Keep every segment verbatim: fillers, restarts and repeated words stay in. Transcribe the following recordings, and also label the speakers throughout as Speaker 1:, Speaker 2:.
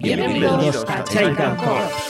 Speaker 1: Bienvenidos a Chaigan Corps.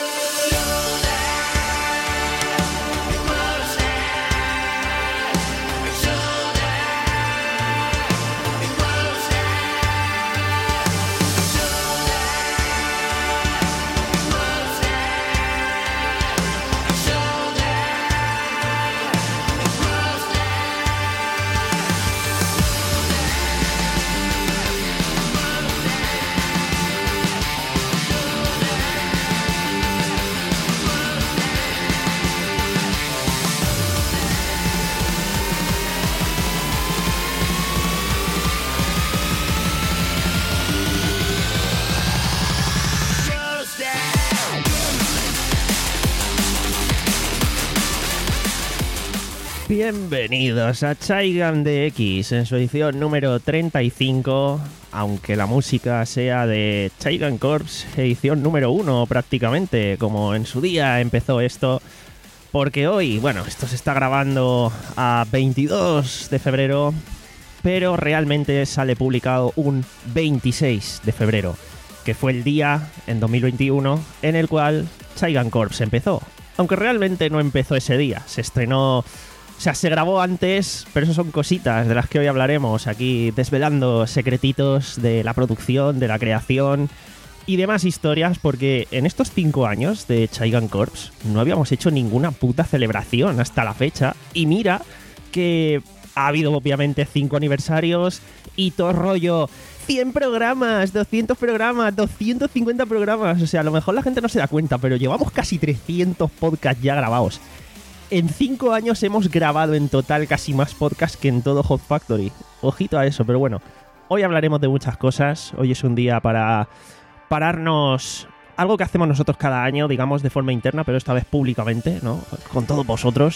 Speaker 2: Bienvenidos a Chaigan D X en su edición número treinta y cinco, aunque la música sea de Chaigan Corps, edición número uno prácticamente, como en su día empezó esto, porque hoy, bueno, esto se está grabando a veintidós de febrero, pero realmente sale publicado un veintiséis de febrero, que fue el día en dos mil veintiuno en el cual Chaigan Corps empezó, aunque realmente no empezó ese día, se estrenó... O sea, se grabó antes, pero eso son cositas de las que hoy hablaremos, aquí desvelando secretitos de la producción, de la creación y demás historias, porque en estos cinco años de Chaigan Corps no habíamos hecho ninguna puta celebración hasta la fecha. Y mira que ha habido obviamente cinco aniversarios y todo rollo, cien programas, doscientos programas, doscientos cincuenta programas. O sea, a lo mejor la gente no se da cuenta, pero llevamos casi trescientos podcasts ya grabados. En cinco años hemos grabado en total casi más podcasts que en todo Hot Factory. Ojito a eso, pero bueno. Hoy hablaremos de muchas cosas. Hoy es un día para pararnos... Algo que hacemos nosotros cada año, digamos, de forma interna, pero esta vez públicamente, ¿no? Con todos vosotros.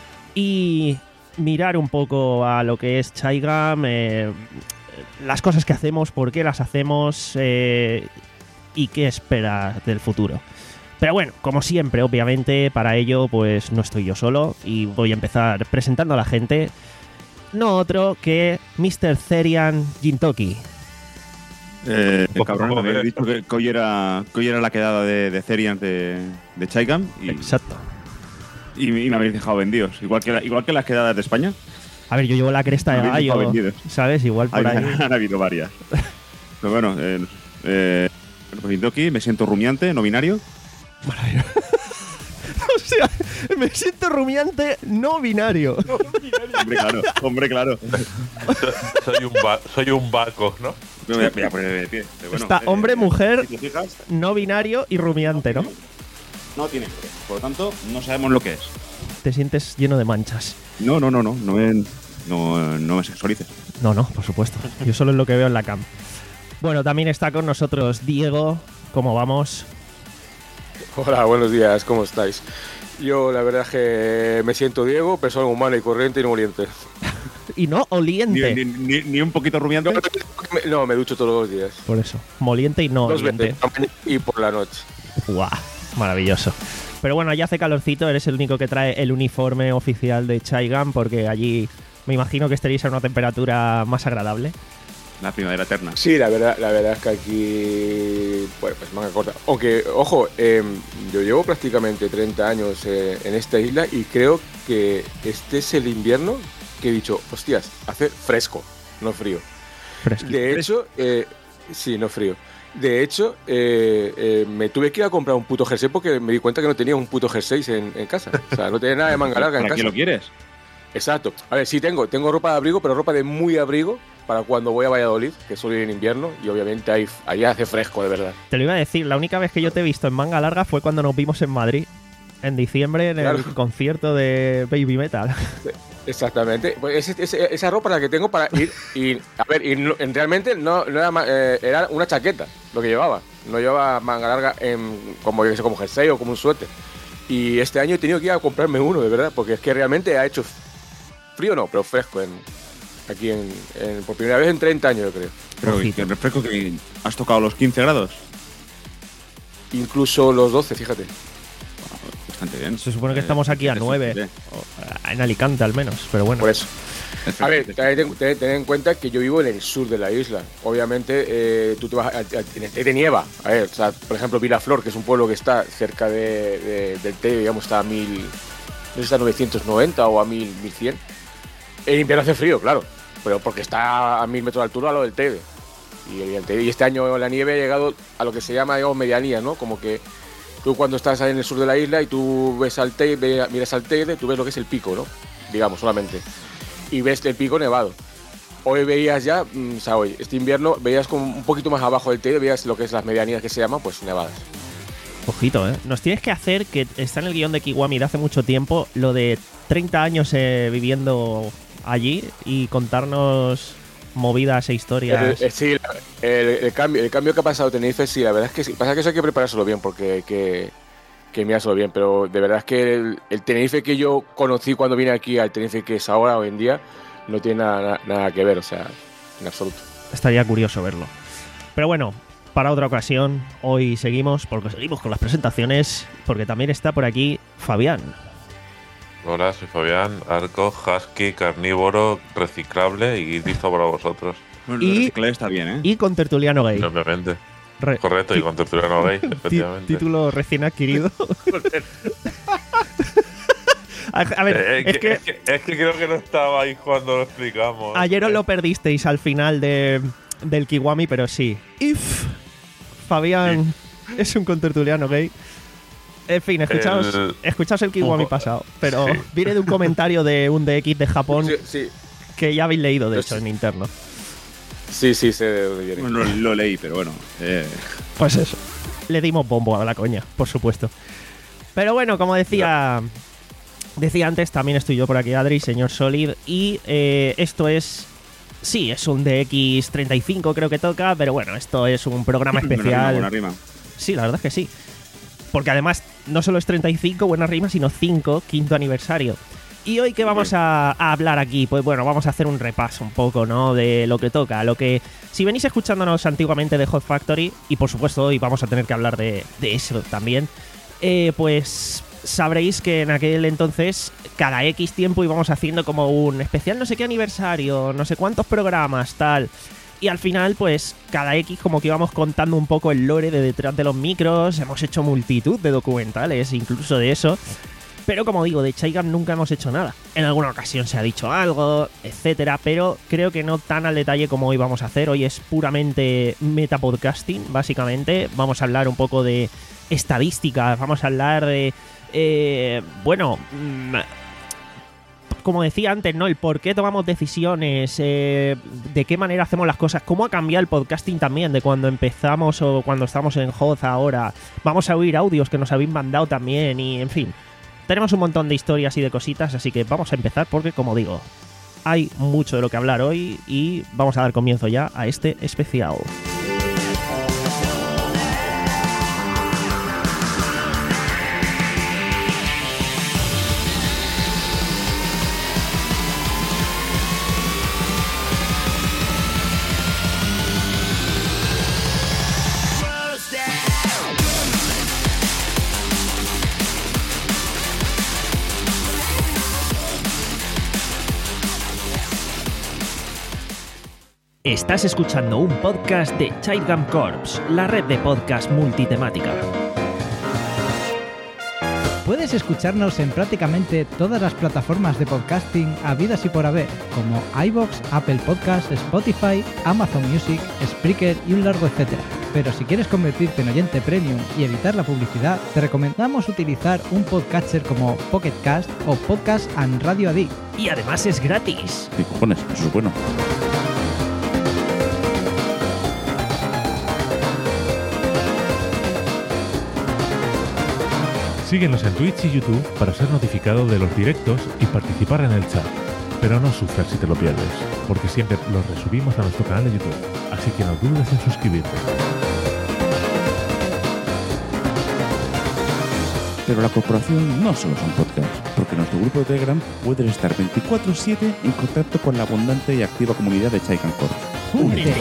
Speaker 2: Y mirar un poco a lo que es Chaigan, eh, las cosas que hacemos, por qué las hacemos eh, y qué espera del futuro. Pero bueno, como siempre, obviamente, para ello, pues no estoy yo solo y voy a empezar presentando a la gente. No otro que mister Therian Jintoki.
Speaker 3: Eh, cabrón, me habéis dicho que, que, hoy era, que hoy era la quedada de, de Therian de, de Chaigan. Y,
Speaker 2: exacto.
Speaker 3: Y, y me habéis dejado vendidos. Igual que, la, igual que las quedadas de España.
Speaker 2: A ver, yo llevo la cresta de gallo, ¿sabes? Igual por
Speaker 3: ahí.
Speaker 2: ahí.
Speaker 3: Han habido varias. Pero bueno, eh, eh, pues Jintoki, me siento rumiante, no binario.
Speaker 2: Maravilloso. O sea, me siento rumiante no binario. No binario.
Speaker 3: Hombre, claro, hombre, claro.
Speaker 4: Soy un, ba soy un vaco, ¿no?
Speaker 3: Me voy a, voy a poner de pie. Bueno,
Speaker 2: está
Speaker 3: eh,
Speaker 2: hombre,
Speaker 3: eh,
Speaker 2: mujer,
Speaker 3: si fijas,
Speaker 2: no binario y rumiante, ¿no?
Speaker 3: No tiene nombre. Por lo tanto, no sabemos lo que es.
Speaker 2: Te sientes lleno de manchas.
Speaker 3: No, no, no, no. No me, no, no me sexualices.
Speaker 2: No, no, por supuesto. Yo solo es lo que veo en la cam. Bueno, también está con nosotros Diego. ¿Cómo vamos?
Speaker 5: Hola, buenos días, ¿cómo estáis? Yo la verdad es que me siento Diego, persona humana y corriente y no oliente.
Speaker 2: Y no oliente.
Speaker 3: Ni, ni, ni, ni un poquito rumiante.
Speaker 5: No, no, me ducho todos los días.
Speaker 2: Por eso, moliente y no
Speaker 5: Dos
Speaker 2: oliente.
Speaker 5: veces, y por la noche.
Speaker 2: Guau, maravilloso. Pero bueno, ya hace calorcito, eres el único que trae el uniforme oficial de Chaigan, porque allí me imagino que estaréis a una temperatura más agradable.
Speaker 3: La primavera eterna.
Speaker 5: Sí, la verdad, la verdad es que aquí, bueno, pues manga corta. Aunque, ojo, eh, yo llevo prácticamente treinta años eh, en esta isla y creo que este es el invierno que he dicho, hostias, hace fresco, no frío.
Speaker 2: Fresco.
Speaker 5: De hecho, eh, sí, no frío. De hecho, eh, eh, me tuve que ir a comprar un puto jersey porque me di cuenta que no tenía un puto jersey en, en casa. O sea, no tenía nada de manga larga en
Speaker 3: ¿Para
Speaker 5: casa.
Speaker 3: qué lo quieres?
Speaker 5: Exacto. A ver, sí tengo, tengo ropa de abrigo, pero ropa de muy abrigo para cuando voy a Valladolid, que suelo ir en invierno, y obviamente ahí, ahí hace fresco, de verdad.
Speaker 2: Te lo iba a decir, la única vez que yo te he visto en manga larga fue cuando nos vimos en Madrid, en diciembre, en
Speaker 5: Claro.
Speaker 2: el concierto de Baby Metal.
Speaker 5: Exactamente. Pues ese, ese, esa ropa es la que tengo para ir, y a ver, y no, en, realmente no, no era, eh, era una chaqueta lo que llevaba, no llevaba manga larga en, como, yo sé, como jersey o como un suéter. Y este año he tenido que ir a comprarme uno, de verdad, porque es que realmente ha hecho frío, no, pero fresco en... Aquí en, en, por primera vez en treinta años, yo creo.
Speaker 3: Pero que el refresco que has tocado los quince grados.
Speaker 5: Incluso los doce, fíjate.
Speaker 3: Bastante bien.
Speaker 2: Se supone que estamos aquí a nueve, en Alicante al menos, pero bueno.
Speaker 5: Por eso. A ver, ten, ten, ten en cuenta que yo vivo en el sur de la isla. Obviamente, eh, tú te vas a, a, en el Teide nieva. A ver, o sea, por ejemplo, Vilaflor, que es un pueblo que está cerca de, de, del Teide, digamos, está a mil, no sé si está a novecientos noventa o a mil, mil cien. En invierno hace frío, claro, pero porque está a mil metros de altura a lo del Teide. Y, el Teide. Y este año la nieve ha llegado a lo que se llama, digamos, medianía, ¿no? Como que tú cuando estás ahí en el sur de la isla y tú ves al Teide, miras al Teide, tú ves lo que es el pico, ¿no? Digamos, solamente. Y ves el pico nevado. Hoy veías ya, o sea, hoy, este invierno, veías como un poquito más abajo del Teide, veías lo que es las medianías que se llaman, pues nevadas.
Speaker 2: Ojito, ¿eh? Nos tienes que hacer, que está en el guión de Kiwami de hace mucho tiempo, lo de treinta años eh, viviendo allí y contarnos movidas e historias.
Speaker 5: El, el, sí, el, el, cambio, el cambio que ha pasado Tenerife, sí, la verdad es que sí. Pasa que eso hay que preparárselo bien, porque hay que, que mirárselo bien, pero de verdad es que el, el Tenerife que yo conocí cuando vine aquí al Tenerife que es ahora, hoy en día, no tiene nada, nada que ver, o sea, en absoluto.
Speaker 2: Estaría curioso verlo. Pero bueno, para otra ocasión, hoy seguimos, porque seguimos con las presentaciones, porque también está por aquí Fabián.
Speaker 4: Hola, soy Fabián, arco, husky, carnívoro, reciclable y listo para vosotros.
Speaker 3: Bueno,
Speaker 2: Y-
Speaker 3: reciclar está bien, ¿eh?
Speaker 2: Y con tertuliano gay.
Speaker 4: Obviamente.
Speaker 2: Re-
Speaker 4: Correcto, y
Speaker 2: ti-
Speaker 4: con tertuliano gay,
Speaker 2: ti-
Speaker 4: efectivamente.
Speaker 2: Título recién adquirido. a, a ver,
Speaker 4: Eh,
Speaker 2: es que
Speaker 4: es, que, es que creo que no estaba ahí cuando lo explicamos.
Speaker 2: ayer os
Speaker 4: Eh,
Speaker 2: lo perdisteis al final de, del Kiwami, pero sí. If Fabián es un contertuliano gay. En fin, escuchaos
Speaker 4: El-
Speaker 2: escuchaos el Kiwami
Speaker 4: Ojo.
Speaker 2: pasado. Pero
Speaker 4: Sí.
Speaker 2: viene de un comentario de un D X de Japón
Speaker 5: Sí, sí,
Speaker 2: que ya habéis leído, de
Speaker 5: Yo
Speaker 2: hecho,
Speaker 5: sí.
Speaker 2: en interno.
Speaker 5: sí, sí, sé de dónde viene.
Speaker 3: Bueno, lo, lo leí, pero bueno. Eh,
Speaker 2: Pues eso. Le dimos bombo a la coña, por supuesto. Pero bueno, como decía decía antes, también estoy yo por aquí, Adri, señor Solid. Y eh, esto es... Sí, es un D X treinta y cinco creo que toca, pero bueno, esto es un programa
Speaker 3: buena rima,
Speaker 2: especial.
Speaker 3: buena rima.
Speaker 2: Sí, la verdad es que sí. Porque además no solo es treinta y cinco, buena rima, sino cinco, quinto aniversario. Y hoy que vamos a, a hablar aquí, pues bueno, vamos a hacer un repaso un poco, ¿no? De lo que toca, lo que... Si venís escuchándonos antiguamente de Hot Factory, y por supuesto hoy vamos a tener que hablar de, de eso también, eh, pues sabréis que en aquel entonces cada X tiempo íbamos haciendo como un especial no sé qué aniversario, no sé cuántos programas, tal... Y al final, pues, cada X como que íbamos contando un poco el lore de detrás de los micros. Hemos hecho multitud de documentales, incluso de eso. Pero como digo, de Chaigan nunca hemos hecho nada. En alguna ocasión se ha dicho algo, etcétera. Pero creo que no tan al detalle como hoy vamos a hacer. Hoy es puramente metapodcasting, básicamente. Vamos a hablar un poco de estadísticas. Vamos a hablar de... Eh, bueno... Mmm, como decía antes, ¿no? El por qué tomamos decisiones, eh, de qué manera hacemos las cosas, cómo ha cambiado el podcasting también de cuando empezamos o cuando estamos en Hoz ahora. Vamos a oír audios que nos habéis mandado también y, en fin, tenemos un montón de historias y de cositas, así que vamos a empezar porque, como digo, hay mucho de lo que hablar hoy y vamos a dar comienzo ya a este especial. Estás escuchando un podcast de Childgum Corps, la red de podcast multitemática.
Speaker 1: Puedes escucharnos en prácticamente todas las plataformas de podcasting habidas y por haber, como iVoox, Apple Podcasts, Spotify, Amazon Music, Spreaker y un largo etcétera. Pero si quieres convertirte en oyente premium y evitar la publicidad, te recomendamos utilizar un podcatcher como Pocket Cast o Podcast and Radio Addict.
Speaker 2: Y además es gratis.
Speaker 6: ¿Qué cojones? Eso es bueno.
Speaker 7: Síguenos en Twitch y YouTube para ser notificado de los directos y participar en el chat. Pero no sufras si te lo pierdes, porque siempre los resubimos a nuestro canal de YouTube, así que no dudes en suscribirte.
Speaker 6: Pero la corporación no solo son podcasts, porque en nuestro grupo de Telegram puedes estar veinticuatro siete en contacto con la abundante y activa comunidad de Chaigan Corps.
Speaker 1: ¡Únete!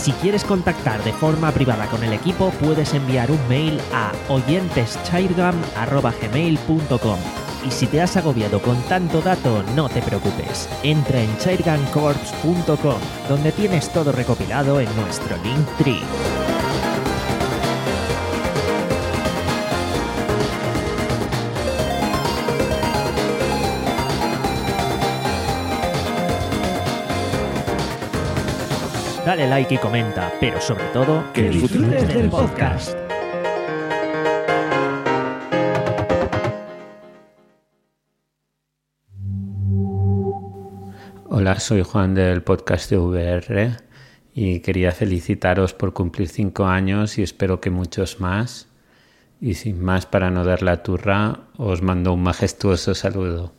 Speaker 2: Si quieres contactar de forma privada con el equipo, puedes enviar un mail a oyenteschairgam arroba gmail punto com. Y si te has agobiado con tanto dato, no te preocupes. Entra en chairgun corps punto com, donde tienes todo recopilado en nuestro Linktree. Dale like y comenta, pero sobre todo,
Speaker 3: que disfrutes
Speaker 1: del podcast.
Speaker 8: Hola, soy Juan del podcast de V R y quería felicitaros por cumplir cinco años y espero que muchos más. Y sin más, para no dar la turra, os mando un majestuoso saludo.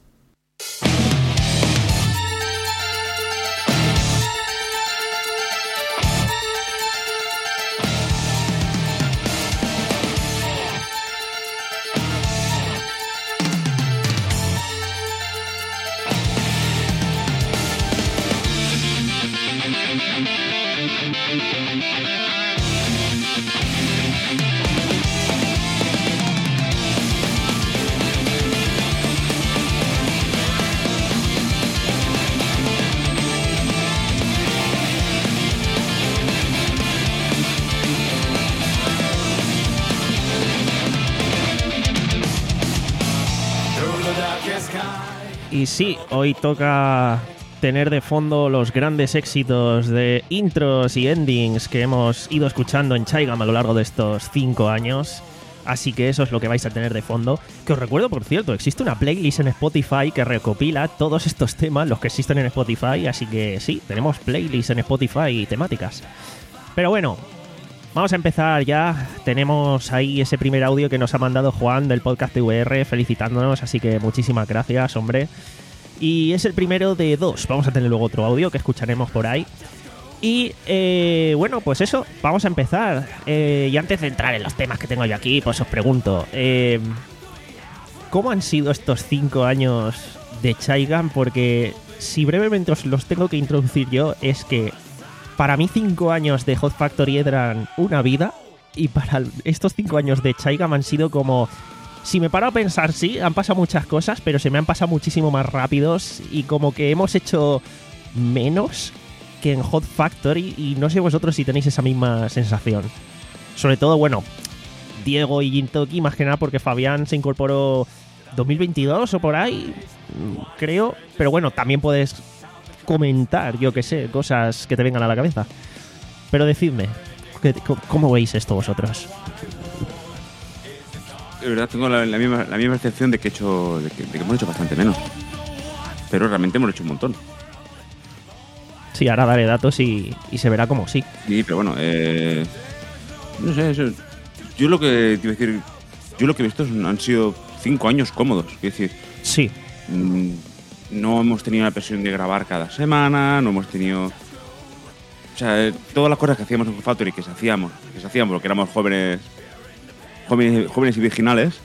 Speaker 2: Y sí, hoy toca tener de fondo los grandes éxitos de intros y endings que hemos ido escuchando en Chaigam a lo largo de estos cinco años. Así que eso es lo que vais a tener de fondo. Que os recuerdo, por cierto, existe una playlist en Spotify que recopila todos estos temas, los que existen en Spotify. Así que sí, tenemos playlists en Spotify temáticas. Pero bueno, vamos a empezar ya. Tenemos ahí ese primer audio que nos ha mandado Juan del podcast de V R felicitándonos, así que muchísimas gracias, hombre. Y es el primero de dos. Vamos a tener luego otro audio que escucharemos por ahí. Y eh, bueno, pues eso, vamos a empezar. Eh, y antes de entrar en los temas que tengo yo aquí, pues os pregunto, eh, ¿cómo han sido estos cinco años de Chaigam? Porque si brevemente os los tengo que introducir yo, es que para mí cinco años de Hot Factory eran una vida, y para estos cinco años de Chaigam han sido como... Si me paro a pensar, sí, han pasado muchas cosas, pero se me han pasado muchísimo más rápidos y como que hemos hecho menos que en Hot Factory, y no sé vosotros si tenéis esa misma sensación. Sobre todo, bueno, Diego y Gintoki, más que nada porque Fabián se incorporó dos mil veintidós o por ahí, creo, pero bueno, también puedes comentar, yo que sé, cosas que te vengan a la cabeza. Pero decidme, ¿cómo veis esto vosotros?
Speaker 3: De verdad tengo la, la, misma, la misma percepción de que, he hecho, de, que, de que hemos hecho bastante menos. Pero realmente hemos hecho un montón.
Speaker 2: Sí, ahora daré datos y, y se verá como sí.
Speaker 3: Sí, pero bueno, eh, no sé, eso, yo lo que te iba a decir, yo lo que he visto han sido cinco años cómodos. Es decir,
Speaker 2: sí.
Speaker 3: Mmm, no hemos tenido la presión de grabar cada semana, no hemos tenido... O sea, todas las cosas que hacíamos en Factory, que se hacíamos, que se hacíamos porque éramos jóvenes... Jóvenes, jóvenes y virginales,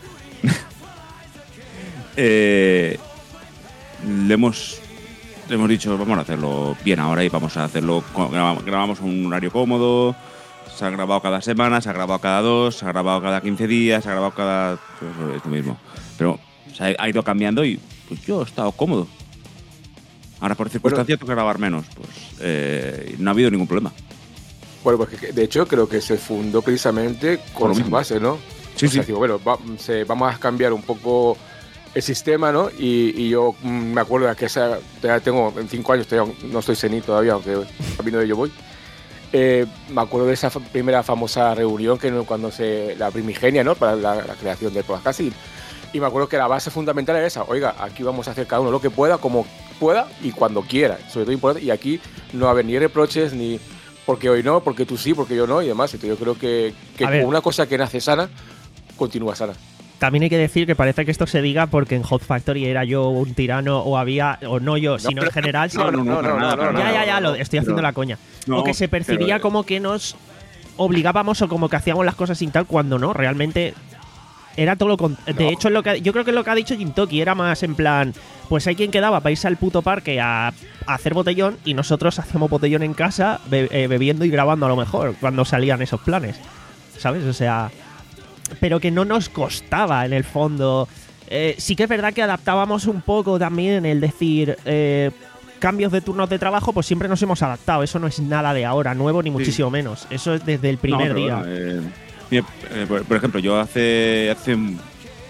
Speaker 3: eh, le, hemos, le hemos dicho, vamos a hacerlo bien ahora y vamos a hacerlo, grabamos, grabamos un horario cómodo, se ha grabado cada semana, se ha grabado cada dos, se ha grabado cada quince días, se ha grabado cada... Pues, esto mismo. Pero se ha, ha ido cambiando y pues yo he estado cómodo. Ahora por circunstancias tengo que grabar menos, pues eh, no ha habido ningún problema.
Speaker 5: Bueno, pues de hecho creo que se fundó precisamente con esa base, ¿no?
Speaker 3: Sí,
Speaker 5: o sea,
Speaker 3: sí.
Speaker 5: Digo, bueno, va, se, vamos a cambiar un poco el sistema, ¿no? Y, y yo mm, me acuerdo de que esa, ya tengo en cinco años, todavía no estoy senil todavía, aunque camino de ello voy. Eh, me acuerdo de esa fa- primera famosa reunión que cuando se la primigenia, ¿no? Para la, la creación del podcasting. Y me acuerdo que la base fundamental era esa. Oiga, aquí vamos a hacer cada uno lo que pueda, como pueda y cuando quiera. Sobre todo importante. Y aquí no va a haber ni reproches ni porque hoy no, porque tú sí, porque yo no y demás. Entonces yo creo que, que como una cosa que nace sana, continúa sana.
Speaker 2: También hay que decir que parece que esto se diga porque en Hot Factory era yo un tirano o había, o no yo, no, sino en general.
Speaker 3: No, no, no, no, no, no, no,
Speaker 2: ya, ya, ya,
Speaker 3: no,
Speaker 2: lo estoy haciendo
Speaker 3: pero,
Speaker 2: la coña.
Speaker 3: No,
Speaker 2: o que se percibía
Speaker 3: pero,
Speaker 2: como que nos obligábamos o como que hacíamos las cosas sin tal cuando no, realmente Era todo lo con... De
Speaker 5: No.
Speaker 2: hecho, es lo que, yo creo que lo que ha dicho Jintoki era más en plan, pues hay quien quedaba para irse al puto parque a, a hacer botellón y nosotros hacemos botellón en casa be- eh, bebiendo y grabando a lo mejor cuando salían esos planes, ¿sabes? O sea, pero que no nos costaba en el fondo. Eh, sí que es verdad que adaptábamos un poco también el decir... Eh, cambios de turnos de trabajo, pues siempre nos hemos adaptado. Eso no es nada de ahora, nuevo ni muchísimo menos. Eso es desde el primer
Speaker 3: No, pero
Speaker 2: día.
Speaker 3: bueno, eh, mira, eh, por, por ejemplo, yo hace hace un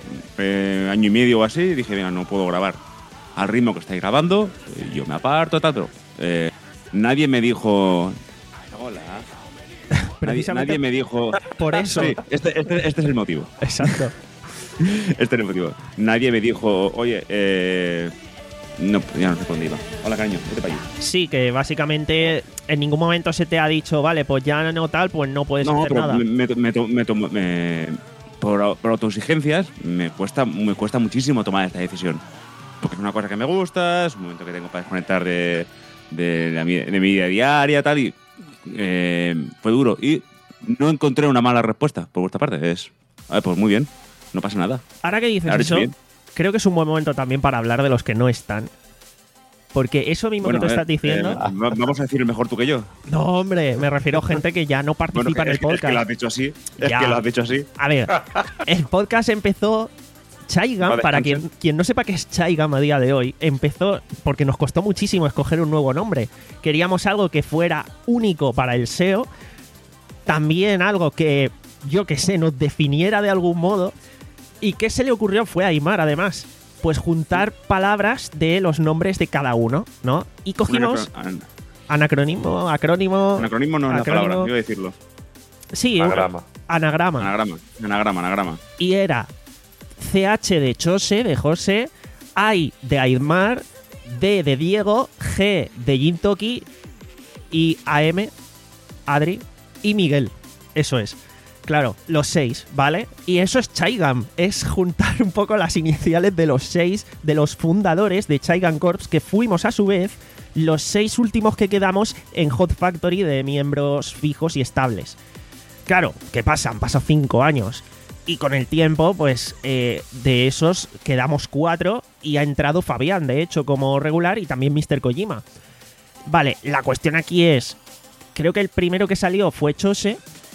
Speaker 3: eh, año y medio o así dije, mira, no puedo grabar al ritmo que estáis grabando, eh, yo me aparto, tanto. Eh, nadie me dijo... Hola. Nadie,
Speaker 2: Precisamente
Speaker 3: nadie me dijo...
Speaker 2: por eso.
Speaker 3: Sí, este, este, este es el motivo.
Speaker 2: Exacto.
Speaker 3: Este es el motivo. Nadie me dijo, oye, eh... No, ya no sé por dónde iba. Hola, cariño, vete para allí.
Speaker 2: Sí, que básicamente en ningún momento se te ha dicho, vale, pues ya no tal, pues no puedes
Speaker 3: No,
Speaker 2: hacer
Speaker 3: pero
Speaker 2: nada.
Speaker 3: me, me, me, to- me, tomo- me- por, por autoexigencias me cuesta, me cuesta muchísimo tomar esta decisión. Porque es una cosa que me gusta, es un momento que tengo para desconectar de, de, la mi, de mi vida diaria tal, y eh, fue duro. Y no encontré una mala respuesta por vuestra parte. Es, a ver, pues muy bien, no pasa nada.
Speaker 2: Ahora que dices
Speaker 3: Ahora sí,
Speaker 2: eso,
Speaker 3: bien.
Speaker 2: creo que es un buen momento también para hablar de los que no están. Porque eso mismo
Speaker 3: Bueno,
Speaker 2: que tú
Speaker 3: a ver,
Speaker 2: estás diciendo…
Speaker 3: eh, va- vamos a decir mejor tú que yo.
Speaker 2: No, hombre, me refiero a gente que ya no participa
Speaker 3: Bueno,
Speaker 2: en
Speaker 3: es,
Speaker 2: el
Speaker 3: que- es que
Speaker 2: podcast.
Speaker 3: lo has dicho así. Es
Speaker 2: Ya.
Speaker 3: que lo has dicho así.
Speaker 2: A ver, el podcast empezó… Chaigan,
Speaker 3: Vale,
Speaker 2: para
Speaker 3: entonces-
Speaker 2: quien, quien no sepa qué es Chaigan a día de hoy, empezó porque nos costó muchísimo escoger un nuevo nombre. Queríamos algo que fuera único para el S E O, también algo que, yo que sé, nos definiera de algún modo. ¿Y qué se le ocurrió? Fue a Aymar, además. Pues juntar palabras de los nombres de cada uno, ¿no? Y cogimos
Speaker 3: Un acro-
Speaker 2: anacronismo, acrónimo…
Speaker 3: an- Anacronismo no es la
Speaker 2: acrónimo.
Speaker 3: palabra, iba a decirlo.
Speaker 2: Sí,
Speaker 4: Anagrama.
Speaker 2: anagrama.
Speaker 3: Anagrama, anagrama, anagrama.
Speaker 2: Y era C H de Chose, de José, I de Aymar, D de Diego, G de Jintoki y A M, Adri y Miguel. Eso es. Claro, los seis, ¿vale? Y eso es Chaigan, es juntar un poco las iniciales de los seis de los fundadores de Chaigan Corps, que fuimos a su vez los seis últimos que quedamos en Hot Factory de miembros fijos y estables. Claro, ¿qué pasa? Han pasado cinco años. Y con el tiempo, pues, eh, de esos quedamos cuatro y ha entrado Fabián, de hecho, como regular y también míster Kojima. Vale, la cuestión aquí es, creo que el primero que salió fue Chose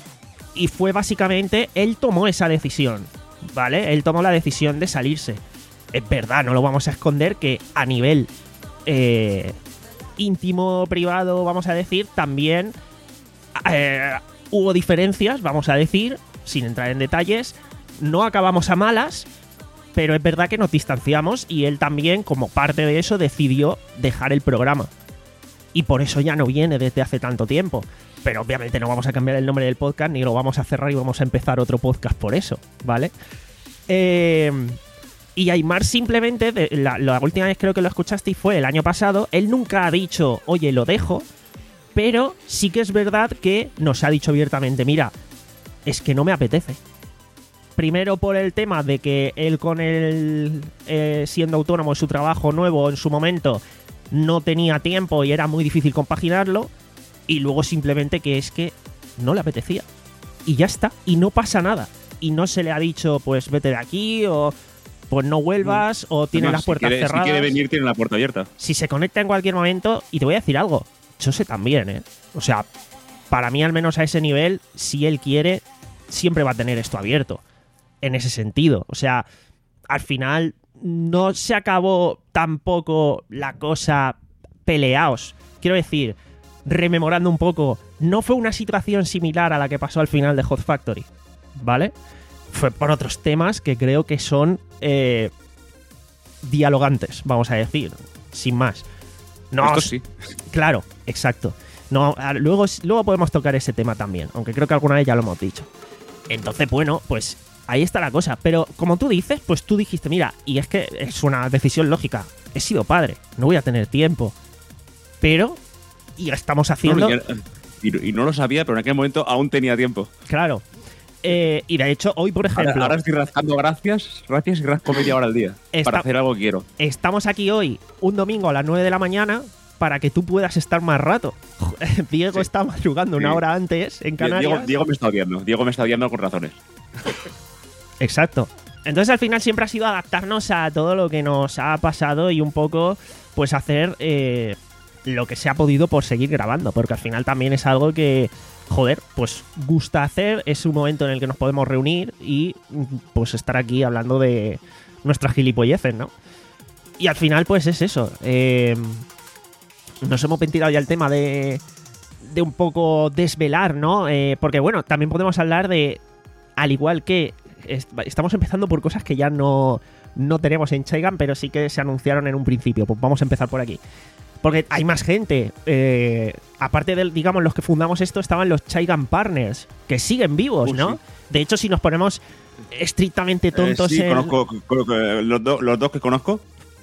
Speaker 2: y fue básicamente, él tomó esa decisión, ¿vale? Él tomó la decisión de salirse. Es verdad, no lo vamos a esconder que a nivel eh, íntimo, privado, vamos a decir, también eh, hubo diferencias, vamos a decir, sin entrar en detalles. No acabamos a malas, pero es verdad que nos distanciamos y él también, como parte de eso, decidió dejar el programa. Y por eso ya no viene desde hace tanto tiempo. Pero obviamente no vamos a cambiar el nombre del podcast, ni lo vamos a cerrar y vamos a empezar otro podcast por eso, ¿vale? Eh, y Aymar simplemente, de- la, la última vez creo que lo escuchaste fue el año pasado, él nunca ha dicho, oye, lo dejo, pero sí que es verdad que nos ha dicho abiertamente, mira, es que no me apetece. Primero por el tema de que él con el eh, siendo autónomo en su trabajo nuevo en su momento no tenía tiempo y era muy difícil compaginarlo, y luego simplemente que es que no le apetecía y ya está, y no pasa nada, y no se le ha dicho pues vete de aquí o pues no vuelvas o tiene
Speaker 3: Además,
Speaker 2: las puertas
Speaker 3: si quiere,
Speaker 2: cerradas.
Speaker 3: Si quiere venir, tiene la puerta abierta.
Speaker 2: Si se conecta en cualquier momento, y te voy a decir algo, Chose también, ¿eh? O sea, para mí al menos a ese nivel, si él quiere, siempre va a tener esto abierto. En ese sentido. O sea, al final no se acabó tampoco la cosa peleaos. Quiero decir, rememorando un poco, no fue una situación similar a la que pasó al final de Hot Factory, ¿vale? Fue por otros temas que creo que son eh, dialogantes, vamos a decir, sin más. No,
Speaker 3: Esto sí.
Speaker 2: Claro, exacto. No, a- luego, luego podemos tocar ese tema también, aunque creo que alguna vez ya lo hemos dicho. Entonces, bueno, pues ahí está la cosa. Pero como tú dices, pues tú dijiste, mira, y es que es una decisión lógica. He sido padre, no voy a tener tiempo. Pero, y estamos haciendo…
Speaker 3: No, y, y no lo sabía, pero en aquel momento aún tenía tiempo.
Speaker 2: Claro. Eh, y de hecho, hoy, por ejemplo…
Speaker 3: Ahora, ahora estoy rascando gracias, gracias y rasco media hora al día.
Speaker 2: Está-
Speaker 3: Para hacer algo que quiero.
Speaker 2: Estamos aquí hoy, un domingo a las nueve de la mañana, para que tú puedas estar más rato. Diego
Speaker 3: Sí.
Speaker 2: está madrugando una
Speaker 3: Sí.
Speaker 2: hora antes en Canarias.
Speaker 3: Diego, Diego me está odiando. Diego me está odiando con razones.
Speaker 2: Exacto. Entonces al final siempre ha sido adaptarnos a todo lo que nos ha pasado y un poco pues hacer eh, lo que se ha podido por seguir grabando, porque al final también es algo que, joder, pues gusta hacer, es un momento en el que nos podemos reunir y pues estar aquí hablando de nuestras gilipolleces, ¿no? Y al final pues es eso. Eh, nos hemos ventilado ya el tema de, de un poco desvelar, ¿no? Eh, porque bueno, también podemos hablar de, al igual que estamos empezando por cosas que ya no, no tenemos en Chaigan, pero sí que se anunciaron en un principio. Pues vamos a empezar por aquí. Porque hay más gente. Eh, aparte de, digamos, los que fundamos esto, estaban los Chaigan Partners, que siguen vivos,
Speaker 3: uh,
Speaker 2: ¿no?
Speaker 3: Sí.
Speaker 2: De hecho, si nos ponemos estrictamente tontos
Speaker 3: eh, sí,
Speaker 2: en...
Speaker 3: conozco, conozco, los, do, los dos que conozco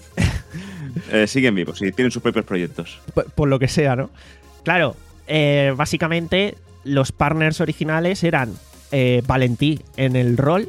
Speaker 3: eh, siguen vivos, sí, tienen sus propios proyectos.
Speaker 2: Por, por lo que sea, ¿no? Claro, eh, básicamente los partners originales eran eh, Valentí en el rol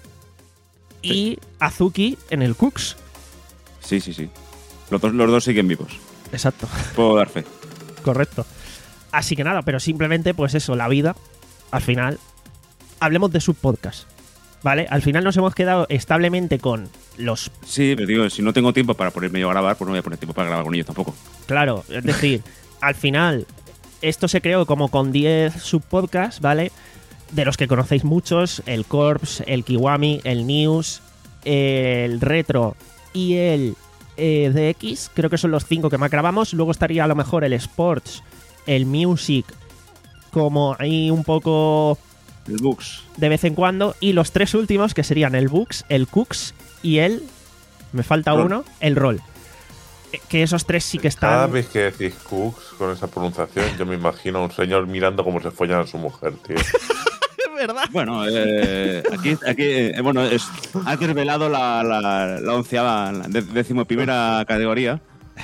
Speaker 2: y sí. Azuki en el Cooks.
Speaker 3: Sí, sí, sí. Los dos, los dos siguen vivos.
Speaker 2: Exacto.
Speaker 3: Puedo dar fe.
Speaker 2: Correcto. Así que nada, pero simplemente, pues eso, la vida, al final, hablemos de subpodcast, ¿vale? Al final nos hemos quedado establemente con los...
Speaker 3: Sí, pero digo, si no tengo tiempo para ponerme yo a grabar, pues no voy a poner tiempo para grabar con ellos tampoco.
Speaker 2: Claro, es decir, al final, esto se creó como con diez subpodcasts, ¿vale? De los que conocéis muchos, el Corps, el Kiwami, el News, el Retro y el eh, D X, creo que son los cinco que más grabamos. Luego estaría a lo mejor el Sports, el Music, como ahí un poco...
Speaker 3: El Books.
Speaker 2: De vez en cuando. Y los tres últimos, que serían el Books, el Cooks y el... Me falta
Speaker 3: Roll.
Speaker 2: uno, el Roll. Que esos tres sí que están...
Speaker 4: Cada vez que decís Cooks con esa pronunciación, yo me imagino a un señor mirando cómo se follan a su mujer, tío.
Speaker 2: ¿Verdad?
Speaker 3: Bueno, eh, aquí, aquí eh, bueno, es, has desvelado la, la, la onceava, la décimo primera categoría.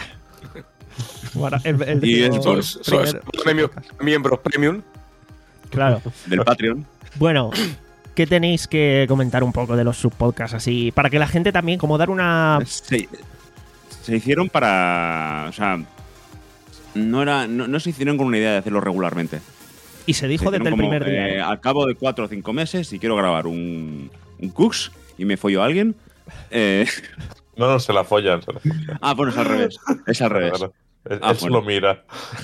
Speaker 2: Bueno, el, el
Speaker 3: Y es
Speaker 5: Son, son, son premios, miembros premium.
Speaker 2: Claro.
Speaker 3: Del Patreon.
Speaker 2: Bueno, ¿qué tenéis que comentar un poco de los subpodcasts así? Para que la gente también, como dar una...
Speaker 3: Se, se hicieron para... O sea, no, era, no, no se hicieron con una idea de hacerlo regularmente.
Speaker 2: Y se dijo
Speaker 3: se
Speaker 2: desde el
Speaker 3: como,
Speaker 2: primer día.
Speaker 3: Eh, al cabo de cuatro o cinco meses, si quiero grabar un, un Cooks y me follo a alguien... Eh...
Speaker 4: No, no, se la follan. Se la follan.
Speaker 3: Ah, bueno, es al revés. Es al revés.
Speaker 4: Claro. Él
Speaker 3: Ah,
Speaker 4: solo
Speaker 3: bueno.
Speaker 4: mira.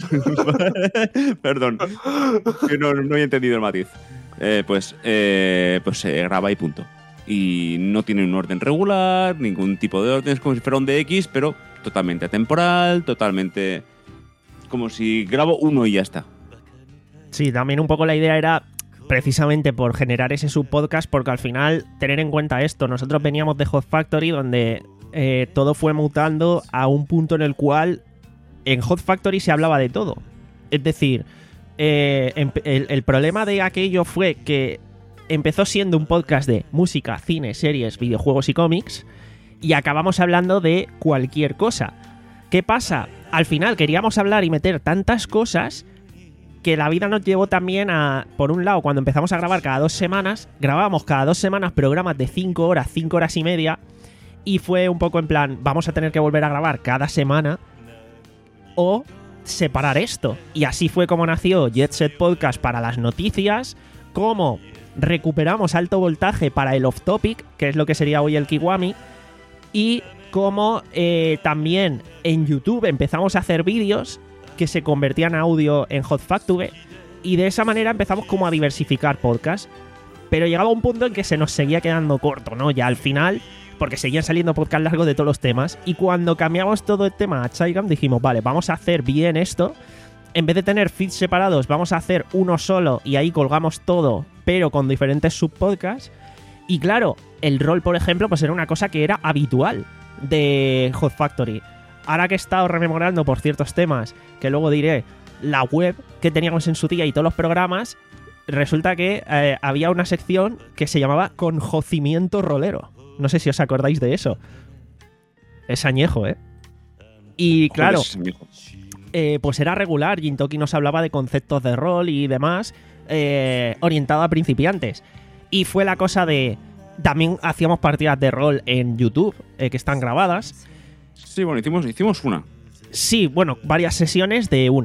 Speaker 3: Perdón, que no, no he entendido el matiz. Eh, pues eh, pues se graba y punto. Y no tiene un orden regular, ningún tipo de orden, es como si fuera un D X, pero totalmente atemporal, totalmente... Como si grabo uno y ya está.
Speaker 2: Sí, también un poco la idea era precisamente por generar ese subpodcast, porque al final, tener en cuenta esto, nosotros veníamos de Hot Factory, donde eh, todo fue mutando a un punto en el cual en Hot Factory se hablaba de todo. Es decir, eh, el, el problema de aquello fue que empezó siendo un podcast de música, cine, series, videojuegos y cómics, y acabamos hablando de cualquier cosa. ¿Qué pasa? Al final queríamos hablar y meter tantas cosas que la vida nos llevó también a... Por un lado, cuando empezamos a grabar cada dos semanas, grabábamos cada dos semanas programas de cinco horas, cinco horas y media, y fue un poco en plan, vamos a tener que volver a grabar cada semana o separar esto. Y así fue como nació Jet Set Podcast para las noticias, como recuperamos Alto Voltaje para el Off Topic, que es lo que sería hoy el Kiwami, y como eh, también en YouTube empezamos a hacer vídeos que se convertían en audio en Hot Factory, y de esa manera empezamos como a diversificar podcasts. Pero llegaba un punto en que se nos seguía quedando corto, ¿no? Ya al final, porque seguían saliendo podcasts largos de todos los temas, y cuando cambiamos todo el tema a Chaigan dijimos, vale, vamos a hacer bien esto. En vez de tener feeds separados, vamos a hacer uno solo y ahí colgamos todo, pero con diferentes subpodcasts. Y claro, el rol, por ejemplo, pues era una cosa que era habitual de Hot Factory. Ahora que he estado rememorando por ciertos temas, que luego diré, la web que teníamos en su día y todos los programas, resulta que eh, había una sección que se llamaba Conjocimiento Rolero. No sé si os acordáis de eso. Es añejo, ¿eh? Y claro,
Speaker 3: Joder,
Speaker 2: eh, pues era regular. Gintoki nos hablaba de conceptos de rol y demás, eh, orientado a principiantes. Y fue la cosa de... También hacíamos partidas de rol en YouTube, eh, que están grabadas.
Speaker 3: Sí, bueno, hicimos, hicimos una.
Speaker 2: Sí, bueno, varias sesiones de una.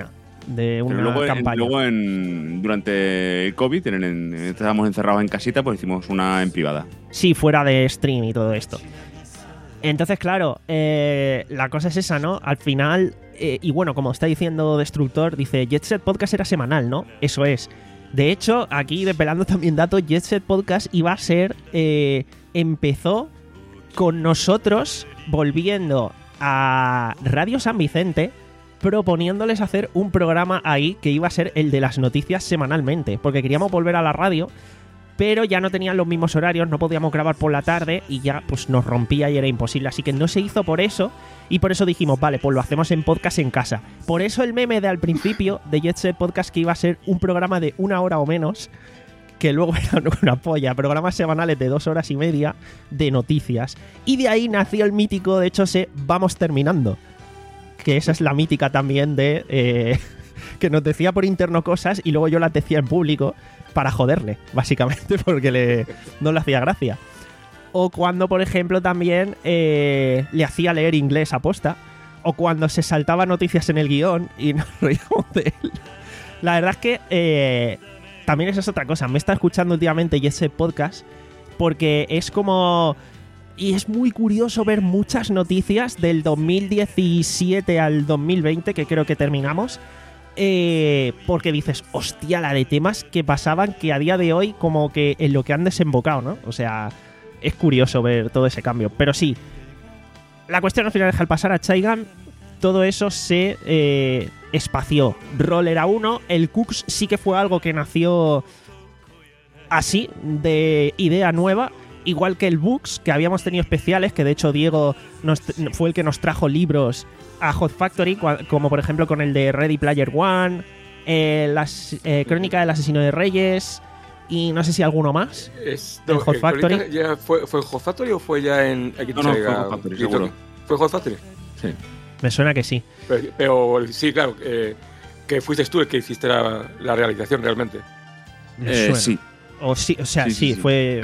Speaker 2: de una
Speaker 3: Pero luego, en-
Speaker 2: campaña.
Speaker 3: luego en, durante el COVID, en, en- estábamos encerrados en casita, pues hicimos una en privada.
Speaker 2: Sí, fuera de stream y todo esto. Entonces, claro, eh, la cosa es esa, ¿no? Al final, eh, y bueno, como está diciendo Destructor, dice, Jet Set Podcast era semanal, ¿no? Eso es. De hecho, aquí desvelando también datos, Jet Set Podcast iba a ser... eh, empezó con nosotros volviendo a Radio San Vicente, proponiéndoles hacer un programa ahí que iba a ser el de las noticias semanalmente, porque queríamos volver a la radio, pero ya no tenían los mismos horarios, no podíamos grabar por la tarde y ya pues nos rompía y era imposible, así que no se hizo por eso y por eso dijimos, vale, pues lo hacemos en podcast en casa. Por eso el meme de al principio de Jet Set Podcast, que iba a ser un programa de una hora o menos, que luego era una polla, programas semanales de dos horas y media de noticias. Y de ahí nació el mítico, de hecho, se Vamos Terminando, que esa es la mítica también de... Eh, que nos decía por interno cosas y luego yo las decía en público para joderle, básicamente, porque le, no le hacía gracia. O cuando, por ejemplo, también eh, le hacía leer inglés a posta. O cuando se saltaba noticias en el guión y nos reíamos de él. La verdad es que eh, también esa es otra cosa. Me está escuchando últimamente ese podcast porque es como... Y es muy curioso ver muchas noticias del dos mil diecisiete al dos mil veinte, que creo que terminamos. Eh, porque dices, hostia, la de temas que pasaban que a día de hoy como que en lo que han desembocado, ¿no? O sea, es curioso ver todo ese cambio. Pero sí, la cuestión al final es que al pasar a Chaigan, todo eso se eh, espació. Roll era uno, el Cooks sí que fue algo que nació así, de idea nueva. Igual que el Books, que habíamos tenido especiales, que de hecho Diego nos, fue el que nos trajo libros a Hot Factory, como por ejemplo con el de Ready Player One, eh, las, eh, Crónica del Asesino de Reyes y no sé si alguno más.
Speaker 5: Esto,
Speaker 2: ¿En Hot
Speaker 5: el
Speaker 2: Factory?
Speaker 5: Crónica ya fue, ¿Fue en Hot Factory o fue ya en aquí
Speaker 3: No, no, fue Hot Factory, seguro.
Speaker 5: ¿Fue Hot Factory?
Speaker 3: Sí.
Speaker 2: Me suena que sí.
Speaker 5: Pero, pero sí, claro, eh, que fuiste tú el que hiciste la, la realización realmente.
Speaker 2: Me
Speaker 3: Eh,
Speaker 2: suena.
Speaker 3: sí,
Speaker 2: O, sí, o sea, sí,
Speaker 3: Sí, sí, sí.
Speaker 2: fue...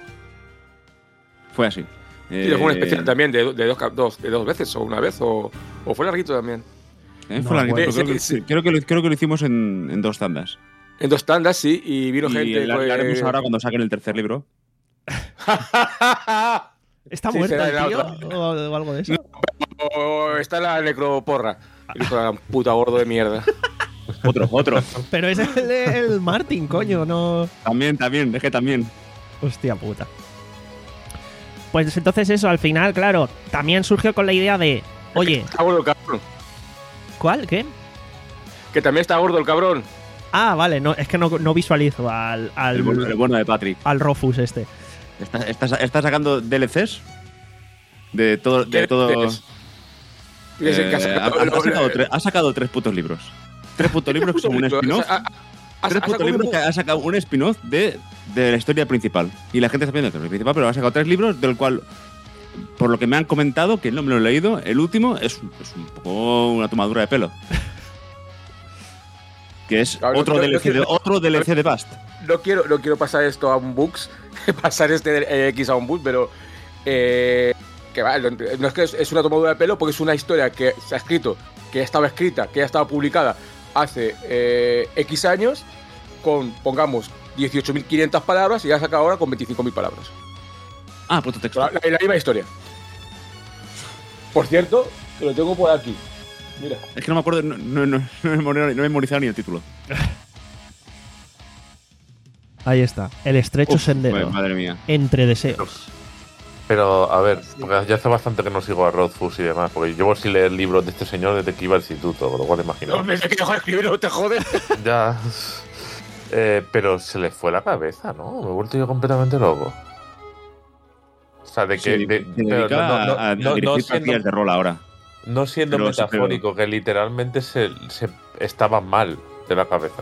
Speaker 3: fue así.
Speaker 5: Y fue un
Speaker 3: Eh,
Speaker 5: especial también de, de, dos, cap- dos, de dos veces o una vez o, o fue larguito también.
Speaker 3: eh,
Speaker 2: No,
Speaker 3: fue larguito,
Speaker 5: bueno,
Speaker 3: creo,
Speaker 5: sí,
Speaker 3: que,
Speaker 5: sí.
Speaker 3: creo, que lo, creo que lo hicimos en, en dos tandas.
Speaker 5: En dos tandas, sí, y vino
Speaker 3: Y
Speaker 5: gente.
Speaker 3: la,
Speaker 5: pues-
Speaker 3: la haremos ahora cuando saquen el tercer libro.
Speaker 2: ¿Está
Speaker 5: Sí,
Speaker 2: muerto
Speaker 5: será
Speaker 2: el
Speaker 5: la
Speaker 2: tío?
Speaker 5: otra.
Speaker 2: O, o algo de eso.
Speaker 5: O está la necroporra. Hijo de la puta gordo de mierda.
Speaker 3: Otro, otro.
Speaker 2: Pero es el, el Martin, coño, no...
Speaker 3: También, también, es que también.
Speaker 2: Hostia puta. Pues entonces eso, al final, claro, también surgió con la idea de, oye,
Speaker 5: Está gordo el cabrón.
Speaker 2: ¿cuál? ¿Qué?
Speaker 5: Que también está gordo el cabrón.
Speaker 2: Ah, vale, no, es que no, no visualizo al, al,
Speaker 3: El bueno, el bueno de Patrick.
Speaker 2: al Rofus este.
Speaker 3: ¿Está, está, está sacando D L Cs? De todo. De todo
Speaker 5: ¿Qué es el que ha
Speaker 3: eh,
Speaker 5: sacado?
Speaker 3: ha, ha
Speaker 5: Lo-
Speaker 3: sacado
Speaker 5: lo-
Speaker 3: tres, ha sacado tres putos libros. Tres putos libros que son un
Speaker 5: puto libro.
Speaker 3: spin-off.
Speaker 5: O sea, ha- ha-
Speaker 3: Tres
Speaker 5: ha
Speaker 3: putos
Speaker 5: sacado
Speaker 3: libros
Speaker 5: un-
Speaker 3: que ha sacado un spin-off de, de la historia principal. Y la gente está viendo la historia principal, pero ha sacado tres libros, del cual, por lo que me han comentado, que no me lo he leído, el último es, un- es un poco una tomadura de pelo. Que es
Speaker 5: Claro,
Speaker 3: otro,
Speaker 5: no- no
Speaker 3: D L C de,
Speaker 5: quiero-
Speaker 3: otro D L C de Bast.
Speaker 5: No quiero, no quiero pasar esto a un Books, pasar este eh, X a un Book, pero eh, que va, lo- no es que es, es una tomadura de pelo porque es una historia que se ha escrito, que ya estaba escrita, que ya estaba publicada hace eh, X años, con, pongamos, dieciocho mil quinientas palabras y ya saca ahora con veinticinco mil palabras.
Speaker 3: Ah, puto texto.
Speaker 5: La, la- la misma historia. Por cierto, que lo tengo por aquí. Mira.
Speaker 3: Es que no me acuerdo, no, no, no, no he memori- no he memorizado ni el título.
Speaker 2: Ahí está, el estrecho
Speaker 3: Uf,
Speaker 2: sendero
Speaker 3: madre- madre mía.
Speaker 2: entre deseos.
Speaker 4: Pero, a ver, porque ya hace bastante que no sigo a Rothfuss y demás, porque llevo sin leer libros de este señor desde que iba al instituto, con lo cual imagino.
Speaker 5: No, pensé que dejó de escribir, no te jodes.
Speaker 4: Ya. Eh, pero se le fue la cabeza, ¿no? Me he vuelto yo completamente loco. O sea, de que.
Speaker 3: Se,
Speaker 4: de-
Speaker 3: se
Speaker 4: pero
Speaker 3: dedica
Speaker 4: no- no-
Speaker 3: a, a
Speaker 4: no- no
Speaker 3: dirigir
Speaker 4: siendo-
Speaker 3: partidas de rol ahora.
Speaker 4: No siendo
Speaker 3: Pero-
Speaker 4: metafórico, que literalmente se, se estaba mal de la cabeza.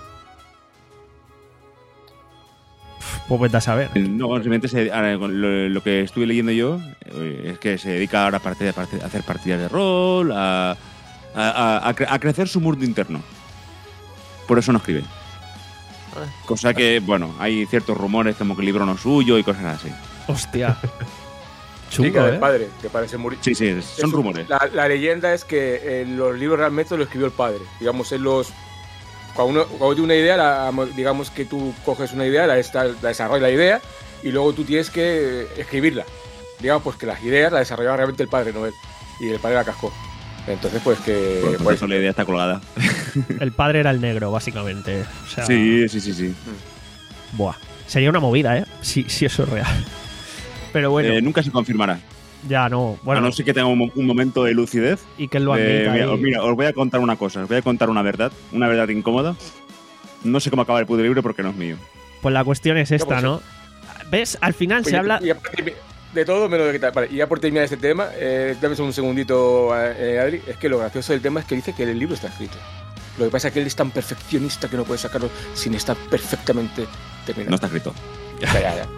Speaker 2: Pues vete a saber.
Speaker 3: No, simplemente se- ahora, con lo, lo que estuve leyendo yo eh, es que se dedica ahora a, part- a part- a hacer partidas de rol, a, a, a- a cre- a crecer su mundo interno. Por eso no escribe. Cosa que, bueno, hay ciertos rumores como que el libro no es suyo y cosas así.
Speaker 2: Hostia. Chungo,
Speaker 5: Sí, que del
Speaker 2: ¿eh?
Speaker 5: padre, que parece murió.
Speaker 3: Sí, sí, son rumores.
Speaker 5: La, la leyenda es que eh, los libros realmente lo escribió el padre. Digamos, él los. Cuando uno cuando tiene una idea, la- digamos que tú coges una idea, la, esta- la desarrollas la idea y luego tú tienes que escribirla. Digamos, pues que las ideas las desarrollaba realmente el padre, no él. Y el padre la cascó. Entonces, pues que.
Speaker 3: Por, por
Speaker 5: pues,
Speaker 3: eso la idea está colgada.
Speaker 2: El padre era el negro, básicamente. O sea,
Speaker 3: Sí, sí, sí, sí.
Speaker 2: buah. Sería una movida, ¿eh? Si, si eso es real. Pero bueno,
Speaker 3: Eh, nunca se confirmará.
Speaker 2: ya no. Bueno,
Speaker 3: a no ser que tenga un, mo- un momento de lucidez.
Speaker 2: y que él lo
Speaker 3: de-
Speaker 2: admita.
Speaker 3: mira,
Speaker 2: ahí.
Speaker 3: os- mira, os voy a contar una cosa. Os voy a contar una verdad. Una verdad incómoda. No sé cómo acaba el puto libro porque no es mío.
Speaker 2: Pues la cuestión es esta,
Speaker 5: pues,
Speaker 2: ¿no? ¿Ves? Al final
Speaker 5: Oye,
Speaker 2: se habla.
Speaker 5: y ya por termi- de todo menos de quitar. Vale, y ya por terminar este tema, eh, dame un segundito, eh, Adri. Es que lo gracioso del tema es que dice que el libro está escrito. Lo que pasa es que él es tan perfeccionista que no puede sacarlo sin estar perfectamente terminado.
Speaker 3: No está escrito.
Speaker 5: Ya, ya, ya.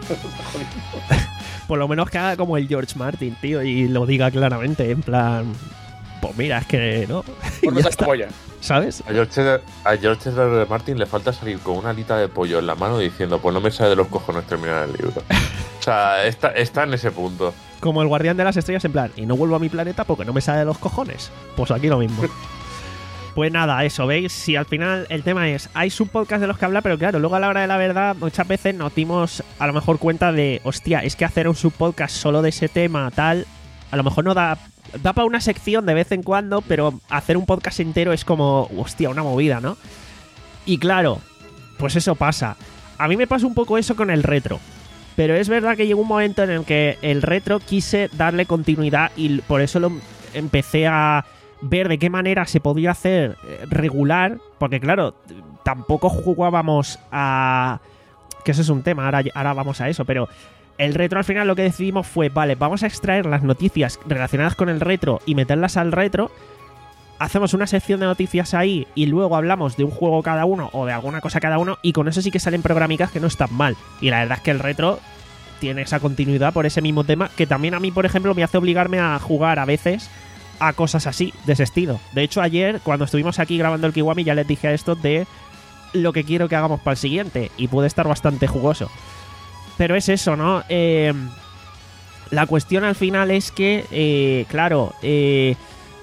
Speaker 2: Por lo menos que haga como el George Martin, tío, y lo diga claramente, en plan. Pues mira, es que no. Y
Speaker 5: Por
Speaker 2: ya
Speaker 5: esa
Speaker 2: está,
Speaker 5: polla.
Speaker 2: ¿sabes?
Speaker 4: A George, a George R. R. Martin le falta salir con una alita de pollo en la mano diciendo, pues no me sale de los cojones terminar el libro. O sea, está, está en ese punto.
Speaker 2: Como el guardián de las estrellas, en plan, y no vuelvo a mi planeta porque no me sale de los cojones. Pues aquí lo mismo. Pues nada, eso, ¿veis? Si al final el tema es, hay subpodcasts de los que habla, pero claro, luego a la hora de la verdad, muchas veces nos dimos a lo mejor cuenta de, hostia, es que hacer un subpodcast solo de ese tema, tal, a lo mejor no da, da para una sección de vez en cuando, pero hacer un podcast entero es como, hostia, una movida, ¿no? Y claro, pues eso pasa. A mí me pasa un poco eso con el retro. Pero es verdad que llegó un momento en el que el retro quise darle continuidad y por eso lo empecé a ver de qué manera se podía hacer eh, regular, porque claro, t- tampoco jugábamos a... que eso es un tema, ahora, ahora vamos a eso, pero el retro al final lo que decidimos fue, vale, vamos a extraer las noticias relacionadas con el retro y meterlas al retro, hacemos una sección de noticias ahí y luego hablamos de un juego cada uno o de alguna cosa cada uno y con eso sí que salen programicas que no están mal. Y la verdad es que el retro tiene esa continuidad por ese mismo tema que también a mí, por ejemplo, me hace obligarme a jugar a veces a cosas así, de ese estilo. De hecho, ayer, cuando estuvimos aquí grabando el Kiwami, ya les dije a esto de lo que quiero que hagamos para el siguiente y puede estar bastante jugoso. Pero es eso, ¿no? Eh, la cuestión al final es que, eh, claro, eh,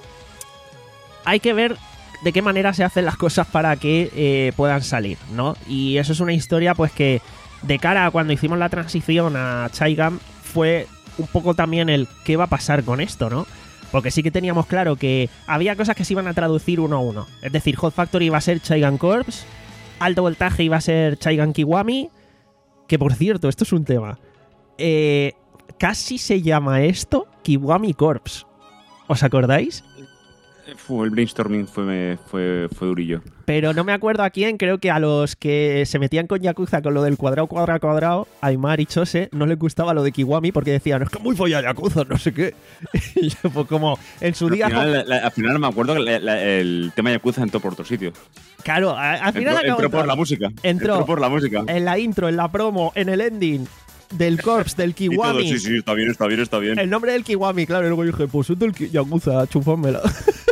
Speaker 2: hay que ver de qué manera se hacen las cosas para que eh, puedan salir, ¿no? Y eso es una historia, pues, que de cara a cuando hicimos la transición a Chaigam fue un poco también el qué va a pasar con esto, ¿no? Porque sí que teníamos claro que había cosas que se iban a traducir uno a uno. Es decir, Hot Factory iba a ser Chaigan Corps, Alto Voltaje iba a ser Chaigan Kiwami, que por cierto, esto es un tema. Eh, casi se llama esto Kiwami Corps. ¿Os acordáis?
Speaker 3: Fu, el brainstorming fue, fue, fue durillo.
Speaker 2: Pero no me acuerdo a quién, creo que a los que se metían con Yakuza con lo del cuadrado, cuadrado, cuadrado, Aymar y Chose, no les gustaba lo de Kiwami porque decían, es que muy folla Yakuza, no sé qué. Y yo, pues como en su
Speaker 3: Al
Speaker 2: día...
Speaker 3: final, la- la- al final me acuerdo que la- la- el tema Yakuza entró por otro sitio.
Speaker 2: Claro, a- al final
Speaker 3: Entró,
Speaker 2: acabó
Speaker 3: entró por
Speaker 2: entrando.
Speaker 3: la música.
Speaker 2: Entró.
Speaker 3: por la música.
Speaker 2: En la intro, en la promo, en el ending del Corps, del
Speaker 3: Y todo,
Speaker 2: Kiwami.
Speaker 3: sí, sí, está bien, está bien, está bien.
Speaker 2: El nombre del Kiwami, claro, y luego dije, pues es del Ki- Yakuza, chupámela.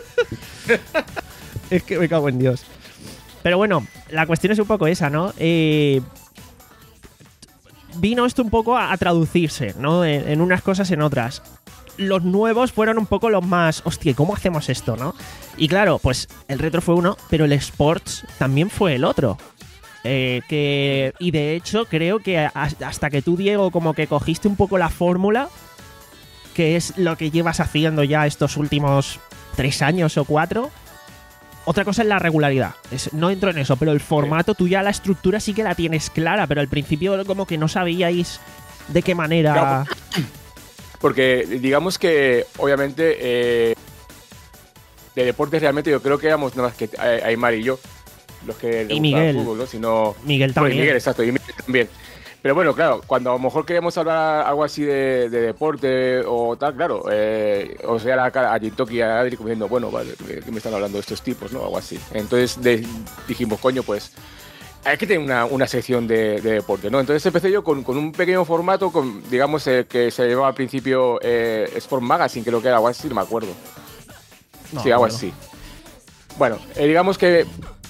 Speaker 2: Es que me cago en Dios. Pero bueno, la cuestión es un poco esa, ¿no? Eh, vino esto un poco a, a traducirse, ¿no? En, en unas cosas, en otras. Los nuevos fueron un poco los más, hostia, ¿cómo hacemos esto, no? Y claro, pues el retro fue uno, pero el sports también fue el otro. Eh, que y de hecho creo que hasta que tú, Diego, como que cogiste un poco la fórmula, que es lo que llevas haciendo ya estos últimos tres años o cuatro. Otra cosa es la regularidad. Es, no entro en eso, pero el formato, tú ya la estructura sí que la tienes clara, pero al principio como que no sabíais de qué manera...
Speaker 5: Claro, porque digamos que, obviamente, eh, de deportes realmente yo creo que éramos nada más que eh, Aymar y yo los que le
Speaker 2: Y
Speaker 5: gustaba
Speaker 2: Miguel.
Speaker 5: el fútbol, ¿no? Sino,
Speaker 2: Miguel
Speaker 5: bueno,
Speaker 2: también.
Speaker 5: y Miguel, exacto, y Miguel también. Pero bueno, claro, cuando a lo mejor queríamos hablar algo así de, de deporte o tal, claro, eh, o sea, la cara a Jintoki y a Adri como diciendo, bueno, vale, ¿qué me están hablando de estos tipos, no? Algo así. Entonces de, dijimos, coño, pues hay que tener una, una sección de, de deporte, ¿no? Entonces empecé yo con, con un pequeño formato, con, digamos, eh, que se llevaba al principio eh, Sport Magazine, creo que era algo así, no me acuerdo.
Speaker 2: No,
Speaker 5: sí, algo
Speaker 2: bueno.
Speaker 5: así. Bueno, eh, digamos que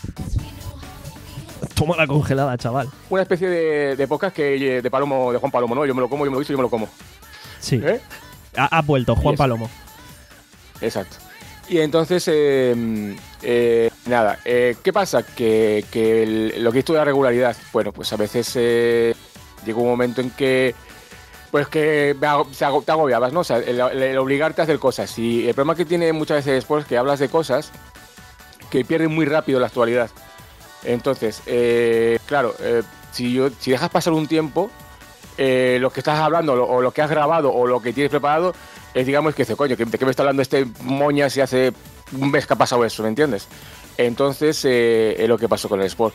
Speaker 2: Toma la congelada, chaval.
Speaker 5: una especie de, de podcast que eh, de Palomo, de Juan Palomo, ¿no? Yo me lo como, yo me lo hizo, yo me lo como.
Speaker 2: Sí.
Speaker 5: ¿Eh?
Speaker 2: Ha, ha vuelto Juan
Speaker 5: Yes.
Speaker 2: Palomo.
Speaker 5: Exacto. Y entonces, eh, eh, nada, eh, ¿qué pasa? Que, que el- lo que esto de la regularidad, bueno, pues a veces eh, llega un momento en que, pues que me hago- se ago- te agobiabas, ¿no? O sea, el, el- el obligarte a hacer cosas. Y el problema que tiene muchas veces después es que hablas de cosas que pierden muy rápido la actualidad. Entonces, eh, claro, eh, si, yo, si dejas pasar un tiempo, eh, lo que estás hablando lo- o lo que has grabado o lo que tienes preparado es, digamos, que dice, coño, ¿de qué me está hablando este moña si hace un mes que ha pasado eso? ¿Me entiendes? Entonces, eh, es lo que pasó con el Sport.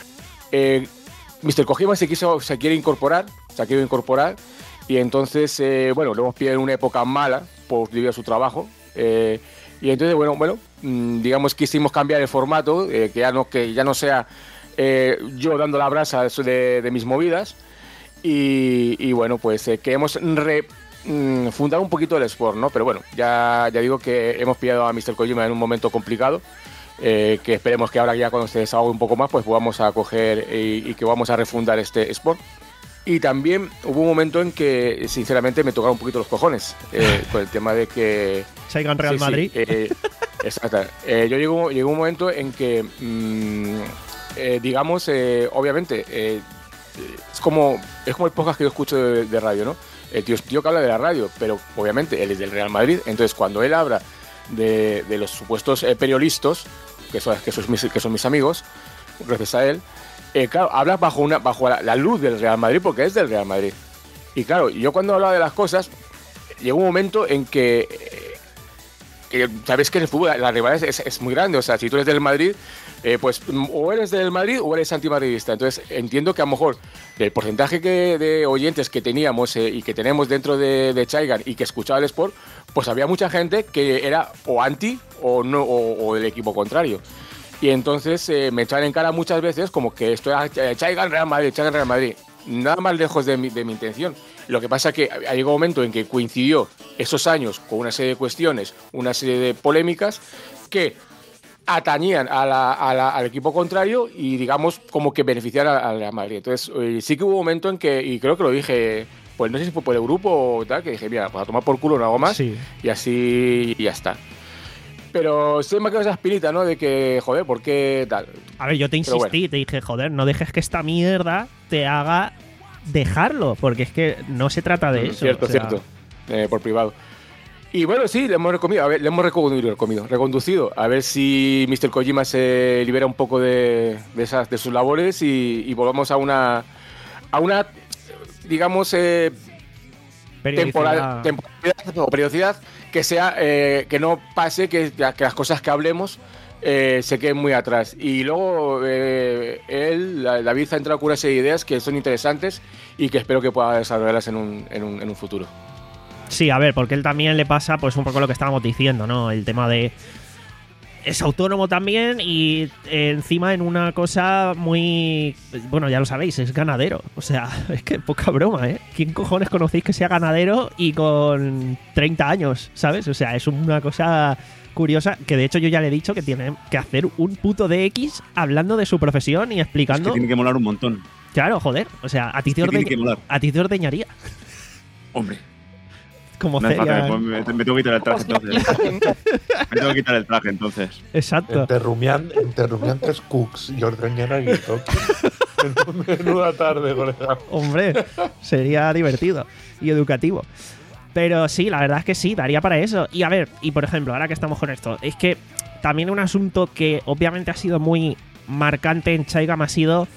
Speaker 5: Eh, mister Kojima se quiso, se quiere incorporar, se ha querido incorporar, y entonces, eh, bueno, lo hemos pillado en una época mala por debido a su trabajo. eh, y entonces, bueno, bueno, mm, digamos, quisimos cambiar el formato, eh, que ya no, que ya no sea eh, yo dando la brasa de, de mis movidas. Y, y bueno, pues eh, queremos re, mm, fundar un poquito el Sport, ¿no? Pero bueno, ya, ya digo que hemos pillado a mister Kojima en un momento complicado, eh, que esperemos que ahora ya cuando se desahogue un poco más, pues vamos a coger y, y que vamos a refundar este Sport. Y también hubo un momento en que, sinceramente, me tocaron un poquito los cojones, eh, con el tema de que...
Speaker 2: Saigan Real
Speaker 5: Sí, sí,
Speaker 2: Madrid.
Speaker 5: eh, exacto. Eh, yo llegó, llegó un momento en que, mm, eh, digamos, eh, obviamente, eh, es como es como el podcast que yo escucho de, de radio, ¿no? El tío es tío que habla de la radio, pero obviamente él es del Real Madrid. Entonces, cuando él habla de, de los supuestos eh, periodistas, que son, que, son mis, que son mis amigos, gracias a él, eh, claro, habla bajo, una, bajo la, la luz del Real Madrid porque es del Real Madrid. Y claro, yo cuando hablaba de las cosas, llegó un momento en que, eh, que sabes que el fútbol, la rivalidad es, es muy grande. O sea, si tú eres del Madrid, eh, pues o eres del Madrid o eres antimadridista. Entonces entiendo que a lo mejor del porcentaje que, de oyentes que teníamos eh, y que tenemos dentro de, de Chaigan y que escuchaba el Sport, pues había mucha gente que era o anti o no o, o del equipo contrario. Y entonces eh, me echaban en cara muchas veces como que esto era eh, Chaigan Real Madrid, Chaigan Real Madrid. Nada más lejos de mi, de mi intención. Lo que pasa es que ha llegado un momento en que coincidió esos años con una serie de cuestiones, una serie de polémicas que atañían a la, a la, al equipo contrario y, digamos, como que beneficiar al Real Madrid. Entonces, eh, sí que hubo un momento en que, y creo que lo dije, pues no sé si fue por el grupo o tal, que dije, mira, pues a tomar por culo no hago más,
Speaker 2: Sí.
Speaker 5: y así y ya está. Pero sí me ha quedado esa espinita, ¿no? De que, joder, ¿por qué tal?
Speaker 2: A ver, yo te
Speaker 5: Pero
Speaker 2: insistí, te dije, joder, no dejes que esta mierda te haga dejarlo, porque es que no se trata de eso.
Speaker 5: Cierto,
Speaker 2: o sea,
Speaker 5: cierto. Eh, por privado. Y bueno, sí, le hemos recomido, a ver, le hemos reconducido, recomido, reconducido, a ver si mister Kojima se libera un poco de, de esas de sus labores y, y volvamos a una a una digamos eh, temporal,
Speaker 2: periodicidad.
Speaker 5: temporalidad o periodicidad que sea eh, que no pase que, que las cosas que hablemos eh, se queden muy atrás. Y luego eh, él, la- David, ha entrado con una serie de ideas que son interesantes y que espero que pueda desarrollarlas en un, en un, en un futuro.
Speaker 2: Sí, a ver, porque él también le pasa pues un poco lo que estábamos diciendo, ¿no? El tema de... Es autónomo también y eh, encima en una cosa muy... Bueno, ya lo sabéis, es ganadero. O sea, es que poca broma, ¿eh? ¿Quién cojones conocéis que sea ganadero y con treinta años, ¿sabes? O sea, es una cosa curiosa que de hecho yo ya le he dicho que tiene que hacer un puto D X hablando de su profesión y
Speaker 3: Es
Speaker 2: explicando...
Speaker 3: que tiene que molar un montón.
Speaker 2: Claro, joder. O sea, a ti te,
Speaker 3: que tiene
Speaker 2: orde-
Speaker 3: que molar.
Speaker 2: a ti te ordeñaría.
Speaker 3: Hombre,
Speaker 2: Como
Speaker 3: no hace falta,
Speaker 2: Celia.
Speaker 3: me, me- me tengo que quitar el traje entonces. Me tengo que quitar el traje entonces.
Speaker 2: Exacto.
Speaker 4: Entre, rumian- entre rumiantes cooks y ordeñar guito. Menuda tarde, colega.
Speaker 2: Hombre, sería divertido y educativo. Pero sí, la verdad es que sí, daría para eso. Y a ver, y por ejemplo, ahora que estamos con esto, es que también un asunto que obviamente ha sido muy marcante en Chaigam ha sido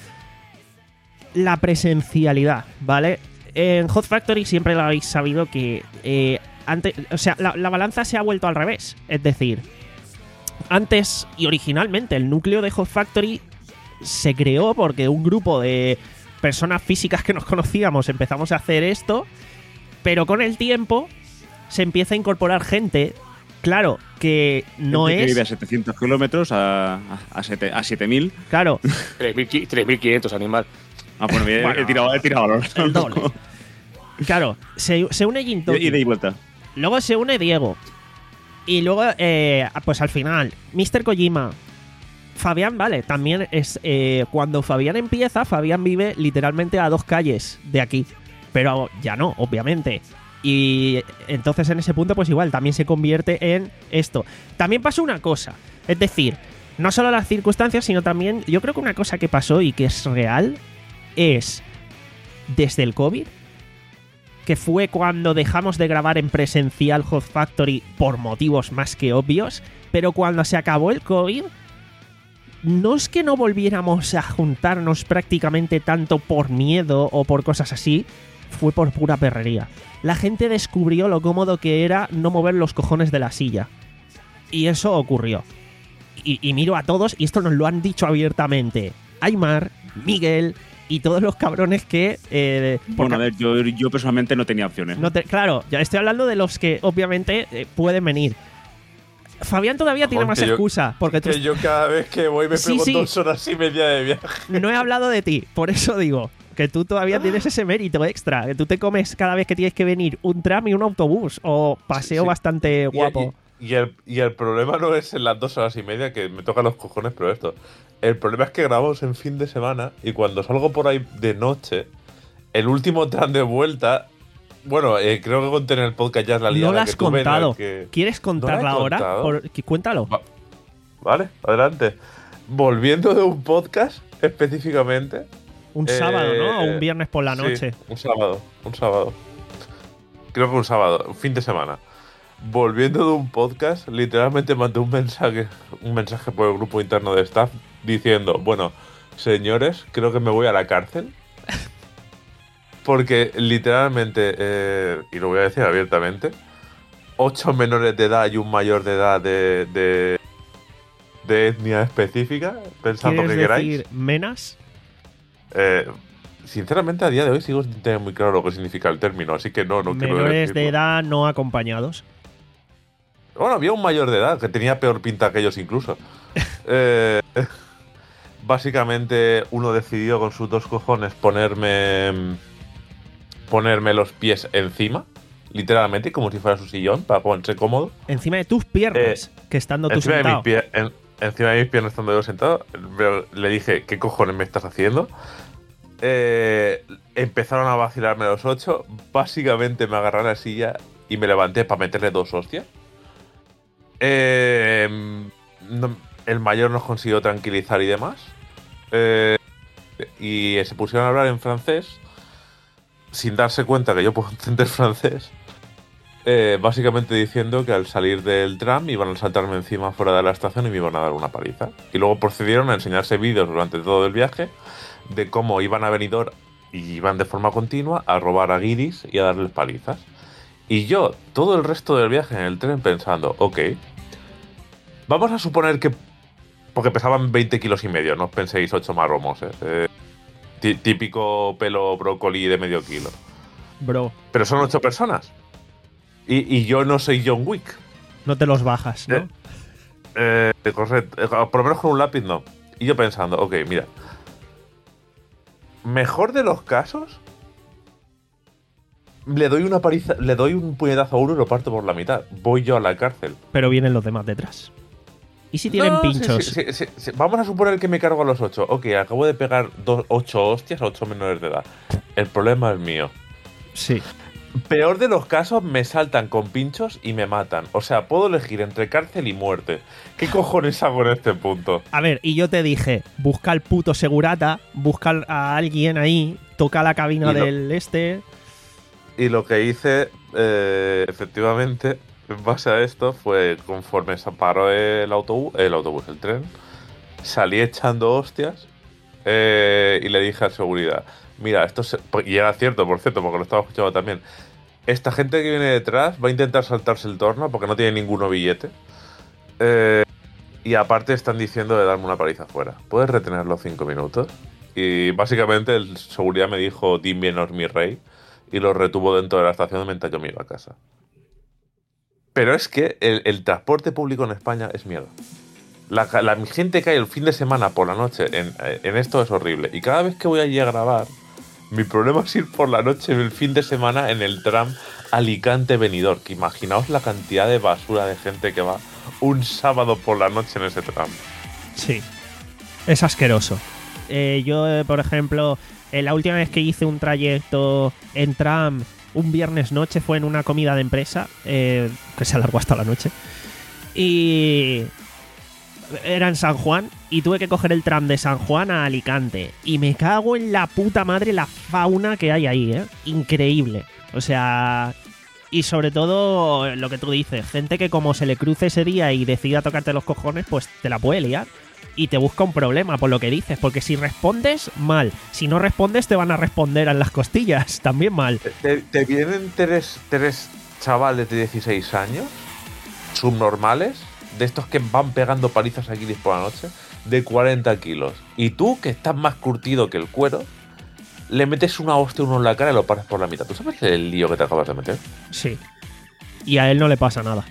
Speaker 2: la presencialidad, ¿vale? En Hot Factory siempre lo habéis sabido que eh, antes, o sea, la, la balanza se ha vuelto al revés. Es decir, antes y originalmente el núcleo de Hot Factory se creó porque un grupo de personas físicas que nos conocíamos empezamos a hacer esto, pero con el tiempo se empieza a incorporar gente, claro, que no
Speaker 3: Gente que
Speaker 2: es...
Speaker 3: vive a setecientos kilómetros, a, a, a, siete- a siete mil.
Speaker 2: Claro,
Speaker 5: tres mil quinientos, animal.
Speaker 3: Ah, bueno, he,
Speaker 2: Bueno,
Speaker 3: he tirado, he tirado valor.
Speaker 2: el doble. Claro, se, se une Gintoki.
Speaker 3: Y de y vuelta.
Speaker 2: Luego se une Diego. Y luego, eh, pues al final, mister Kojima. Fabián, vale, también es... eh, cuando Fabián empieza, Fabián vive literalmente a dos calles de aquí. Pero ya no, obviamente. Y entonces en ese punto pues igual también se convierte en esto. También pasó una cosa, es decir, no solo las circunstancias, sino también yo creo que una cosa que pasó y que es real es desde el COVID, que fue cuando dejamos de grabar en presencial Hot Factory por motivos más que obvios, pero cuando se acabó el COVID, no es que no volviéramos a juntarnos prácticamente tanto por miedo o por cosas así, fue por pura perrería. La gente descubrió lo cómodo que era no mover los cojones de la silla. Y eso ocurrió. Y, y miro a todos, y esto nos lo han dicho abiertamente Aymar, Miguel y todos los cabrones que... Eh,
Speaker 3: bueno, a ver, yo, yo personalmente no tenía opciones.
Speaker 2: No te, claro, ya estoy hablando de los que obviamente eh, pueden venir. Fabián todavía tiene más
Speaker 4: yo,
Speaker 2: excusa. Porque tú...
Speaker 4: que yo cada vez que voy me
Speaker 2: sí,
Speaker 4: pego
Speaker 2: sí.
Speaker 4: dos horas y media de viaje.
Speaker 2: No he hablado de ti, por eso digo que tú todavía tienes ese mérito extra. Que tú te comes cada vez que tienes que venir un tram y un autobús o paseo sí, sí. bastante guapo.
Speaker 4: Y, y, y, el, y el problema no es en las dos horas y media, que me tocan los cojones, pero esto. El problema es que grabamos en fin de semana y cuando salgo por ahí de noche, el último tram de vuelta... Bueno, eh, creo que conté en el podcast ya la liada.
Speaker 2: No la has
Speaker 4: que tuve
Speaker 2: contado.
Speaker 4: Que...
Speaker 2: ¿Quieres contarla
Speaker 4: ¿No
Speaker 2: ahora? Por... Cuéntalo.
Speaker 4: Va. Vale, adelante. Volviendo de un podcast, específicamente.
Speaker 2: Un
Speaker 4: eh,
Speaker 2: sábado, ¿no? O un viernes por la noche.
Speaker 4: Sí, un sábado, un sábado. Creo que un sábado, un fin de semana. Volviendo de un podcast, literalmente mandé un mensaje, un mensaje por el grupo interno de staff diciendo, bueno, señores, creo que me voy a la cárcel. Porque literalmente, eh, y lo voy a decir abiertamente, ocho menores de edad y un mayor de edad de, de, de etnia específica, pensando que queráis.
Speaker 2: ¿Quieres decir menas?
Speaker 4: Eh, sinceramente, a día de hoy sigo sin tener muy claro lo que significa el término, así que no, no quiero decirlo.
Speaker 2: Menores de edad no acompañados.
Speaker 4: Bueno, había un mayor de edad que tenía peor pinta que ellos incluso. eh, básicamente, uno decidió con sus dos cojones ponerme... ponerme los pies encima, literalmente, como si fuera su sillón, para ponerse cómodo.
Speaker 2: Encima de tus piernas, eh, que estando tú sentado.
Speaker 4: De mis pie, en, encima de mis piernas estando yo sentado, le dije, ¿qué cojones me estás haciendo? Eh, empezaron a vacilarme los ocho, básicamente me agarré a la silla y me levanté para meterle dos hostias. Eh, no, el mayor nos consiguió tranquilizar y demás. Eh, y se pusieron a hablar en francés, sin darse cuenta que yo puedo entender francés, eh, básicamente diciendo que al salir del tram iban a saltarme encima fuera de la estación y me iban a dar una paliza. Y luego procedieron a enseñarse vídeos durante todo el viaje de cómo iban a Benidorm y iban de forma continua a robar a guiris y a darles palizas. Y yo, todo el resto del viaje en el tren pensando, ok, vamos a suponer que... Porque pesaban veinte kilos y medio, no os penséis ocho marromos, eh. eh típico pelo brócoli de medio kilo.
Speaker 2: Bro.
Speaker 4: Pero son ocho personas. Y, y yo no soy John Wick.
Speaker 2: No te los bajas, ¿no?
Speaker 4: Eh, eh, correcto. Por lo menos con un lápiz no. Y yo pensando, ok, mira. Mejor de los casos, le doy una paliza, le doy un puñetazo a uno y lo parto por la mitad. Voy yo a la cárcel.
Speaker 2: Pero vienen los demás detrás. ¿Y si tienen
Speaker 4: no,
Speaker 2: pinchos?
Speaker 4: Sí, sí, sí, sí. Vamos a suponer que me cargo a los ocho. Ok, acabo de pegar dos, ocho hostias a ocho menores de edad. El problema es mío.
Speaker 2: Sí.
Speaker 4: Peor de los casos, me saltan con pinchos y me matan. O sea, puedo elegir entre cárcel y muerte. ¿Qué cojones hago en este punto?
Speaker 2: A ver, y yo te dije, busca al puto segurata, busca a alguien ahí, toca la cabina
Speaker 4: lo,
Speaker 2: del este...
Speaker 4: Y lo que hice, eh, efectivamente... En base a esto fue conforme se paró el autobús, el autobús, el tren, salí echando hostias eh, y le dije a seguridad, mira, esto se, y era cierto, por cierto, porque lo estaba escuchando también, esta gente que viene detrás va a intentar saltarse el torno porque no tiene ninguno billete eh, y aparte están diciendo de darme una paliza afuera. ¿Puedes retenerlo cinco minutos? Y básicamente el seguridad me dijo, di menos mi rey, y lo retuvo dentro de la estación mientras yo me iba a casa. Pero es que el, el transporte público en España es mierda. La, la gente que hay el fin de semana por la noche en, en esto es horrible. Y cada vez que voy allí a grabar, mi problema es ir por la noche el fin de semana en el tram Alicante-Benidorm. Que imaginaos la cantidad de basura de gente que va un sábado por la noche en ese tram.
Speaker 2: Sí, es asqueroso. Eh, yo, eh, por ejemplo, eh, la última vez que hice un trayecto en tram un viernes noche, fue en una comida de empresa, eh, que se alargó hasta la noche. Y era en San Juan y tuve que coger el tram de San Juan a Alicante. Y me cago en la puta madre la fauna que hay ahí, ¿eh? Increíble. O sea... Y sobre todo, lo que tú dices, gente que como se le cruce ese día y decida tocarte los cojones, pues te la puede liar. Y te busca un problema por lo que dices. Porque si respondes, mal. Si no respondes, te van a responder en las costillas. También mal.
Speaker 4: ¿Te, te vienen tres, tres chavales de dieciséis años, subnormales, de estos que van pegando palizas aquí por la noche, de cuarenta kilos? Y tú, que estás más curtido que el cuero, le metes una hostia uno en la cara y lo paras por la mitad. ¿Tú sabes el lío que te acabas de meter?
Speaker 2: Sí. Y a él no le pasa nada.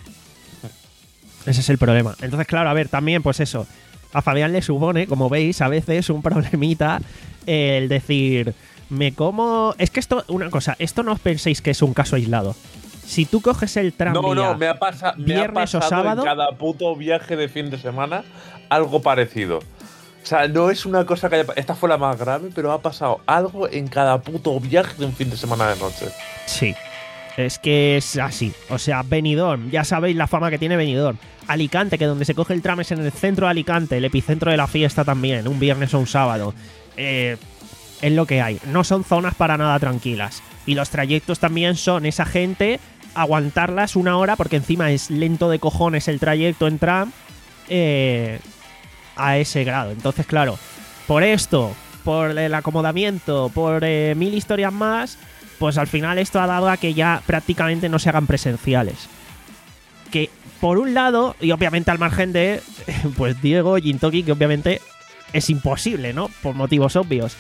Speaker 2: Ese es el problema. Entonces, claro, a ver, también, pues eso. A Fabián le supone, como veis, a veces un problemita eh, el decir, me como... Es que esto, una cosa, esto no os penséis que es un caso aislado. Si tú coges el tranvía
Speaker 4: No, no, me ha, pasa, me ha
Speaker 2: viernes
Speaker 4: pasado
Speaker 2: o sábado,
Speaker 4: en cada puto viaje de fin de semana algo parecido. O sea, no es una cosa que haya... Esta fue la más grave, pero ha pasado algo en cada puto viaje de un fin de semana de noche.
Speaker 2: sí. Es que es así. O sea, Benidorm, ya sabéis la fama que tiene Benidorm. Alicante, que donde se coge el tram es en el centro de Alicante, el epicentro de la fiesta también, un viernes o un sábado. Eh, es lo que hay. No son zonas para nada tranquilas. Y los trayectos también son esa gente aguantarlas una hora, porque encima es lento de cojones el trayecto en tram, eh, a ese grado. Entonces, claro, por esto, por el acomodamiento, por eh, mil historias más, pues al final esto ha dado a que ya prácticamente no se hagan presenciales. Que por un lado, y obviamente al margen de pues Diego, Gintoki, que obviamente es imposible, ¿no? Por motivos obvios.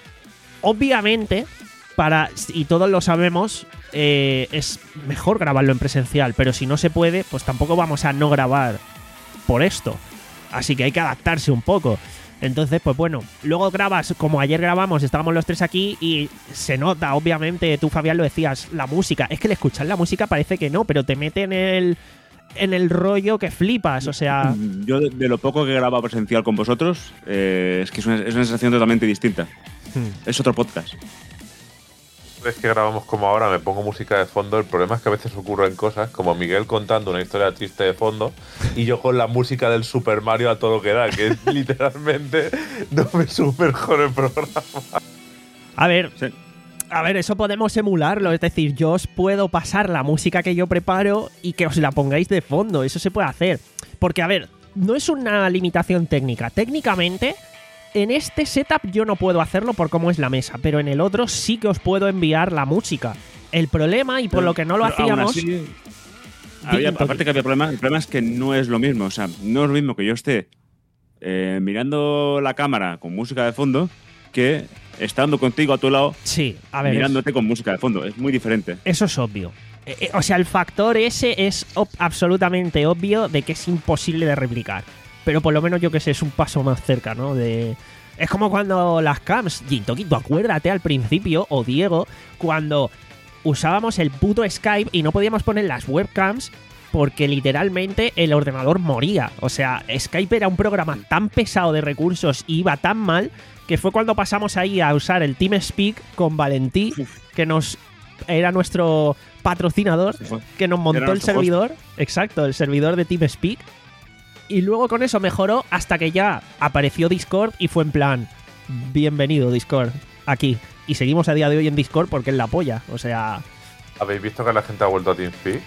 Speaker 2: Obviamente, para, y todos lo sabemos, eh, es mejor grabarlo en presencial, pero si no se puede, pues tampoco vamos a no grabar por esto. Así que hay que adaptarse un poco. Entonces, pues bueno, luego grabas, como ayer grabamos, estábamos los tres aquí y se nota, obviamente, tú Fabián lo decías, la música. Es que el escuchar la música parece que no, pero te mete en el, en el rollo que flipas, o sea...
Speaker 3: Yo de, de lo poco que he grabado presencial con vosotros, eh, es que es una, es una sensación totalmente distinta. Hmm. Es otro podcast.
Speaker 4: Es que grabamos como ahora, me pongo música de fondo. El problema es que a veces ocurren cosas, como Miguel contando una historia triste de fondo y yo con la música del Super Mario a todo lo que da, que es, literalmente no me sumerjo mejor el programa.
Speaker 2: A ver,
Speaker 3: Sí.
Speaker 2: a ver, eso podemos emularlo, es decir, yo os puedo pasar la música que yo preparo y que os la pongáis de fondo, eso se puede hacer. Porque, a ver, no es una limitación técnica. Técnicamente, en este setup yo no puedo hacerlo por cómo es la mesa, pero en el otro sí que os puedo enviar la música. El problema, y por lo que no lo
Speaker 3: Pero aún
Speaker 2: hacíamos...
Speaker 3: así, había- aparte que había problema, el problema es que no es lo mismo. O sea, no es lo mismo que yo esté eh, mirando la cámara con música de fondo que estando contigo a tu lado
Speaker 2: Sí, a ver, es-
Speaker 3: mirándote con música de fondo. Es muy diferente.
Speaker 2: eso es obvio. Eh, eh, o sea, el factor ese es ob- absolutamente obvio de que es imposible de replicar. Pero por lo menos yo que sé, es un paso más cerca, ¿no? De... Es como cuando las cams, Gintoki, tú acuérdate al principio, o Diego, cuando usábamos el puto Skype y no podíamos poner las webcams porque literalmente el ordenador moría. O sea, Skype era un programa tan pesado de recursos y iba tan mal que fue cuando pasamos ahí a usar el TeamSpeak con Valentí, que nos era nuestro patrocinador,
Speaker 3: Sí, fue.
Speaker 2: que nos montó
Speaker 3: Era
Speaker 2: el
Speaker 3: nuestro host.
Speaker 2: servidor. Exacto, el servidor de TeamSpeak. Y luego con eso mejoró hasta que ya apareció Discord y fue en plan, bienvenido Discord, aquí. Y seguimos a día de hoy en Discord porque es la polla. O sea,
Speaker 4: ¿Habéis visto que la gente ha vuelto a TeamSpeak?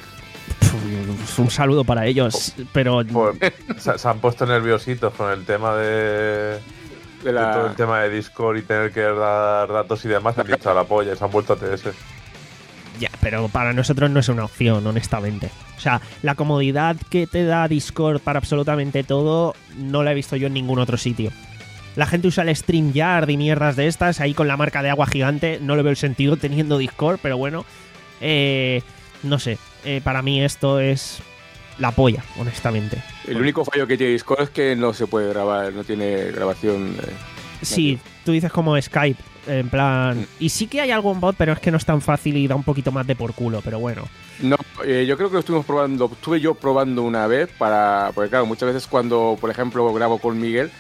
Speaker 2: pf, un saludo para ellos. Pero
Speaker 4: Pues, se, se han puesto nerviositos con el tema de,
Speaker 5: De la-
Speaker 4: de todo el tema de Discord y tener que dar datos y demás. Han dicho a la polla y se han vuelto a T S.
Speaker 2: ya, pero para nosotros no es una opción, honestamente. O sea, la comodidad que te da Discord para absolutamente todo no la he visto yo en ningún otro sitio. La gente usa el StreamYard y mierdas de estas, ahí con la marca de agua gigante. No le veo el sentido teniendo Discord, pero bueno. Eh, no sé, eh, para mí esto es la polla, honestamente.
Speaker 5: El único fallo que tiene Discord es que no se puede grabar, no tiene grabación. eh.
Speaker 2: Sí, tú dices como Skype, en plan... Y sí que hay algún bot, pero es que no es tan fácil y da un poquito más de por culo, pero bueno.
Speaker 5: No, eh, yo creo que lo estuvimos probando, estuve yo probando una vez para, porque claro, muchas veces cuando, por ejemplo, grabo con Miguel,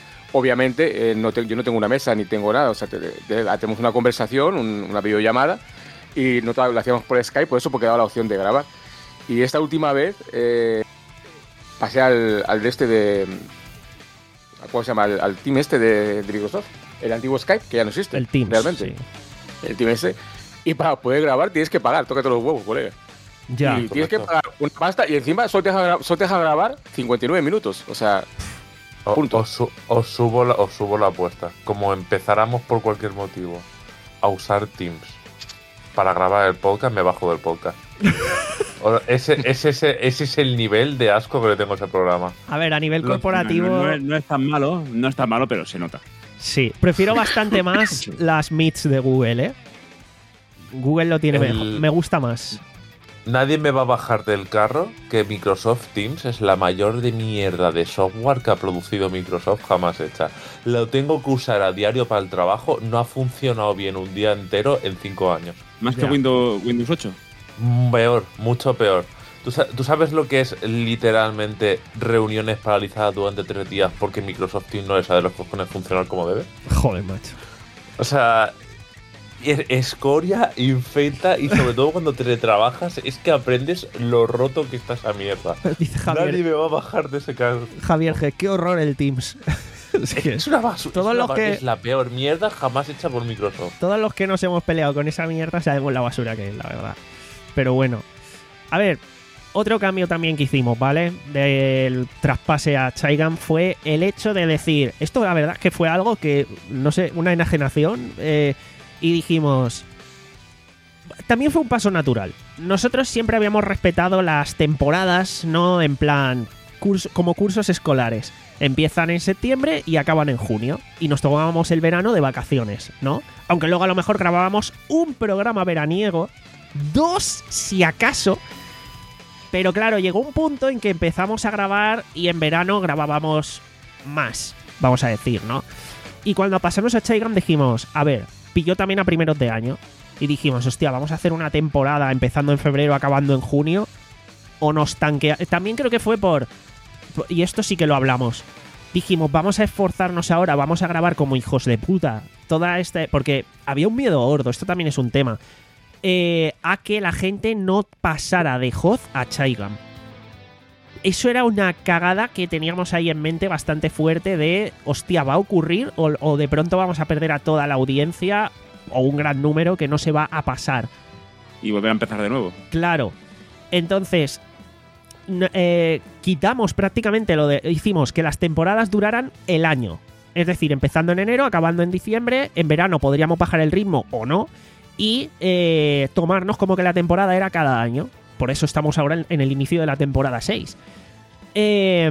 Speaker 5: obviamente eh, no te- yo no tengo una mesa ni tengo nada, o sea, te- te- hacemos una conversación, un- una videollamada y no lo hacíamos por Skype, por eso porque daba la opción de grabar. Y esta última vez eh, pasé al, al de este de... ¿Cómo se llama? Al, al team este de, de Microsoft. El antiguo Skype, que ya no existe.
Speaker 2: El Teams,
Speaker 5: realmente.
Speaker 2: sí.
Speaker 5: El team ese. Y para poder grabar tienes que pagar, tócate los huevos, colega.
Speaker 2: Ya.
Speaker 5: Y tienes que pagar una pasta y encima solo te deja, gra- solo te deja grabar cincuenta y nueve minutos. O sea,
Speaker 4: O-
Speaker 5: punto.
Speaker 4: Os, su- os subo la, os subo la apuesta. Como empezáramos por cualquier motivo a usar Teams para grabar el podcast, me bajo del podcast. O- ese, ese, ese, ese es el nivel de asco que le tengo a ese programa.
Speaker 2: A ver, a nivel
Speaker 3: Lo-
Speaker 2: corporativo.
Speaker 3: No, no es, no es tan malo, no es tan malo, pero se nota.
Speaker 2: Sí, prefiero bastante más las Meets de Google, ¿eh? Google lo tiene
Speaker 4: El-
Speaker 2: mejor. Me gusta más.
Speaker 4: Nadie me va a bajar del carro que Microsoft Teams es la mayor de mierda de software que ha producido Microsoft jamás hecha. Lo tengo que usar a diario para el trabajo, no ha funcionado bien un día entero en cinco años.
Speaker 3: Más que
Speaker 2: Ya.
Speaker 3: Windows, Windows ocho.
Speaker 4: Peor, mucho peor. ¿Tú, sa- tú sabes lo que es literalmente reuniones paralizadas durante tres días porque Microsoft Teams no le sabe los cojones funcionar como debe?
Speaker 2: Joder, macho.
Speaker 4: O sea, es- escoria, infecta y sobre todo cuando teletrabajas es que aprendes lo roto que está esa mierda.
Speaker 2: Dice
Speaker 4: Nadie
Speaker 2: Javier,
Speaker 4: me va a bajar de ese carro.
Speaker 2: Javier G, qué horror el Teams. Es que
Speaker 4: Es una basura.
Speaker 2: Todos
Speaker 4: es, una
Speaker 2: los
Speaker 4: ba-
Speaker 2: que-
Speaker 4: es la peor mierda jamás hecha por Microsoft.
Speaker 2: todos los que nos hemos peleado con esa mierda sabemos la basura que es, la verdad. Pero bueno. A ver, otro cambio también que hicimos, ¿vale? Del traspase a Chaigan fue el hecho de decir, esto la verdad es que fue algo que, no sé, una enajenación, eh, y dijimos, también fue un paso natural. Nosotros siempre habíamos respetado las temporadas, ¿no? En plan, curso, como cursos escolares. Empiezan en septiembre y acaban en junio. Y nos tomábamos el verano de vacaciones, ¿no? Aunque luego a lo mejor grabábamos un programa veraniego, dos si acaso. Pero claro, llegó un punto en que empezamos a grabar y en verano grabábamos más, vamos a decir, ¿no? Y cuando pasamos a Chaigan dijimos, a ver, pilló también a primeros de año. Y dijimos, hostia, vamos a hacer una temporada empezando en febrero, acabando en junio. O nos tanquea. También creo que fue por... Y esto sí que lo hablamos. Dijimos, vamos a esforzarnos ahora, vamos a grabar como hijos de puta. Toda este... Porque había un miedo gordo, esto también es un tema. Eh, a que la gente no pasara de Hoth a Chaigan. Eso era una cagada que teníamos ahí en mente bastante fuerte de, hostia, ¿va a ocurrir? O, o de pronto vamos a perder a toda la audiencia o un gran número que no se va a pasar.
Speaker 3: Y volver a empezar de nuevo.
Speaker 2: Claro. Entonces, n- eh, quitamos prácticamente lo de... Hicimos que las temporadas duraran el año. Es decir, empezando en enero, acabando en diciembre. En verano podríamos bajar el ritmo o no. Y eh, tomarnos como que la temporada era cada año. Por eso estamos ahora en, en el inicio de la temporada seis. Eh,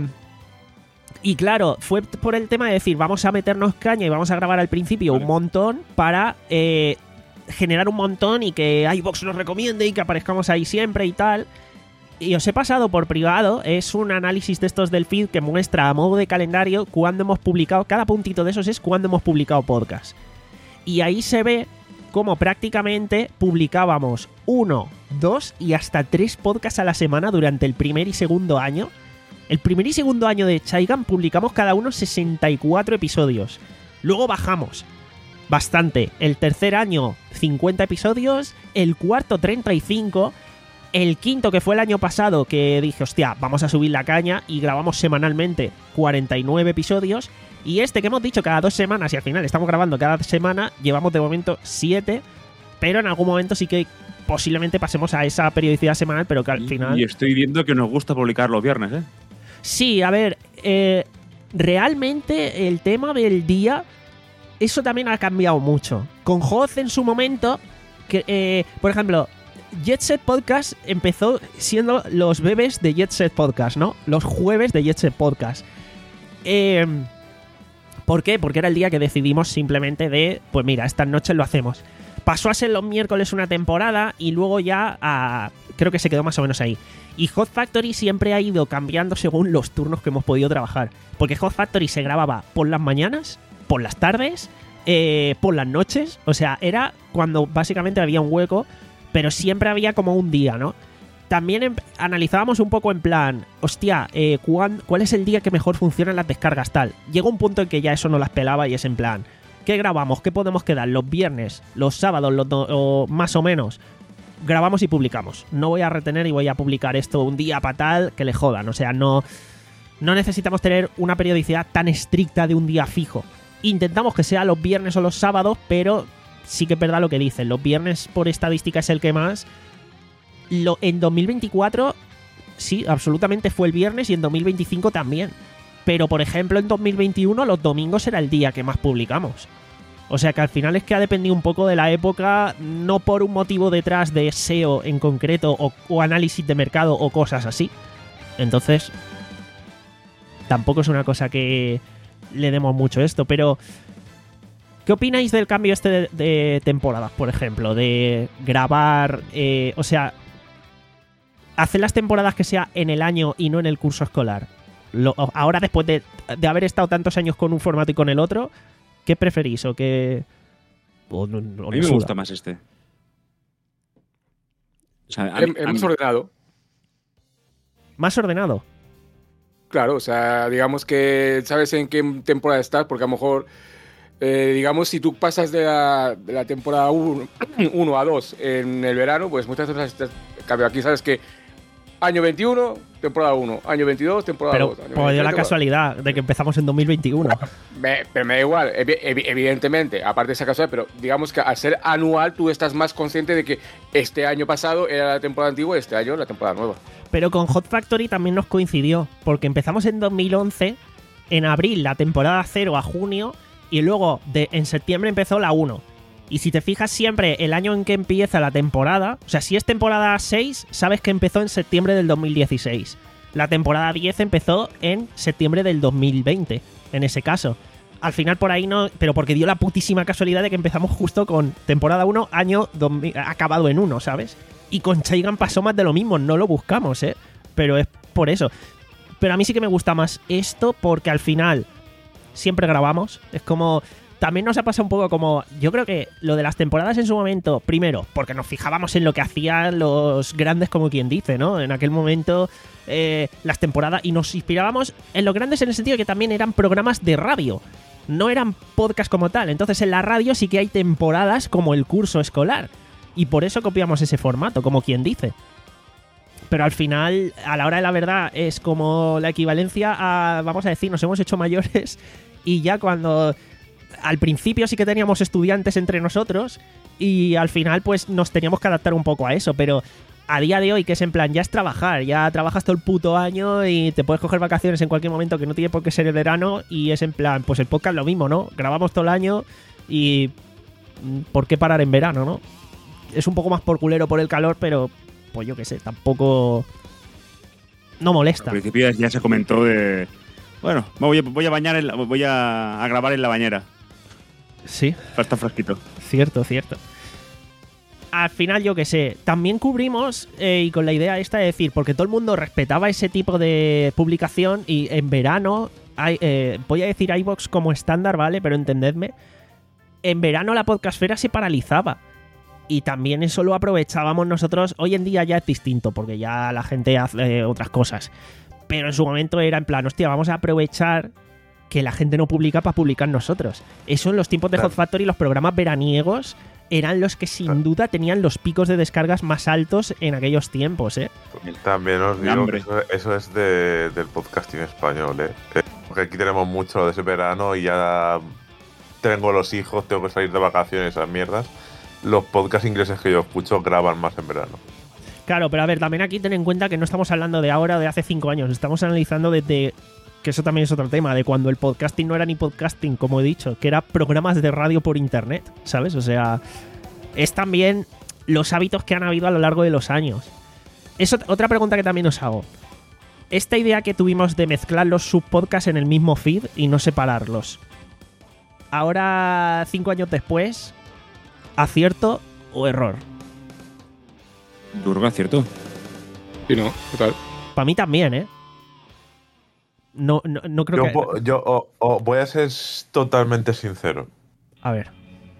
Speaker 2: y claro, fue por el tema de decir, vamos a meternos caña y vamos a grabar al principio
Speaker 3: Vale.
Speaker 2: un montón para eh, generar un montón y que iVoox nos recomiende y que aparezcamos ahí siempre y tal. Y os he pasado por privado, es un análisis de estos del feed que muestra a modo de calendario cuándo hemos publicado, cada puntito de esos es cuándo hemos publicado podcast. Y ahí se ve cómo prácticamente publicábamos uno, dos y hasta tres podcasts a la semana durante el primer y segundo año. El primer y segundo año de Chaigan publicamos cada uno sesenta y cuatro episodios. Luego bajamos bastante. El tercer año, cincuenta episodios. El cuarto, treinta y cinco. El quinto, que fue el año pasado, que dije, hostia, vamos a subir la caña y grabamos semanalmente cuarenta y nueve episodios. Y este que hemos dicho cada dos semanas y al final estamos grabando cada semana, llevamos de momento siete. Pero en algún momento sí que posiblemente pasemos a esa periodicidad semanal, pero que al
Speaker 3: Y-
Speaker 2: final...
Speaker 3: Y estoy viendo que nos gusta publicar los viernes, ¿eh?
Speaker 2: Sí, a ver, eh, realmente el tema del día, eso también ha cambiado mucho. Con Hoth en su momento, que, eh, por ejemplo, Jet Set Podcast empezó siendo los bebés de Jet Set Podcast, ¿no? Los jueves de Jet Set Podcast. Eh, ¿Por qué? Porque era el día que decidimos simplemente de, pues mira, estas noches lo hacemos. Pasó a ser los miércoles una temporada y luego ya a, creo que se quedó más o menos ahí. Y Hot Factory siempre ha ido cambiando según los turnos que hemos podido trabajar. Porque Hot Factory se grababa por las mañanas, por las tardes, eh, por las noches. O sea, era cuando básicamente había un hueco, pero siempre había como un día, ¿no? También em- analizábamos un poco en plan, hostia, eh, ¿cuán- ¿cuál es el día que mejor funcionan las descargas tal? Llegó un punto en que ya eso no las pelaba y es en plan, ¿Qué grabamos? ¿Qué podemos quedar? Los viernes, los sábados, los do- o más o menos. Grabamos y publicamos. No voy a retener y voy a publicar esto un día para tal que le jodan. O sea, no, no necesitamos tener una periodicidad tan estricta de un día fijo. Intentamos que sea los viernes o los sábados, pero sí que es verdad lo que dicen. Los viernes por estadística es el que más. Lo, en dos mil veinticuatro, sí, absolutamente fue el viernes y en dos mil veinticinco también. Pero, por ejemplo, en dos mil veintiuno los domingos era el día que más publicamos. O sea que al final es que ha dependido un poco de la época, no por un motivo detrás de S E O en concreto o, o análisis de mercado o cosas así. Entonces, tampoco es una cosa que le demos mucho esto, pero ¿qué opináis del cambio este de, de temporadas, por ejemplo? De grabar, eh, o sea, hacer las temporadas que sea en el año y no en el curso escolar. Lo, ahora, después de, de haber estado tantos años con un formato y con el otro, ¿qué preferís o qué...? O, o,
Speaker 3: a mí me
Speaker 2: suda?
Speaker 3: gusta más este. O sea, a
Speaker 5: Es,
Speaker 3: mí-
Speaker 5: es
Speaker 3: a
Speaker 5: más
Speaker 3: mí-
Speaker 5: ordenado.
Speaker 2: Más ordenado.
Speaker 5: Claro, o sea, digamos que sabes en qué temporada estás, porque a lo mejor, eh, digamos, si tú pasas de la, de la temporada uno a dos en el verano, pues muchas veces estás- cambio aquí, sabes que año veintiuno, temporada uno, año veintidós, temporada
Speaker 2: Pero
Speaker 5: dos. Año
Speaker 2: pues dio
Speaker 5: veintitrés,
Speaker 2: la
Speaker 5: temporada-
Speaker 2: casualidad de que empezamos en dos mil veintiuno.
Speaker 5: Me- pero me da igual, evi- evi- evidentemente, aparte de esa casualidad, pero digamos que al ser anual tú estás más consciente de que este año pasado era la temporada antigua y este año la temporada nueva.
Speaker 2: Pero con Hot Factory también nos coincidió, porque empezamos en dos mil once, en abril la temporada cero a junio, y luego de, en septiembre empezó la uno. Y si te fijas siempre el año en que empieza la temporada, o sea, si es temporada seis, sabes que empezó en septiembre del dos mil dieciséis. La temporada diez empezó en septiembre del dos mil veinte, en ese caso. Al final por ahí no, pero porque dio la putísima casualidad de que empezamos justo con temporada uno, año dos mil, acabado en uno, ¿sabes? Y con Chaigan pasó más de lo mismo, no lo buscamos, ¿eh? Pero es por eso. Pero a mí sí que me gusta más esto porque al final siempre grabamos. Es como... También nos ha pasado un poco como... Yo creo que lo de las temporadas en su momento, primero, porque nos fijábamos en lo que hacían los grandes, como quien dice, ¿no? En aquel momento, eh, las temporadas... Y nos inspirábamos en los grandes en el sentido de que también eran programas de radio. No eran podcast como tal. Entonces en la radio sí que hay temporadas como el curso escolar. Y por eso copiamos ese formato, como quien dice. Pero al final, a la hora de la verdad, es como la equivalencia a... Vamos a decir, nos hemos hecho mayores y ya cuando... Al principio sí que teníamos estudiantes entre nosotros y al final pues nos teníamos que adaptar un poco a eso, pero a día de hoy que es en plan, ya es trabajar, ya trabajas todo el puto año y te puedes coger vacaciones en cualquier momento que no tiene por qué ser el verano y es en plan, pues el podcast lo mismo, ¿no? Grabamos todo el año y ¿por qué parar en verano, no? Es un poco más por culero por el calor, pero pues yo qué sé, tampoco no molesta.
Speaker 3: Al principio ya se comentó de... Bueno, me voy a, voy a bañar, en la- voy a, a grabar en la bañera.
Speaker 2: Sí.
Speaker 3: Para estar fresquito.
Speaker 2: Cierto, cierto. Al final, yo qué sé, también cubrimos, eh, y con la idea esta de decir, porque todo el mundo respetaba ese tipo de publicación y en verano, hay, eh, voy a decir iVoox como estándar, ¿vale? Pero entendedme, en verano la podcastfera se paralizaba. Y también eso lo aprovechábamos nosotros. Hoy en día ya es distinto, porque ya la gente hace eh, otras cosas. Pero en su momento era en plan, hostia, vamos a aprovechar que la gente no publica para publicar nosotros. Eso en los tiempos de
Speaker 4: Claro.
Speaker 2: Hot Factory, los programas veraniegos eran los que sin duda tenían los picos de descargas más altos en aquellos tiempos, ¿eh?
Speaker 4: También os digo
Speaker 3: Hambre.
Speaker 4: que eso, eso es de- del podcasting español, ¿eh? Eh, Porque aquí tenemos mucho de ese verano y ya tengo los hijos, tengo que salir de vacaciones, esas mierdas. Los podcasts ingleses que yo escucho graban más en verano.
Speaker 2: Claro, pero a ver, también aquí ten en cuenta que no estamos hablando de ahora o de hace cinco años. Estamos analizando desde... Que eso también es otro tema, de cuando el podcasting no era ni podcasting, como he dicho, que era programas de radio por internet, ¿sabes? O sea, es también los hábitos que han habido a lo largo de los años. Es ot- otra pregunta que también os hago. Esta idea que tuvimos de mezclar los subpodcasts en el mismo feed y no separarlos. Ahora, cinco años después, ¿acierto o error?
Speaker 3: Durga, ¿cierto?
Speaker 5: Sí, no, total.
Speaker 2: Para mí también, ¿eh? No, no, no creo
Speaker 4: Yo,
Speaker 2: que...
Speaker 4: po- yo o- o voy a ser s- totalmente sincero.
Speaker 2: A ver.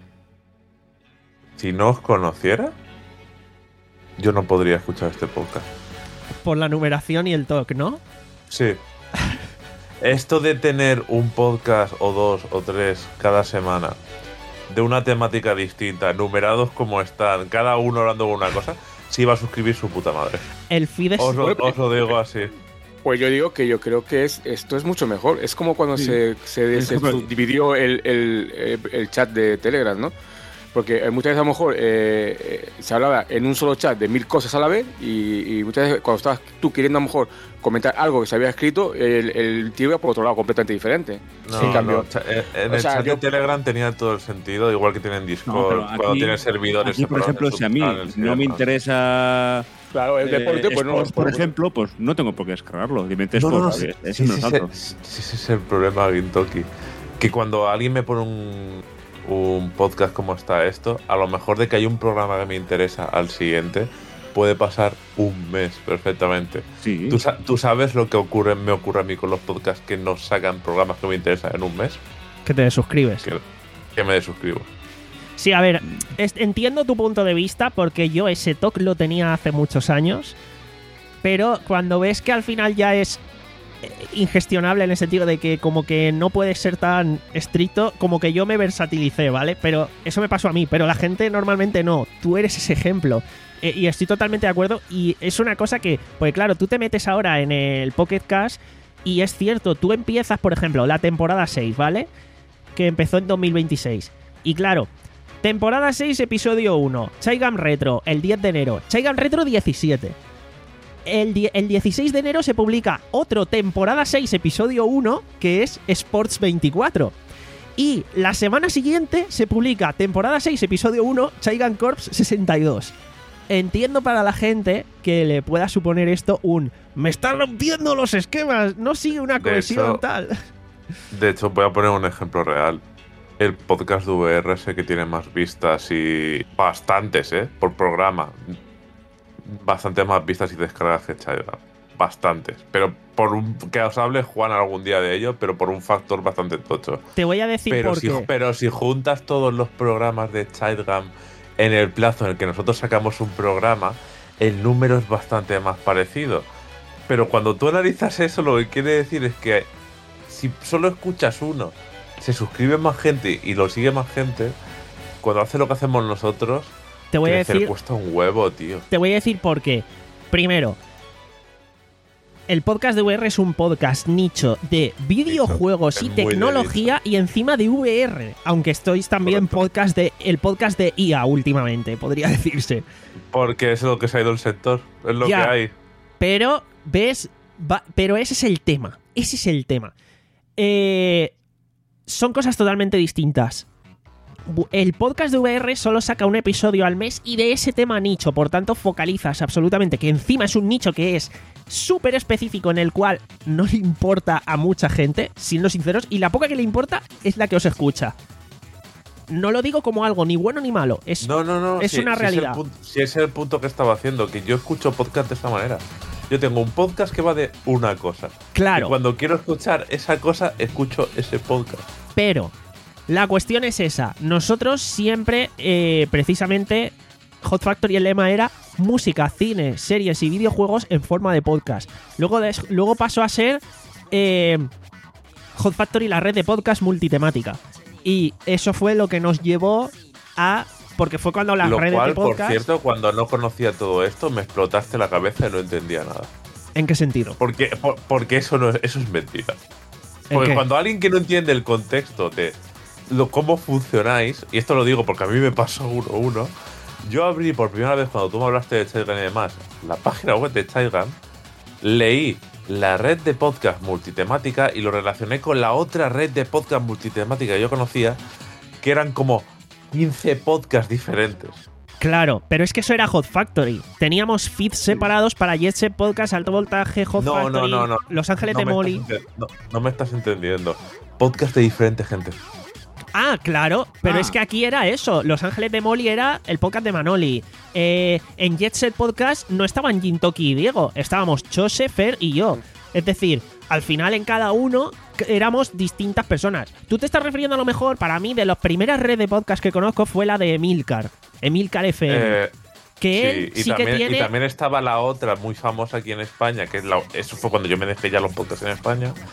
Speaker 4: Si no os conociera, yo no podría escuchar este podcast.
Speaker 2: Por la numeración y el talk, ¿no?
Speaker 4: Sí. Esto de tener un podcast o dos o tres cada semana de una temática distinta, numerados como están, cada uno hablando de una cosa, sí va a suscribir su puta madre.
Speaker 2: El feed es...
Speaker 4: Os, lo- os lo digo así.
Speaker 5: Pues yo digo que yo creo que es esto es mucho mejor. Es como cuando
Speaker 3: Sí.
Speaker 5: se, se,
Speaker 3: Es
Speaker 5: se
Speaker 3: como-
Speaker 5: subdividió el, el, el- el chat de Telegram, ¿no? Porque eh, muchas veces a lo mejor eh, eh, se hablaba en un solo chat de mil cosas a la vez y, y muchas veces cuando estabas tú queriendo a lo mejor comentar algo que se había escrito, el, el tío iba por otro lado completamente diferente.
Speaker 4: No,
Speaker 5: en cambio,
Speaker 4: no, cha- en en
Speaker 5: o
Speaker 4: el
Speaker 5: sea,
Speaker 4: chat
Speaker 5: yo-
Speaker 4: de Telegram tenía todo el sentido, igual que tienen Discord,
Speaker 3: No, pero aquí-
Speaker 4: cuando tienen servidores
Speaker 3: Aquí, por
Speaker 4: separados
Speaker 3: ejemplo,
Speaker 4: en
Speaker 3: si a mí
Speaker 4: subcanales y
Speaker 3: no me
Speaker 4: demás.
Speaker 3: interesa
Speaker 5: claro, el
Speaker 3: eh,
Speaker 5: deporte, pues no.
Speaker 3: Sports, por
Speaker 5: pues-
Speaker 3: ejemplo, pues no tengo por qué descargarlo. Simplemente
Speaker 4: No, no, no,
Speaker 3: Sports,
Speaker 4: sí,
Speaker 3: ese
Speaker 4: sí,
Speaker 3: no
Speaker 4: sí,
Speaker 3: es otro.
Speaker 4: sí, sí, ese es el problema, Gintoki. Que cuando alguien me pone un, un podcast como está esto, a lo mejor de que hay un programa que me interesa al siguiente, puede pasar un mes perfectamente.
Speaker 3: Sí.
Speaker 4: ¿Tú, sa- tú sabes lo que ocurre, me ocurre a mí con los podcasts que no sacan programas que me interesan en un mes?
Speaker 2: Que te suscribes.
Speaker 4: Que, que me desuscribo.
Speaker 2: Sí, a ver, es- entiendo tu punto de vista porque yo ese toque lo tenía hace muchos años, pero cuando ves que al final ya es eh, ingestionable en el sentido de que como que no puedes ser tan estricto, como que yo me versatilicé, ¿vale? Pero eso me pasó a mí, pero la gente normalmente no. Tú eres ese ejemplo. Eh, y estoy totalmente de acuerdo y es una cosa que, pues claro, tú te metes ahora en el Pocket Cast y es cierto, tú empiezas, por ejemplo, la temporada seis, ¿vale? Que empezó en dos mil veintiséis. Y claro, temporada seis, episodio uno. Chaigam Retro, el diez de enero. Chaigam Retro diecisiete. El, die- el dieciséis de enero se publica otro temporada seis, episodio uno, que es Sports veinticuatro. Y la semana siguiente se publica temporada seis, episodio uno, Chaigam Corps sesenta y dos. Entiendo para la gente que le pueda suponer esto un me están rompiendo los esquemas, no sigue una
Speaker 4: De
Speaker 2: cohesión
Speaker 4: hecho,
Speaker 2: tal.
Speaker 4: De hecho, voy a poner un ejemplo real. El podcast de V R sé que tiene más vistas y bastantes, ¿eh? Por programa. Bastantes más vistas y descargas que Chaira. Bastantes. Pero por un que os hable Juan algún día de ello, pero por un factor bastante tocho.
Speaker 2: Te voy a decir
Speaker 4: Pero
Speaker 2: por
Speaker 4: si,
Speaker 2: qué.
Speaker 4: pero si juntas todos los programas de Childgam en el plazo en el que nosotros sacamos un programa, el número es bastante más parecido. Pero cuando tú analizas eso, lo que quiere decir es que si solo escuchas uno, se suscribe más gente y lo sigue más gente, cuando hace lo que hacemos nosotros,
Speaker 2: Te voy a
Speaker 4: crecer
Speaker 2: decir
Speaker 4: cuesta un huevo, tío.
Speaker 2: Te voy a decir por qué. Primero, el podcast de V R es un podcast nicho de videojuegos
Speaker 4: Es
Speaker 2: y
Speaker 4: muy de
Speaker 2: tecnología y encima de V R. Aunque estáis también
Speaker 4: Correcto.
Speaker 2: podcast de el podcast de I A últimamente, podría decirse.
Speaker 4: Porque es lo que se ha ido el sector, es lo
Speaker 2: Ya.
Speaker 4: que hay.
Speaker 2: Pero, ¿ves? Va- pero ese es el tema. Ese es el tema. Eh, son cosas totalmente distintas. Bu- El podcast de V R solo saca un episodio al mes y de ese tema nicho, por tanto focalizas absolutamente, que encima es un nicho que es súper específico en el cual no le importa a mucha gente, siendo sinceros, y la poca que le importa es la que os escucha. No lo digo como algo ni bueno ni malo, es,
Speaker 4: No, no, no.
Speaker 2: es
Speaker 4: si-
Speaker 2: una
Speaker 4: si
Speaker 2: realidad.
Speaker 4: Es el punto, si es el punto que estaba haciendo, que yo escucho podcast de esta manera. Yo tengo un podcast que va de una cosa.
Speaker 2: Claro.
Speaker 4: Y cuando quiero escuchar esa cosa, escucho ese podcast.
Speaker 2: Pero la cuestión es esa. Nosotros siempre, eh, precisamente, Hot Factory, el lema era música, cine, series y videojuegos en forma de podcast. Luego, des- luego pasó a ser eh, Hot Factory, la red de podcast multitemática. Y eso fue lo que nos llevó a... Porque fue cuando las
Speaker 4: Lo
Speaker 2: redes
Speaker 4: cual,
Speaker 2: de podcast...
Speaker 4: por cierto, cuando no conocía todo esto, me explotaste la cabeza y no entendía nada.
Speaker 2: ¿En qué sentido?
Speaker 4: Porque, por- porque eso, no es, eso es mentira.
Speaker 2: ¿En
Speaker 4: Porque
Speaker 2: qué?
Speaker 4: cuando alguien que no entiende el contexto de lo, cómo funcionáis, y esto lo digo porque a mí me pasó uno a uno, yo abrí por primera vez cuando tú me hablaste de Chaigam y demás, la página web de Chaigam, leí la red de podcast multitemática y lo relacioné con la otra red de podcast multitemática que yo conocía, que eran como quince podcasts diferentes.
Speaker 2: Claro, pero es que eso era Hot Factory. Teníamos feeds separados para Jet Set Podcast, Alto Voltaje, Hot
Speaker 4: No, no,
Speaker 2: Factory,
Speaker 4: no, no.
Speaker 2: Los Ángeles
Speaker 4: No
Speaker 2: de
Speaker 4: me
Speaker 2: Molly.
Speaker 4: estás ente- No, no me estás entendiendo. Podcast de diferente gente.
Speaker 2: Ah, claro, pero
Speaker 3: Ah.
Speaker 2: es que aquí era eso. Los Ángeles de Molly era el podcast de Manoli. Eh, en Jet Set Podcast no estaban Gintoki y Diego, estábamos Chose, Fer y yo. Es decir, al final en cada uno éramos distintas personas. Tú te estás refiriendo a lo mejor, para mí, de las primeras redes de podcast que conozco fue la de Emilcar. Emilcar F M.
Speaker 4: Eh,
Speaker 2: que él
Speaker 4: y,
Speaker 2: sí
Speaker 4: también,
Speaker 2: que tiene...
Speaker 4: y también estaba la otra muy famosa aquí en España, que es la, eso fue cuando yo me dejé ya los podcasts en España,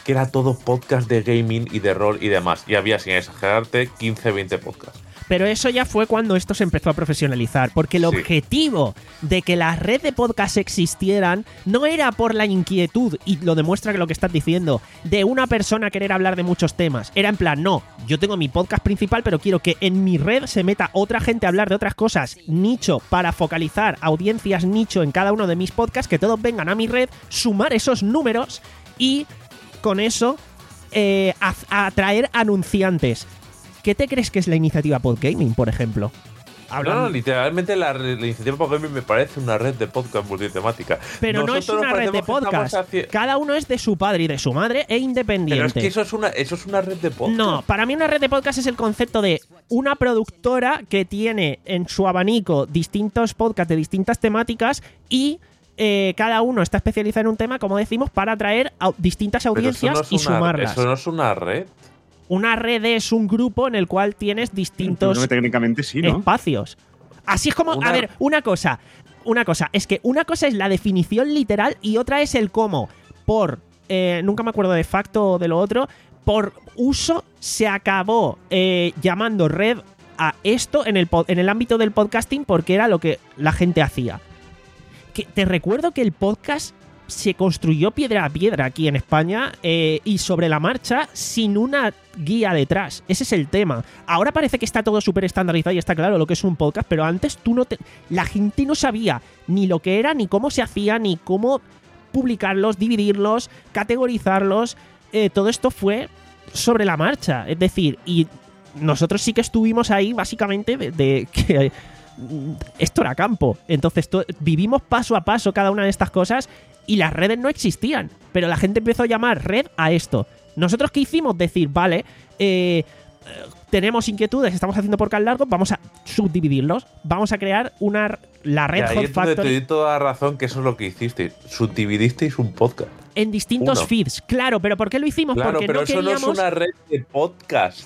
Speaker 4: que era todo podcast de gaming y de rol y demás. Y había, sin exagerarte, quince, veinte podcasts.
Speaker 2: Pero eso ya fue cuando esto se empezó a profesionalizar, porque el
Speaker 4: Sí.
Speaker 2: objetivo de que la red de podcasts existieran no era por la inquietud, y lo demuestra que lo que estás diciendo, de una persona querer hablar de muchos temas. Era en plan, no, yo tengo mi podcast principal, pero quiero que en mi red se meta otra gente a hablar de otras cosas, nicho, para focalizar audiencias nicho en cada uno de mis podcasts, que todos vengan a mi red, sumar esos números y con eso eh, a- atraer anunciantes. ¿Qué te crees que es la iniciativa Podgaming, por ejemplo?
Speaker 4: No,
Speaker 2: Hablando-
Speaker 4: no, literalmente la, la iniciativa Podgaming me parece una red de podcast multitemática.
Speaker 2: Pero no es
Speaker 4: Nosotros
Speaker 2: una
Speaker 4: nos
Speaker 2: red de
Speaker 4: parecemos que estamos
Speaker 2: podcast.
Speaker 4: haci-
Speaker 2: Cada uno es de su padre y de su madre e independiente.
Speaker 4: Pero es que eso es una, eso es una red de podcast.
Speaker 2: No, para mí una red de podcast es el concepto de una productora que tiene en su abanico distintos podcasts de distintas temáticas y eh, cada uno está especializado en un tema, como decimos, para atraer a distintas
Speaker 4: Pero eso
Speaker 2: audiencias
Speaker 4: no es
Speaker 2: y
Speaker 4: una-
Speaker 2: sumarlas.
Speaker 4: Eso no es una red.
Speaker 2: Una red es un grupo en el cual tienes distintos
Speaker 3: No, técnicamente sí, ¿no?
Speaker 2: espacios. Así es como,
Speaker 4: Una-
Speaker 2: a ver, una cosa, una cosa, es que una cosa es la definición literal y otra es el cómo, por, eh, nunca me acuerdo de facto o de lo otro, por uso se acabó eh, llamando red a esto en el, po- en el ámbito del podcasting porque era lo que la gente hacía. Que, te recuerdo que el podcast se construyó piedra a piedra aquí en España eh, y sobre la marcha sin una guía detrás. Ese es el tema. Ahora parece que está todo súper estandarizado y está claro lo que es un podcast, pero antes tú no te... la gente no sabía ni lo que era, ni cómo se hacía, ni cómo publicarlos, dividirlos, categorizarlos. Eh, todo esto fue sobre la marcha. Es decir, y nosotros sí que estuvimos ahí básicamente de, de que mm, esto era campo. Entonces to- vivimos paso a paso cada una de estas cosas y las redes no existían. Pero la gente empezó a llamar red a esto. ¿Nosotros qué hicimos? Decir, vale, eh, eh, tenemos inquietudes, estamos haciendo podcast largos, vamos a subdividirlos. Vamos a crear una la
Speaker 4: Y
Speaker 2: red
Speaker 4: ahí
Speaker 2: Hot
Speaker 4: es donde te
Speaker 2: Factory
Speaker 4: di toda la razón que eso es lo que hicisteis. Subdividisteis un podcast.
Speaker 2: en distintos
Speaker 4: uno.
Speaker 2: feeds. Claro, pero ¿por qué lo hicimos?
Speaker 4: Claro,
Speaker 2: Porque
Speaker 4: pero
Speaker 2: no
Speaker 4: eso
Speaker 2: queríamos...
Speaker 4: no es una red de podcast.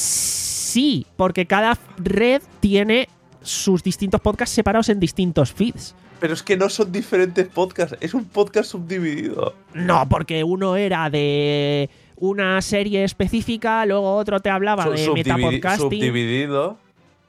Speaker 2: Sí, porque cada red tiene sus distintos podcasts separados en distintos feeds.
Speaker 4: Pero es que no son diferentes podcasts, es un podcast subdividido.
Speaker 2: No, porque uno era de una serie específica, luego otro te hablaba
Speaker 4: Su-
Speaker 2: de
Speaker 4: subdividi-
Speaker 2: metapodcasting.
Speaker 4: Subdividido.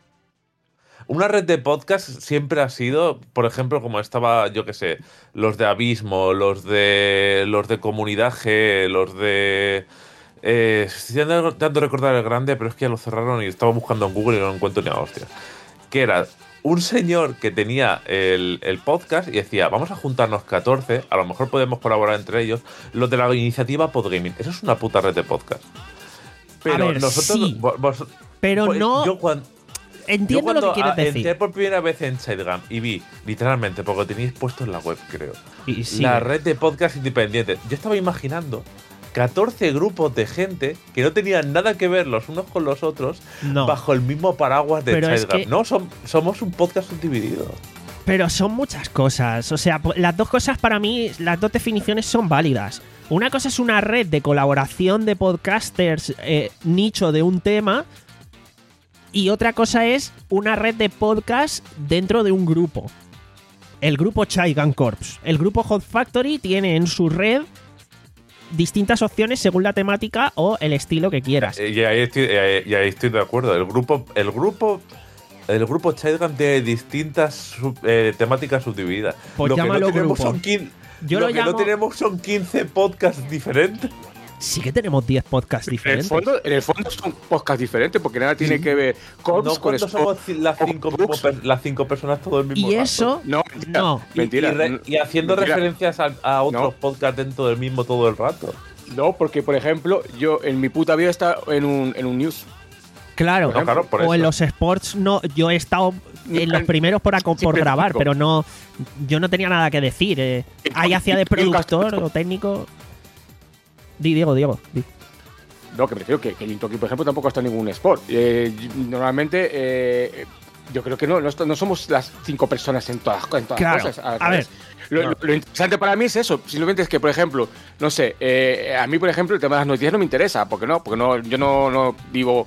Speaker 4: Una red de podcast siempre ha sido, por ejemplo, como estaba, yo qué sé, los de Abismo, los de los de Comunidad G, los de... Eh, estoy intentando recordar el grande, pero es que ya lo cerraron y estaba buscando en Google y no lo encuentro ni a hostia. Que era un señor que tenía el, el podcast y decía, vamos a juntarnos catorce, a lo mejor podemos colaborar entre ellos, los de la iniciativa Podgaming. Eso es una puta red de podcast. Pero
Speaker 2: ver,
Speaker 4: nosotros...
Speaker 2: sí,
Speaker 4: vos- vos-
Speaker 2: pero
Speaker 4: pues,
Speaker 2: no...
Speaker 4: Yo cuando,
Speaker 2: Entiendo
Speaker 4: yo cuando
Speaker 2: lo que quieres
Speaker 4: a-
Speaker 2: decir.
Speaker 4: entré por primera vez en SideGam y vi, literalmente, porque lo tenéis puesto en la web, creo,
Speaker 2: Y sí,
Speaker 4: la red de podcast independientes. Yo estaba imaginando catorce grupos de gente que no tenían nada que ver los unos con los otros
Speaker 2: no.
Speaker 4: bajo el mismo paraguas de
Speaker 2: Pero es
Speaker 4: SideGam.
Speaker 2: que-
Speaker 4: No, som- somos un podcast subdividido.
Speaker 2: Pero son muchas cosas. O sea, po- las dos cosas para mí, las dos definiciones son válidas. Una cosa es una red de colaboración de podcasters eh, nicho de un tema. Y otra cosa es una red de podcast dentro de un grupo. El grupo Chaigan Corps. El grupo Hot Factory tiene en su red distintas opciones según la temática o el estilo que quieras.
Speaker 4: Eh, Y ahí estoy, eh, y ahí estoy de acuerdo. El grupo, el grupo, el grupo SideGam tiene distintas sub- eh, temáticas subdivididas.
Speaker 2: Pues
Speaker 4: lo que
Speaker 2: llámalo
Speaker 4: no tenemos
Speaker 2: grupo.
Speaker 4: son quin-
Speaker 2: Yo
Speaker 4: lo,
Speaker 2: lo
Speaker 4: que
Speaker 2: llamo-
Speaker 4: no tenemos son quince podcasts diferentes.
Speaker 2: Sí que tenemos diez podcasts
Speaker 5: En el,
Speaker 2: diferentes.
Speaker 5: fondo, en el fondo son podcasts diferentes porque nada tiene que ver Corps
Speaker 4: No
Speaker 5: con
Speaker 4: cuando
Speaker 5: Sport.
Speaker 4: somos ci- las cinco,
Speaker 5: Books.
Speaker 4: per- las cinco personas todo el mismo
Speaker 2: Y
Speaker 4: rato.
Speaker 2: eso,
Speaker 5: No, mentira,
Speaker 2: no.
Speaker 4: Y-
Speaker 5: mentira.
Speaker 4: y, re- y haciendo
Speaker 5: Mentira.
Speaker 4: referencias a, a otros
Speaker 5: No.
Speaker 4: podcasts dentro del mismo todo el rato.
Speaker 5: No, porque por ejemplo, yo en mi puta vida he estado en un, en un news.
Speaker 2: Claro,
Speaker 4: No, claro, por
Speaker 2: o en
Speaker 4: eso.
Speaker 2: los sports no, yo he estado en los
Speaker 5: En-
Speaker 2: primeros por, aco- por
Speaker 5: siempre
Speaker 2: grabar,
Speaker 5: cinco.
Speaker 2: pero no, yo no tenía nada que decir. eh. Ahí hacía de
Speaker 5: y- y un
Speaker 2: productor
Speaker 5: gasto.
Speaker 2: o técnico. Di, Diego, Diego. di.
Speaker 5: No, que me refiero que, que en Intoki, por ejemplo, tampoco está en ningún sport. Eh, y- normalmente, eh, yo creo que no, no, est- no somos las cinco personas en todas, en todas
Speaker 2: Claro,
Speaker 5: las cosas. Al
Speaker 2: a
Speaker 5: revés. Lo,
Speaker 4: No.
Speaker 5: lo- lo interesante para mí es eso. Simplemente es que, por ejemplo, no sé, eh, a mí, por ejemplo, el tema de las noticias no me interesa. ¿Por qué no? Porque no, yo no, no vivo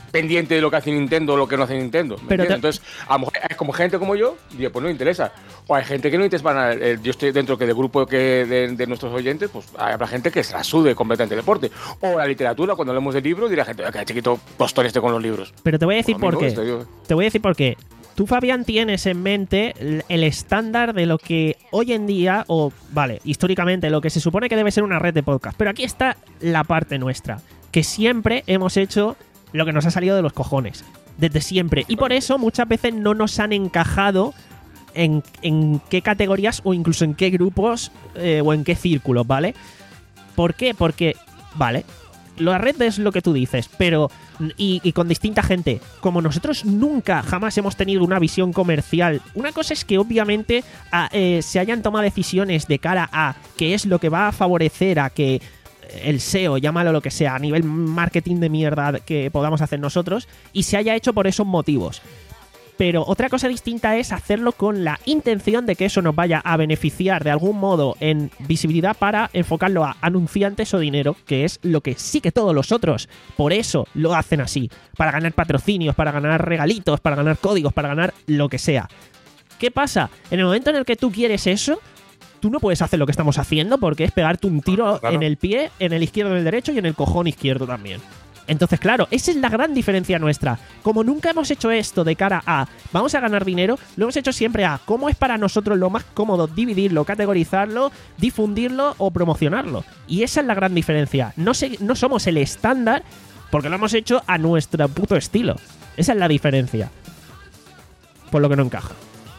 Speaker 5: pendiente de lo que hace Nintendo o lo que no hace Nintendo. ¿me
Speaker 2: Pero te-
Speaker 5: Entonces, a lo mejor es como gente como yo, y pues no le interesa. O hay gente que no le interesa. Para, eh, yo estoy dentro que del grupo que de, de nuestros oyentes, pues habrá gente que se la sude completamente el deporte. O la literatura, cuando hablemos de libros, dirá gente, que chiquito postón este con los libros.
Speaker 2: Pero te voy a decir
Speaker 5: Pues a mí
Speaker 2: por
Speaker 5: no,
Speaker 2: qué.
Speaker 5: esto yo-
Speaker 2: Te voy a decir por qué. Tú, Fabián, tienes en mente el- el estándar de lo que hoy en día, o vale, históricamente, lo que se supone que debe ser una red de podcast. Pero aquí está la parte nuestra, que siempre hemos hecho lo que nos ha salido de los cojones, desde siempre. Y por eso muchas veces no nos han encajado en, en qué categorías o incluso en qué grupos eh, o en qué círculos, ¿vale? ¿Por qué? Porque, vale, la red es lo que tú dices, pero y, y con distinta gente. Como nosotros nunca, jamás hemos tenido una visión comercial. Una cosa es que obviamente a, eh, se hayan tomado decisiones de cara a qué es lo que va a favorecer a que el S E O, llámalo lo que sea, a nivel marketing de mierda que podamos hacer nosotros, y se haya hecho por esos motivos. Pero otra cosa distinta es hacerlo con la intención de que eso nos vaya a beneficiar de algún modo en visibilidad para enfocarlo a anunciantes o dinero, que es lo que sí que todos los otros, por eso lo hacen así, para ganar patrocinios, para ganar regalitos, para ganar códigos, para ganar lo que sea. ¿Qué pasa? En el momento en el que tú quieres eso, tú no puedes hacer lo que estamos haciendo porque es pegarte un tiro
Speaker 4: Claro.
Speaker 2: en el pie, en el izquierdo, en el derecho y en el cojón izquierdo también. Entonces, claro, esa es la gran diferencia nuestra. Como nunca hemos hecho esto de cara a vamos a ganar dinero, lo hemos hecho siempre a cómo es para nosotros lo más cómodo dividirlo, categorizarlo, difundirlo o promocionarlo. Y esa es la gran diferencia. No, se- no somos el estándar porque lo hemos hecho a nuestro puto estilo. Esa es la diferencia. Por lo que no encaja.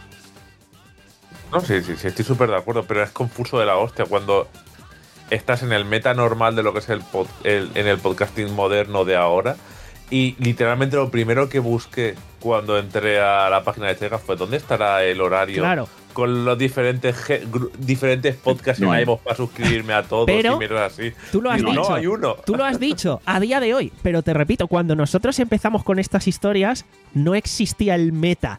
Speaker 4: No, sí, sí, sí, estoy súper de acuerdo, pero es confuso de la hostia cuando estás en el meta normal de lo que es el, pod- el- en el podcasting moderno de ahora. Y literalmente lo primero que busqué cuando entré a la página de Sega fue ¿dónde estará el horario?
Speaker 2: Claro.
Speaker 4: Con los diferentes ge- gru- diferentes podcasts
Speaker 3: No
Speaker 4: en
Speaker 3: hay.
Speaker 4: iVoox para suscribirme a todos
Speaker 2: Pero
Speaker 4: y mierdas así.
Speaker 2: Tú lo has
Speaker 4: Digo,
Speaker 2: dicho.
Speaker 4: no, hay uno.
Speaker 2: Tú lo has dicho a día de hoy. Pero te repito, cuando nosotros empezamos con estas historias, no existía el meta.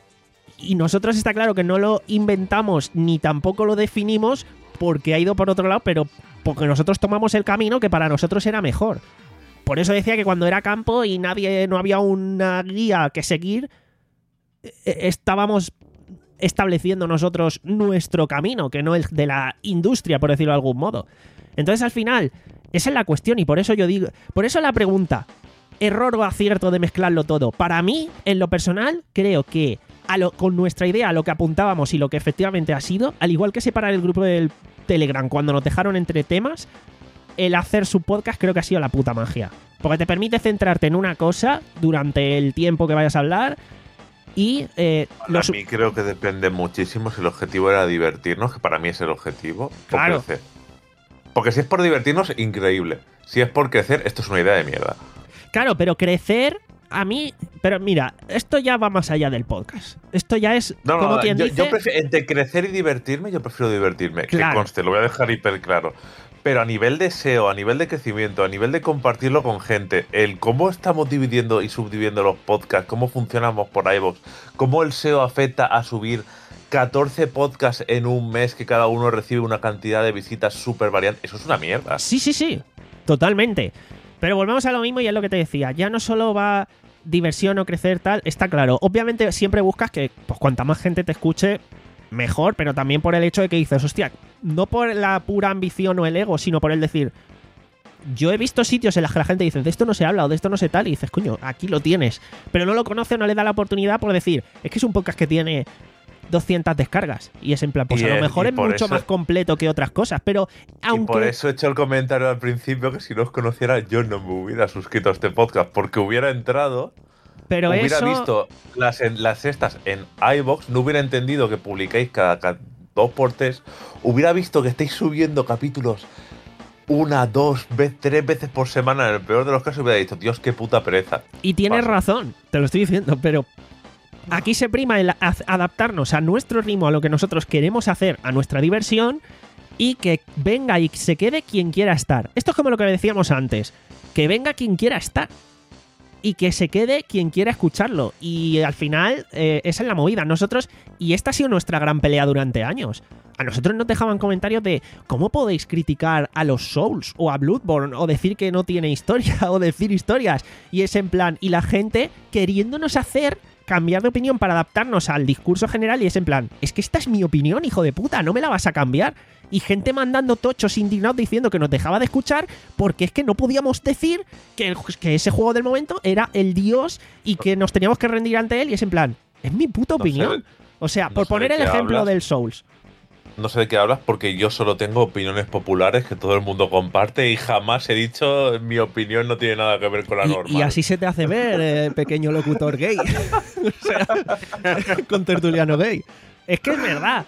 Speaker 2: Y nosotros está claro que no lo inventamos ni tampoco lo definimos porque ha ido por otro lado, pero porque nosotros tomamos el camino que para nosotros era mejor. Por eso decía que cuando era campo y nadie, no había una guía que seguir, eh, estábamos estableciendo nosotros nuestro camino, que no el de la industria, por decirlo de algún modo. Entonces, al final, esa es la cuestión y por eso yo digo, por eso la pregunta, error o acierto de mezclarlo todo. Para mí, en lo personal, creo que a lo, con nuestra idea, a lo que apuntábamos y lo que efectivamente ha sido, al igual que separar el grupo del Telegram cuando nos dejaron entre temas, el hacer su podcast creo que ha sido la puta magia. Porque te permite centrarte en una cosa durante el tiempo que vayas a hablar y eh,
Speaker 4: Para
Speaker 2: los-
Speaker 4: mí creo que depende muchísimo si el objetivo era divertirnos, que para mí es el objetivo, o
Speaker 2: Claro.
Speaker 4: crecer. Porque si es por divertirnos, increíble. Si es por crecer, esto es una idea de mierda.
Speaker 2: Claro, pero crecer a mí... Pero mira, esto ya va más allá del podcast. Esto ya es,
Speaker 4: No,
Speaker 2: como
Speaker 4: no,
Speaker 2: quien
Speaker 4: yo,
Speaker 2: dice...
Speaker 4: yo prefiero, entre crecer y divertirme, yo prefiero divertirme.
Speaker 2: Claro.
Speaker 4: Que conste, lo voy a dejar hiper claro. Pero a nivel de S E O, a nivel de crecimiento, a nivel de compartirlo con gente, el cómo estamos dividiendo y subdividiendo los podcasts, cómo funcionamos por iVoox, cómo el S E O afecta a subir catorce podcasts en un mes que cada uno recibe una cantidad de visitas súper variante, eso es una mierda.
Speaker 2: Sí, sí, sí. Totalmente. Pero volvemos a lo mismo y es lo que te decía. Ya no solo va diversión o crecer tal, está claro. Obviamente siempre buscas que pues cuanta más gente te escuche, mejor, pero también por el hecho de que dices, hostia, no por la pura ambición o el ego, sino por el decir, yo he visto sitios en los que la gente dice, de esto no se habla o de esto no se tal, y dices, coño, aquí lo tienes. Pero no lo conoce o no le da la oportunidad por decir, es que es un podcast que tiene doscientas descargas. Y es en plan, pues
Speaker 4: Y
Speaker 2: a lo
Speaker 4: es-
Speaker 2: mejor
Speaker 4: y
Speaker 2: es
Speaker 4: por
Speaker 2: mucho
Speaker 4: eso-
Speaker 2: más completo que otras cosas, pero aunque...
Speaker 4: Y por eso he hecho el comentario al principio que si no os conociera yo no me hubiera suscrito a este podcast, porque hubiera entrado,
Speaker 2: pero
Speaker 4: hubiera
Speaker 2: eso...
Speaker 4: visto las, en- las estas en iVoox, no hubiera entendido que publicáis cada, cada dos por tres, hubiera visto que estáis subiendo capítulos una, dos, ve- tres veces por semana, en el peor de los casos hubiera dicho, Dios, qué puta pereza.
Speaker 2: Y tienes
Speaker 4: Paso.
Speaker 2: razón, te lo estoy diciendo, pero aquí se prima el a- adaptarnos a nuestro ritmo, a lo que nosotros queremos hacer, a nuestra diversión, y que venga y se quede quien quiera estar. Esto es como lo que decíamos antes, que venga quien quiera estar. Y que se quede quien quiera escucharlo. Y al final, eh, esa es la movida. Nosotros, y esta ha sido nuestra gran pelea durante años. a nosotros nos dejaban comentarios de ¿cómo podéis criticar a los Souls o a Bloodborne o decir que no tiene historia o decir historias? Y es en plan, y la gente queriéndonos hacer cambiar de opinión para adaptarnos al discurso general, y es en plan, es que esta es mi opinión, hijo de puta, no me la vas a cambiar. Y gente mandando tochos indignados diciendo que nos dejaba de escuchar porque es que no podíamos decir que, el- que ese juego del momento era el dios y que nos teníamos que rendir ante él, y es en plan, es mi puta
Speaker 4: No
Speaker 2: opinión.
Speaker 4: sé-
Speaker 2: O sea,
Speaker 4: no
Speaker 2: por
Speaker 4: sé
Speaker 2: poner
Speaker 4: de
Speaker 2: el
Speaker 4: qué
Speaker 2: ejemplo
Speaker 4: hablas.
Speaker 2: del Souls.
Speaker 4: No sé de qué hablas porque yo solo tengo opiniones populares que todo el mundo comparte y jamás he dicho mi opinión no tiene nada que ver con la
Speaker 2: Y,
Speaker 4: normal.
Speaker 2: y así se te hace ver, eh, pequeño locutor gay. O sea, con tertuliano gay. Es que es verdad.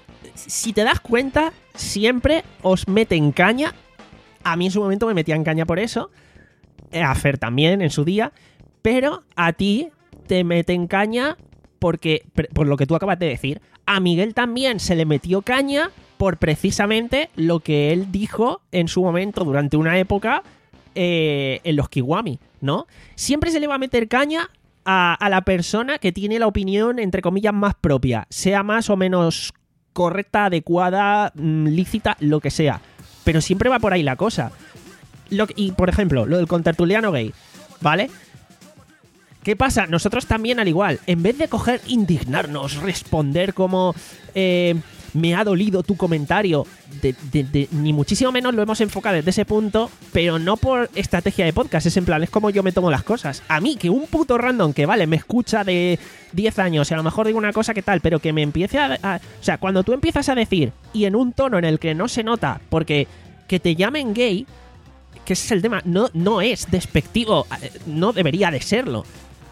Speaker 2: Si te das cuenta, siempre os meten caña. A mí en su momento me metían caña por eso. Eh, A Fer también en su día. Pero a ti te meten caña porque, pre- por lo que tú acabas de decir. A Miguel también se le metió caña por precisamente lo que él dijo en su momento durante una época eh, en los Kiwami, ¿no? Siempre se le va a meter caña a, a la persona que tiene la opinión, entre comillas, más propia, sea más o menos correcta, adecuada, mm, lícita, lo que sea. Pero siempre va por ahí la cosa. Lo que- y, por ejemplo, lo del contertuliano gay, ¿vale? ¿Qué pasa? Nosotros también al igual, en vez de coger, indignarnos, responder como eh, me ha dolido tu comentario, de, de- de- ni muchísimo menos lo hemos enfocado desde ese punto, pero no por estrategia de podcast, es en plan, es como yo me tomo las cosas. A mí, que un puto random que vale, me escucha de diez años y a lo mejor digo una cosa que tal, pero que me empiece a, a- O sea, cuando tú empiezas a decir, y en un tono en el que no se nota, porque que te llamen gay, que ese es el tema, no, no es despectivo, eh, no debería de serlo.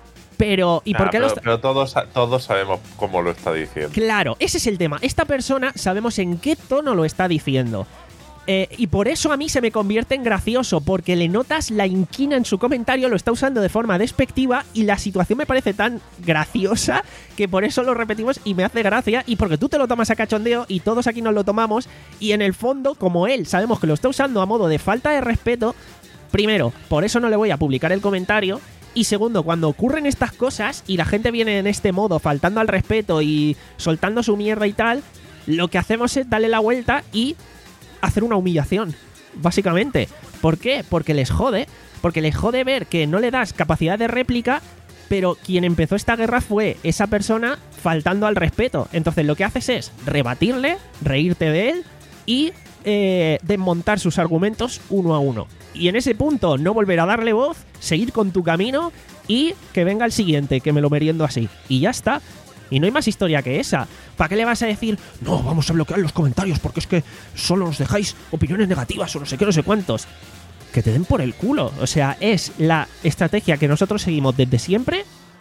Speaker 2: Pero, ¿y
Speaker 4: Nah,
Speaker 2: por qué
Speaker 4: pero,
Speaker 2: los.?
Speaker 4: pero todos, todos sabemos cómo lo está diciendo.
Speaker 2: Claro, ese es el tema. Esta persona sabemos en qué tono lo está diciendo. Eh, y por eso a mí se me convierte en gracioso, porque le notas la inquina en su comentario, lo está usando de forma despectiva y la situación me parece tan graciosa que por eso lo repetimos y me hace gracia, y porque tú te lo tomas a cachondeo y todos aquí nos lo tomamos, y en el fondo, como él sabemos que lo está usando a modo de falta de respeto, primero, por eso no le voy a publicar el comentario. Y segundo, cuando ocurren estas cosas y la gente viene en este modo, faltando al respeto y soltando su mierda y tal, lo que hacemos es darle la vuelta y hacer una humillación, básicamente. ¿Por qué? Porque les jode. Porque les jode ver que no le das capacidad de réplica, pero quien empezó esta guerra fue esa persona faltando al respeto. Entonces lo que haces es rebatirle, reírte de él y eh, desmontar sus argumentos uno a uno. Y en ese punto no volver a darle voz, seguir con tu camino y que venga el siguiente, que me lo meriendo así. Y ya está. Y no hay más historia que esa. ¿Para qué le vas a decir, no, vamos a bloquear los comentarios porque es que solo nos dejáis opiniones negativas o no sé qué, no sé cuántos? Que te den por el culo. O sea, es la estrategia que nosotros seguimos desde siempre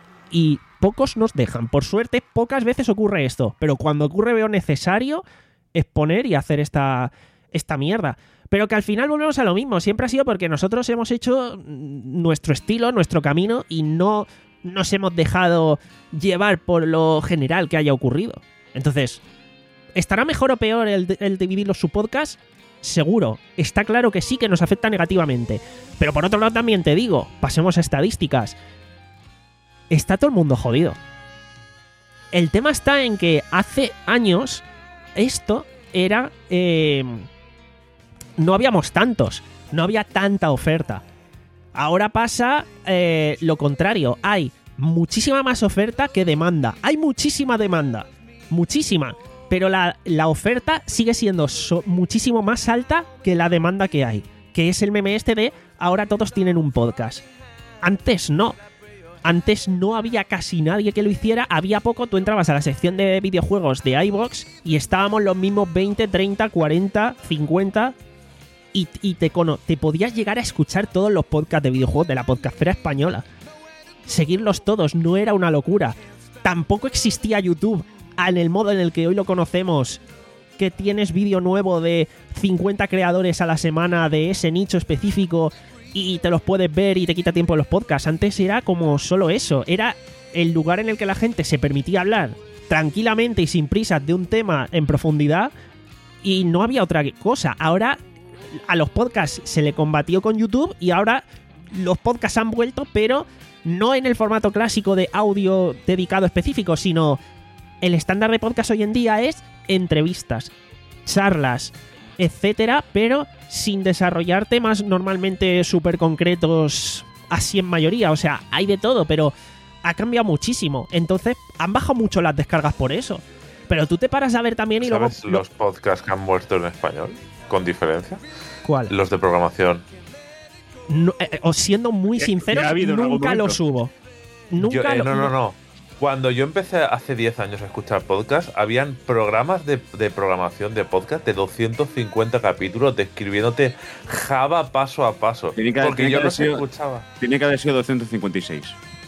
Speaker 2: y pocos nos dejan. Por suerte, pocas veces ocurre esto. Pero cuando ocurre veo necesario exponer y hacer esta, esta mierda. Pero que al final volvemos a lo mismo. Siempre ha sido porque nosotros hemos hecho nuestro estilo, nuestro camino y no nos hemos dejado llevar por lo general que haya ocurrido. Entonces, ¿estará mejor o peor el, el dividirlo su podcast? Seguro. Está claro que sí, que nos afecta negativamente. Pero por otro lado también te digo, pasemos a estadísticas. Está todo el mundo jodido. El tema está en que hace años esto era... Eh, no habíamos tantos. No había tanta oferta. Ahora pasa eh, lo contrario. Hay muchísima más oferta que demanda. Hay muchísima demanda. Muchísima. Pero la, la oferta sigue siendo so- muchísimo más alta que la demanda que hay. Que es el meme este de ahora todos tienen un podcast. Antes no. Antes no había casi nadie que lo hiciera. Había poco, tú entrabas a la sección de videojuegos de iVoox y estábamos los mismos veinte, treinta, cuarenta, cincuenta... Y, y te, cono- te podías llegar a escuchar todos los podcasts de videojuegos de la podcastfera española. Seguirlos todos no era una locura. Tampoco existía YouTube en el modo en el que hoy lo conocemos, que tienes vídeo nuevo de cincuenta creadores a la semana de ese nicho específico y te los puedes ver y te quita tiempo en los podcasts. Antes era como solo eso. Era el lugar en el que la gente se permitía hablar tranquilamente y sin prisas de un tema en profundidad y no había otra cosa. Ahora a los podcasts se le combatió con YouTube y ahora los podcasts han vuelto, pero no en el formato clásico de audio dedicado específico, sino el estándar de podcast hoy en día es entrevistas. charlas, etcétera, pero sin desarrollar temas normalmente súper concretos así en mayoría. O sea, hay de todo, pero ha cambiado muchísimo. Entonces, han bajado mucho las descargas por eso. Pero tú te paras a ver también y
Speaker 4: ¿Sabes
Speaker 2: luego...
Speaker 4: los podcasts que han muerto en español? Con diferencia.
Speaker 2: ¿Cuál?
Speaker 4: Los de programación.
Speaker 2: No, eh, os siendo muy sinceros,
Speaker 3: ya ha habido en algún
Speaker 2: nunca lo
Speaker 3: momento.
Speaker 2: subo. Nunca
Speaker 4: Yo- eh,
Speaker 2: lo-
Speaker 4: no, no, no. Cuando yo empecé hace diez años a escuchar podcast, habían programas de, de programación de podcast de doscientos cincuenta capítulos describiéndote Java paso a paso.
Speaker 3: Tiene que-
Speaker 4: porque
Speaker 3: tiene
Speaker 4: yo
Speaker 3: que
Speaker 4: no
Speaker 3: haber
Speaker 4: se
Speaker 3: sido-
Speaker 4: escuchaba.
Speaker 3: Tiene que haber sido doscientos cincuenta y seis.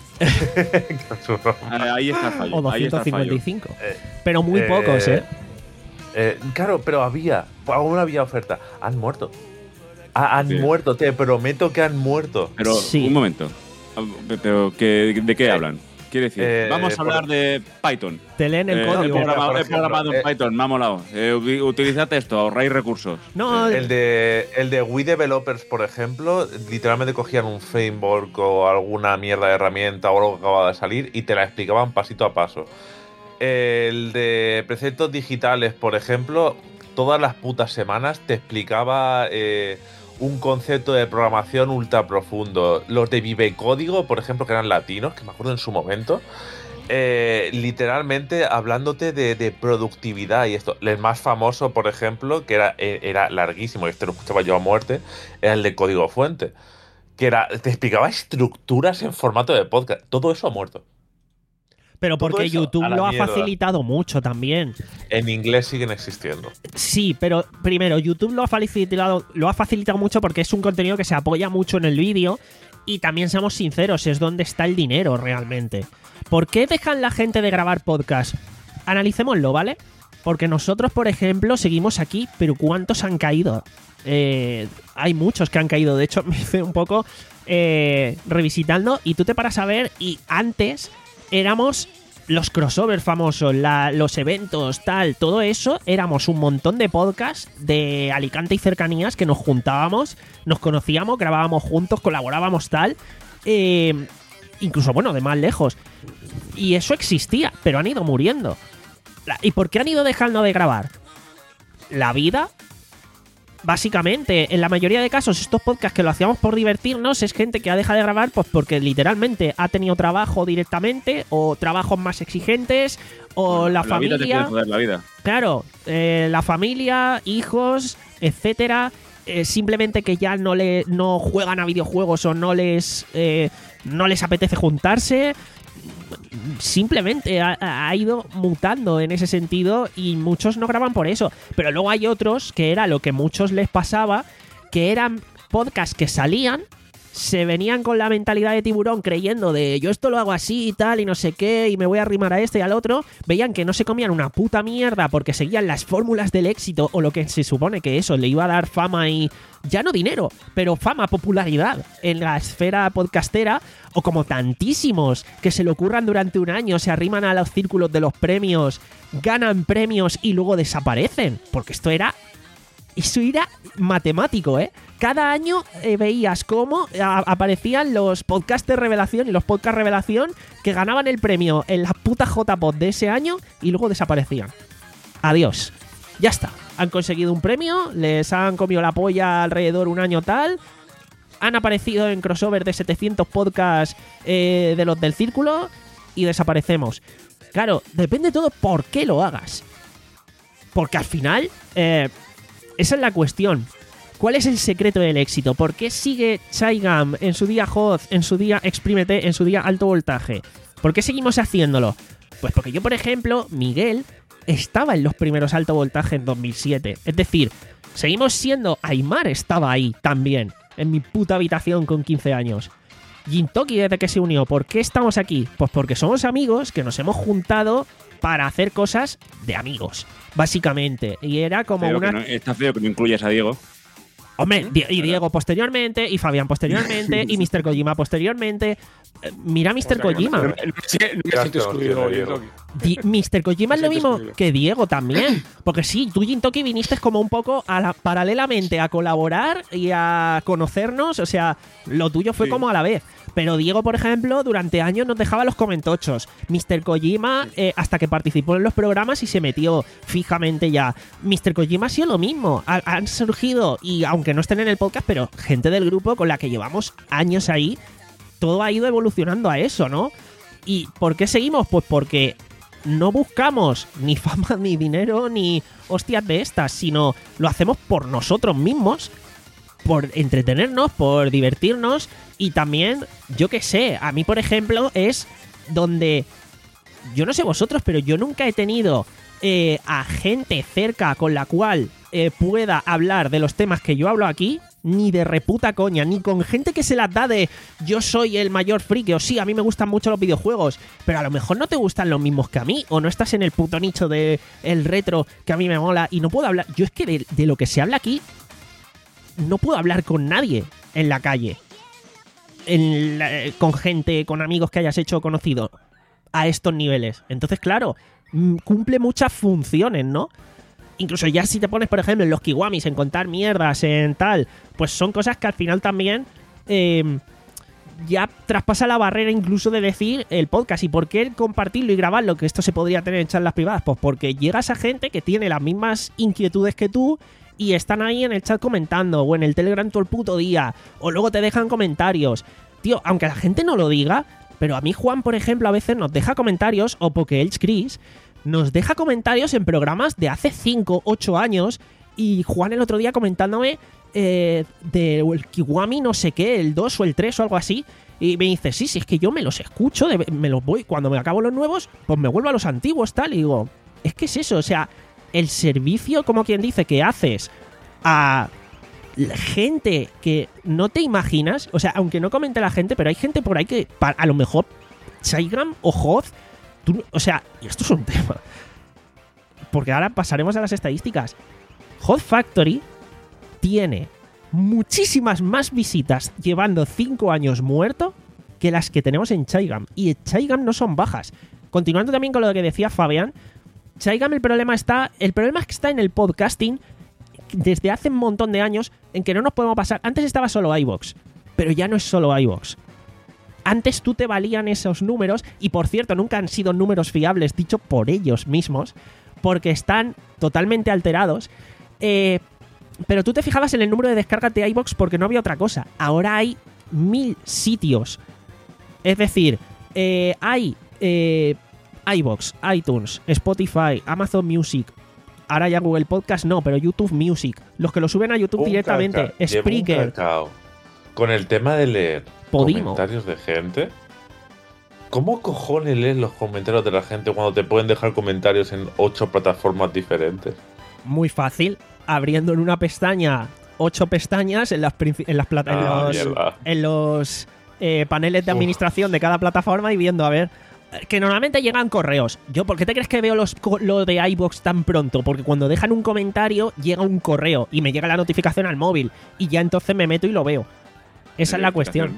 Speaker 3: Ah, Ahí está el fallo.
Speaker 2: O
Speaker 3: ahí está
Speaker 2: doscientos
Speaker 3: el fallo.
Speaker 2: cincuenta y cinco.
Speaker 4: Eh,
Speaker 2: Pero muy
Speaker 4: eh,
Speaker 2: pocos, ¿eh?
Speaker 4: Eh, claro, pero había, aún había oferta. Han muerto. Ha- han
Speaker 3: Sí.
Speaker 4: muerto, te prometo que han muerto.
Speaker 3: Pero,
Speaker 2: Sí.
Speaker 3: un momento. Pero, ¿qué- ¿de qué
Speaker 4: Eh,
Speaker 3: hablan? Quiere decir,
Speaker 4: eh,
Speaker 3: vamos a
Speaker 4: por-
Speaker 3: hablar de Python.
Speaker 2: Te leen el
Speaker 3: Eh,
Speaker 2: código.
Speaker 3: He programado,
Speaker 4: Por
Speaker 3: he
Speaker 4: ejemplo,
Speaker 3: programado en
Speaker 4: eh,
Speaker 3: Python, me ha molado. Eh, uti- utilizad esto, ahorráis recursos.
Speaker 2: No,
Speaker 4: El de, el de We Developers, por ejemplo, literalmente cogían un framework o alguna mierda de herramienta o algo que acababa de salir y te la explicaban pasito a paso. El de preceptos digitales, por ejemplo, todas las putas semanas te explicaba eh, un concepto de programación ultra profundo. Los de Vive Código, por ejemplo, que eran latinos, que me acuerdo en su momento, eh, literalmente hablándote de, de productividad y esto. El más famoso, por ejemplo, que era, eh, era larguísimo, y este lo escuchaba yo a muerte, era el de Código Fuente, que era, te explicaba estructuras en formato de podcast. Todo eso ha muerto.
Speaker 2: pero
Speaker 4: todo
Speaker 2: porque
Speaker 4: eso
Speaker 2: YouTube
Speaker 4: a la
Speaker 2: lo ha
Speaker 4: mierda.
Speaker 2: facilitado mucho también.
Speaker 4: En inglés siguen existiendo.
Speaker 2: Sí, pero primero, YouTube lo ha facilitado, lo ha facilitado mucho porque es un contenido que se apoya mucho en el vídeo y también seamos sinceros, es donde está el dinero realmente. ¿Por qué dejan la gente de grabar podcast? Analicémoslo, ¿vale? Porque nosotros, por ejemplo, seguimos aquí, pero ¿cuántos han caído? Eh, hay muchos que han caído. De hecho, me hice un poco eh, revisitando y tú te paras a ver y antes éramos los crossovers famosos, la- los eventos, tal, todo eso, éramos un montón de podcasts de Alicante y cercanías que nos juntábamos, nos conocíamos, grabábamos juntos, colaborábamos tal, eh, incluso, bueno, de más lejos. Y eso existía, pero han ido muriendo. La- ¿Y por qué han ido dejando de grabar? La vida. Básicamente, en la mayoría de casos, estos podcasts que lo hacíamos por divertirnos es gente que ha dejado de grabar pues porque literalmente ha tenido trabajo directamente o trabajos más exigentes o la,
Speaker 3: La vida te
Speaker 2: familia.
Speaker 3: puede joder la vida.
Speaker 2: Claro, eh, la familia, hijos, etcétera. eh, simplemente que ya no le no juegan a videojuegos o no les eh, no les apetece juntarse. Simplemente ha, ha ido mutando en ese sentido y muchos no graban por eso. Pero luego hay otros que era lo que muchos les pasaba, que eran podcasts que salían, se venían con la mentalidad de tiburón creyendo de yo esto lo hago así y tal y no sé qué y me voy a arrimar a este y al otro, veían que no se comían una puta mierda porque seguían las fórmulas del éxito o lo que se supone que eso le iba a dar fama y ya no dinero, pero fama, popularidad en la esfera podcastera, o como tantísimos que se le ocurran durante un año, se arriman a los círculos de los premios, ganan premios y luego desaparecen, porque esto era Eso era matemático, ¿eh? Cada año eh, veías cómo a- aparecían los podcasts de revelación y los podcasts revelación que ganaban el premio en la puta J-Pod de ese año y luego desaparecían. Adiós. Ya está. Han conseguido un premio, les han comido la polla alrededor un año tal, han aparecido en crossover de setecientos podcasts eh, de los del círculo y desaparecemos. Claro, depende todo por qué lo hagas. Porque al final... Eh, esa es la cuestión. ¿Cuál es el secreto del éxito? ¿Por qué sigue Chaigam en su día Hoz, en su día Exprímete, en su día Alto Voltaje? ¿Por qué seguimos haciéndolo? Pues porque yo, por ejemplo, Miguel estaba en los primeros Alto Voltaje en dos mil siete. Es decir, seguimos siendo... Aymar estaba ahí también, en mi puta habitación con quince años. Gintoki desde que se unió. ¿Por qué estamos aquí? Pues porque somos amigos que nos hemos juntado para hacer cosas de amigos, básicamente. Y era como
Speaker 3: Feo
Speaker 2: una...
Speaker 3: que no- está feo que no incluyas a Diego.
Speaker 2: Hombre, Di- y Diego posteriormente, y Fabián posteriormente, y mister Kojima posteriormente. Eh, Mira mister
Speaker 5: O sea, que
Speaker 2: Kojima.
Speaker 5: No, no, no me siento
Speaker 4: Ya
Speaker 5: excluido
Speaker 4: hemos
Speaker 5: hoy,
Speaker 4: tenido.
Speaker 5: Toki.
Speaker 2: Di- mister Kojima es lo
Speaker 5: Es
Speaker 2: mismo
Speaker 5: imposible.
Speaker 2: que Diego también. Porque sí, tú, Jintoki, viniste como un poco a la- paralelamente a colaborar y a conocernos. O sea, lo tuyo fue
Speaker 3: Sí.
Speaker 2: como a la vez. Pero Diego, por ejemplo, durante años nos dejaba los comentochos. mister Kojima, eh, hasta que participó en los programas y se metió fijamente ya. mister Kojima ha sido lo mismo. Ha- han surgido, y aunque no estén en el podcast, pero gente del grupo con la que llevamos años ahí, todo ha ido evolucionando a eso, ¿no? ¿Y por qué seguimos? Pues porque no buscamos ni fama, ni dinero, ni hostias de estas, sino lo hacemos por nosotros mismos, por entretenernos, por divertirnos y también, yo qué sé, a mí por ejemplo es donde, yo no sé vosotros, pero yo nunca he tenido eh, a gente cerca con la cual eh, pueda hablar de los temas que yo hablo aquí, ni de reputa coña, ni con gente que se las da de yo soy el mayor friki, o sí, a mí me gustan mucho los videojuegos, pero a lo mejor no te gustan los mismos que a mí, o no estás en el puto nicho de el retro que a mí me mola y no puedo hablar. Yo es que de, de lo que se habla aquí no puedo hablar con nadie en la calle, en la- eh, con gente, con amigos que hayas hecho o conocido a estos niveles. Entonces, claro, mm, cumple muchas funciones, ¿no? Incluso ya si te pones, por ejemplo, en los kiwamis, en contar mierdas, en tal, pues son cosas que al final también eh, ya traspasa la barrera incluso de decir el podcast. ¿Y por qué compartirlo y grabarlo? Que esto se podría tener en charlas privadas. Pues porque llegas a gente que tiene las mismas inquietudes que tú y están ahí en el chat comentando, o en el Telegram todo el puto día, o luego te dejan comentarios. Tío, aunque la gente no lo diga, pero a mí Juan, por ejemplo, a veces nos deja comentarios, o porque el Chris nos deja comentarios en programas de hace cinco, ocho años, y Juan el otro día comentándome eh, de el Kiwami no sé qué, el dos o el tres o algo así, y me dice, sí, sí, es que yo me los escucho, de- me los voy, cuando me acabo los nuevos, pues me vuelvo a los antiguos, tal, y digo, es que es eso, o sea, el servicio, como quien dice, que haces a la gente que no te imaginas, o sea, aunque no comente la gente, pero hay gente por ahí que pa- a lo mejor Chaigram o Hoth, tú- o sea, y esto es un tema, porque ahora pasaremos a las estadísticas. Hot Factory tiene muchísimas más visitas llevando cinco años muerto que las que tenemos en Chaigam, y en Chaigam no son bajas. Continuando también con lo que decía Fabián, Chaigam, el problema está, el problema es que está en el podcasting desde hace un montón de años en que no nos podemos pasar. Antes estaba solo iVoox, pero ya no es solo iVoox. Antes tú te valían esos números, y por cierto, nunca han sido números fiables, dicho por ellos mismos, porque están totalmente alterados. Eh, pero tú te fijabas en el número de descargas de iVoox porque no había otra cosa. Ahora hay mil sitios. Es decir, eh, hay eh, iVoox, iTunes, Spotify, Amazon Music. Ahora ya Google Podcast no, pero YouTube Music. Los que lo suben a YouTube
Speaker 4: Un
Speaker 2: directamente.
Speaker 4: caca- llevo un
Speaker 2: Spreaker.
Speaker 4: cacao. Con el tema de leer
Speaker 2: Podimo.
Speaker 4: comentarios de gente. ¿Cómo cojones lees los comentarios de la gente cuando te pueden dejar comentarios en ocho plataformas diferentes?
Speaker 2: Muy fácil. Abriendo en una pestaña ocho pestañas en las, princi- en las plata- en
Speaker 4: Ah,
Speaker 2: los,
Speaker 4: mierda.
Speaker 2: en los eh, paneles de
Speaker 4: Uf.
Speaker 2: administración de cada plataforma y viendo, a ver, eh, que normalmente llegan correos. Yo, ¿por qué te crees que veo los, co- lo de iVoox tan pronto? Porque cuando dejan un comentario llega un correo y me llega la notificación al móvil y ya entonces me meto y lo veo. Esa es la cuestión.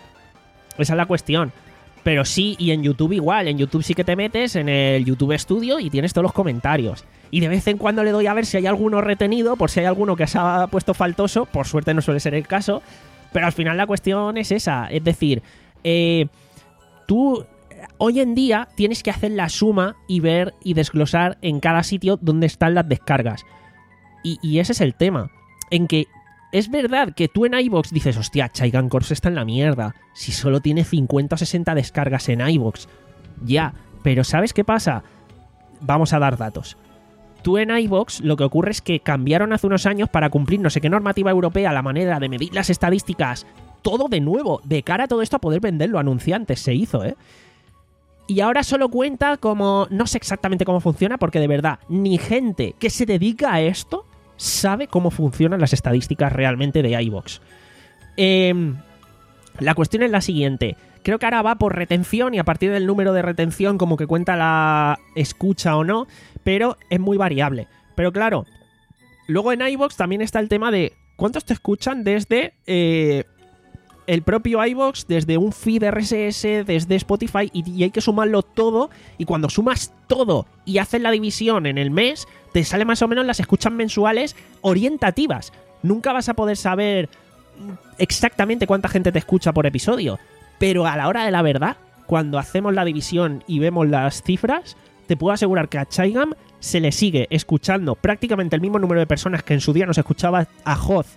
Speaker 2: Esa es la cuestión. Pero sí, y en YouTube igual. En YouTube sí que te metes en el YouTube Studio y tienes todos los comentarios. Y de vez en cuando le doy a ver si hay alguno retenido, por si hay alguno que se ha puesto faltoso. Por suerte no suele ser el caso. Pero al final la cuestión es esa. Es decir, eh, tú hoy en día tienes que hacer la suma y ver y desglosar en cada sitio dónde están las descargas. Y, y ese es el tema. En que es verdad que tú en iVoox dices, hostia, Chaigan Corps está en la mierda. Si solo tiene cincuenta o sesenta descargas en iVoox. Ya, pero ¿sabes qué pasa? Vamos a dar datos. Tú en iVoox lo que ocurre es que cambiaron hace unos años para cumplir no sé qué normativa europea la manera de medir las estadísticas. Todo de nuevo, de cara a todo esto a poder venderlo a anunciantes. Se hizo, ¿eh? Y ahora solo cuenta como... No sé exactamente cómo funciona porque de verdad, ni gente que se dedica a esto sabe cómo funcionan las estadísticas realmente de iVoox. Eh, la cuestión es la siguiente. Creo que ahora va por retención y a partir del número de retención como que cuenta la escucha o no, pero es muy variable. Pero claro, luego en iVoox también está el tema de cuántos te escuchan desde... Eh, el propio iVoox, desde un feed R S S, desde Spotify, y, y hay que sumarlo todo, y cuando sumas todo y haces la división en el mes, te sale más o menos las escuchas mensuales orientativas. Nunca vas a poder saber exactamente cuánta gente te escucha por episodio, pero a la hora de la verdad, cuando hacemos la división y vemos las cifras, te puedo asegurar que a Chaigam se le sigue escuchando prácticamente el mismo número de personas que en su día nos escuchaba a Hoth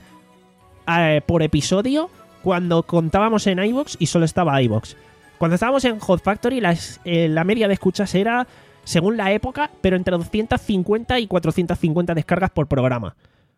Speaker 2: eh, por episodio cuando contábamos en iVoox y solo estaba iVoox. Cuando estábamos en Hot Factory, la, eh, la media de escuchas era, según la época, pero entre doscientas cincuenta y cuatrocientas cincuenta descargas por programa.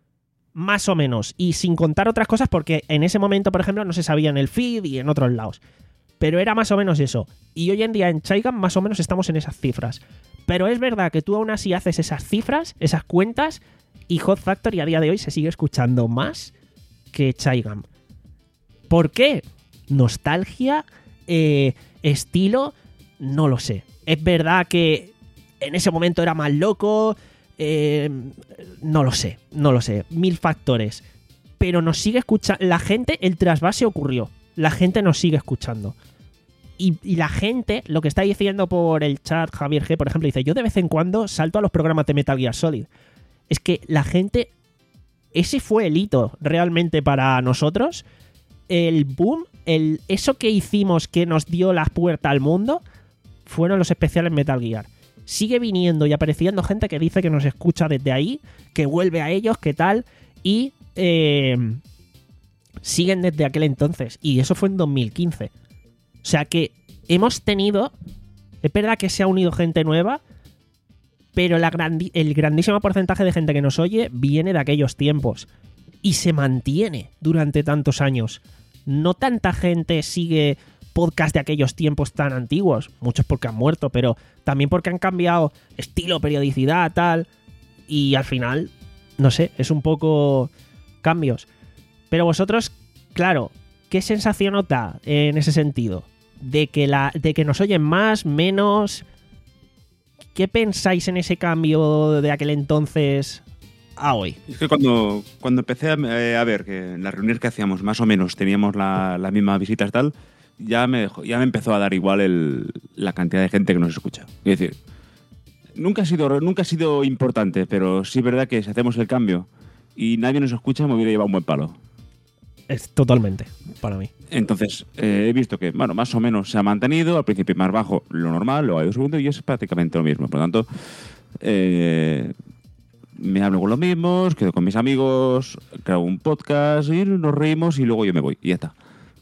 Speaker 2: Más o menos. Y sin contar otras cosas, porque en ese momento, por ejemplo, no se sabía en el feed y en otros lados. Pero era más o menos eso. Y hoy en día en Chaigam más o menos estamos en esas cifras. Pero es verdad que tú aún así haces esas cifras, esas cuentas, y Hot Factory a día de hoy se sigue escuchando más que Chaigam. ¿Por qué? ¿Nostalgia? Eh, ¿Estilo? No lo sé. Es verdad que en ese momento era más loco. Eh, no lo sé, no lo sé. Mil factores. Pero nos sigue escuchando. La gente, el trasvase ocurrió. La gente nos sigue escuchando. Y, y la gente, lo que está diciendo por el chat, Javier G, por ejemplo, dice: yo de vez en cuando salto a los programas de Metal Gear Solid. Es que la gente... Ese fue el hito realmente para nosotros. El boom, el, eso que hicimos que nos dio la puerta al mundo, fueron los especiales Metal Gear. Sigue viniendo y apareciendo gente que dice que nos escucha desde ahí, que vuelve a ellos, que tal, y eh, siguen desde aquel entonces. Y eso fue en dos mil quince. O sea que hemos tenido... Es verdad que se ha unido gente nueva, pero la grandi- el grandísimo porcentaje de gente que nos oye viene de aquellos tiempos. Y se mantiene durante tantos años. No tanta gente sigue podcast de aquellos tiempos tan antiguos. Muchos porque han muerto, pero también porque han cambiado estilo, periodicidad, tal. Y al final, no sé, es un poco cambios. Pero vosotros, claro, ¿qué sensación os da en ese sentido? De que, la, de que nos oyen más, menos... ¿Qué pensáis en ese cambio de aquel entonces a hoy?
Speaker 3: Es que cuando, cuando empecé a, eh, a ver que en las reuniones que hacíamos más o menos teníamos la, las mismas visitas tal, ya me, dejó, ya me empezó a dar igual el, la cantidad de gente que nos escucha. Es decir, nunca ha sido, nunca ha sido importante, pero sí es verdad que si hacemos el cambio y nadie nos escucha, me hubiera llevado un buen palo.
Speaker 2: Es totalmente, para mí.
Speaker 3: Entonces, eh, he visto que, bueno, más o menos se ha mantenido, al principio más bajo lo normal, luego ha ido subiendo y es prácticamente lo mismo. Por lo tanto, eh, me hablo con los mismos, quedo con mis amigos, creo un podcast y nos reímos y luego yo me voy y ya está.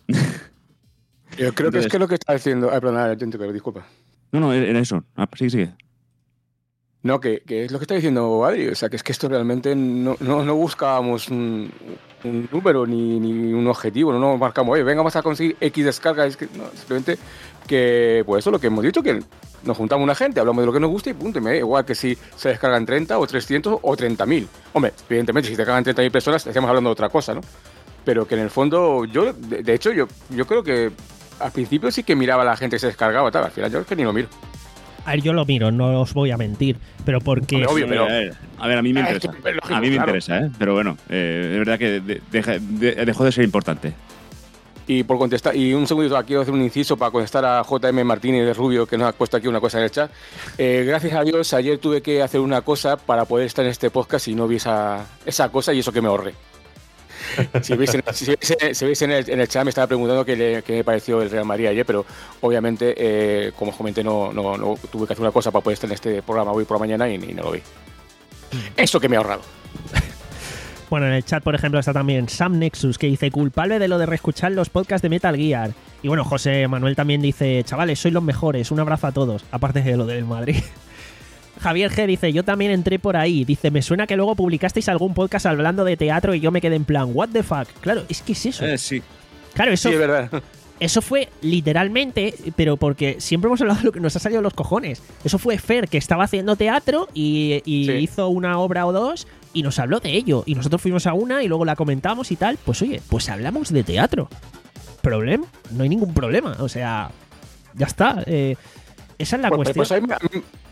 Speaker 5: Yo creo que es que lo que está diciendo... Ay, perdón, pero disculpa.
Speaker 3: No, no, era eso. Ah, sigue, sigue.
Speaker 5: No, que, que es lo que está diciendo Adri. O sea, que es que esto realmente no, no, no buscábamos un, un número ni, ni un objetivo. No nos marcamos, oye, venga, vamos a conseguir X descargas. Es que, no, simplemente que, pues eso es lo que hemos dicho, que nos juntamos una gente, hablamos de lo que nos gusta y punto. Y me da igual que si se descargan treinta o trescientos o treinta mil. Hombre, evidentemente, si se descargan treinta mil personas, estamos hablando de otra cosa, ¿no? Pero que en el fondo, yo, de, de hecho, yo, yo creo que al principio sí que miraba a la gente que se descargaba, tal. Al final yo es que ni lo miro.
Speaker 2: A ver, yo lo miro, no os voy a mentir, pero porque...
Speaker 5: Hombre, obvio, pero...
Speaker 3: A ver, a, ver, a mí me interesa.
Speaker 5: Es que, lógico,
Speaker 3: a mí me
Speaker 5: claro.
Speaker 3: interesa, ¿eh? Pero bueno, eh, es verdad que de, de, de, dejó de ser importante.
Speaker 5: Y por contestar, y un segundito, aquí quiero hacer un inciso para contestar a J M Martínez de Rubio, que nos ha puesto aquí una cosa en el chat. Eh, gracias a Dios, ayer tuve que hacer una cosa para poder estar en este podcast y no vi esa, esa cosa y eso que me ahorré. Si veis, en, si veis, si veis en, el, en el chat me estaba preguntando qué, le, qué me pareció el Real Madrid ayer, pero obviamente, eh, como os comenté, no, no, no tuve que hacer una cosa para poder estar en este programa hoy por la mañana y, y no lo vi. Eso que me he ahorrado.
Speaker 2: Bueno, en el chat, por ejemplo, está también Sam Nexus, que dice: culpable de lo de reescuchar los podcasts de Metal Gear. Y bueno, José Manuel también dice: chavales, sois los mejores, un abrazo a todos. Aparte de lo del Madrid. Javier G dice: yo también entré por ahí. Dice: me suena que luego publicasteis algún podcast hablando de teatro y yo me quedé en plan, what the fuck. Claro, es que es eso.
Speaker 3: Eh, sí.
Speaker 2: Claro, eso,
Speaker 5: Sí, es verdad.
Speaker 2: eso fue literalmente, pero porque siempre hemos hablado de lo que nos ha salido de los cojones. Eso fue Fer, que estaba haciendo teatro y, y
Speaker 5: Sí.
Speaker 2: hizo una obra o dos y nos habló de ello. Y nosotros fuimos a una y luego la comentamos y tal. Pues oye, pues hablamos de teatro. ¿Problema? No hay ningún problema. O sea, ya está. Eh, esa es la
Speaker 5: Pues,
Speaker 2: cuestión.
Speaker 5: pues a, mí, a, mí,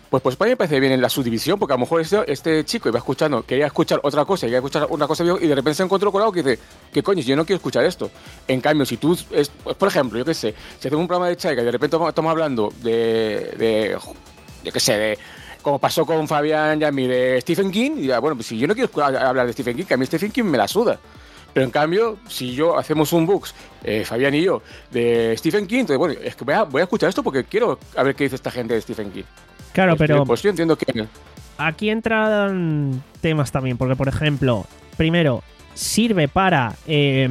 Speaker 5: pues, pues para mí me parece bien en la subdivisión, porque a lo mejor este, este chico iba escuchando, quería escuchar otra cosa, quería escuchar una cosa y de repente se encontró con algo que dice, ¿qué coño? Yo no quiero escuchar esto. En cambio, si tú, es, pues, por ejemplo, yo qué sé, si hacemos un programa de Chaiga y de repente estamos hablando de, de yo qué sé, de como pasó con Fabián y a mí, de Stephen King, y ya, bueno, pues si yo no quiero hablar de Stephen King, que a mí Stephen King me la suda. Pero en cambio, si yo hacemos un books, eh, Fabián y yo, de Stephen King, entonces, bueno, es que voy a, voy a escuchar esto porque quiero a ver qué dice esta gente de Stephen King.
Speaker 2: Claro,
Speaker 5: pues,
Speaker 2: pero
Speaker 5: Pues yo entiendo que...
Speaker 2: aquí entran temas también, porque por ejemplo, primero, sirve para eh,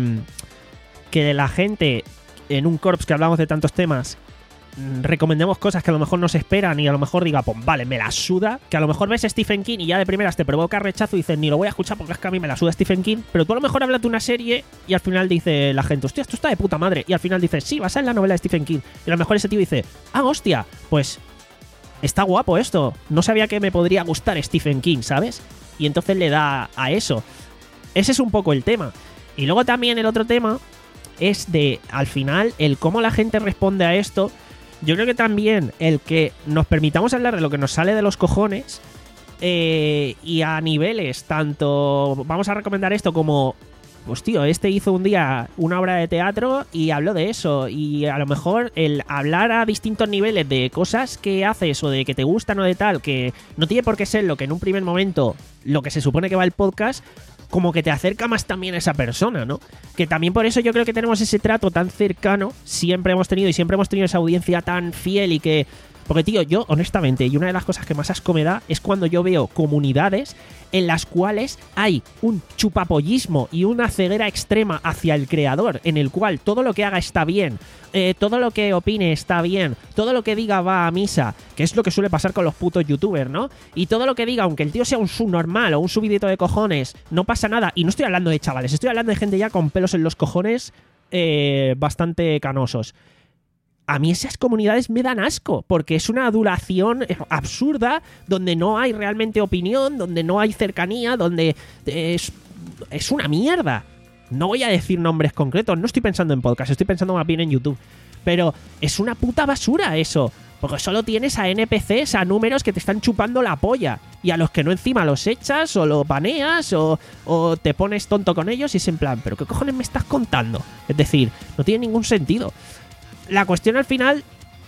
Speaker 2: que la gente en un corps que hablamos de tantos temas recomendemos cosas que a lo mejor no se esperan y a lo mejor diga, pues vale, me la suda, que a lo mejor ves Stephen King y ya de primeras te provoca rechazo y dices, ni lo voy a escuchar porque es que a mí me la suda Stephen King, pero tú a lo mejor hablas de una serie y al final dice la gente, hostia, esto está de puta madre, y al final dices, sí, basada en la novela de Stephen King, y a lo mejor ese tío dice, ah, hostia, pues está guapo esto, no sabía que me podría gustar Stephen King, ¿sabes? Y entonces le da a eso. Ese es un poco el tema. Y luego también el otro tema es de, al final, el cómo la gente responde a esto. Yo creo que también el que nos permitamos hablar de lo que nos sale de los cojones eh, y a niveles tanto vamos a recomendar esto como pues tío, este hizo un día una obra de teatro y habló de eso, y a lo mejor el hablar a distintos niveles de cosas que haces o de que te gustan o de tal, que no tiene por qué ser lo que en un primer momento lo que se supone que va el podcast, como que te acerca más también a esa persona, ¿no? Que también por eso yo creo que tenemos ese trato tan cercano, siempre hemos tenido y siempre hemos tenido esa audiencia tan fiel y que... Porque, tío, yo, honestamente, y una de las cosas que más asco me da es cuando yo veo comunidades en las cuales hay un chupapollismo y una ceguera extrema hacia el creador, en el cual todo lo que haga está bien, eh, todo lo que opine está bien, todo lo que diga va a misa, que es lo que suele pasar con los putos youtubers, ¿no? Y todo lo que diga, aunque el tío sea un subnormal o un subidito de cojones, no pasa nada. Y no estoy hablando de chavales, estoy hablando de gente ya con pelos en los cojones eh, bastante canosos. A mí esas comunidades me dan asco, porque es una adulación absurda, donde no hay realmente opinión, donde no hay cercanía, donde es, es una mierda. No voy a decir nombres concretos, no estoy pensando en podcast, estoy pensando más bien en YouTube. Pero es una puta basura eso, porque solo tienes a N P Cs, a números que te están chupando la polla, y a los que no encima los echas o los baneas o, o te pones tonto con ellos y es en plan, ¿pero qué cojones me estás contando? Es decir, no tiene ningún sentido. La cuestión al final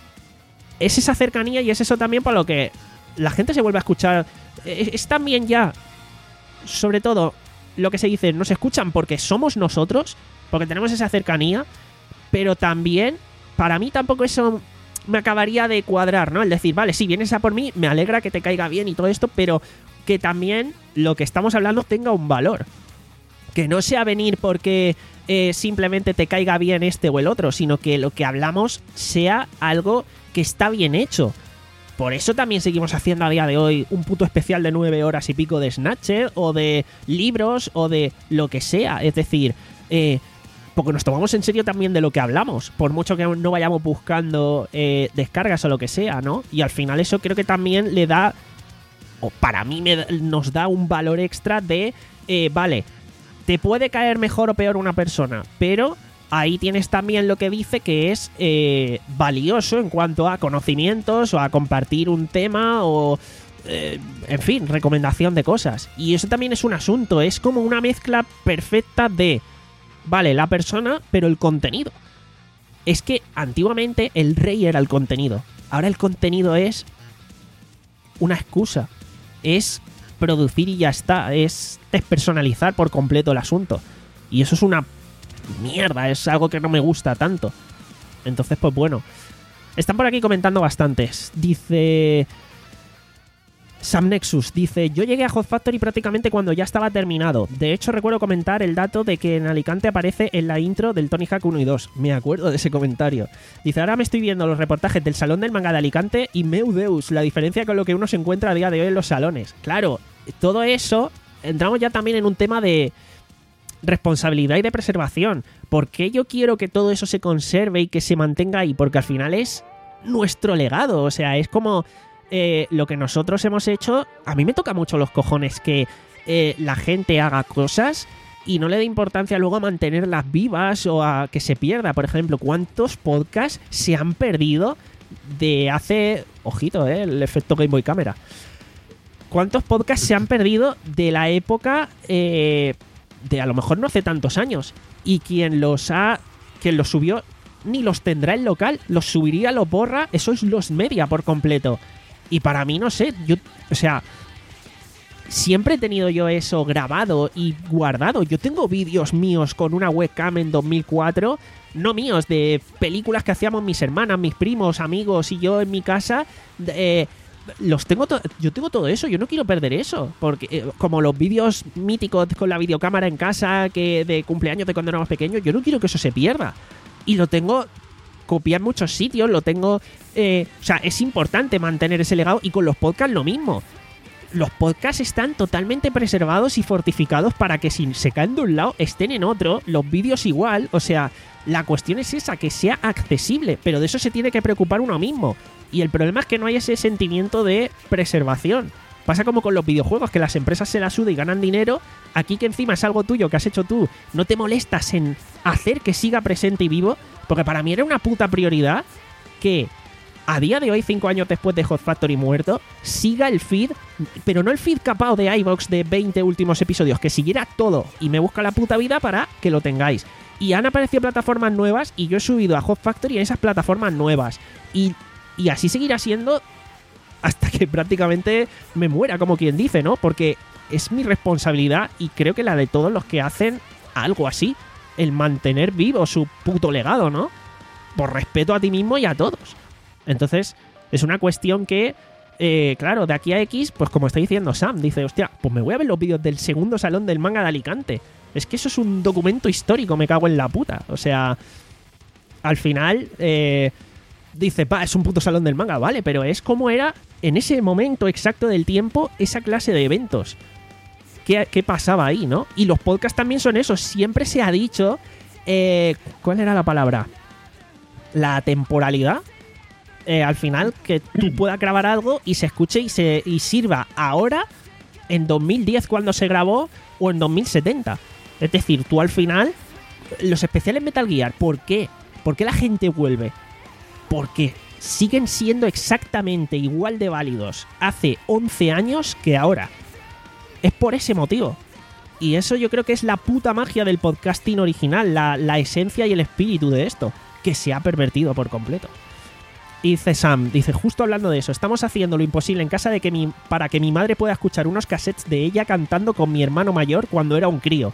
Speaker 2: es esa cercanía y es eso también por lo que la gente se vuelve a escuchar. Es, es también ya, sobre todo, lo que se dice, nos escuchan porque somos nosotros, porque tenemos esa cercanía, pero también, para mí tampoco eso me acabaría de cuadrar, ¿no? El decir, vale, sí, vienes a por mí, me alegra que te caiga bien y todo esto, pero que también lo que estamos hablando tenga un valor. Que no sea venir porque eh, simplemente te caiga bien este o el otro, sino que lo que hablamos sea algo que está bien hecho. Por eso también seguimos haciendo a día de hoy un puto especial de nueve horas y pico de Snatcher, o de libros, o de lo que sea. Es decir, eh, porque nos tomamos en serio también de lo que hablamos, por mucho que no vayamos buscando eh, descargas o lo que sea, ¿no? Y al final eso creo que también le da, o para mí me, nos da un valor extra de, eh, vale, te puede caer mejor o peor una persona, pero ahí tienes también lo que dice que es eh, valioso en cuanto a conocimientos o a compartir un tema o, eh, en fin, recomendación de cosas. Y eso también es un asunto, es como una mezcla perfecta de, vale, la persona, pero el contenido. Es que antiguamente el rey era el contenido, ahora el contenido es una excusa, es producir y ya está, es despersonalizar por completo el asunto, y eso es una mierda, es algo que no me gusta tanto. Entonces, pues bueno, están por aquí comentando bastantes. Dice Sam Nexus, dice, yo llegué a Hot Factory prácticamente cuando ya estaba terminado. De hecho, recuerdo comentar el dato de que en Alicante aparece en la intro del Tony Hawk uno y dos. Me acuerdo de ese comentario. Dice, ahora me estoy viendo los reportajes del Salón del Manga de Alicante y meu Deus, la diferencia con lo que uno se encuentra a día de hoy en los salones. Claro, todo eso, entramos ya también en un tema de responsabilidad y de preservación. ¿Por qué yo quiero que todo eso se conserve y que se mantenga ahí? Porque al final es nuestro legado, o sea, es como... Eh, lo que nosotros hemos hecho. A mí me toca mucho los cojones que eh, la gente haga cosas y no le dé importancia luego a mantenerlas vivas o a que se pierda. Por ejemplo, ¿cuántos podcasts se han perdido de hace... Ojito, ¿eh? El efecto Game Boy Camera. ¿Cuántos podcasts se han perdido de la época eh, de a lo mejor no hace tantos años? Y quien los ha... Quien los subió ni los tendrá en local, los subiría, los borra, eso es los media por completo. Y para mí, no sé, yo... O sea... Siempre he tenido yo eso grabado y guardado. Yo tengo vídeos míos con una webcam en dos mil cuatro, no míos, de películas que hacíamos mis hermanas, mis primos, amigos y yo en mi casa. Eh, los tengo to- yo tengo todo eso, yo no quiero perder eso. Porque eh, como los vídeos míticos con la videocámara en casa, que de cumpleaños de cuando éramos pequeños, yo no quiero que eso se pierda. Y lo tengo copiado en muchos sitios, lo tengo... Eh, o sea, es importante mantener ese legado, y con los podcasts lo mismo. Los podcasts están totalmente preservados y fortificados para que si se caen de un lado estén en otro, los vídeos igual. O sea, la cuestión es esa, que sea accesible, pero de eso se tiene que preocupar uno mismo. Y el problema es que no hay ese sentimiento de preservación. Pasa como con los videojuegos, que las empresas se la sudan y ganan dinero. Aquí, que encima es algo tuyo que has hecho tú, no te molestas en hacer que siga presente y vivo, porque para mí era una puta prioridad que... A día de hoy, cinco años después de Hot Factory muerto, siga el feed, pero no el feed capao de iVoox de veinte últimos episodios, que siguiera todo y me busca la puta vida para que lo tengáis. Y han aparecido plataformas nuevas y yo he subido a Hot Factory a esas plataformas nuevas. Y, y así seguirá siendo hasta que prácticamente me muera, como quien dice, ¿no? Porque es mi responsabilidad, y creo que la de todos los que hacen algo así, el mantener vivo su puto legado, ¿no? Por respeto a ti mismo y a todos. Entonces, es una cuestión que, eh, claro, de aquí a X, pues como está diciendo Sam, dice, hostia, pues me voy a ver los vídeos del segundo salón del manga de Alicante. Es que eso es un documento histórico, me cago en la puta. O sea, al final, eh, dice, pa, es un puto salón del manga, vale, pero es como era en ese momento exacto del tiempo esa clase de eventos. ¿Qué, qué pasaba ahí, no? Y los podcasts también son eso. Siempre se ha dicho, eh, ¿cuál era la palabra? La temporalidad. Eh, al final, que tú puedas grabar algo y se escuche y se y sirva ahora, en dos mil diez cuando se grabó, o en dos mil setenta. Es decir, tú al final, los especiales Metal Gear, ¿por qué? ¿Por qué la gente vuelve? Porque siguen siendo exactamente igual de válidos hace once años que ahora. Es por ese motivo. Y eso yo creo que es la puta magia del podcasting original, la, la esencia y el espíritu de esto, que se ha pervertido por completo. Y dice Sam, dice, justo hablando de eso, estamos haciendo lo imposible en casa de que mi, para que mi madre pueda escuchar unos cassettes de ella cantando con mi hermano mayor cuando era un crío.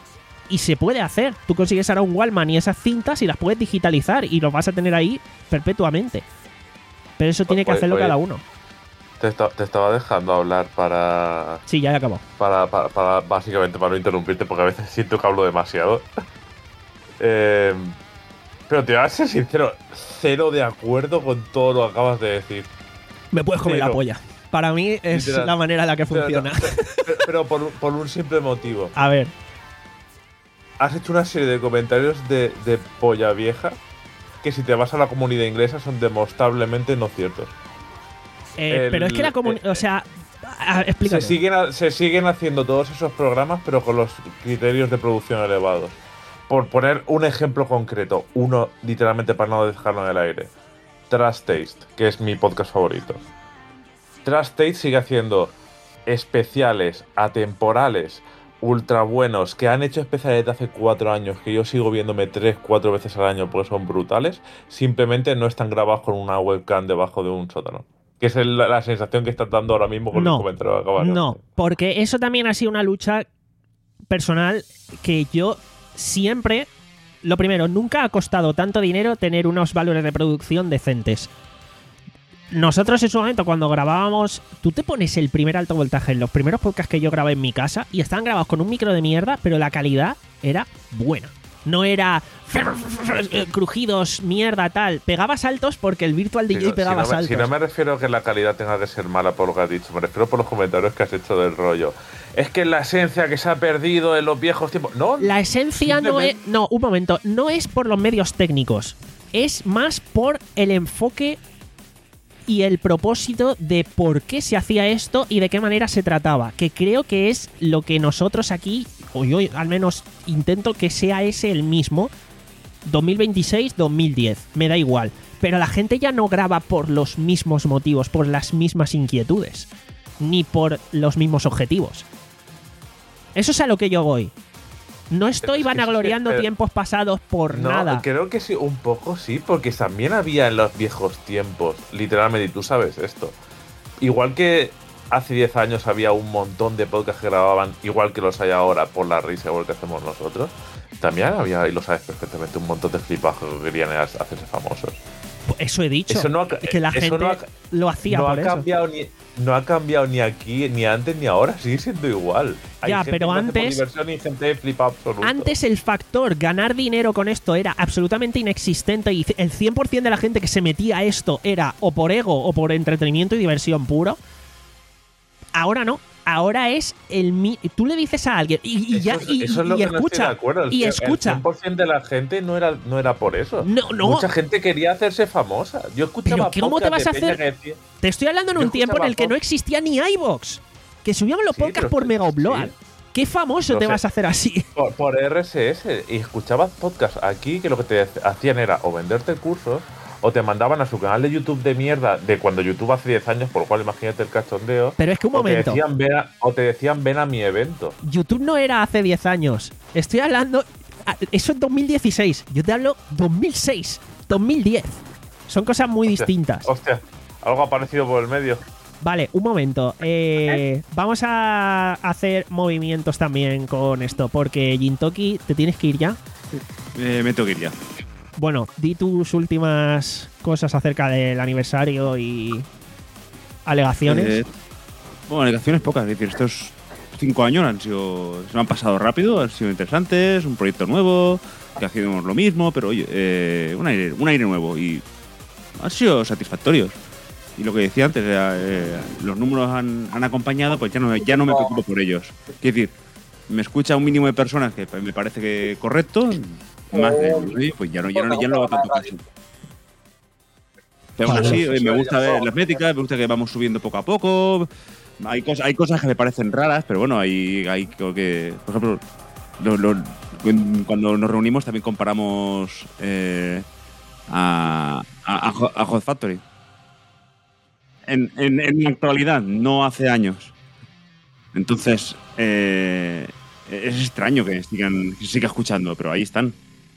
Speaker 2: Y se puede hacer. Tú consigues ahora un Wallman y esas cintas y las puedes digitalizar y los vas a tener ahí perpetuamente. Pero eso tiene que hacerlo
Speaker 4: oye,
Speaker 2: cada uno.
Speaker 4: Te, está, te estaba dejando hablar para...
Speaker 2: Sí, ya he acabado.
Speaker 4: Para, para, para, básicamente para no interrumpirte, porque a veces siento que hablo demasiado. eh... Pero te voy a ser sincero, cero de acuerdo con todo lo que acabas de decir.
Speaker 2: Me puedes comer
Speaker 4: Cero.
Speaker 2: la polla. Para mí es
Speaker 4: Literal.
Speaker 2: la manera en la que
Speaker 4: Pero,
Speaker 2: funciona.
Speaker 4: no, pero, pero por, un- por un simple motivo.
Speaker 2: A ver,
Speaker 4: Has hecho una serie de comentarios de, de polla vieja que, si te vas a la comunidad inglesa, son demostrablemente no ciertos.
Speaker 2: eh,
Speaker 4: El-
Speaker 2: pero es que la comunidad...
Speaker 4: eh,
Speaker 2: O sea, a-
Speaker 4: Se
Speaker 2: explícame.
Speaker 4: siguen, ha- se siguen haciendo todos esos programas, pero con los criterios de producción elevados. Por poner un ejemplo concreto, uno literalmente para no dejarlo en el aire. Trash Taste, que es mi podcast favorito. Trash Taste sigue haciendo especiales atemporales, ultra buenos, que han hecho especiales de hace cuatro años, que yo sigo viéndome tres, cuatro veces al año porque son brutales. Simplemente no están grabados con una webcam debajo de un sótano. Que es el- la, la sensación que estás dando ahora mismo con
Speaker 2: No,
Speaker 4: el comentario que acabas de
Speaker 2: No,
Speaker 4: hacer.
Speaker 2: porque eso también ha sido una lucha personal que yo siempre... Lo primero, nunca ha costado tanto dinero tener unos valores de producción decentes. Nosotros en su momento, cuando grabábamos, tú te pones el primer alto voltaje en los primeros podcasts que yo grabé en mi casa y estaban grabados con un micro de mierda, pero la calidad era buena. No era crujidos, mierda, tal. Pegaba saltos porque el Virtual
Speaker 4: Si
Speaker 2: D J
Speaker 4: no-
Speaker 2: pegaba
Speaker 4: si no, me,
Speaker 2: saltos.
Speaker 4: si no me refiero a que la calidad tenga que ser mala por lo que has dicho, me refiero por los comentarios que has hecho del rollo. Es que la esencia que se ha perdido en los viejos tiempos. No,
Speaker 2: La esencia no es...
Speaker 4: simplemente-
Speaker 2: No, un momento. No es por los medios técnicos. Es más por el enfoque y el propósito de por qué se hacía esto y de qué manera se trataba. Que creo que es lo que nosotros aquí, o yo al menos intento que sea ese el mismo, dos mil veintiséis dos mil diez. Me da igual. Pero la gente ya no graba por los mismos motivos, por las mismas inquietudes, ni por los mismos objetivos. Eso es a lo que yo voy. No estoy
Speaker 4: Es que
Speaker 2: vanagloriando
Speaker 4: sí, pero-
Speaker 2: tiempos pasados por
Speaker 4: No,
Speaker 2: nada.
Speaker 4: creo que sí, un poco sí, porque también había en los viejos tiempos, literalmente, y tú sabes esto. Igual que hace diez años había un montón de podcasts que grababan, igual que los hay ahora, por la risa, igual que hacemos nosotros, también había, y lo sabes perfectamente, un montón de flipados que querían era hacerse famosos.
Speaker 2: Eso he dicho.
Speaker 4: Eso no ha ca-
Speaker 2: que la
Speaker 4: eso
Speaker 2: gente
Speaker 4: no ha-
Speaker 2: lo hacía
Speaker 4: no
Speaker 2: por
Speaker 4: ha
Speaker 2: eso.
Speaker 4: cambiado ni no ha cambiado ni aquí, ni antes, ni ahora, sigue siendo igual. Hay
Speaker 2: Ya,
Speaker 4: gente
Speaker 2: pero
Speaker 4: que lo hace por
Speaker 2: antes-
Speaker 4: diversión y gente flipa absoluto.
Speaker 2: Antes el factor ganar dinero con esto era absolutamente inexistente y el cien por ciento de la gente que se metía a esto era o por ego o por entretenimiento y diversión puro. Ahora no. Ahora es el mi tú le dices a alguien y, y ya
Speaker 4: Eso es-
Speaker 2: y,
Speaker 4: eso es lo
Speaker 2: y
Speaker 4: que no estoy
Speaker 2: escucha
Speaker 4: de acuerdo. El
Speaker 2: y
Speaker 4: cien-
Speaker 2: escucha.
Speaker 4: El cien por ciento de la gente no era, no era por eso.
Speaker 2: No, no.
Speaker 4: Mucha gente quería hacerse famosa. Yo escuchaba
Speaker 2: Pero ¿cómo te
Speaker 4: podcasts
Speaker 2: vas a
Speaker 4: de peña
Speaker 2: hacer?
Speaker 4: que decía-
Speaker 2: Te estoy hablando en
Speaker 4: Yo
Speaker 2: un tiempo en el que
Speaker 4: escuchaba
Speaker 2: no existía ni iVoox. Que subíamos los
Speaker 4: Sí,
Speaker 2: podcasts
Speaker 4: pero
Speaker 2: por
Speaker 4: sí,
Speaker 2: Mega Upload.
Speaker 4: sí.
Speaker 2: ¿Qué famoso
Speaker 4: Lo
Speaker 2: te
Speaker 4: sé.
Speaker 2: vas a hacer así?
Speaker 4: por, por R S S y escuchabas podcasts aquí que lo que te hacían era o venderte cursos o te mandaban a su canal de YouTube de mierda de cuando YouTube hace diez años, por lo cual imagínate el cachondeo.
Speaker 2: Pero es que un
Speaker 4: o te
Speaker 2: momento.
Speaker 4: decían, ven a, o te decían ven a mi evento.
Speaker 2: YouTube no era hace diez años. Estoy hablando. Eso es dos mil dieciséis. Yo te hablo dos mil seis, dos mil diez. Son cosas muy
Speaker 4: Hostia,
Speaker 2: distintas.
Speaker 4: Hostia, algo aparecido por el medio.
Speaker 2: Vale, un momento. Eh, vamos a hacer movimientos también con esto. Porque Jintoki, ¿te tienes que ir ya?
Speaker 3: Eh, me tengo que ir ya.
Speaker 2: Bueno, di tus últimas cosas acerca del aniversario y alegaciones.
Speaker 3: Eh, bueno, alegaciones pocas. Es decir, estos cinco años han sido, se me han pasado rápido, han sido interesantes, un proyecto nuevo, que hacemos lo mismo, pero oye, eh, un, aire, un aire nuevo y han sido satisfactorios. Y lo que decía antes, era, eh, los números han, han acompañado, pues ya no, ya no me preocupo por ellos. Quiero decir, me escucha un mínimo de personas que me parece que correcto, más de oye, pues ya no, ya no, ya no lo hago tanto caso. Pero aún así, oye, me gusta ver las métricas, me gusta que vamos subiendo poco a poco. Hay cosas, hay cosas que me parecen raras, pero bueno, hay, hay creo que, por ejemplo, lo- lo- cuando nos reunimos también comparamos eh, a, a, a Hot- a Hot Factory. En, en, en la actualidad, no hace años. Entonces, eh, es extraño que sigan que siga escuchando, pero ahí están.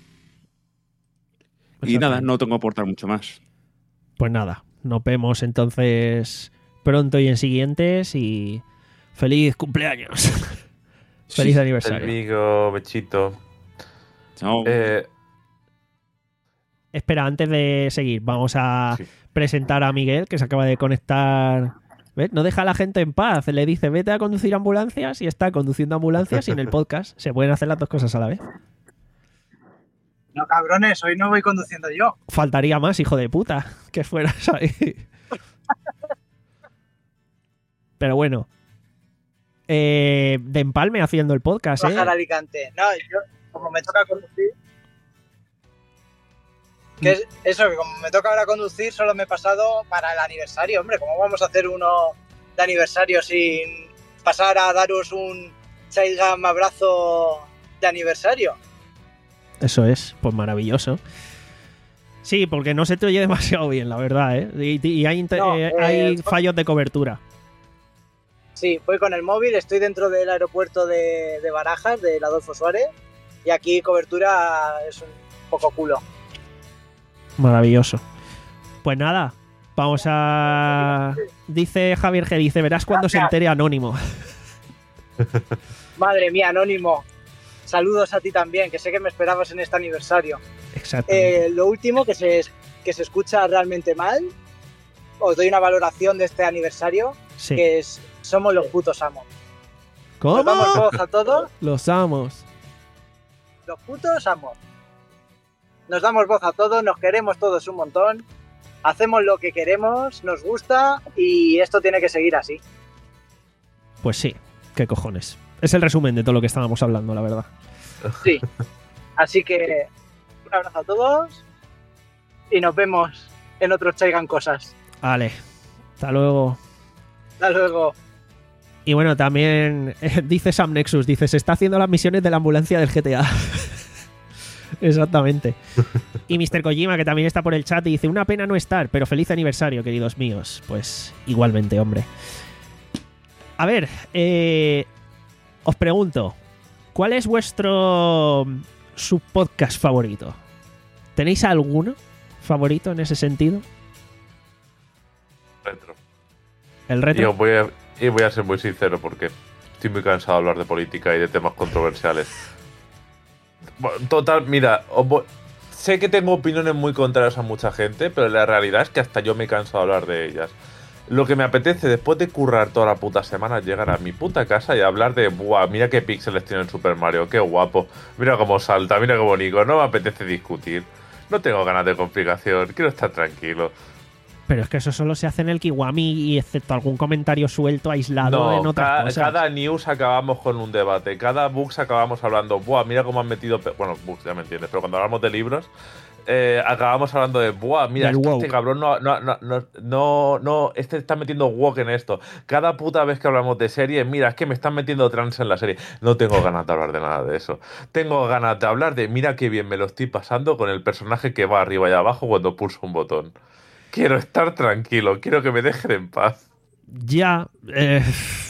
Speaker 3: Y nada, no tengo que aportar mucho más.
Speaker 2: Pues nada, nos vemos entonces pronto y en siguientes y feliz cumpleaños. Feliz aniversario.
Speaker 4: Amigo, bechito.
Speaker 3: Chao.
Speaker 4: Eh,
Speaker 2: Espera, antes de seguir, vamos a
Speaker 4: Sí.
Speaker 2: presentar a Miguel, que se acaba de conectar. ¿Ves? No deja a la gente en paz. Le dice, vete a conducir ambulancias y está conduciendo ambulancias y en el podcast se pueden hacer las dos cosas a la vez.
Speaker 9: No, cabrones, hoy no voy conduciendo yo.
Speaker 2: Faltaría más, hijo de puta, que fueras ahí. Pero bueno. Eh, de empalme haciendo el podcast, ¿eh?
Speaker 9: Bajar a Alicante. No, yo, como me toca conducir. Que es eso, que como me toca ahora conducir, solo me he pasado para el aniversario. Hombre, ¿cómo vamos a hacer uno de aniversario sin pasar a daros un Chaigam abrazo de aniversario?
Speaker 2: Eso es, pues maravilloso. Sí, porque no se te oye demasiado bien, la verdad, ¿eh? Y, y hay, inter-
Speaker 9: No,
Speaker 2: eh,
Speaker 9: eh,
Speaker 2: hay
Speaker 9: no.
Speaker 2: fallos de cobertura.
Speaker 9: Sí, voy con el móvil, estoy dentro del aeropuerto de, de Barajas, del Adolfo Suárez, y aquí cobertura es un poco culo.
Speaker 2: Maravilloso. Pues nada, vamos a... Dice Javier G, dice, verás cuando se entere Anónimo.
Speaker 9: Madre mía, Anónimo. Saludos a ti también, que sé que me esperabas en este aniversario.
Speaker 2: Exactamente.
Speaker 9: Eh, lo último que se, que se escucha realmente mal, os doy una valoración de este aniversario,
Speaker 2: Sí.
Speaker 9: que es somos los putos amos.
Speaker 2: ¿Cómo?
Speaker 9: Nos damos voz a todos,
Speaker 2: Los amos.
Speaker 9: los putos amos. Nos damos voz a todos, nos queremos todos un montón, hacemos lo que queremos, nos gusta y esto tiene que seguir así.
Speaker 2: Pues sí, qué cojones. Es el resumen de todo lo que estábamos hablando, la verdad.
Speaker 9: Sí. Así que un abrazo a todos y nos vemos en otros Chaigan Cosas.
Speaker 2: Vale, hasta luego.
Speaker 9: Hasta luego.
Speaker 2: Y bueno, también eh, dice Sam Nexus, dice, se está haciendo las misiones de la ambulancia del G T A. Exactamente. Y mister Kojima, que también está por el chat, y dice: una pena no estar, pero feliz aniversario, queridos míos. Pues igualmente, hombre. A ver, eh, os pregunto, ¿cuál es vuestro subpodcast favorito? ¿Tenéis alguno favorito en ese sentido?
Speaker 4: Retro.
Speaker 2: ¿El retro?
Speaker 4: Yo voy a, y voy a ser muy sincero porque estoy muy cansado de hablar de política y de temas controversiales. Total, mira, os voy- sé que tengo opiniones muy contrarias a mucha gente, pero la realidad es que hasta yo me canso de hablar de ellas. Lo que me apetece después de currar toda la puta semana es llegar a mi puta casa y hablar de buah, mira qué píxeles tiene el Super Mario, qué guapo, mira cómo salta, mira qué bonito. No me apetece discutir, no tengo ganas de complicación, quiero estar tranquilo.
Speaker 2: Pero es que eso solo se hace en el Kiwami y excepto algún comentario suelto aislado en
Speaker 4: No,
Speaker 2: otras
Speaker 4: cada,
Speaker 2: cosas.
Speaker 4: cada news acabamos con un debate, cada bugs acabamos hablando, buah, mira cómo han metido, pe-". Bueno, bugs ya me entiendes, pero cuando hablamos de libros, eh, acabamos hablando de, buah, mira,
Speaker 2: Del
Speaker 4: es que
Speaker 2: woke.
Speaker 4: este cabrón no, no, no, no, no, no, este está metiendo woke en esto. Cada puta vez que hablamos de serie, mira, es que me están metiendo trans en la serie. No tengo ganas de hablar de nada de eso. Tengo ganas de hablar de, mira qué bien me lo estoy pasando con el personaje que va arriba y abajo cuando pulso un botón. Quiero estar tranquilo, quiero que me dejen en paz.
Speaker 2: Ya, eh,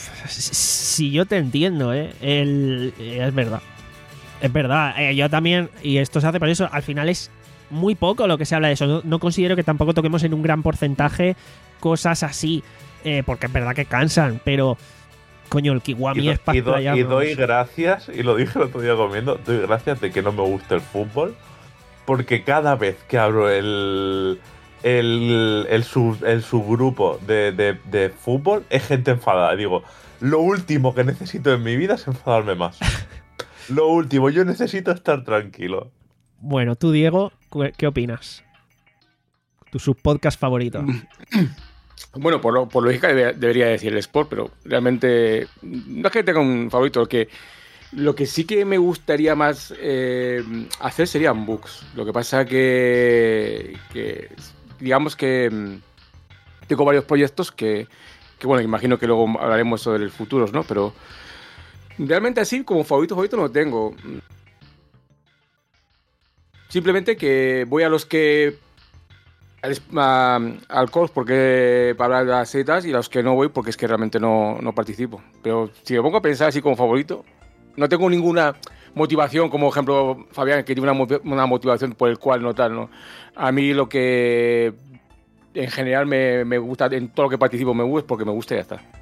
Speaker 2: si yo te entiendo, ¿eh? El, eh, es verdad. Es verdad. Eh, yo también, y esto se hace por eso, al final es muy poco lo que se habla de eso. No, no considero que tampoco toquemos en un gran porcentaje cosas así, eh, porque es verdad que cansan, pero coño, el Kiwami
Speaker 4: Y, do-
Speaker 2: es para
Speaker 4: y do- y
Speaker 2: explayarnos.
Speaker 4: doy gracias, y lo dije el otro día comiendo, doy gracias de que no me guste el fútbol, porque cada vez que abro el el, el, sub- el subgrupo de, de, de fútbol es gente enfadada. Digo, lo último que necesito en mi vida es enfadarme más. Lo último, yo necesito estar tranquilo.
Speaker 2: Bueno, tú, Diego, ¿qué qué opinas? Tu subpodcast favorito.
Speaker 5: Bueno, por, lo- por lógica debe- debería decir el Sport, pero realmente no es que tenga un favorito. Lo que, lo que sí que me gustaría más eh, hacer serían books. Lo que pasa que, que digamos que mm, tengo varios proyectos que, que, bueno, imagino que luego hablaremos sobre el futuro, ¿no? Pero realmente así como favorito, favorito no tengo. Simplemente que voy a los que al, a- al course porque para hablar de las setas y a los que no voy porque es que realmente no, no participo. Pero si me pongo a pensar así como favorito, no tengo ninguna motivación, como ejemplo Fabián, que tiene una, motiv- una motivación por el cual no tal, ¿no? A mí lo que en general me, me gusta, en todo lo que participo me gusta, es porque me gusta y ya está.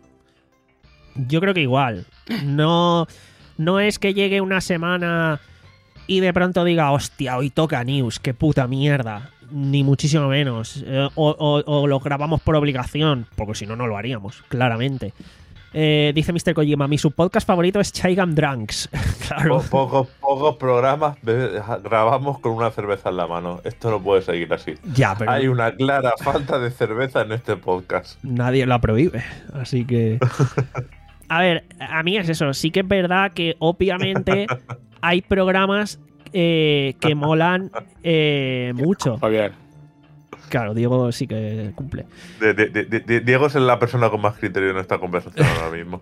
Speaker 2: Yo creo que igual. No, no es que llegue una semana y de pronto diga, hostia, hoy toca news, qué puta mierda. Ni muchísimo menos. Eh, o, o- o lo grabamos por obligación, porque si no, no lo haríamos, claramente. Eh, dice mister Kojima, mi subpodcast favorito es Chaigam Drunks. Claro.
Speaker 4: Po- pocos, pocos programas be- grabamos con una cerveza en la mano. Esto no puede seguir así.
Speaker 2: Ya, pero
Speaker 4: Hay una clara falta de cerveza en este podcast.
Speaker 2: nadie la prohíbe. Así que... A ver, a mí es eso. Sí que es verdad que obviamente hay programas eh, que molan eh, mucho.
Speaker 5: Fabián.
Speaker 2: Claro, Diego sí que cumple.
Speaker 4: De- de- de- de- Diego es la persona con más criterio en esta conversación ahora mismo.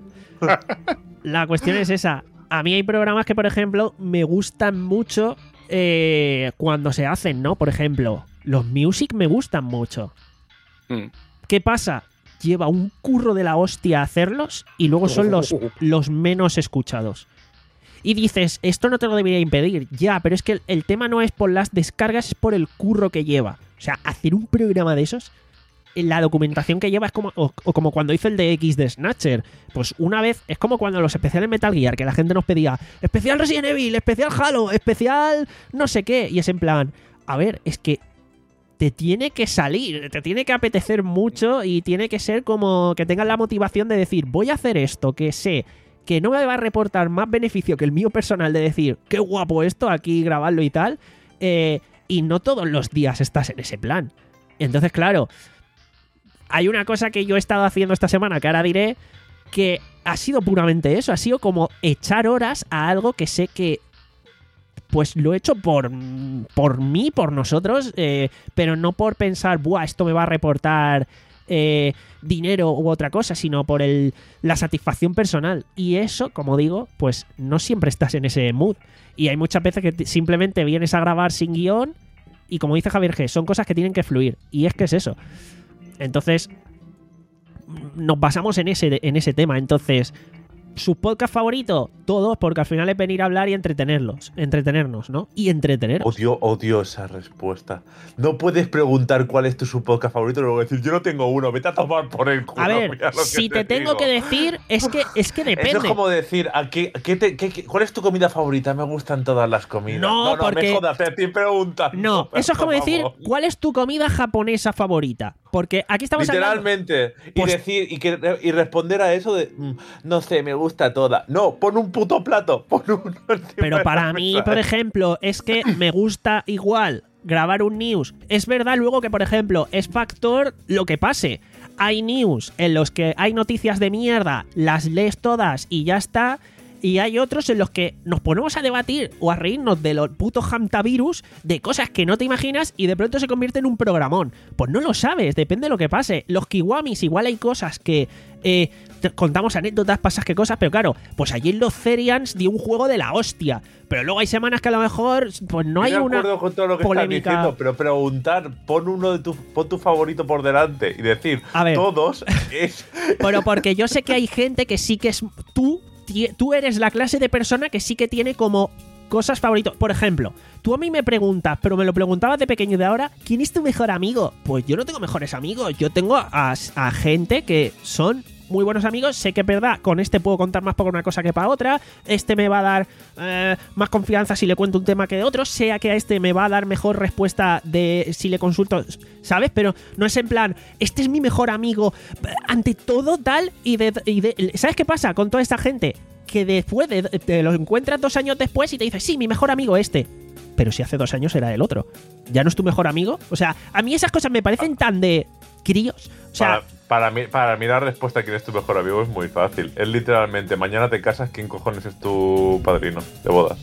Speaker 2: La cuestión es esa. A mí hay programas que, por ejemplo, me gustan mucho eh, cuando se hacen, ¿no? Por ejemplo, los music me gustan mucho.
Speaker 5: Mm.
Speaker 2: ¿Qué pasa? Lleva un curro de la hostia hacerlos y luego son los, los menos escuchados. Y dices, esto no te lo debería impedir. Ya, pero es que el, el tema no es por las descargas, es por el curro que lleva. O sea, hacer un programa de esos, la documentación que lleva es como, o, o como cuando hice el de X de Snatcher. Pues una vez, es como cuando los especiales Metal Gear, que la gente nos pedía, especial Resident Evil, especial Halo, especial no sé qué. Y es en plan, a ver, es que te tiene que salir, te tiene que apetecer mucho y tiene que ser como que tengas la motivación de decir, voy a hacer esto, que sé que no me va a reportar más beneficio que el mío personal de decir, qué guapo esto, aquí grabarlo y tal, eh, y no todos los días estás en ese plan. Entonces, claro, hay una cosa que yo he estado haciendo esta semana, que ahora diré, que ha sido puramente eso, ha sido como echar horas a algo que sé que pues lo he hecho por, por mí, por nosotros, eh, pero no por pensar, buah, esto me va a reportar eh, dinero u otra cosa, sino por el, la satisfacción personal. Y eso, como digo, pues no siempre estás en ese mood. Y hay muchas veces que t- simplemente vienes a grabar sin guión y, como dice Javier G, son cosas que tienen que fluir. Y es que es eso. Entonces, nos basamos en ese, en ese tema. Entonces, ¿sus podcasts favoritos? Todos, porque al final es venir a hablar y entretenerlos, entretenernos, ¿no? Y entreteneros.
Speaker 4: Odio, odio esa respuesta. No puedes preguntar cuál es tu su podcast favorito y luego decir, yo no tengo uno, vete a tomar por el culo.
Speaker 2: A ver,
Speaker 4: mira lo que
Speaker 2: si te, tengo
Speaker 4: digo.
Speaker 2: que decir, es que, es que depende.
Speaker 4: Eso es como decir, ¿a qué, qué te- qué- qué- ¿cuál es tu comida favorita? Me gustan todas las comidas.
Speaker 2: No,
Speaker 4: no, no
Speaker 2: porque-
Speaker 4: me jodas, te estoy preguntando.
Speaker 2: No, eso es como
Speaker 4: por
Speaker 2: decir,
Speaker 4: favor.
Speaker 2: ¿cuál es tu comida japonesa favorita? Porque aquí estamos hablando...
Speaker 4: Literalmente.
Speaker 2: Pues-
Speaker 4: y decir y, que, y responder a eso de, mm, no sé, me gusta toda. No, pon un puto plato. Pon uno encima
Speaker 2: Pero
Speaker 4: de
Speaker 2: para
Speaker 4: la
Speaker 2: mí,
Speaker 4: mesa.
Speaker 2: por ejemplo, es que me gusta igual grabar un news. Es verdad luego que, por ejemplo, es factor lo que pase. Hay news en los que hay noticias de mierda, las lees todas y ya está. Y hay otros en los que nos ponemos a debatir o a reírnos de los putos hantavirus, de cosas que no te imaginas y de pronto se convierte en un programón. Pues no lo sabes, depende de lo que pase. Los kiwamis, igual hay cosas que eh, te- contamos anécdotas, pasas que cosas, pero claro, pues allí en los Therians dio un juego de la hostia. Pero luego hay semanas que a lo mejor pues no hay
Speaker 4: Estoy de
Speaker 2: una
Speaker 4: acuerdo con todo lo que
Speaker 2: polémica.
Speaker 4: estás diciendo, pero preguntar, pon uno de tu, pon tu favorito por delante y decir
Speaker 2: A ver.
Speaker 4: todos es.
Speaker 2: Pero porque yo sé que hay gente que sí que es... Tú, ti- tú eres la clase de persona que sí que tiene como cosas favoritas. Por ejemplo, tú a mí me preguntas, pero me lo preguntabas de pequeño y de ahora, ¿quién es tu mejor amigo? Pues yo no tengo mejores amigos. Yo tengo a, a gente que son muy buenos amigos. Sé que es verdad, con este puedo contar más por una cosa que para otra. Este me va a dar eh, más confianza si le cuento un tema que de otro. Sea que a este me va a dar mejor respuesta de si le consulto, ¿sabes? Pero no es en plan, este es mi mejor amigo ante todo tal y de, y de- ¿sabes qué pasa con toda esta gente? Que después de, te lo encuentras dos años después y te dices, sí, mi mejor amigo este. Pero si hace dos años era el otro. ¿Ya no es tu mejor amigo? O sea, a mí esas cosas me parecen tan de críos. O sea,
Speaker 4: para, para, mí, para mí la respuesta a quién es tu mejor amigo es muy fácil. Es literalmente, mañana te casas, ¿quién cojones es tu padrino de bodas?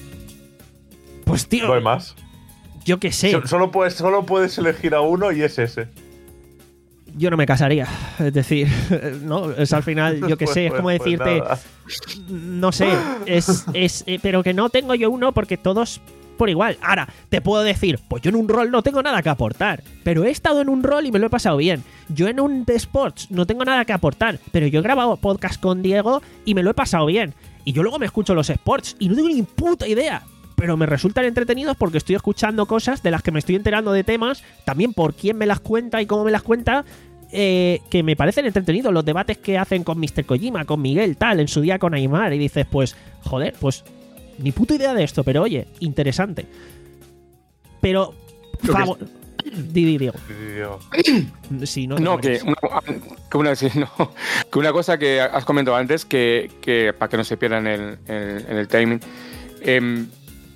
Speaker 2: pues tío,
Speaker 4: No hay más.
Speaker 2: yo qué sé.
Speaker 4: So- Solo puedes, solo puedes elegir a uno y es ese.
Speaker 2: Yo no me casaría. Es decir, no, es al final, yo qué
Speaker 4: Pues-
Speaker 2: sé, es
Speaker 4: pues-
Speaker 2: como
Speaker 4: pues
Speaker 2: decirte,
Speaker 4: nada.
Speaker 2: no sé, es, es eh, pero que no tengo yo uno porque todos por igual. Ahora, te puedo decir, pues yo en un rol no tengo nada que aportar, pero he estado en un rol y me lo he pasado bien. Yo en un de sports no tengo nada que aportar, pero yo he grabado podcast con Diego y me lo he pasado bien. Y yo luego me escucho los sports y no tengo ni puta idea, pero me resultan entretenidos porque estoy escuchando cosas de las que me estoy enterando de temas, también por quién me las cuenta y cómo me las cuenta, eh, que me parecen entretenidos. Los debates que hacen con míster Kojima, con Miguel, tal, en su día con Aymar, y dices, pues, joder, pues, ni puta idea de esto, pero oye, interesante. Pero,
Speaker 5: Lo que
Speaker 2: favo- Di, di, Diego.
Speaker 4: Digo,
Speaker 2: Sí, no, te
Speaker 5: No, que
Speaker 2: pones.
Speaker 5: una, que, una, sí, no, que una cosa que has comentado antes, que, que para que no se pierdan en el, en, en el timing, em,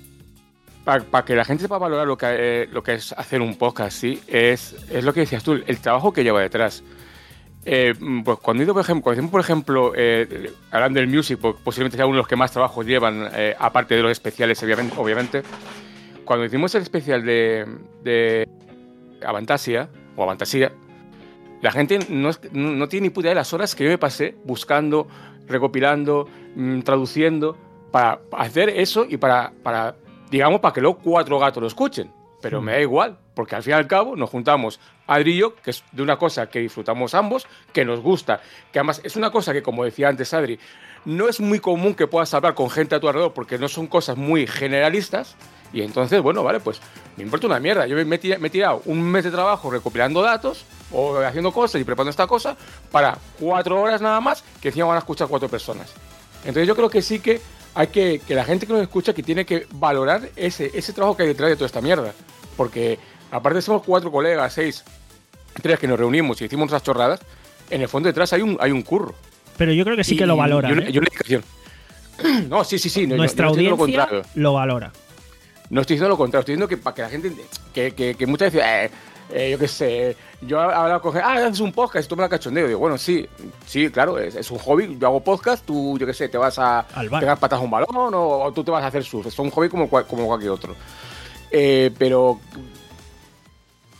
Speaker 5: para que la gente sepa valorar lo que, eh, lo que es hacer un podcast, ¿sí? es, es lo que decías tú, el trabajo que lleva detrás. Eh, pues cuando, he ido, por ejemplo, cuando hicimos, por ejemplo, eh, hablando del music, pues posiblemente sea uno de los que más trabajos llevan, eh, aparte de los especiales, obviamente, obviamente. Cuando hicimos el especial de, de Avantasia, o Avantasia, la gente no, es- no, no tiene ni puta idea de las horas que yo me pasé buscando, recopilando, mm, traduciendo, para hacer eso y para, para, digamos, para que luego cuatro gatos lo escuchen. Pero me da igual, porque al fin y al cabo nos juntamos Adri y yo, que es de una cosa que disfrutamos ambos, que nos gusta, que además es una cosa que, como decía antes Adri, no es muy común que puedas hablar con gente a tu alrededor, porque no son cosas muy generalistas. Y entonces, bueno, vale, pues me importa una mierda. Yo me he tira- me he tirado un mes de trabajo recopilando datos o haciendo cosas y preparando esta cosa para cuatro horas nada más, que encima van a escuchar cuatro personas. Entonces yo creo que sí que hay que, que la gente que nos escucha, que tiene que valorar ese, ese trabajo que hay detrás de toda esta mierda. Porque aparte somos cuatro colegas, seis, tres que nos reunimos y hicimos esas chorradas, en el fondo detrás hay un, hay un curro.
Speaker 2: Pero yo creo que sí que
Speaker 5: Y-
Speaker 2: lo valoran.
Speaker 5: Y una,
Speaker 2: ¿eh?
Speaker 5: y una dedicación. No, sí, sí, sí. No, yo-
Speaker 2: Nuestra
Speaker 5: yo no estoy diciendo lo
Speaker 2: audiencia
Speaker 5: contrario.
Speaker 2: lo valora.
Speaker 5: No estoy diciendo lo contrario, estoy diciendo que para que la gente. Que, que, que muchas veces. Eh, eh, yo qué sé. Yo he hablado con gente. Ah, es un podcast, tú me la cachondeo. Digo, bueno, sí, sí, claro, es, es un hobby. Yo hago podcast, tú, yo qué sé, te vas a
Speaker 2: Al bar.
Speaker 5: pegar patas a un balón o, o tú te vas a hacer surf. Es un hobby como, cual- como cualquier otro. Eh, pero.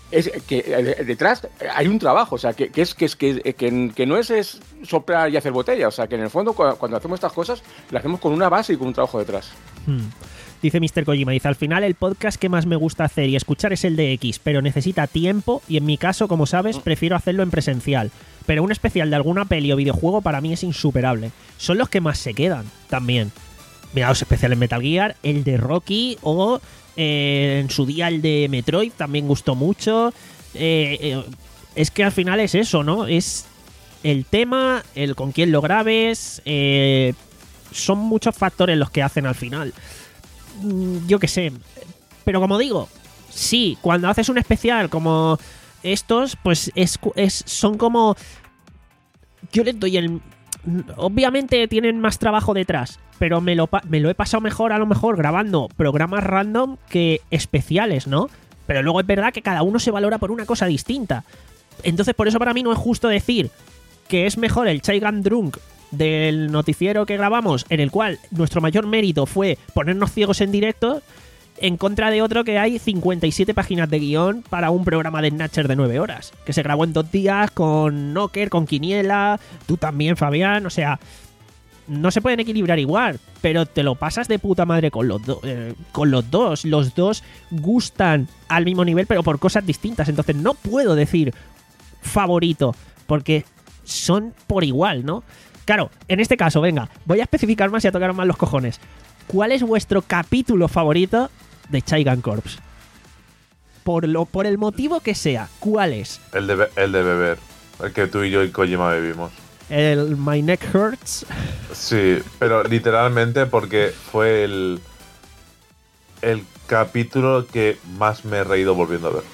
Speaker 5: es que eh, detrás hay un trabajo, o sea, que, que es, que, es que, que, que no es, es soplar y hacer botella, o sea, que en el fondo cu- cuando hacemos estas cosas, lo hacemos con una base y con un trabajo detrás.
Speaker 2: Hmm. Dice míster Kojima, dice, al final el podcast que más me gusta hacer y escuchar es el de X, pero necesita tiempo y en mi caso, como sabes, prefiero hacerlo en presencial. Pero un especial de alguna peli o videojuego para mí es insuperable. Son los que más se quedan también. Mira, los especiales Metal Gear, el de Rocky o eh, en su día el de Metroid también gustó mucho. Eh, eh, es que al final es eso, ¿no? Es el tema, el con quién lo grabes, eh, son muchos factores los que hacen al final. Yo qué sé. Pero como digo, sí, cuando haces un especial como estos, pues es, es son como... Yo les doy el... Obviamente tienen más trabajo detrás, pero me lo, me lo he pasado mejor a lo mejor grabando programas random que especiales, ¿no? Pero luego es verdad que cada uno se valora por una cosa distinta. Entonces por eso para mí no es justo decir que es mejor el Chaigan Drunk del noticiero que grabamos, en el cual nuestro mayor mérito fue ponernos ciegos en directo, en contra de otro que hay cincuenta y siete páginas de guión para un programa de Snatcher de nueve horas, que se grabó en dos días con Knocker, con Quiniela, tú también, Fabián, o sea, no se pueden equilibrar igual, pero te lo pasas de puta madre con los, do- eh, con los dos, los dos gustan al mismo nivel, pero por cosas distintas, entonces no puedo decir favorito, porque son por igual, ¿no? Claro, en este caso, venga, voy a especificar más y a tocar más los cojones. ¿Cuál es vuestro capítulo favorito de Chaigan Corps? Por, lo, por el motivo que sea, ¿cuál es?
Speaker 4: El de, be- el de beber. El que tú y yo y Kojima bebimos.
Speaker 2: El My Neck Hurts.
Speaker 4: Sí, pero literalmente porque fue el, el capítulo que más me he reído volviendo a ver.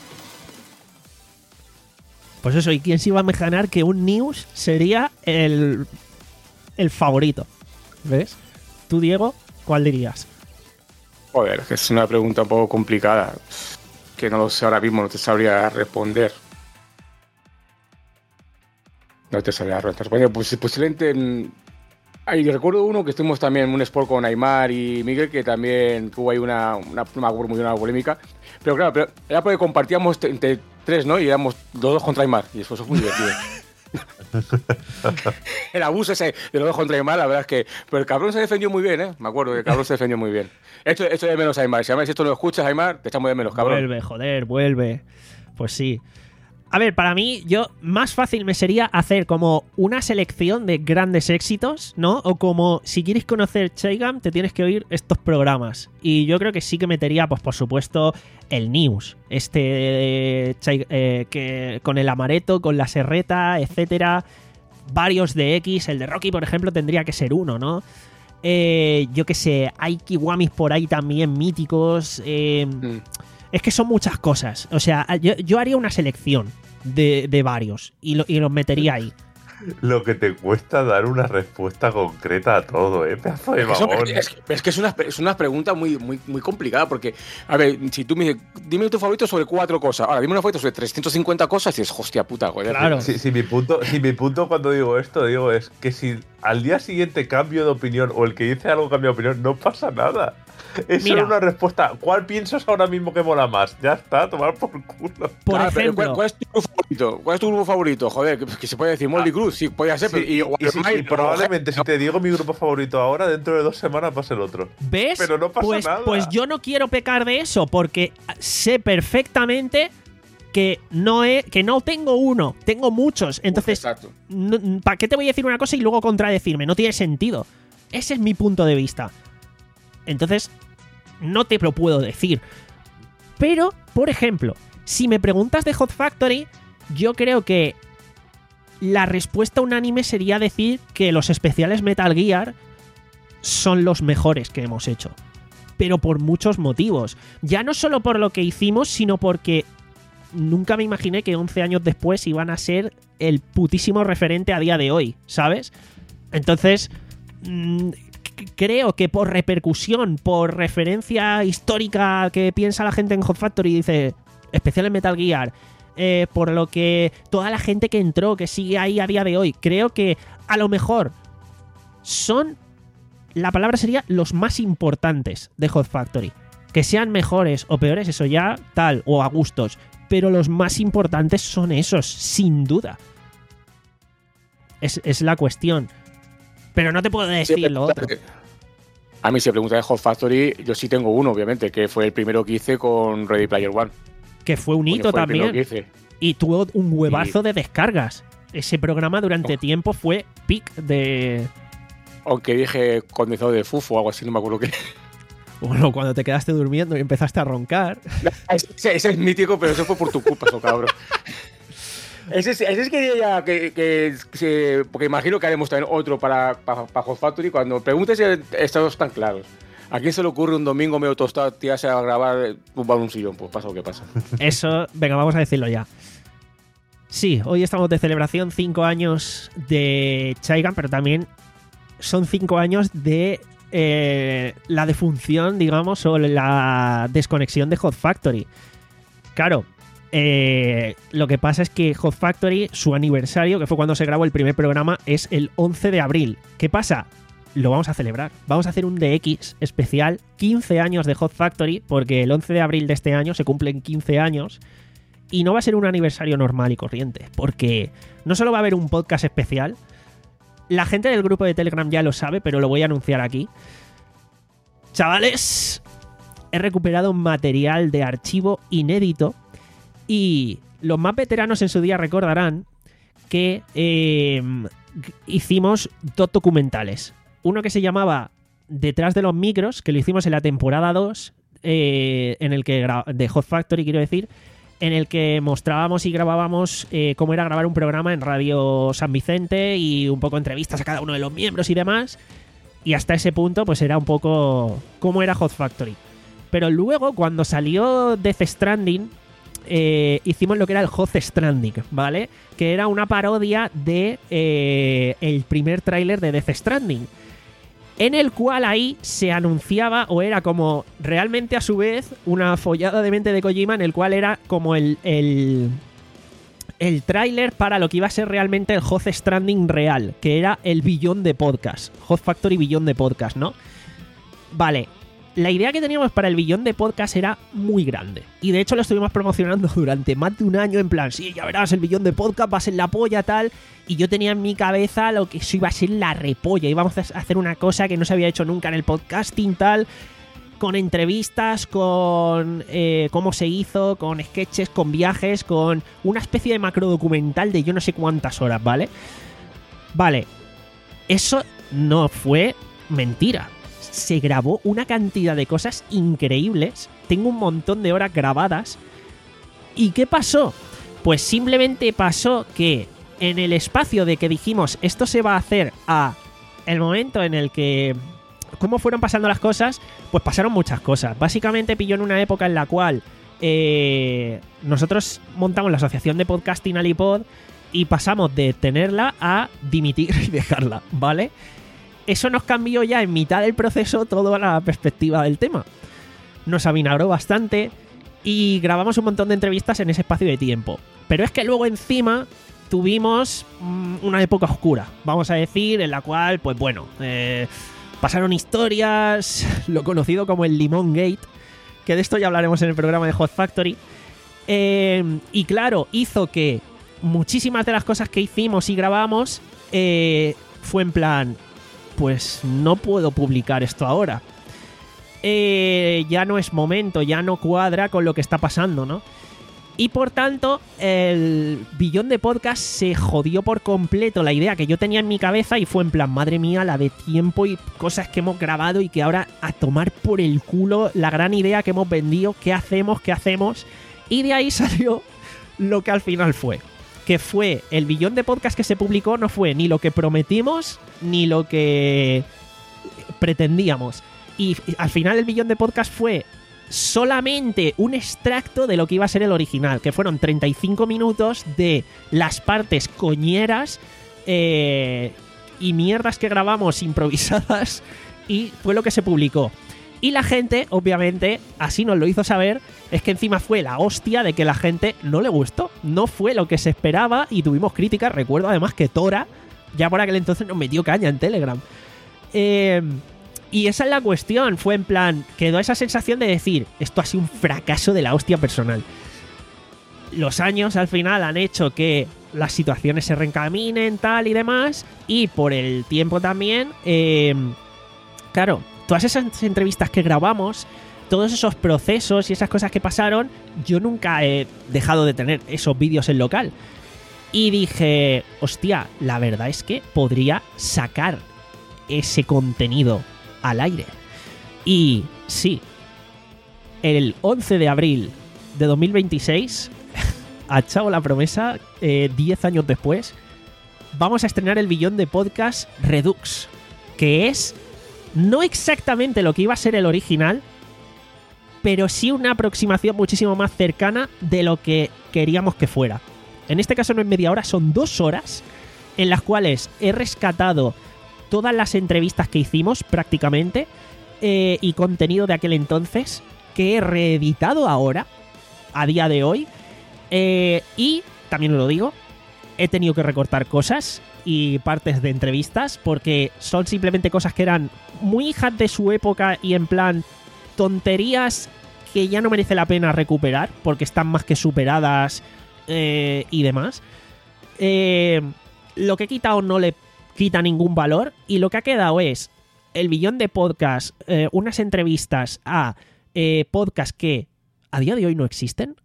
Speaker 2: Pues eso, ¿y quién se iba a imaginar que un News sería el, el favorito? ¿Ves? Tú, Diego, ¿cuál dirías?
Speaker 5: Joder, que es una pregunta un poco complicada, que no lo sé ahora mismo, no te sabría responder. No te sabría responder. Pues posiblemente... mm, Ay, recuerdo uno que estuvimos también en un sport con Aymar y Miguel, que también hubo ahí una, una, no me acuerdo muy bien, una polémica. Pero claro, pero era porque compartíamos t- entre tres, ¿no? Y éramos los dos contra Aymar. Y eso, eso fue muy divertido. El abuso ese de los dos contra Aymar, la verdad es que... Pero el cabrón se defendió muy bien, ¿eh? Me acuerdo que el cabrón se defendió muy bien. Esto, esto de menos a Aymar. Si además esto no lo escuchas, Aymar, te echamos de menos, cabrón.
Speaker 2: Vuelve, joder, vuelve. Pues sí. A ver, para mí, yo más fácil me sería hacer como una selección de grandes éxitos, ¿no? O como, si quieres conocer Chaigan, te tienes que oír estos programas. Y yo creo que sí que metería, pues por supuesto, el News. Este eh, Chai- eh, que con el amaretto, con la serreta, etcétera. Varios de X. El de Rocky, por ejemplo, tendría que ser uno, ¿no? Eh, yo qué sé, hay kiwamis por ahí también míticos. Eh,
Speaker 5: Mm.
Speaker 2: Es que son muchas cosas. O sea, yo, yo haría una selección de, de varios y, lo, y los metería ahí.
Speaker 4: Lo que te cuesta dar una respuesta concreta a todo, ¿eh? Pedazo de
Speaker 5: Eso-
Speaker 4: mamón.
Speaker 5: es, que- es que es una, es una pregunta muy, muy, muy complicada porque, a ver, si tú me dices, dime tu favorito sobre cuatro cosas, ahora dime una favorito sobre trescientas cincuenta cosas y dices, hostia puta, joder.
Speaker 2: Claro.
Speaker 4: Si, si mi punto, si mi punto cuando digo esto, digo es que si al día siguiente cambio de opinión o el que dice algo cambia de opinión, no pasa nada. Es
Speaker 2: Mira.
Speaker 4: solo una respuesta. ¿Cuál piensas ahora mismo que mola más? Ya está, tomar por culo.
Speaker 2: Por
Speaker 5: Claro, pero
Speaker 2: ejemplo,
Speaker 5: ¿cuál, cuál es tu grupo favorito? ¿Cuál es tu grupo favorito? Joder, que, que se puede decir Molly Cruz, sí, podría ser,
Speaker 4: Sí,
Speaker 5: pero y,
Speaker 4: y sí, y probablemente si te digo mi grupo favorito ahora, dentro de dos semanas va a ser otro.
Speaker 2: ¿ves?
Speaker 4: Pero no pasa
Speaker 2: pues,
Speaker 4: nada.
Speaker 2: pues yo no quiero pecar de eso porque sé perfectamente que no, he, que no tengo uno, tengo muchos. Entonces,
Speaker 5: Exacto.
Speaker 2: no- ¿para qué te voy a decir una cosa y luego contradecirme? No tiene sentido. Ese es mi punto de vista. Entonces, no te lo puedo decir. Pero, por ejemplo, si me preguntas de Hot Factory, yo creo que la respuesta unánime sería decir que los especiales Metal Gear son los mejores que hemos hecho. Pero por muchos motivos. Ya no solo por lo que hicimos, sino porque nunca me imaginé que once años después iban a ser el putísimo referente a día de hoy, ¿sabes? Entonces, mmm, c- creo que por repercusión, por referencia histórica que piensa la gente en Hot Factory, dice especial en Metal Gear, eh, por lo que toda la gente que entró, que sigue ahí a día de hoy, creo que a lo mejor son, la palabra sería los más importantes de Hot Factory. Que sean mejores o peores, eso ya tal, o a gustos. Pero los más importantes son esos, sin duda. Es, es la cuestión. Pero no te puedo decir
Speaker 5: Siempre,
Speaker 2: lo otro.
Speaker 5: A mí, si pregunta de Hot Factory, yo sí tengo uno, obviamente, que fue el primero que hice con Ready Player One.
Speaker 2: Que fue un hito
Speaker 5: fue el primero
Speaker 2: también.
Speaker 5: que hice.
Speaker 2: Y tuvo un huevazo
Speaker 5: Y-
Speaker 2: de descargas. Ese programa durante
Speaker 5: Oh.
Speaker 2: tiempo fue peak de...
Speaker 5: Aunque dije condensado de fufo o algo así, no me acuerdo qué.
Speaker 2: Bueno, cuando te quedaste durmiendo y empezaste a roncar.
Speaker 5: Ese, ese es mítico, pero eso fue por tu culpa, eso cabrón. Ese, es- ese es que ya que, que, que- porque imagino que haremos también otro para, para, para Hot Factory. Cuando preguntes, eh, estos están claros. ¿A quién se le ocurre un domingo medio tostado tirarse a grabar tumbado en un sillón? Pues pasa lo que pasa.
Speaker 2: Eso, venga, vamos a decirlo ya. Sí, hoy estamos de celebración, cinco años de Chaigan, pero también son cinco años de eh, la defunción, digamos, o la desconexión de Hot Factory. Claro, eh, lo que pasa es que Hot Factory, su aniversario, que fue cuando se grabó el primer programa, es el once de abril. ¿Qué pasa? Lo vamos a celebrar. Vamos a hacer un D X especial, quince años de Hot Factory, porque el once de abril de este año se cumplen quince años. Y no va a ser un aniversario normal y corriente, porque no solo va a haber un podcast especial, la gente del grupo de Telegram ya lo sabe, pero lo voy a anunciar aquí. Chavales, he recuperado material de archivo inédito y los más veteranos en su día recordarán que eh, hicimos dos documentales. Uno que se llamaba Detrás de los micros, que lo hicimos en la temporada dos, eh, en el que gra- de Hot Factory, quiero decir, en el que mostrábamos y grabábamos eh, cómo era grabar un programa en Radio San Vicente y un poco entrevistas a cada uno de los miembros y demás. Y hasta ese punto, pues era un poco cómo era Hot Factory. Pero luego, cuando salió Death Stranding, eh, hicimos lo que era el Hot Stranding, ¿vale? Que era una parodia de eh, el primer tráiler de Death Stranding, en el cual ahí se anunciaba, o era como realmente a su vez una follada de mente de Kojima, en el cual era como el, el, el tráiler para lo que iba a ser realmente el Hot Stranding real, que era el billón de podcast, Hot Factory billón de podcast, ¿no? Vale, la idea que teníamos para el billón de podcast era muy grande, y de hecho lo estuvimos promocionando durante más de un año, en plan, sí, ya verás, el billón de podcast va a ser la polla, tal. Y yo tenía en mi cabeza lo que eso iba a ser la repolla. Íbamos a hacer una cosa que no se había hecho nunca en el podcasting, tal. Con entrevistas, con eh, cómo se hizo, con sketches, con viajes, con una especie de macrodocumental de yo no sé cuántas horas, ¿vale? Vale. Eso no fue mentira. Se grabó una cantidad de cosas increíbles. Tengo un montón de horas grabadas. ¿Y qué pasó? Pues simplemente pasó que en el espacio de que dijimos esto se va a hacer a el momento en el que cómo fueron pasando las cosas, pues pasaron muchas cosas. Básicamente pilló en una época en la cual eh, nosotros montamos la asociación de podcasting Alipod y pasamos de tenerla a dimitir y dejarla, ¿vale? Eso nos cambió ya en mitad del proceso toda la perspectiva del tema. Nos avinagró bastante y grabamos un montón de entrevistas en ese espacio de tiempo. Pero es que luego encima tuvimos mmm, una época oscura, vamos a decir, en la cual, pues bueno, eh, pasaron historias, lo conocido como el Limón Gate, que de esto ya hablaremos en el programa de Hot Factory. Eh, y claro, hizo que muchísimas de las cosas que hicimos y grabamos eh, fue en plan, pues no puedo publicar esto ahora. Eh, ya no es momento, ya no cuadra con lo que está pasando, ¿no? Y por tanto, el billón de podcast se jodió por completo la idea que yo tenía en mi cabeza y fue en plan, madre mía, la de tiempo y cosas que hemos grabado y que ahora a tomar por el culo la gran idea que hemos vendido, qué hacemos, qué hacemos. Y de ahí salió lo que al final fue. Que fue el billón de podcast que se publicó, no fue ni lo que prometimos ni lo que pretendíamos. Y al final el billón de podcast fue solamente un extracto de lo que iba a ser el original, que fueron treinta y cinco minutos de las partes coñeras eh, y mierdas que grabamos improvisadas, y fue lo que se publicó. Y la gente, obviamente, así nos lo hizo saber, es que encima fue la hostia de que la gente no le gustó, no fue lo que se esperaba y tuvimos críticas. Recuerdo además que Tora ya por aquel entonces nos metió caña en Telegram. Eh... Y esa es la cuestión, fue en plan, quedó esa sensación de decir, esto ha sido un fracaso de la hostia personal. Los años al final han hecho que las situaciones se reencaminen, tal y demás, y por el tiempo también, eh, claro, todas esas entrevistas que grabamos, todos esos procesos y esas cosas que pasaron, yo nunca he dejado de tener esos vídeos en local. Y dije, hostia, la verdad es que podría sacar ese contenido al aire. Y sí, el once de abril de dos mil veintiséis, a Chavo la promesa, eh, diez años después, vamos a estrenar el billón de podcast Redux, que es no exactamente lo que iba a ser el original, pero sí una aproximación muchísimo más cercana de lo que queríamos que fuera. En este caso no es media hora, son dos horas en las cuales he rescatado todas las entrevistas que hicimos prácticamente eh, y contenido de aquel entonces que he reeditado ahora, a día de hoy, eh, y también lo digo, he tenido que recortar cosas y partes de entrevistas porque son simplemente cosas que eran muy hijas de su época y en plan tonterías que ya no merece la pena recuperar porque están más que superadas eh, y demás. Eh, lo que he quitado no le quita ningún valor y lo que ha quedado es el billón de podcasts, eh, unas entrevistas a eh, podcasts que a día de hoy no existen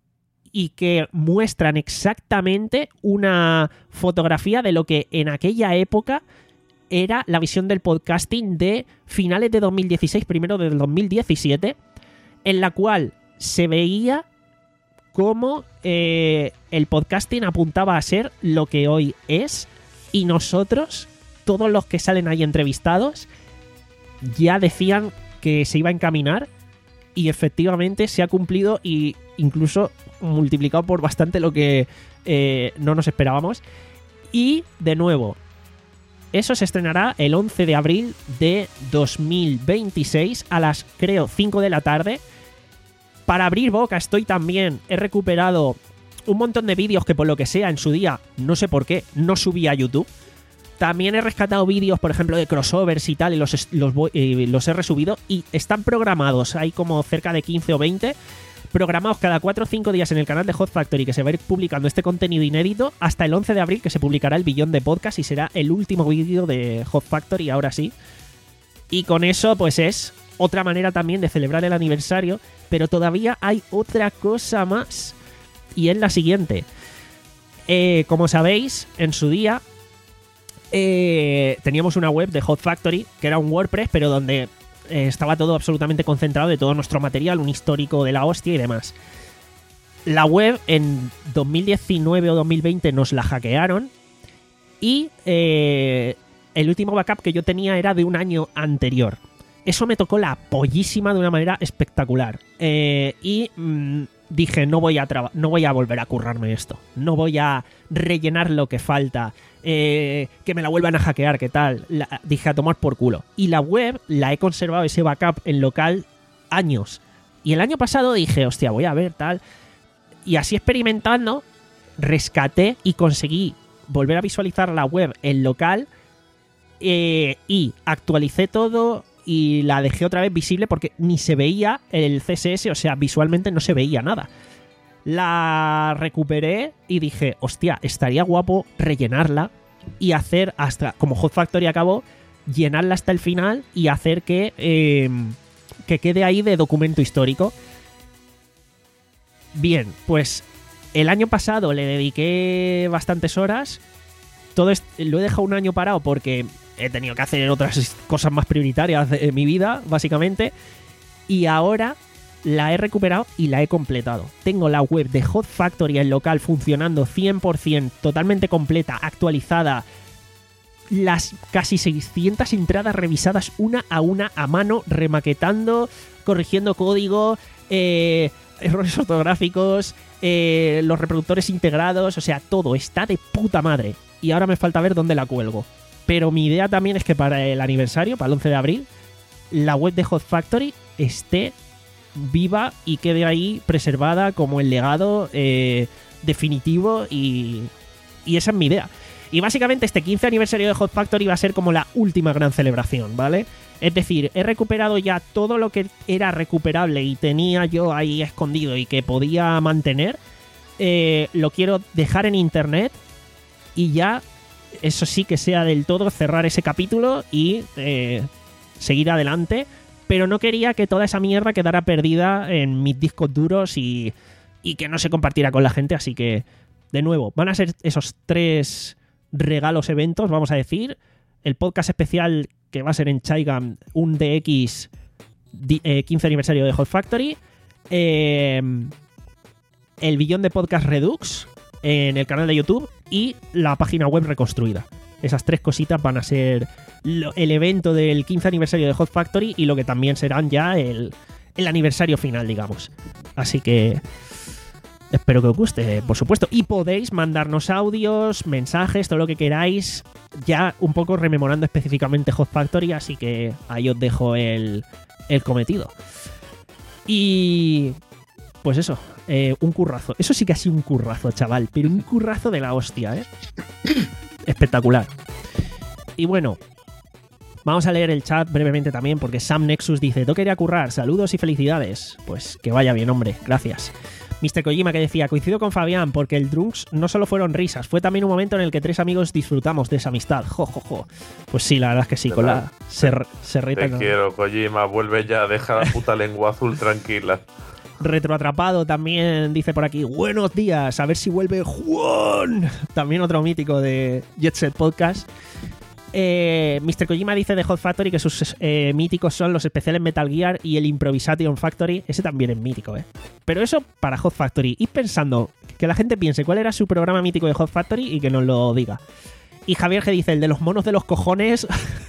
Speaker 2: y que muestran exactamente una fotografía de lo que en aquella época era la visión del podcasting de finales de dos mil dieciséis, primero del dos mil diecisiete, en la cual se veía cómo eh, el podcasting apuntaba a ser lo que hoy es y nosotros, todos los que salen ahí entrevistados, ya decían que se iba a encaminar y efectivamente se ha cumplido e incluso multiplicado por bastante lo que eh, no nos esperábamos. Y de nuevo, eso se estrenará el once de abril de dos mil veintiséis a las, creo, cinco de la tarde. Para abrir boca estoy también, he recuperado un montón de vídeos que por lo que sea en su día, no sé por qué, no subí a YouTube. También he rescatado vídeos, por ejemplo, de crossovers y tal, y los, los, eh, los he resubido y están programados, hay como cerca de quince o veinte, programados cada cuatro o cinco días en el canal de Hot Factory, que se va a ir publicando este contenido inédito hasta el once de abril, que se publicará el billón de podcast y será el último vídeo de Hot Factory, ahora sí. Y con eso, pues es otra manera también de celebrar el aniversario, pero todavía hay otra cosa más, y es la siguiente. Eh, como sabéis, en su día eh, teníamos una web de Hot Factory, que era un WordPress, pero donde eh, estaba todo absolutamente concentrado de todo nuestro material, un histórico de la hostia y demás. La web en dos mil diecinueve o dos mil veinte nos la hackearon y eh, el último backup que yo tenía era de un año anterior. Eso me tocó la pollísima de una manera espectacular. Eh, y mmm, dije, no voy, a traba- no voy a volver a currarme esto. No voy a rellenar lo que falta. Eh, que me la vuelvan a hackear, ¿qué tal? La, dije, a tomar por culo. Y la web la he conservado, ese backup en local, años. Y el año pasado dije, hostia, voy a ver, tal. Y así experimentando, rescaté y conseguí volver a visualizar la web en local. Eh, y actualicé todo y la dejé otra vez visible porque ni se veía el C S S, o sea, visualmente no se veía nada. La recuperé y dije, hostia, estaría guapo rellenarla y hacer hasta, como Hot Factory acabó, llenarla hasta el final y hacer que, eh, que quede ahí de documento histórico. Bien, pues el año pasado le dediqué bastantes horas. Todo esto, lo he dejado un año parado porque he tenido que hacer otras cosas más prioritarias de mi vida, básicamente. Y ahora la he recuperado y la he completado. Tengo la web de Hot Factory en local funcionando cien por ciento, totalmente completa, actualizada. Las casi seiscientas entradas revisadas una a una a mano, remaquetando, corrigiendo código, eh, errores ortográficos, eh, los reproductores integrados, o sea, todo está de puta madre. Y ahora me falta ver dónde la cuelgo. Pero mi idea también es que para el aniversario, para el once de abril, la web de Hot Factory esté viva y quede ahí preservada como el legado eh, definitivo y, y esa es mi idea. Y básicamente este quince aniversario de Hot Factory va a ser como la última gran celebración, ¿vale? Es decir, he recuperado ya todo lo que era recuperable y tenía yo ahí escondido y que podía mantener. Eh, lo quiero dejar en internet y ya, eso sí que sea del todo, cerrar ese capítulo y eh, seguir adelante. Pero no quería que toda esa mierda quedara perdida en mis discos duros y, y que no se compartiera con la gente, así que, de nuevo, van a ser esos tres regalos eventos, vamos a decir. El podcast especial que va a ser en Chaigam, un D X eh, quince aniversario de Hot Factory, eh, el billón de podcast Redux en el canal de YouTube y la página web reconstruida. Esas tres cositas van a ser lo, el evento del quince aniversario de Hot Factory y lo que también serán ya el, el aniversario final, digamos. Así que espero que os guste, por supuesto. Y podéis mandarnos audios, mensajes, todo lo que queráis, ya un poco rememorando específicamente Hot Factory, así que ahí os dejo el, el cometido. Y pues eso, eh, un currazo. Eso sí que ha sido un currazo, chaval, pero un currazo de la hostia, ¿eh? Espectacular. Y bueno, vamos a leer el chat brevemente también, porque Sam Nexus dice: "Yo quería currar, saludos y felicidades". Pues que vaya bien, hombre, gracias. mister Kojima, que decía: "Coincido con Fabián, porque el Drunks no solo fueron risas, fue también un momento en el que tres amigos disfrutamos de esa amistad". Jo, jo, jo. Pues sí, la verdad es que sí, con la ser, serrita.
Speaker 4: Te
Speaker 2: con...
Speaker 4: quiero, Kojima, vuelve ya, deja la puta lengua azul tranquila.
Speaker 2: Retroatrapado también dice por aquí: "Buenos días, a ver si vuelve Juan". También otro mítico de Jet Set Podcast. Eh, mister Kojima dice de Hot Factory que sus eh, míticos son los especiales Metal Gear y el Improvisation Factory. Ese también es mítico, ¿eh? Pero eso para Hot Factory. Id pensando, que la gente piense cuál era su programa mítico de Hot Factory y que nos lo diga. Y Javier, que dice: "El de los monos de los cojones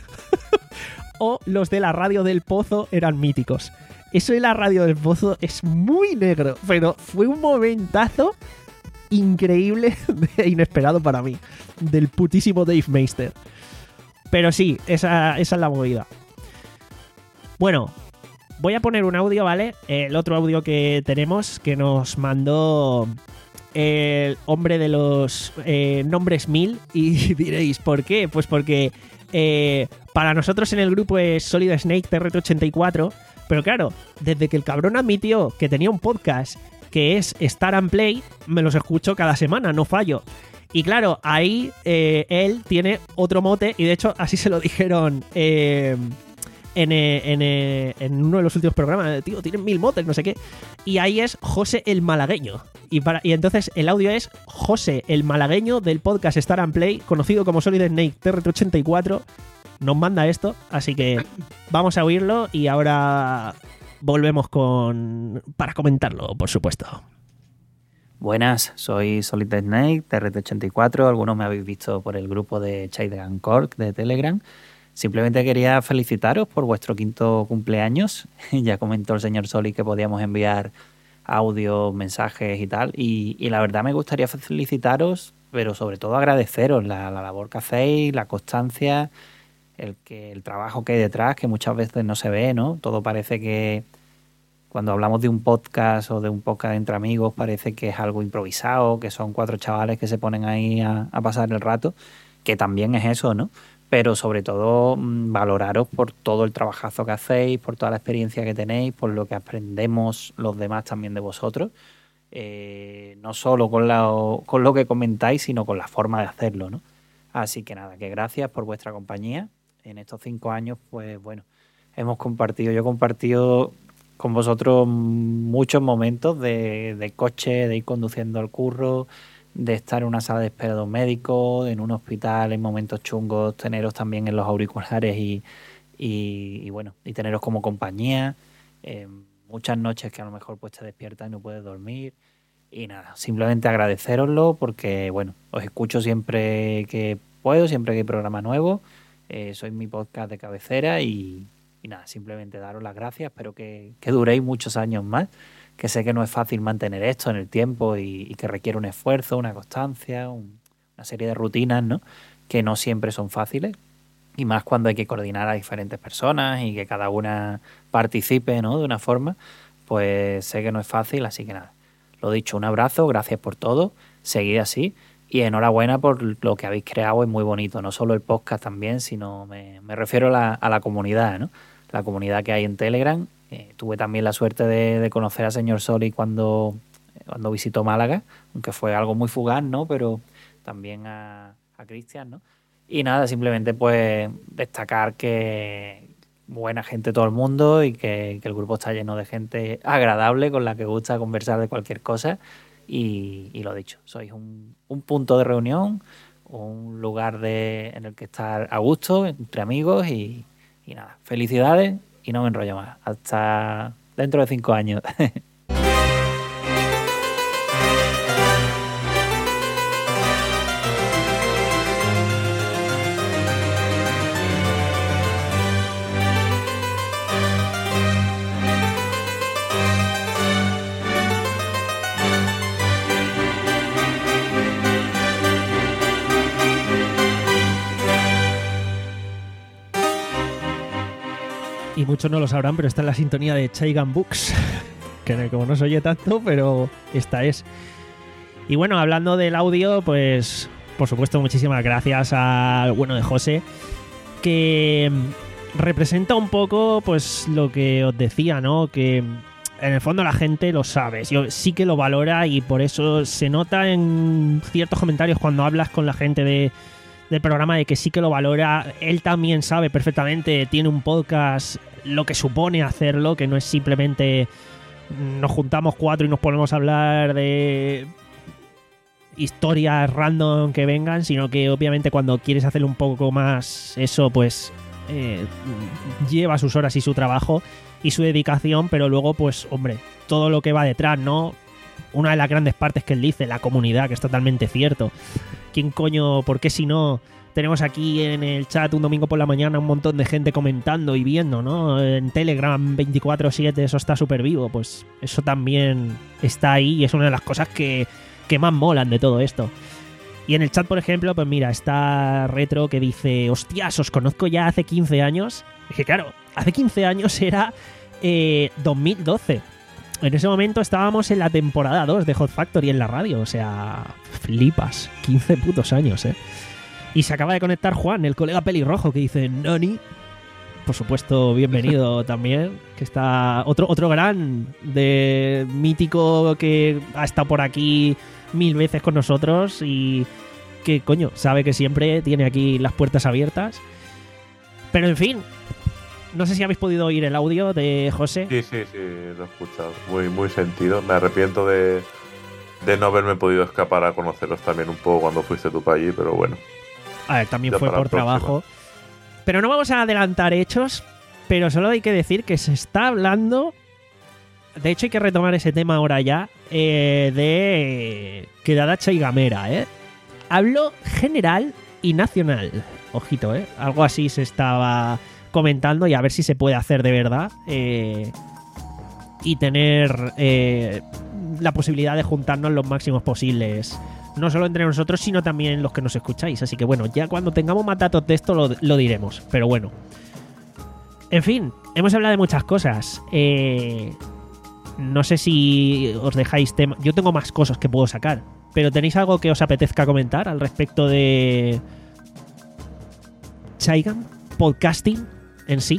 Speaker 2: o los de la radio del pozo eran míticos". Eso de la radio del pozo es muy negro, pero fue un momentazo increíble e inesperado para mí, del putísimo Dave Meister. Pero sí, esa, esa es la movida. Bueno, voy a poner un audio, ¿vale? El otro audio que tenemos, que nos mandó el hombre de los eh, nombres mil. Y diréis, ¿por qué? Pues porque eh, para nosotros en el grupo es Solid Snake T R T ochenta y cuatro. Pero claro, desde que el cabrón admitió que tenía un podcast que es Start and Play, me los escucho cada semana, no fallo. Y claro, ahí eh, él tiene otro mote, y de hecho así se lo dijeron eh, en, eh, en, eh, en uno de los últimos programas. Tío, tienen mil motes, no sé qué. Y ahí es José el Malagueño. Y, para, y entonces el audio es José el Malagueño del podcast Start and Play, conocido como Solid Snake T R T ochenta y cuatro. Nos manda esto, así que vamos a oírlo y ahora volvemos con para comentarlo, por supuesto.
Speaker 10: Buenas, soy Solid Snake, T R T ochenta y cuatro. Algunos me habéis visto por el grupo de Chaigam Corp de Telegram. Simplemente quería felicitaros por vuestro quinto cumpleaños. Ya comentó el señor Solid que podíamos enviar audios, mensajes y tal. Y, y la verdad me gustaría felicitaros, pero sobre todo agradeceros la, la labor que hacéis, la constancia, el, que, el trabajo que hay detrás, que muchas veces no se ve, ¿no? Todo parece que cuando hablamos de un podcast o de un podcast entre amigos parece que es algo improvisado, que son cuatro chavales que se ponen ahí a, a pasar el rato, que también es eso, ¿no? Pero sobre todo mmm, valoraros por todo el trabajazo que hacéis, por toda la experiencia que tenéis, por lo que aprendemos los demás también de vosotros, eh, no solo con, la, con lo que comentáis, sino con la forma de hacerlo, ¿no? Así que nada, que gracias por vuestra compañía. En estos cinco años, pues bueno, hemos compartido, yo he compartido con vosotros muchos momentos de, de coche, de ir conduciendo al curro, de estar en una sala de espera de un médico, en un hospital, en momentos chungos, teneros también en los auriculares y, y, y bueno, y teneros como compañía. Eh, muchas noches que a lo mejor pues te despiertas y no puedes dormir. Y nada, simplemente agradeceroslo porque, bueno, os escucho siempre que puedo, siempre que hay programa nuevo. Eh, soy mi podcast de cabecera y, y nada, simplemente daros las gracias. Espero que, que duréis muchos años más, que sé que no es fácil mantener esto en el tiempo y, y que requiere un esfuerzo, una constancia, un, una serie de rutinas, ¿no? Que no siempre son fáciles. Y más cuando hay que coordinar a diferentes personas y que cada una participe, ¿no? De una forma, pues sé que no es fácil, así que nada. Lo dicho, un abrazo, gracias por todo, seguid así Y enhorabuena por lo que habéis creado, es muy bonito, no solo el podcast también, sino me, me refiero a la, a la comunidad, ¿no? La comunidad que hay en Telegram. Eh, tuve también la suerte de, de conocer a señor Soli cuando, cuando visitó Málaga, aunque fue algo muy fugaz, ¿no? Pero también a, a Cristian, ¿no? Y nada, simplemente pues destacar que buena gente todo el mundo y que, que el grupo está lleno de gente agradable con la que gusta conversar de cualquier cosa. Y, y lo dicho, sois un, un punto de reunión, un lugar de, en el que estar a gusto, entre amigos y, y nada, felicidades y no me enrollo más. Hasta dentro de cinco años.
Speaker 2: Y muchos no lo sabrán, pero está en la sintonía de Chaigan Books, que como no se oye tanto, pero esta es. Y bueno, hablando del audio, pues por supuesto muchísimas gracias al bueno de José, que representa un poco pues lo que os decía, ¿no? Que en el fondo la gente lo sabe, yo sí que lo valora y por eso se nota en ciertos comentarios cuando hablas con la gente de del programa de que sí que lo valora. Él también sabe perfectamente, tiene un podcast, lo que supone hacerlo, que no es simplemente nos juntamos cuatro y nos ponemos a hablar de historias random que vengan, sino que obviamente cuando quieres hacerle un poco más eso, pues eh, lleva sus horas y su trabajo y su dedicación, pero luego pues hombre, todo lo que va detrás, ¿no? Una de las grandes partes que él dice, la comunidad, que es totalmente cierto. ¿Quién coño, por qué si no tenemos aquí en el chat un domingo por la mañana un montón de gente comentando y viendo, ¿no? En Telegram veinticuatro siete eso está súper vivo, pues eso también está ahí y es una de las cosas que, que más molan de todo esto. Y en el chat, por ejemplo, pues mira, está Retro que dice, hostias, os conozco ya hace quince años. Es que claro, hace quince años era eh, dos mil doce. En ese momento estábamos en la temporada dos de Hot Factory en la radio, o sea, flipas, quince putos años, ¿eh? Y se acaba de conectar Juan, el colega pelirrojo, que dice, Noni, por supuesto, bienvenido también, que está otro, otro gran de mítico que ha estado por aquí mil veces con nosotros y que, coño, sabe que siempre tiene aquí las puertas abiertas. Pero en fin, no sé si habéis podido oír el audio de José.
Speaker 4: Sí, sí, sí, lo he escuchado. Muy, muy sentido. Me arrepiento de, de no haberme podido escapar a conoceros también un poco cuando fuiste tú para allí, pero bueno.
Speaker 2: A ver, también fue por trabajo. Pero no vamos a adelantar hechos, pero solo hay que decir que se está hablando... De hecho, hay que retomar ese tema ahora ya, eh, de quedada chaigamera, ¿eh? Hablo general y nacional. Ojito, ¿eh? Algo así se estaba comentando y a ver si se puede hacer de verdad eh, y tener eh, la posibilidad de juntarnos los máximos posibles, no solo entre nosotros sino también los que nos escucháis, así que bueno, ya cuando tengamos más datos de esto lo, lo diremos, pero bueno, en fin, hemos hablado de muchas cosas. eh, no sé si os dejáis tema, yo tengo más cosas que puedo sacar, pero ¿tenéis algo que os apetezca comentar al respecto de Chaigan, podcasting en sí?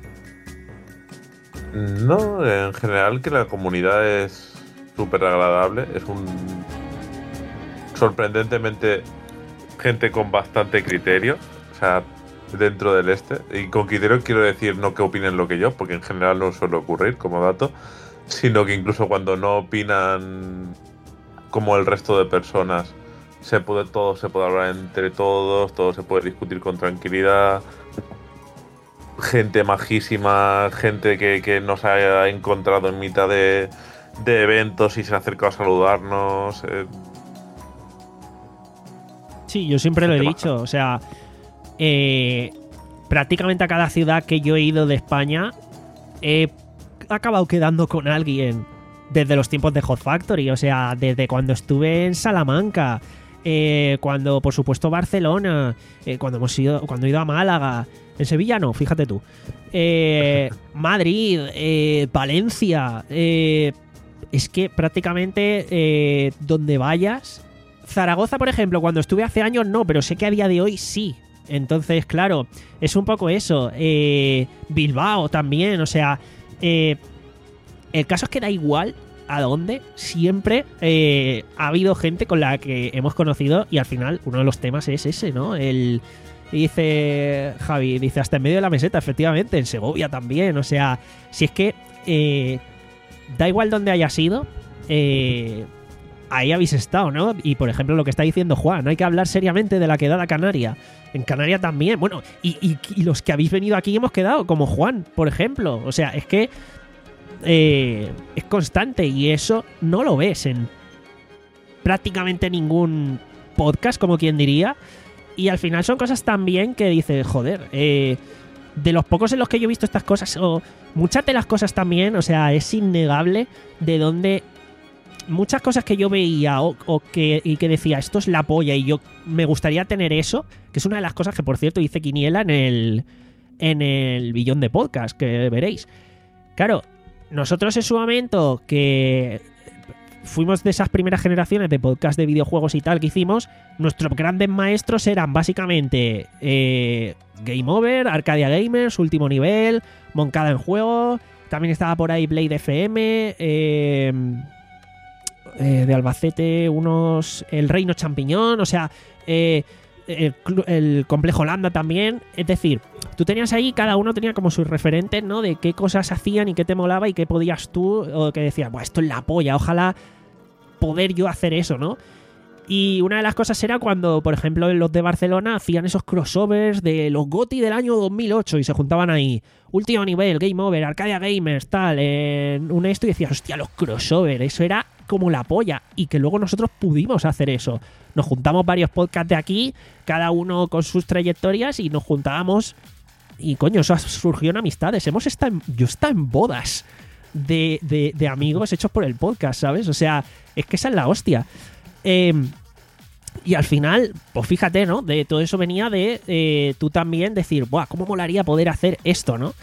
Speaker 4: No, en general que la comunidad es súper agradable. Es un sorprendentemente gente con bastante criterio. O sea, dentro del este. Y con criterio quiero decir no que opinen lo que yo, porque en general no suele ocurrir como dato, sino que incluso cuando no opinan como el resto de personas, se puede todo, se puede hablar entre todos, todo se puede discutir con tranquilidad. Gente majísima, gente que, que nos ha encontrado en mitad de, de eventos y se ha acercado a saludarnos. Eh.
Speaker 2: Sí, yo siempre lo he dicho, o sea, eh, prácticamente a cada ciudad que yo he ido de España he acabado quedando con alguien desde los tiempos de Hot Factory, o sea, desde cuando estuve en Salamanca, eh, cuando por supuesto Barcelona, eh, cuando hemos ido, cuando he ido a Málaga. En Sevilla no, fíjate tú. Eh, Madrid, eh, Valencia. Eh, es que prácticamente eh, donde vayas Zaragoza, por ejemplo, cuando estuve hace años no, pero sé que a día de hoy sí. Entonces, claro, es un poco eso. Eh, Bilbao también, o sea, eh, el caso es que da igual a dónde, siempre eh, ha habido gente con la que hemos conocido y al final uno de los temas es ese, ¿no? El... Dice Javi, dice hasta en medio de la meseta, efectivamente, en Segovia también, o sea, si es que eh, da igual dónde haya sido, eh, ahí habéis estado, ¿no? Y por ejemplo lo que está diciendo Juan, hay que hablar seriamente de la quedada canaria, en Canarias también, bueno, y, y, y los que habéis venido aquí hemos quedado, como Juan, por ejemplo, o sea, es que eh, es constante y eso no lo ves en prácticamente ningún podcast, como quien diría. Y al final son cosas también que dices, joder, eh, de los pocos en los que yo he visto estas cosas, o muchas de las cosas también, o sea, es innegable de donde muchas cosas que yo veía o, o que, y que decía, esto es la polla y yo me gustaría tener eso, que es una de las cosas que, por cierto, hice quiniela en el, en el billón de podcast, que veréis. Claro, nosotros en su momento que... fuimos de esas primeras generaciones de podcast de videojuegos y tal que hicimos, nuestros grandes maestros eran básicamente eh, Game Over, Arcadia Gamers, Último Nivel, Moncada en Juego, también estaba por ahí Blade F M, eh, eh, de Albacete unos... El Reino Champiñón, o sea, eh, el, el Complejo Lambda también, es decir, tú tenías ahí, cada uno tenía como sus referentes, ¿no? De qué cosas hacían y qué te molaba y qué podías tú, o que decías, buah, esto es la polla, ojalá poder yo hacer eso, ¿no? Y una de las cosas era cuando, por ejemplo, los de Barcelona hacían esos crossovers de los GOTY del año dos mil ocho y se juntaban ahí, Último Nivel, Game Over, Arcadia Gamers, tal, en un esto y decías, hostia, los crossovers, eso era como la polla, y que luego nosotros pudimos hacer eso. Nos juntamos varios podcasts de aquí, cada uno con sus trayectorias, y nos juntábamos y coño, eso surgió en amistades. Hemos estado en, yo he estado en bodas de, de, de amigos hechos por el podcast, ¿sabes? O sea, es que esa es la hostia. Eh, y al final, pues fíjate, ¿no? De todo eso venía de eh, tú también decir, ¡buah! ¿Cómo molaría poder hacer esto, ¿no?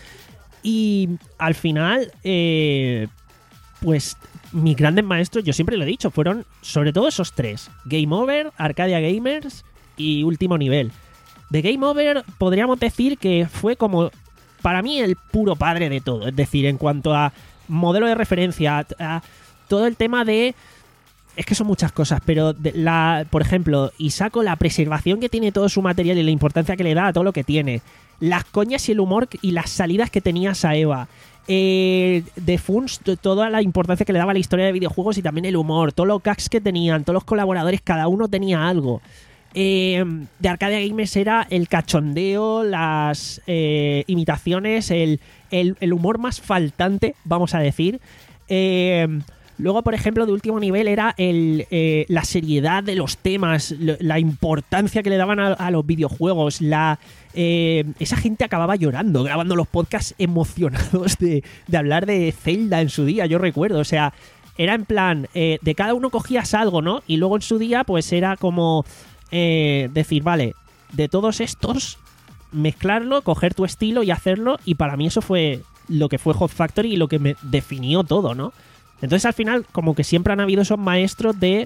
Speaker 2: Y al final, eh, pues mis grandes maestros, yo siempre lo he dicho, fueron sobre todo esos tres: Game Over, Arcadia Gamers y Último Nivel. De Game Over podríamos decir que fue como, para mí, el puro padre de todo. Es decir, en cuanto a modelo de referencia, a, a todo el tema de... Es que son muchas cosas, pero de la, por ejemplo, y saco la preservación que tiene todo su material y la importancia que le da a todo lo que tiene. Las coñas y el humor y las salidas que tenía Saeva. Eh, de Funs, toda la importancia que le daba a la historia de videojuegos y también el humor. Todos los gags que tenían, todos los colaboradores, cada uno tenía algo. Eh, de Arcadia Gamers era el cachondeo, las eh, imitaciones, el, el, el humor más faltante, vamos a decir. Eh... Luego, por ejemplo, de Último Nivel era el, eh, la seriedad de los temas, la importancia que le daban a, a los videojuegos. La, eh, esa gente acababa llorando, grabando los podcasts emocionados de, de hablar de Zelda en su día, yo recuerdo. O sea, era en plan, eh, de cada uno cogías algo, ¿no? Y luego en su día, pues era como eh, decir, vale, de todos estos, mezclarlo, coger tu estilo y hacerlo. Y para mí eso fue lo que fue Hot Factory y lo que me definió todo, ¿no? Entonces al final como que siempre han habido esos maestros de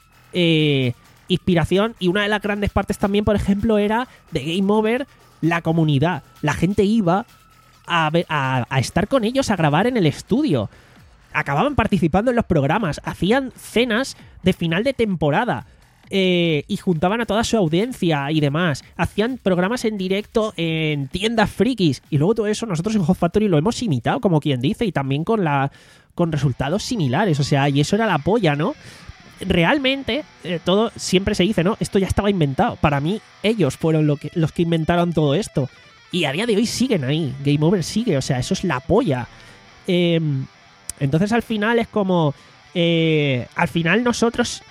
Speaker 2: eh, inspiración, y una de las grandes partes también, por ejemplo, era de Game Over, la comunidad. La gente iba a, a, a estar con ellos, a grabar en el estudio. Acababan participando en los programas, hacían cenas de final de temporada eh, y juntaban a toda su audiencia y demás. Hacían programas en directo en tiendas frikis, y luego todo eso nosotros en Hot Factory lo hemos imitado, como quien dice, y también con la... con resultados similares, o sea, y eso era la polla, ¿no? Realmente, eh, todo siempre se dice, ¿no? Esto ya estaba inventado. Para mí, ellos fueron lo que, los que inventaron todo esto. Y a día de hoy siguen ahí. Game Over sigue, o sea, eso es la polla. Eh, entonces, al final es como... Eh, al final nosotros...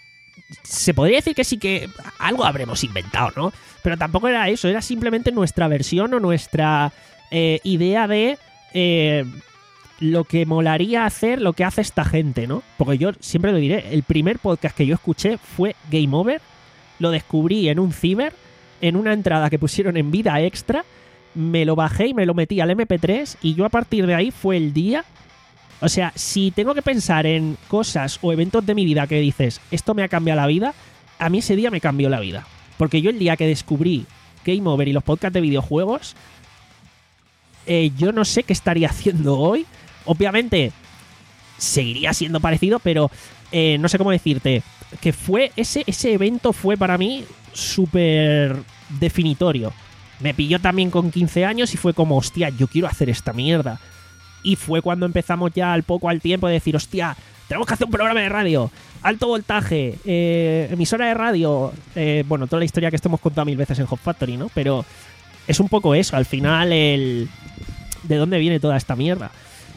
Speaker 2: Se podría decir que sí que algo habremos inventado, ¿no? Pero tampoco era eso, era simplemente nuestra versión o nuestra eh, idea de... Eh, lo que molaría hacer, lo que hace esta gente, ¿no? Porque yo siempre lo diré, el primer podcast que yo escuché fue Game Over, lo descubrí en un ciber, en una entrada que pusieron en Vida Extra, me lo bajé y me lo metí al eme pe tres, y yo a partir de ahí fue el día O sea, si tengo que pensar en cosas o eventos de mi vida que dices, esto me ha cambiado la vida, a mí ese día me cambió la vida. Porque yo el día que descubrí Game Over y los podcasts de videojuegos, eh, yo no sé qué estaría haciendo hoy. Obviamente, seguiría siendo parecido, pero eh, no sé cómo decirte. Que fue ese, ese evento fue para mí súper definitorio. Me pilló también con quince años y fue como, hostia, yo quiero hacer esta mierda. Y fue cuando empezamos ya al poco al tiempo de decir, hostia, tenemos que hacer un programa de radio, alto voltaje, eh, emisora de radio, eh, bueno, toda la historia que esto hemos contado mil veces en Hot Factory, ¿no? Pero es un poco eso, al final, el de dónde viene toda esta mierda.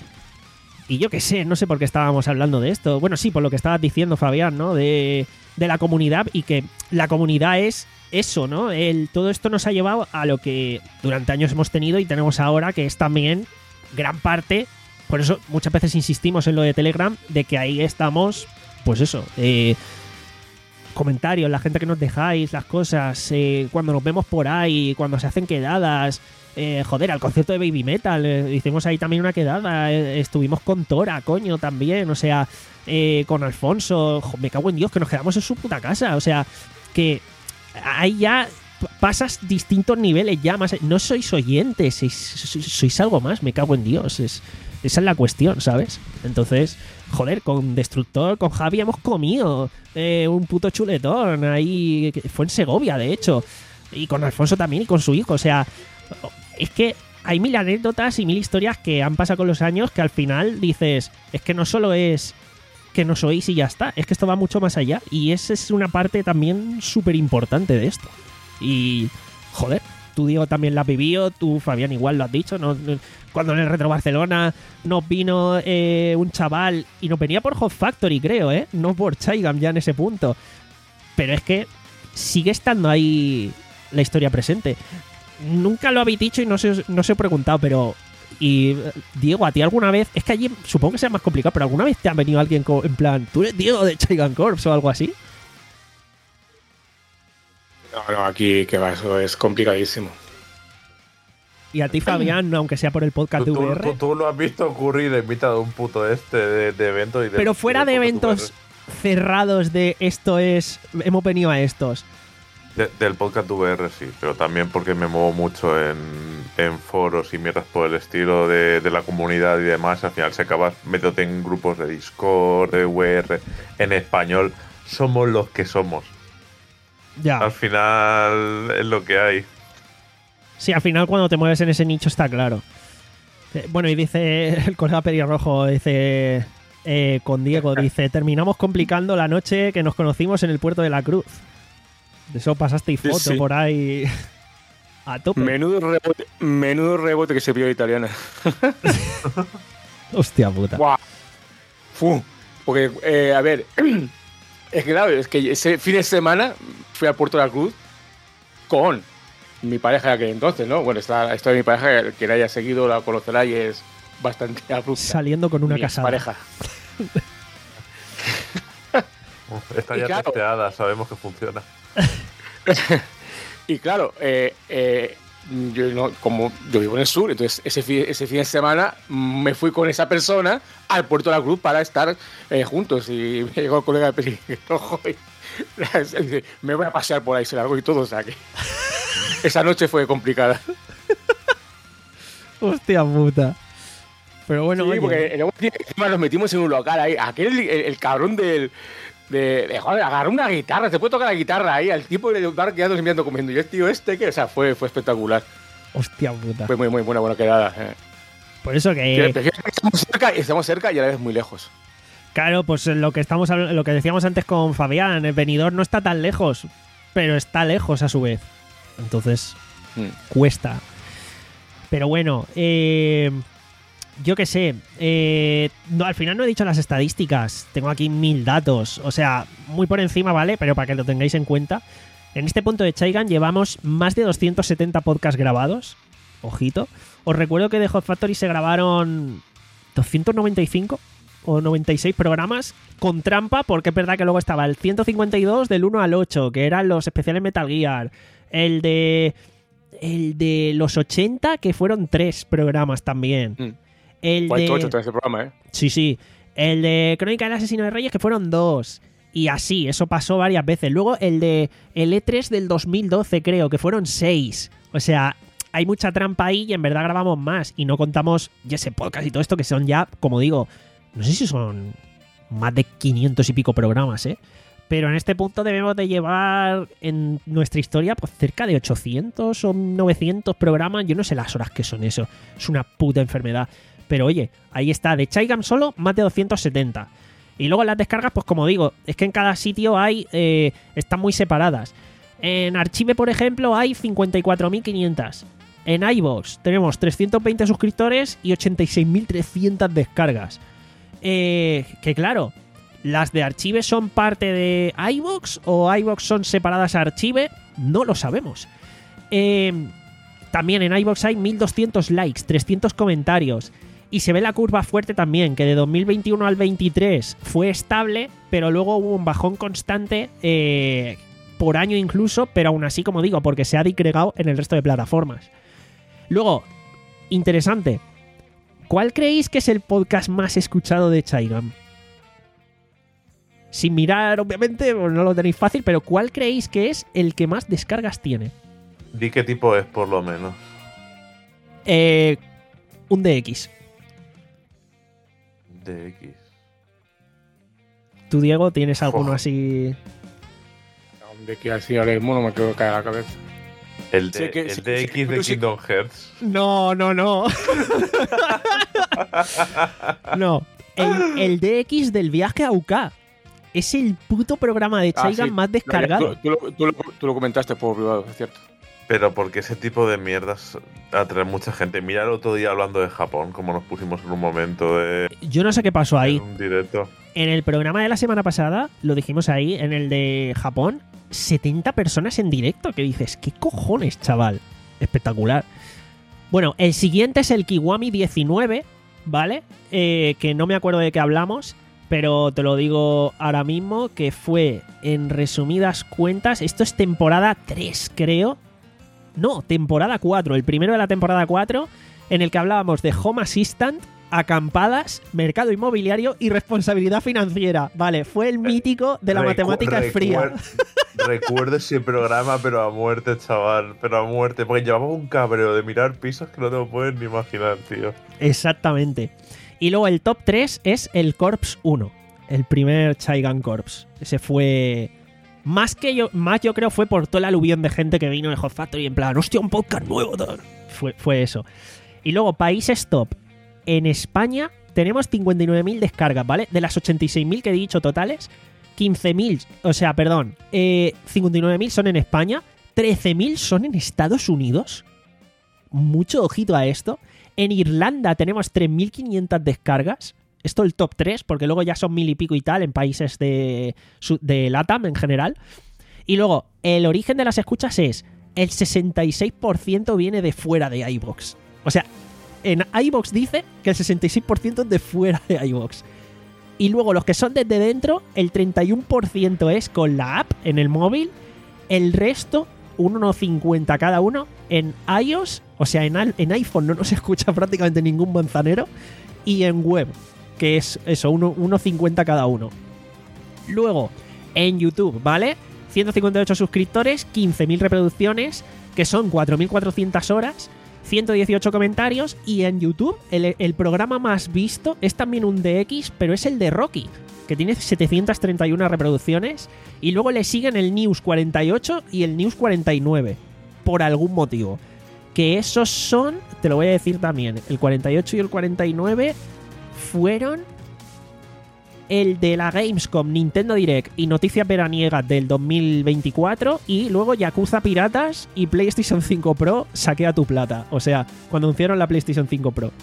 Speaker 2: Y yo qué sé, no sé por qué estábamos hablando de esto. Bueno, sí, por lo que estabas diciendo, Fabián, ¿no? De, de la comunidad, y que la comunidad es eso, ¿no? El, todo esto nos ha llevado a lo que durante años hemos tenido y tenemos ahora, que es también gran parte. Por eso muchas veces insistimos en lo de Telegram, de que ahí estamos, pues eso, eh, comentarios, la gente que nos dejáis, las cosas, eh, cuando nos vemos por ahí, cuando se hacen quedadas, eh, joder, al concierto de Baby Metal, eh, hicimos ahí también una quedada, eh, estuvimos con Tora, coño, también, o sea, eh, con Alfonso, jo, me cago en Dios, que nos quedamos en su puta casa, o sea, que ahí ya pasas distintos niveles ya más. No sois oyentes, sois, sois algo más, me cago en Dios. Es, esa es la cuestión, ¿sabes? Entonces, joder, con Destructor, con Javi hemos comido eh, un puto chuletón. Ahí fue en Segovia, de hecho. Y con Alfonso también y con su hijo. O sea, es que hay mil anécdotas y mil historias que han pasado con los años que al final dices, es que no solo es que nos oís y ya está, es que esto va mucho más allá. Y esa es una parte también súper importante de esto. Y, joder, tú, Diego, también la has vivido, tú, Fabián, igual lo has dicho, ¿no? Cuando en el Retro Barcelona nos vino eh, un chaval y nos venía por Hot Factory, creo, ¿eh? No por Chaigam ya en ese punto. Pero es que sigue estando ahí la historia presente. Nunca lo habéis dicho y no se, no se he preguntado, pero... Y, Diego, ¿a ti alguna vez? Es que allí supongo que sea más complicado, pero ¿alguna vez te ha venido alguien con, en plan, tú eres Diego de Chaigam Corps o algo así?
Speaker 5: No, no, aquí que va, eso es complicadísimo.
Speaker 2: Y a ti, Fabián, aunque sea por el podcast de
Speaker 4: ¿Tú,
Speaker 2: V R.
Speaker 4: tú, tú lo has visto ocurrir en mitad de un puto este de, de eventos. Y de,
Speaker 2: pero fuera
Speaker 4: y de,
Speaker 2: de eventos
Speaker 4: V R.
Speaker 2: cerrados de esto es... Hemos venido a estos.
Speaker 4: De, del podcast V R sí, pero también porque me muevo mucho en, en foros y mierdas por el estilo de, de la comunidad y demás. Al final se acaba metiéndote en grupos de Discord, de V R, en español. Somos los que somos.
Speaker 2: Ya.
Speaker 4: Al final es lo que hay.
Speaker 2: Sí, al final cuando te mueves en ese nicho está claro. Eh, bueno, y dice el colega Pelirrojo, dice eh, con Diego, dice, terminamos complicando la noche que nos conocimos en el puerto de la Cruz. De eso pasasteis foto sí, sí. por ahí a tope.
Speaker 5: Menudo rebote, menudo rebote que se vio italiana.
Speaker 2: Hostia puta.
Speaker 5: Buah. Fu. Porque, eh, a ver, es que claro, es que ese fin de semana fui al puerto de la Cruz con mi pareja de aquel entonces, ¿no? Bueno, esta historia de mi pareja, que la haya seguido, la conocerá y es bastante abrupta.
Speaker 2: Saliendo con una
Speaker 5: mi
Speaker 2: casada.
Speaker 5: pareja.
Speaker 4: Está ya claro, testeada, sabemos que funciona.
Speaker 5: Y claro, eh, eh, yo no, como yo vivo en el sur, entonces ese fin, ese fin de semana me fui con esa persona al puerto de la Cruz para estar eh, juntos. Y me llegó el colega de Pelirrojo y dice, me voy a pasear por ahí, se largó y todo, o sea que esa noche fue complicada.
Speaker 2: Hostia puta. Pero bueno,
Speaker 5: sí,
Speaker 2: oye.
Speaker 5: porque luego nos metimos en un local ahí, aquel el, el, el cabrón del De, de joder, agarrar una guitarra, se puede tocar la guitarra ahí, al tipo de estar quedándose mirando comiendo. Y el tío este, que, o sea, fue, fue espectacular.
Speaker 2: Hostia puta.
Speaker 5: Fue muy, muy buena, buena quedada. Eh.
Speaker 2: Por eso que.
Speaker 5: que estamos, cerca, estamos cerca y a la vez muy lejos.
Speaker 2: Claro, pues lo que estamos lo que decíamos antes con Fabián, el Benidorm no está tan lejos, pero está lejos a su vez. Entonces, hmm. cuesta. Pero bueno, eh. Yo qué sé, eh, no, al final no he dicho las estadísticas, tengo aquí mil datos, o sea, muy por encima, ¿vale? Pero para que lo tengáis en cuenta, en este punto de Chaigam llevamos más de doscientos setenta podcasts grabados, ojito. Os recuerdo que de Hot Factory se grabaron doscientos noventa y cinco o noventa y seis programas con trampa, porque es verdad que luego estaba el ciento cincuenta y dos del uno al ocho, que eran los especiales Metal Gear, el de, el de los ochenta, que fueron tres programas también. Mm. El
Speaker 5: cuatro
Speaker 2: de...
Speaker 5: ocho ese programa, ¿eh?
Speaker 2: Sí, sí. El de Crónica del Asesino de Reyes, que fueron dos. Y así, eso pasó varias veces. Luego el de el E tres del dos mil doce, creo, que fueron seis. O sea, hay mucha trampa ahí y en verdad grabamos más. Y no contamos ya ese podcast y todo esto, que son ya, como digo, no sé si son más de quinientos y pico programas, ¿eh? Pero en este punto debemos de llevar en nuestra historia pues cerca de ochocientos o novecientos programas. Yo no sé las horas que son eso. Es una puta enfermedad. Pero oye, ahí está. De Chaigam solo, más de doscientos setenta. Y luego las descargas, pues como digo, es que en cada sitio hay eh, están muy separadas. En Archive, por ejemplo, hay cincuenta y cuatro mil quinientas. En iVoox tenemos trescientos veinte suscriptores y ochenta y seis mil trescientas descargas. Eh, que claro, las de Archive son parte de iVoox o iVoox son separadas a Archive, no lo sabemos. Eh, también en iVoox hay mil doscientos likes, trescientos comentarios. Y se ve la curva fuerte también, que de dos mil veintiuno al veintitrés fue estable, pero luego hubo un bajón constante eh, por año incluso, pero aún así, como digo, porque se ha disgregado en el resto de plataformas. Luego, interesante, ¿cuál creéis que es el podcast más escuchado de Chaigam? Sin mirar, obviamente, no lo tenéis fácil, pero ¿cuál creéis que es el que más descargas tiene?
Speaker 4: Di qué tipo es, por lo menos.
Speaker 2: Eh, un D X.
Speaker 4: D X.
Speaker 2: ¿Tú, Diego, tienes alguno
Speaker 4: Oh.
Speaker 2: así?
Speaker 5: De que así ahora mismo no me quedo caer la cabeza.
Speaker 4: El, de,
Speaker 5: Sí, que-
Speaker 4: el
Speaker 5: sí,
Speaker 4: D X
Speaker 5: sí,
Speaker 4: de
Speaker 5: sí.
Speaker 4: Kingdom Hearts.
Speaker 2: No, no, no. No. El, el D X del viaje a U K. Es el puto programa de
Speaker 5: Ah,
Speaker 2: Chaigam
Speaker 5: sí.
Speaker 2: más
Speaker 5: No, ya,
Speaker 2: descargado.
Speaker 5: Tú, tú lo- tú lo, tú lo comentaste por privado, es cierto.
Speaker 4: Pero porque ese tipo de mierdas atrae mucha gente. Mira el otro día hablando de Japón, como nos pusimos en un momento de
Speaker 2: Yo no sé qué pasó ahí.
Speaker 4: en un directo.
Speaker 2: En el programa de la semana pasada, lo dijimos ahí, en el de Japón, setenta personas en directo. Que dices, ¿qué cojones, chaval? Espectacular. Bueno, el siguiente es el Kiwami diecinueve, ¿vale? Eh, que no me acuerdo de qué hablamos, pero te lo digo ahora mismo, que fue, en resumidas cuentas, esto es temporada tres, creo. No, temporada cuatro, el primero de la temporada cuatro, en el que hablábamos de Home Assistant, acampadas, mercado inmobiliario y responsabilidad financiera. Vale, fue el mítico de la
Speaker 4: Recu-
Speaker 2: matemática fría.
Speaker 4: recuer- Recuerdo ese programa, pero a muerte, chaval. Pero a muerte. Porque llevamos un cabreo de mirar pisos que no te lo puedes ni imaginar, tío.
Speaker 2: Exactamente. Y luego el top tres es el Corps uno, el primer Chaigam Corps. Ese fue... Más que yo, más yo creo fue por todo el aluvión de gente que vino de Hot Factory en plan, hostia, un podcast nuevo. Tal. Fue, fue eso. Y luego, países top. En España tenemos cincuenta y nueve mil descargas, ¿vale? De las ochenta y seis mil que he dicho totales, quince mil, o sea, perdón, eh, cincuenta y nueve mil son en España, trece mil son en Estados Unidos. Mucho ojito a esto. En Irlanda tenemos tres mil quinientas descargas. Esto el top tres, porque luego ya son mil y pico y tal en países de, de LATAM en general. Y luego, el origen de las escuchas es el sesenta y seis por ciento viene de fuera de iVoox. O sea, en iVoox dice que el sesenta y seis por ciento es de fuera de iVoox. Y luego los que son desde dentro, el treinta y uno por ciento es con la app en el móvil. El resto, un uno cincuenta cada uno, en iOS, o sea, en, en iPhone no nos escucha prácticamente ningún manzanero. Y en web, que es eso, uno cincuenta cada uno. Luego, en YouTube, ¿vale? ciento cincuenta y ocho suscriptores, quince mil reproducciones, que son cuatro mil cuatrocientas horas, ciento dieciocho comentarios. Y en YouTube, el, el programa más visto es también un D X, pero es el de Rocky, que tiene setecientas treinta y una reproducciones. Y luego le siguen el News cuarenta y ocho y el News cuarenta y nueve, por algún motivo. Que esos son, te lo voy a decir también, el cuarenta y ocho y el cuarenta y nueve fueron el de la Gamescom, Nintendo Direct y noticias veraniegas del dos mil veinticuatro, y luego Yakuza Piratas y PlayStation cinco Pro, saquea tu plata. O sea, cuando anunciaron la PlayStation cinco Pro.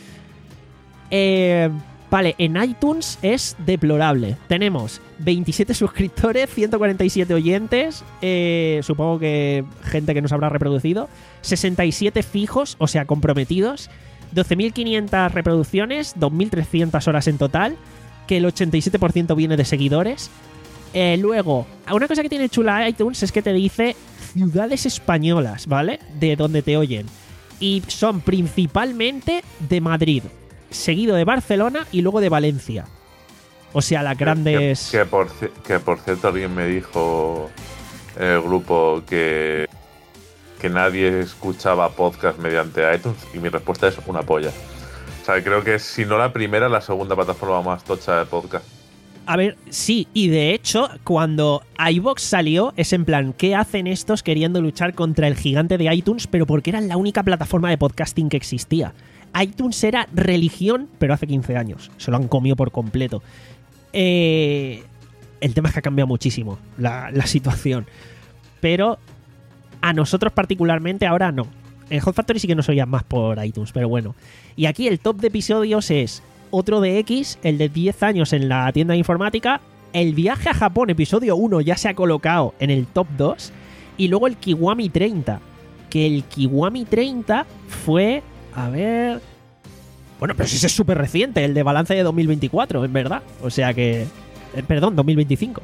Speaker 2: Eh, vale, en iTunes es deplorable. Tenemos veintisiete suscriptores, ciento cuarenta y siete oyentes, eh, supongo que gente que nos habrá reproducido, sesenta y siete fijos, o sea, comprometidos, doce mil quinientas reproducciones, dos mil trescientas horas en total, que el ochenta y siete por ciento viene de seguidores. Eh, luego, una cosa que tiene chula iTunes es que te dice ciudades españolas, ¿vale? De donde te oyen. Y son principalmente de Madrid. seguido de Barcelona y luego de Valencia. O sea, las grandes...
Speaker 4: Que, que, por, que por cierto alguien me dijo en el grupo que, que nadie escuchaba podcast mediante iTunes y mi respuesta es una polla. O sea, creo que si no la primera, la segunda plataforma más tocha de podcast.
Speaker 2: A ver, sí, y de hecho, cuando iVoox salió, es en plan, ¿qué hacen estos queriendo luchar contra el gigante de iTunes? Pero porque era la única plataforma de podcasting que existía. iTunes era religión, pero hace quince años. Se lo han comido por completo. Eh, el tema es que ha cambiado muchísimo la, la situación. Pero a nosotros particularmente ahora no. En Hot Factory sí que nos oían más por iTunes, pero bueno. Y aquí el top de episodios es... Otro de X, el de diez años en la tienda de informática. El viaje a Japón, episodio uno, ya se ha colocado en el top dos. Y luego el Kiwami treinta. Que el Kiwami treinta fue... A ver... Bueno, pero si ese es súper reciente, el de balance de dos mil veinticuatro, en verdad. O sea que... Eh, perdón, dos mil veinticinco.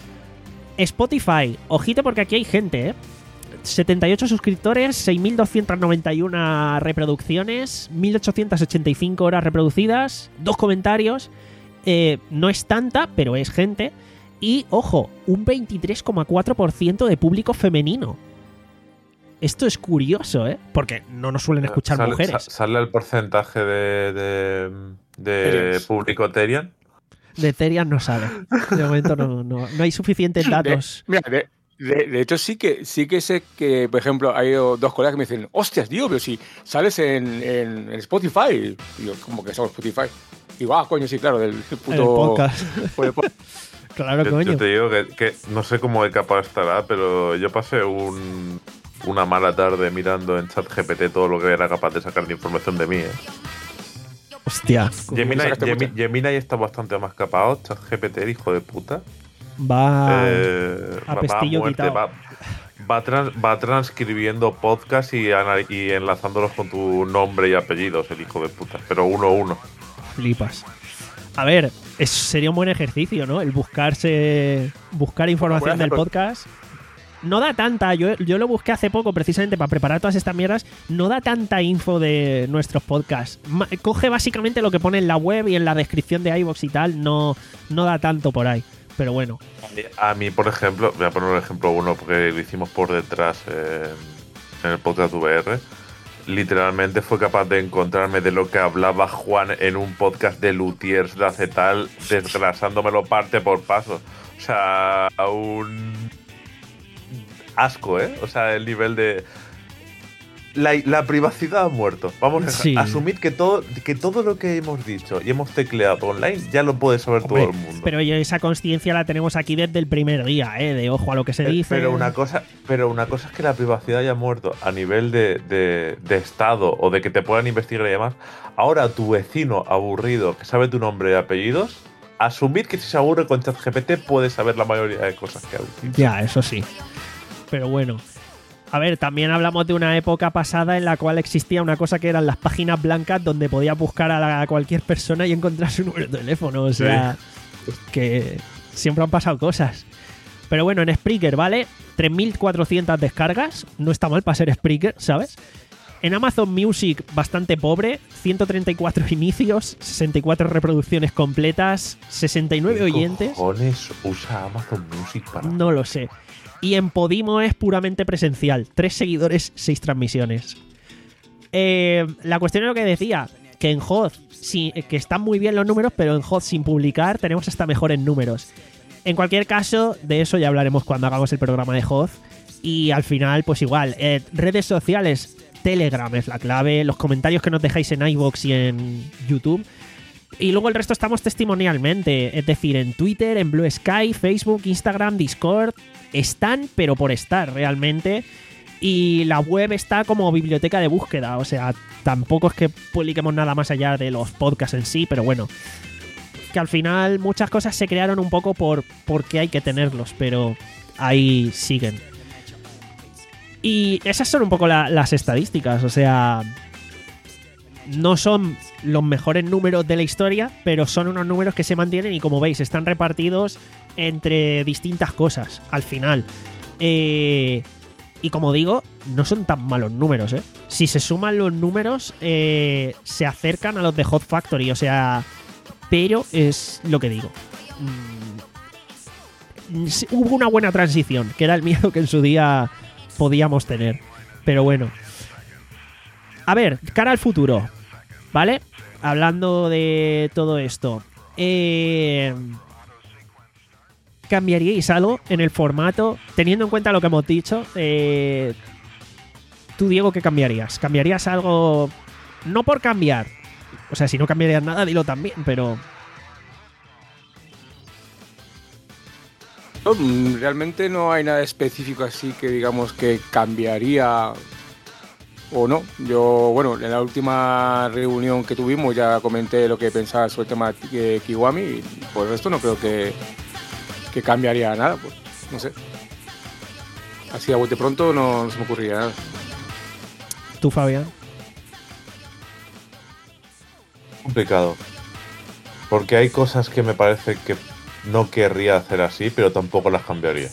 Speaker 2: Spotify. Ojito porque aquí hay gente, ¿eh? setenta y ocho suscriptores, seis mil doscientas noventa y una reproducciones, mil ochocientas ochenta y cinco horas reproducidas, dos comentarios, eh, no es tanta, pero es gente, y, ojo, un veintitrés coma cuatro por ciento de público femenino. Esto es curioso, ¿eh? Porque no nos suelen escuchar
Speaker 4: ¿Sale,
Speaker 2: mujeres.
Speaker 4: ¿Sale el porcentaje de, de, de público Terian?
Speaker 2: De Terian no sale. De momento no, no, no hay suficientes datos.
Speaker 5: De, mira, de, De, de hecho, sí que sí que sé que, por ejemplo, hay dos colegas que me dicen, hostias, tío, pero si sales en, en, en Spotify. Y yo, ¿cómo que somos Spotify? Y digo, ah, coño, sí, claro, del puto...
Speaker 2: El podcast. El podcast. Claro,
Speaker 4: yo,
Speaker 2: coño.
Speaker 4: Yo te digo que, que no sé cómo de capaz estará, pero yo pasé un, una mala tarde mirando en ChatGPT todo lo que era capaz de sacar de información de mí, ¿eh?
Speaker 2: Hostia.
Speaker 4: Gemini, Gemini, Gemini está bastante más capado. ChatGPT, hijo de puta.
Speaker 2: Va
Speaker 4: eh,
Speaker 2: a
Speaker 4: va,
Speaker 2: pestillo
Speaker 4: va a muerte,
Speaker 2: quitado.
Speaker 4: va, va, trans, va transcribiendo podcasts y, y enlazándolos con tu nombre y apellidos, el hijo de puta. Pero uno a uno.
Speaker 2: Flipas. A ver, es, sería un buen ejercicio, ¿no? El buscarse buscar información del podcast. No da tanta, yo, yo lo busqué hace poco precisamente para preparar todas estas mierdas. No da tanta info de nuestros podcasts. Ma, coge básicamente lo que pone en la web y en la descripción de iVoox y tal. No, no da tanto por ahí. Pero bueno.
Speaker 4: A mí, por ejemplo, voy a poner un ejemplo uno porque lo hicimos por detrás eh, en el podcast V R. Literalmente fue capaz de encontrarme de lo que hablaba Juan en un podcast de luthiers de hace tal, desglasándomelo parte por paso. O sea, un asco, ¿eh? O sea, el nivel de... La, la privacidad ha muerto. Vamos a
Speaker 2: sí.
Speaker 4: asumir que todo, que todo lo que hemos dicho y hemos tecleado online ya lo puede saber Hombre, todo el mundo.
Speaker 2: Pero esa conciencia la tenemos aquí desde el primer día, ¿eh? De ojo a lo que se
Speaker 4: pero,
Speaker 2: dice.
Speaker 4: Pero una cosa, pero una cosa es que la privacidad haya muerto a nivel de, de, de estado o de que te puedan investigar y demás. Ahora tu vecino aburrido que sabe tu nombre y apellidos, asumir que si se aburre con ChatGPT puede saber la mayoría de cosas que hay.
Speaker 2: Ya, eso sí. Pero bueno. A ver, también hablamos de una época pasada en la cual existía una cosa que eran las páginas blancas donde podías buscar a, la, a cualquier persona y encontrar su número de teléfono. O sea, sí. Que siempre han pasado cosas. Pero bueno, en Spreaker, ¿vale? tres mil cuatrocientas descargas. No está mal para ser Spreaker, ¿sabes? En Amazon Music, bastante pobre. ciento treinta y cuatro inicios, sesenta y cuatro reproducciones completas, sesenta y nueve
Speaker 4: ¿Qué
Speaker 2: oyentes.
Speaker 4: ¿Qué cojones usa Amazon Music para...?
Speaker 2: No lo sé. Y en Podimo es puramente presencial. Tres seguidores, seis transmisiones. Eh, la cuestión es lo que decía, que en Hot, sí, que están muy bien los números, pero en Hot sin publicar tenemos hasta mejores números. En cualquier caso, de eso ya hablaremos cuando hagamos el programa de Hot. Y al final, pues igual, eh, redes sociales, Telegram es la clave, los comentarios que nos dejáis en iVoox y en YouTube. Y luego el resto estamos testimonialmente, es decir, en Twitter, en Blue Sky, Facebook, Instagram, Discord. Están, pero por estar realmente. Y la web está como biblioteca de búsqueda. O sea, tampoco es que publiquemos nada más allá de los podcasts en sí, pero bueno. Que al final muchas cosas se crearon un poco por porque hay que tenerlos, pero ahí siguen. Y esas son un poco la, las estadísticas. O sea, no son los mejores números de la historia, pero son unos números que se mantienen y, como veis, están repartidos entre distintas cosas al final. Eh, y como digo, no son tan malos números, ¿eh? Si se suman los números, eh, se acercan a los de Hot Factory, o sea, pero es lo que digo. Mm, hubo una buena transición, que era el miedo que en su día podíamos tener. Pero bueno. A ver, cara al futuro, ¿vale? Hablando de todo esto. Eh... ¿Cambiaríais algo en el formato? Teniendo en cuenta lo que hemos dicho, eh, tú, Diego, ¿qué cambiarías? ¿Cambiarías algo? No por cambiar. O sea, si no cambiarías nada, dilo también, pero...
Speaker 5: No, realmente no hay nada específico así que digamos que cambiaría o no. Yo, bueno, en la última reunión que tuvimos ya comenté lo que pensaba sobre el tema de Kiwami y por esto no creo que... que cambiaría nada, pues, no sé. Así a bote pronto no, no se me ocurriría nada.
Speaker 2: ¿Tú, Fabián?
Speaker 4: Complicado. Porque hay cosas que me parece que no querría hacer así, pero tampoco las cambiaría.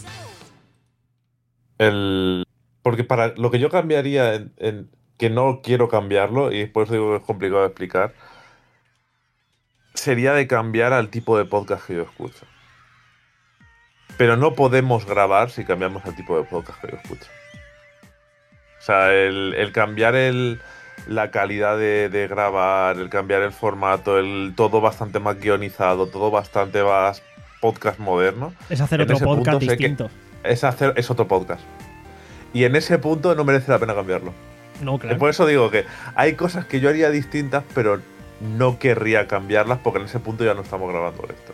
Speaker 4: El... Porque para lo que yo cambiaría, en, en que no quiero cambiarlo, y por eso digo que es complicado de explicar, sería de cambiar al tipo de podcast que yo escucho. Pero no podemos grabar si cambiamos el tipo de podcast que yo escucho. O sea, el, el cambiar el, la calidad de, de grabar, el cambiar el formato, el todo bastante más guionizado, todo bastante más podcast moderno.
Speaker 2: Es hacer otro podcast distinto.
Speaker 4: Es, hacer, es otro podcast. Y en ese punto no merece la pena cambiarlo.
Speaker 2: No, claro.
Speaker 4: Por eso digo que hay cosas que yo haría distintas, pero no querría cambiarlas porque en ese punto ya no estamos grabando esto.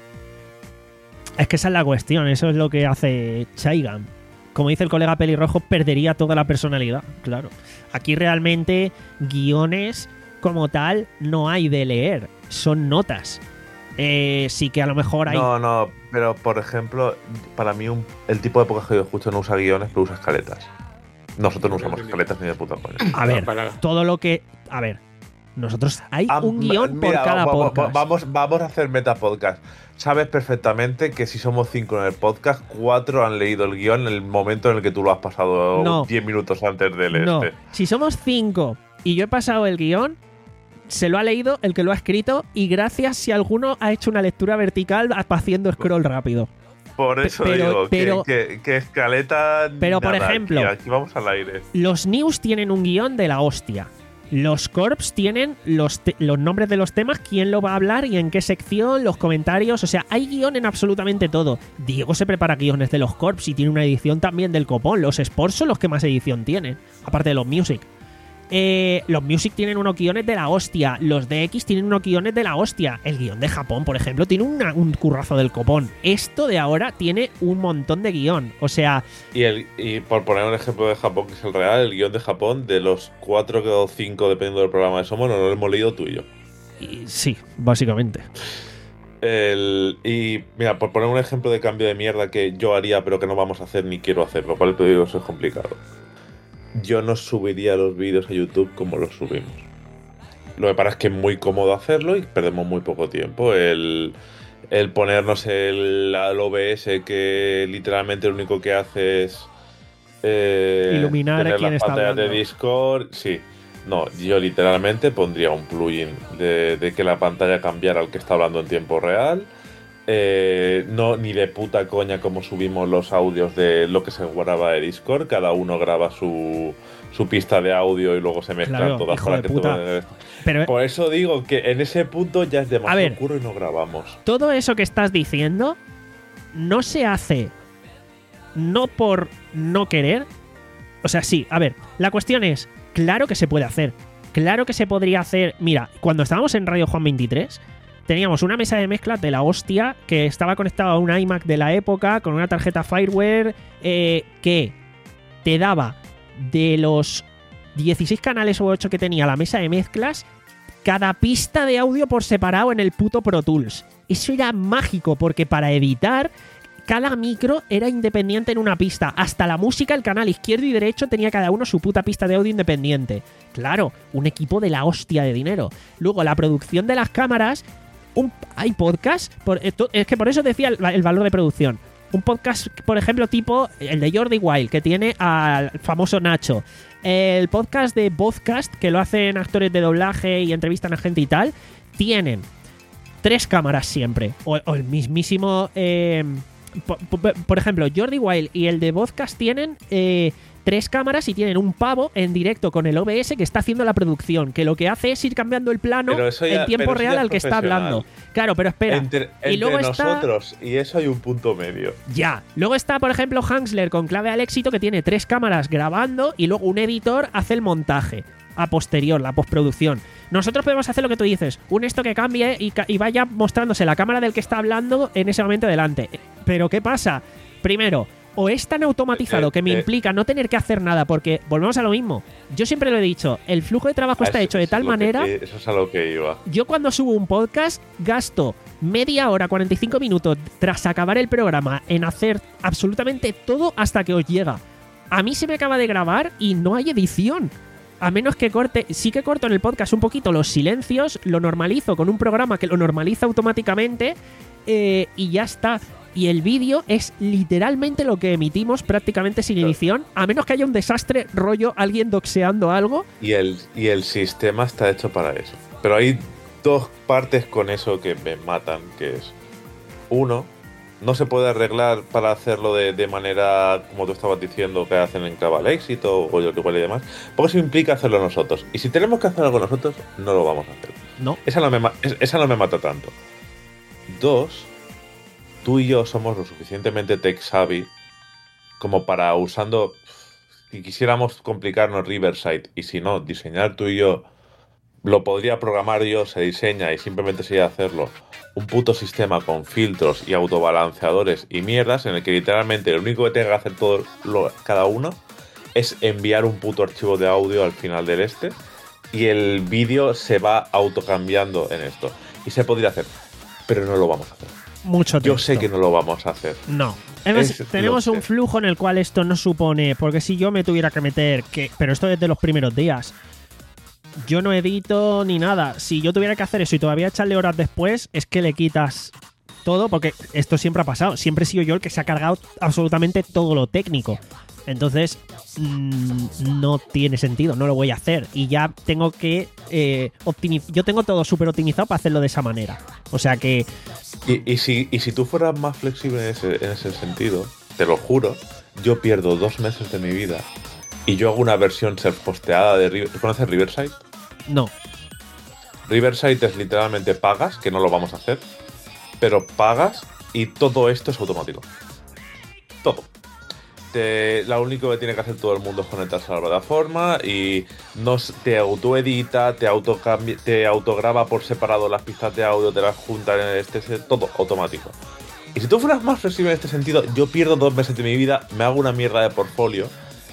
Speaker 2: Es que esa es la cuestión, eso es lo que hace Chaigan. Como dice el colega pelirrojo, perdería toda la personalidad, claro. Aquí realmente guiones como tal no hay de leer, son notas. Eh, sí que a lo mejor hay...
Speaker 4: No, no, pero por ejemplo, para mí un, el tipo de podcast que yo escucho no usa guiones, pero usa escaletas. Nosotros no usamos escaletas ni de puta coña.
Speaker 2: A ver, todo lo que... A ver, nosotros hay ah, un guión mira, por cada
Speaker 4: vamos,
Speaker 2: podcast.
Speaker 4: Vamos, vamos a hacer metapodcast. Sabes perfectamente que si somos cinco en el podcast, cuatro han leído el guión en el momento en el que tú lo has pasado
Speaker 2: no,
Speaker 4: diez minutos antes del
Speaker 2: no.
Speaker 4: este.
Speaker 2: Si somos cinco y yo he pasado el guión, se lo ha leído el que lo ha escrito y gracias si alguno ha hecho una lectura vertical haciendo scroll rápido.
Speaker 4: Por eso
Speaker 2: pero,
Speaker 4: digo
Speaker 2: pero,
Speaker 4: que, que, que escaleta.
Speaker 2: Pero
Speaker 4: nada,
Speaker 2: por ejemplo,
Speaker 4: aquí, aquí vamos al aire.
Speaker 2: Los news tienen un guión de la hostia. Los corps tienen los, te- los nombres de los temas, quién lo va a hablar y en qué sección, los comentarios. O sea, hay guión en absolutamente todo. Diego se prepara guiones de los corps y tiene una edición también del copón. Los sports son los que más edición tienen, aparte de los music. Eh, los music tienen unos guiones de la hostia. Los D X tienen unos guiones de la hostia. El guión de Japón, por ejemplo, tiene una, un currazo del copón. Esto de ahora tiene un montón de guión. O sea...
Speaker 4: Y, el, y por poner un ejemplo de Japón, que es el real, el guión de Japón, de los cuatro o cinco, dependiendo del programa de Somos, no lo hemos leído tú y yo.
Speaker 2: Y, sí, básicamente.
Speaker 4: El, y mira, por poner un ejemplo de cambio de mierda que yo haría, pero que no vamos a hacer ni quiero hacer, lo cual te digo, eso es complicado. Yo no subiría los vídeos a YouTube como los subimos. Lo que pasa es que es muy cómodo hacerlo y perdemos muy poco tiempo. El, el ponernos el, el O B S, que literalmente lo único que hace es eh,
Speaker 2: iluminar a quien
Speaker 4: las
Speaker 2: está
Speaker 4: pantallas
Speaker 2: hablando.
Speaker 4: de Discord. Sí. No, yo literalmente pondría un plugin de, de que la pantalla cambiara al que está hablando en tiempo real. Eh, no, ni de puta coña como subimos los audios de lo que se graba de Discord. Cada uno graba su, su pista de audio y luego se mezclan
Speaker 2: Claro,
Speaker 4: todas
Speaker 2: hijo
Speaker 4: para
Speaker 2: de
Speaker 4: que
Speaker 2: puta.
Speaker 4: todo...
Speaker 2: Pero
Speaker 4: Por eso digo que en ese punto ya es
Speaker 2: A
Speaker 4: demasiado
Speaker 2: ver.
Speaker 4: oscuro y no grabamos.
Speaker 2: todo eso que estás diciendo no se hace no por no querer. O sea, sí, a ver, la cuestión es, claro que se puede hacer. Claro que se podría hacer. Mira, cuando estábamos en Radio Juan veintitrés, teníamos una mesa de mezcla de la hostia que estaba conectada a un iMac de la época con una tarjeta Fireware eh, que te daba de los dieciséis canales u ocho que tenía la mesa de mezclas, cada pista de audio por separado en el puto Pro Tools. Eso era mágico porque para editar cada micro era independiente en una pista. Hasta la música, el canal izquierdo y derecho tenía cada uno su puta pista de audio independiente. Claro, un equipo de la hostia de dinero. Luego, la producción de las cámaras. Un, hay podcast. Por, esto, es que por eso decía el, el valor de producción. Un podcast, por ejemplo, tipo el de Jordi Wild, que tiene al famoso Nacho. El podcast de Vodcast, que lo hacen actores de doblaje y entrevistan a gente y tal, tienen tres cámaras siempre. O, o el mismísimo... Eh, por, por, por ejemplo, Jordi Wild y el de Vodcast tienen... Eh, tres cámaras y tienen un pavo en directo con el O B S que está haciendo la producción, que lo que hace es ir cambiando el plano
Speaker 4: ya,
Speaker 2: en tiempo real al que está hablando. Claro, pero espera.
Speaker 4: Entre,
Speaker 2: y
Speaker 4: entre
Speaker 2: luego
Speaker 4: nosotros
Speaker 2: está...
Speaker 4: y eso hay un punto medio.
Speaker 2: Ya. Luego está, por ejemplo, Hansler con Clave al Éxito, que tiene tres cámaras grabando y luego un editor hace el montaje a posterior, la postproducción. Nosotros podemos hacer lo que tú dices, un esto que cambie y, y vaya mostrándose la cámara del que está hablando en ese momento delante. Pero ¿qué pasa? Primero, o es tan automatizado
Speaker 4: eh,
Speaker 2: que me
Speaker 4: eh,
Speaker 2: implica no tener que hacer nada, porque volvemos a lo mismo. Yo siempre lo he dicho, el flujo de trabajo está
Speaker 4: eso,
Speaker 2: hecho de tal manera.
Speaker 4: Que, eso es a lo que iba.
Speaker 2: Yo cuando subo un podcast gasto media hora, cuarenta y cinco minutos tras acabar el programa en hacer absolutamente todo hasta que os llega. A mí se me acaba de grabar y no hay edición. A menos que corte, sí que corto en el podcast un poquito los silencios, lo normalizo con un programa que lo normaliza automáticamente eh, y ya está. Y el vídeo es literalmente lo que emitimos prácticamente sin edición, a menos que haya un desastre, rollo alguien doxeando algo.
Speaker 4: Y el, y el sistema está hecho para eso. Pero hay dos partes con eso que me matan, que es... Uno, no se puede arreglar para hacerlo de, de manera, como tú estabas diciendo, que hacen en Clave al Éxito o yo que igual y demás, porque eso implica hacerlo nosotros. Y si tenemos que hacer algo nosotros, no lo vamos a hacer.
Speaker 2: No.
Speaker 4: Esa no me, esa no me mata tanto. Dos... Tú y yo somos lo suficientemente tech savvy como para, usando, si quisiéramos complicarnos Riverside, y si no, diseñar tú y yo, lo podría programar yo, se diseña y simplemente sería hacerlo, un puto sistema con filtros y autobalanceadores y mierdas en el que literalmente lo único que tenga que hacer todo lo, cada uno es enviar un puto archivo de audio al final del este y el vídeo se va autocambiando en esto. Y se podría hacer, pero no lo vamos a hacer.
Speaker 2: Mucho texto.
Speaker 4: Yo sé que no lo vamos a hacer.
Speaker 2: No. Además,
Speaker 4: Es
Speaker 2: tenemos un flujo en el cual esto no supone... Porque si yo me tuviera que meter... que Pero esto desde los primeros días. Yo no edito ni nada. Si yo tuviera que hacer eso y todavía echarle horas después, es que le quitas todo, porque esto siempre ha pasado. Siempre he sido yo el que se ha cargado absolutamente todo lo técnico. Entonces, mmm, no tiene sentido, no lo voy a hacer. Y ya tengo que eh, optimizar. Yo tengo todo súper optimizado para hacerlo de esa manera. O sea que...
Speaker 4: Y, y, si, y si tú fueras más flexible en ese, en ese sentido, te lo juro, yo pierdo dos meses de mi vida y yo hago una versión self-posteada de Riverside. ¿Conoces Riverside?
Speaker 2: No.
Speaker 4: Riverside es literalmente pagas, que no lo vamos a hacer, pero pagas y todo esto es automático. Todo. Te, lo único que tiene que hacer todo el mundo es conectarse a la plataforma y nos, te autoedita, te, auto te autograba por separado las pistas de audio, te las junta en este, todo automático. Y si tú fueras más flexible en este sentido, yo pierdo dos meses de mi vida, me hago una mierda de portfolio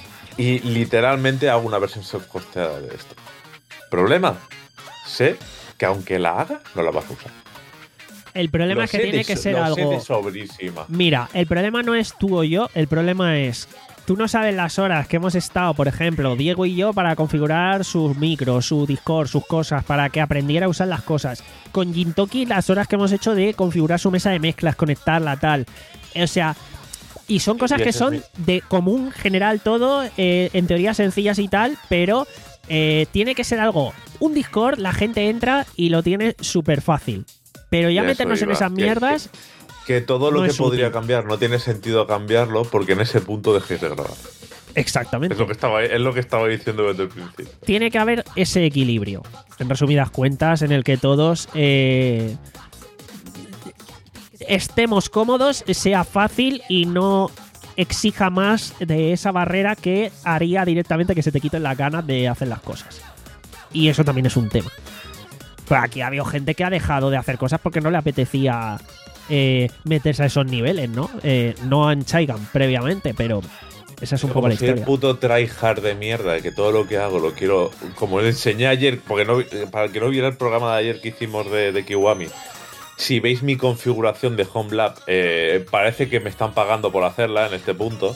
Speaker 4: y literalmente hago una versión self-hosteada de esto. Problema, sé que aunque la haga, no la vas a usar.
Speaker 2: El problema
Speaker 4: Lo
Speaker 2: es que
Speaker 4: sé
Speaker 2: tiene
Speaker 4: de,
Speaker 2: que ser
Speaker 4: lo
Speaker 2: algo...
Speaker 4: sé de sobrísima.
Speaker 2: Mira, el problema no es tú o yo, el problema es... Tú no sabes las horas que hemos estado, por ejemplo, Diego y yo, para configurar sus micros, su Discord, sus cosas, para que aprendiera a usar las cosas. Con Gintoki, las horas que hemos hecho de configurar su mesa de mezclas, conectarla, tal. O sea... Y son cosas que son de común general todo, eh, en teoría sencillas y tal, pero eh, tiene que ser algo... Un Discord, la gente entra y lo tiene súper fácil. Pero ya
Speaker 4: Eso
Speaker 2: meternos
Speaker 4: iba.
Speaker 2: en esas mierdas...
Speaker 4: Que, que todo lo
Speaker 2: no
Speaker 4: que
Speaker 2: es
Speaker 4: podría
Speaker 2: útil.
Speaker 4: cambiar no tiene sentido cambiarlo porque en ese punto dejéis de grabar.
Speaker 2: Exactamente.
Speaker 4: Es lo que estaba, es lo que estaba diciendo desde el principio.
Speaker 2: Tiene que haber ese equilibrio, en resumidas cuentas, en el que todos eh, estemos cómodos, sea fácil y no exija más de esa barrera que haría directamente que se te quiten las ganas de hacer las cosas. Y eso también es un tema. Pues aquí ha habido gente que ha dejado de hacer cosas porque no le apetecía eh, meterse a esos niveles, ¿no? Eh, no en Chaigan previamente, pero esa es un
Speaker 4: Como
Speaker 2: poco la
Speaker 4: soy
Speaker 2: historia.
Speaker 4: el puto tryhard de mierda, de que todo lo que hago lo quiero. Como le enseñé ayer, porque no, para el que no viera el programa de ayer que hicimos de, de Kiwami, si veis mi configuración de HomeLab, eh, parece que me están pagando por hacerla en este punto.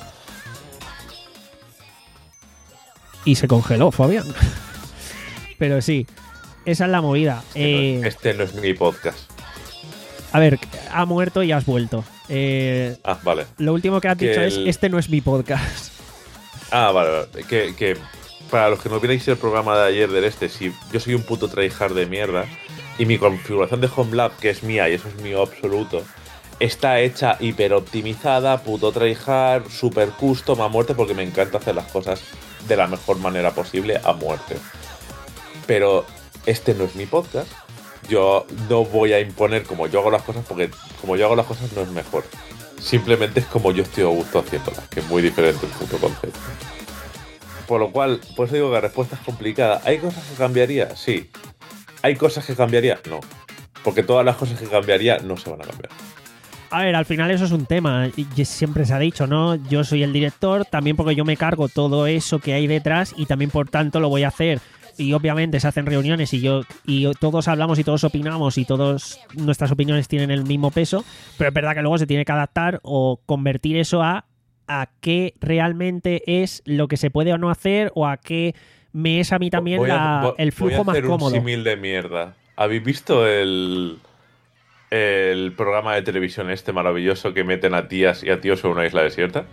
Speaker 2: Y se congeló, Fabián. Pero sí, esa es la movida.
Speaker 4: Este,
Speaker 2: Eh,
Speaker 4: no, este no es mi podcast.
Speaker 2: a ver, ha muerto y has vuelto. Eh,
Speaker 4: Ah, vale.
Speaker 2: lo último que has
Speaker 4: Que
Speaker 2: dicho es,
Speaker 4: el-
Speaker 2: este no es mi podcast.
Speaker 4: Ah, vale, vale. Que, que para los que no vierais el programa de ayer del este, si yo soy un puto tryhard de mierda y mi configuración de Homelab, que es mía y eso es mío absoluto, está hecha hiper optimizada, puto tryhard, super custom a muerte, porque me encanta hacer las cosas de la mejor manera posible a muerte. Pero este no es mi podcast. Yo no voy a imponer como yo hago las cosas, porque como yo hago las cosas no es mejor. Simplemente es como yo estoy a gusto haciéndolas, que es muy diferente el puto concepto. Por lo cual, por eso digo que la respuesta es complicada. ¿Hay cosas que cambiaría? Sí. ¿Hay cosas que cambiaría? No. Porque todas las cosas que cambiaría no se van a cambiar.
Speaker 2: A ver, al final eso es un tema, y siempre se ha dicho, ¿no? Yo soy el director, también porque yo me cargo todo eso que hay detrás y también por tanto lo voy a hacer. Y obviamente se hacen reuniones y yo y todos hablamos y todos opinamos y todas nuestras opiniones tienen el mismo peso, pero es verdad que luego se tiene que adaptar o convertir eso a a qué realmente es lo que se puede o no hacer, o a qué me es a mí también
Speaker 4: Voy a-
Speaker 2: la-
Speaker 4: voy-
Speaker 2: el flujo
Speaker 4: voy a
Speaker 2: más
Speaker 4: hacer
Speaker 2: cómodo.
Speaker 4: un símil de mierda. ¿Habéis visto el, el programa de televisión este maravilloso que meten a tías y a tíos en una isla desierta?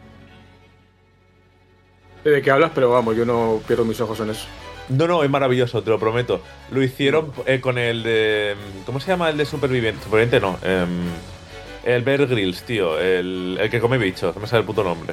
Speaker 5: ¿De qué hablas? Pero vamos, yo no pierdo mis ojos en eso.
Speaker 4: No, no, es maravilloso, te lo prometo. Lo hicieron eh, con el de... ¿Cómo se llama el de Superviviente? Superviviente no. em, el Bear Grylls, tío. El, el que come bichos. No me sale el puto nombre.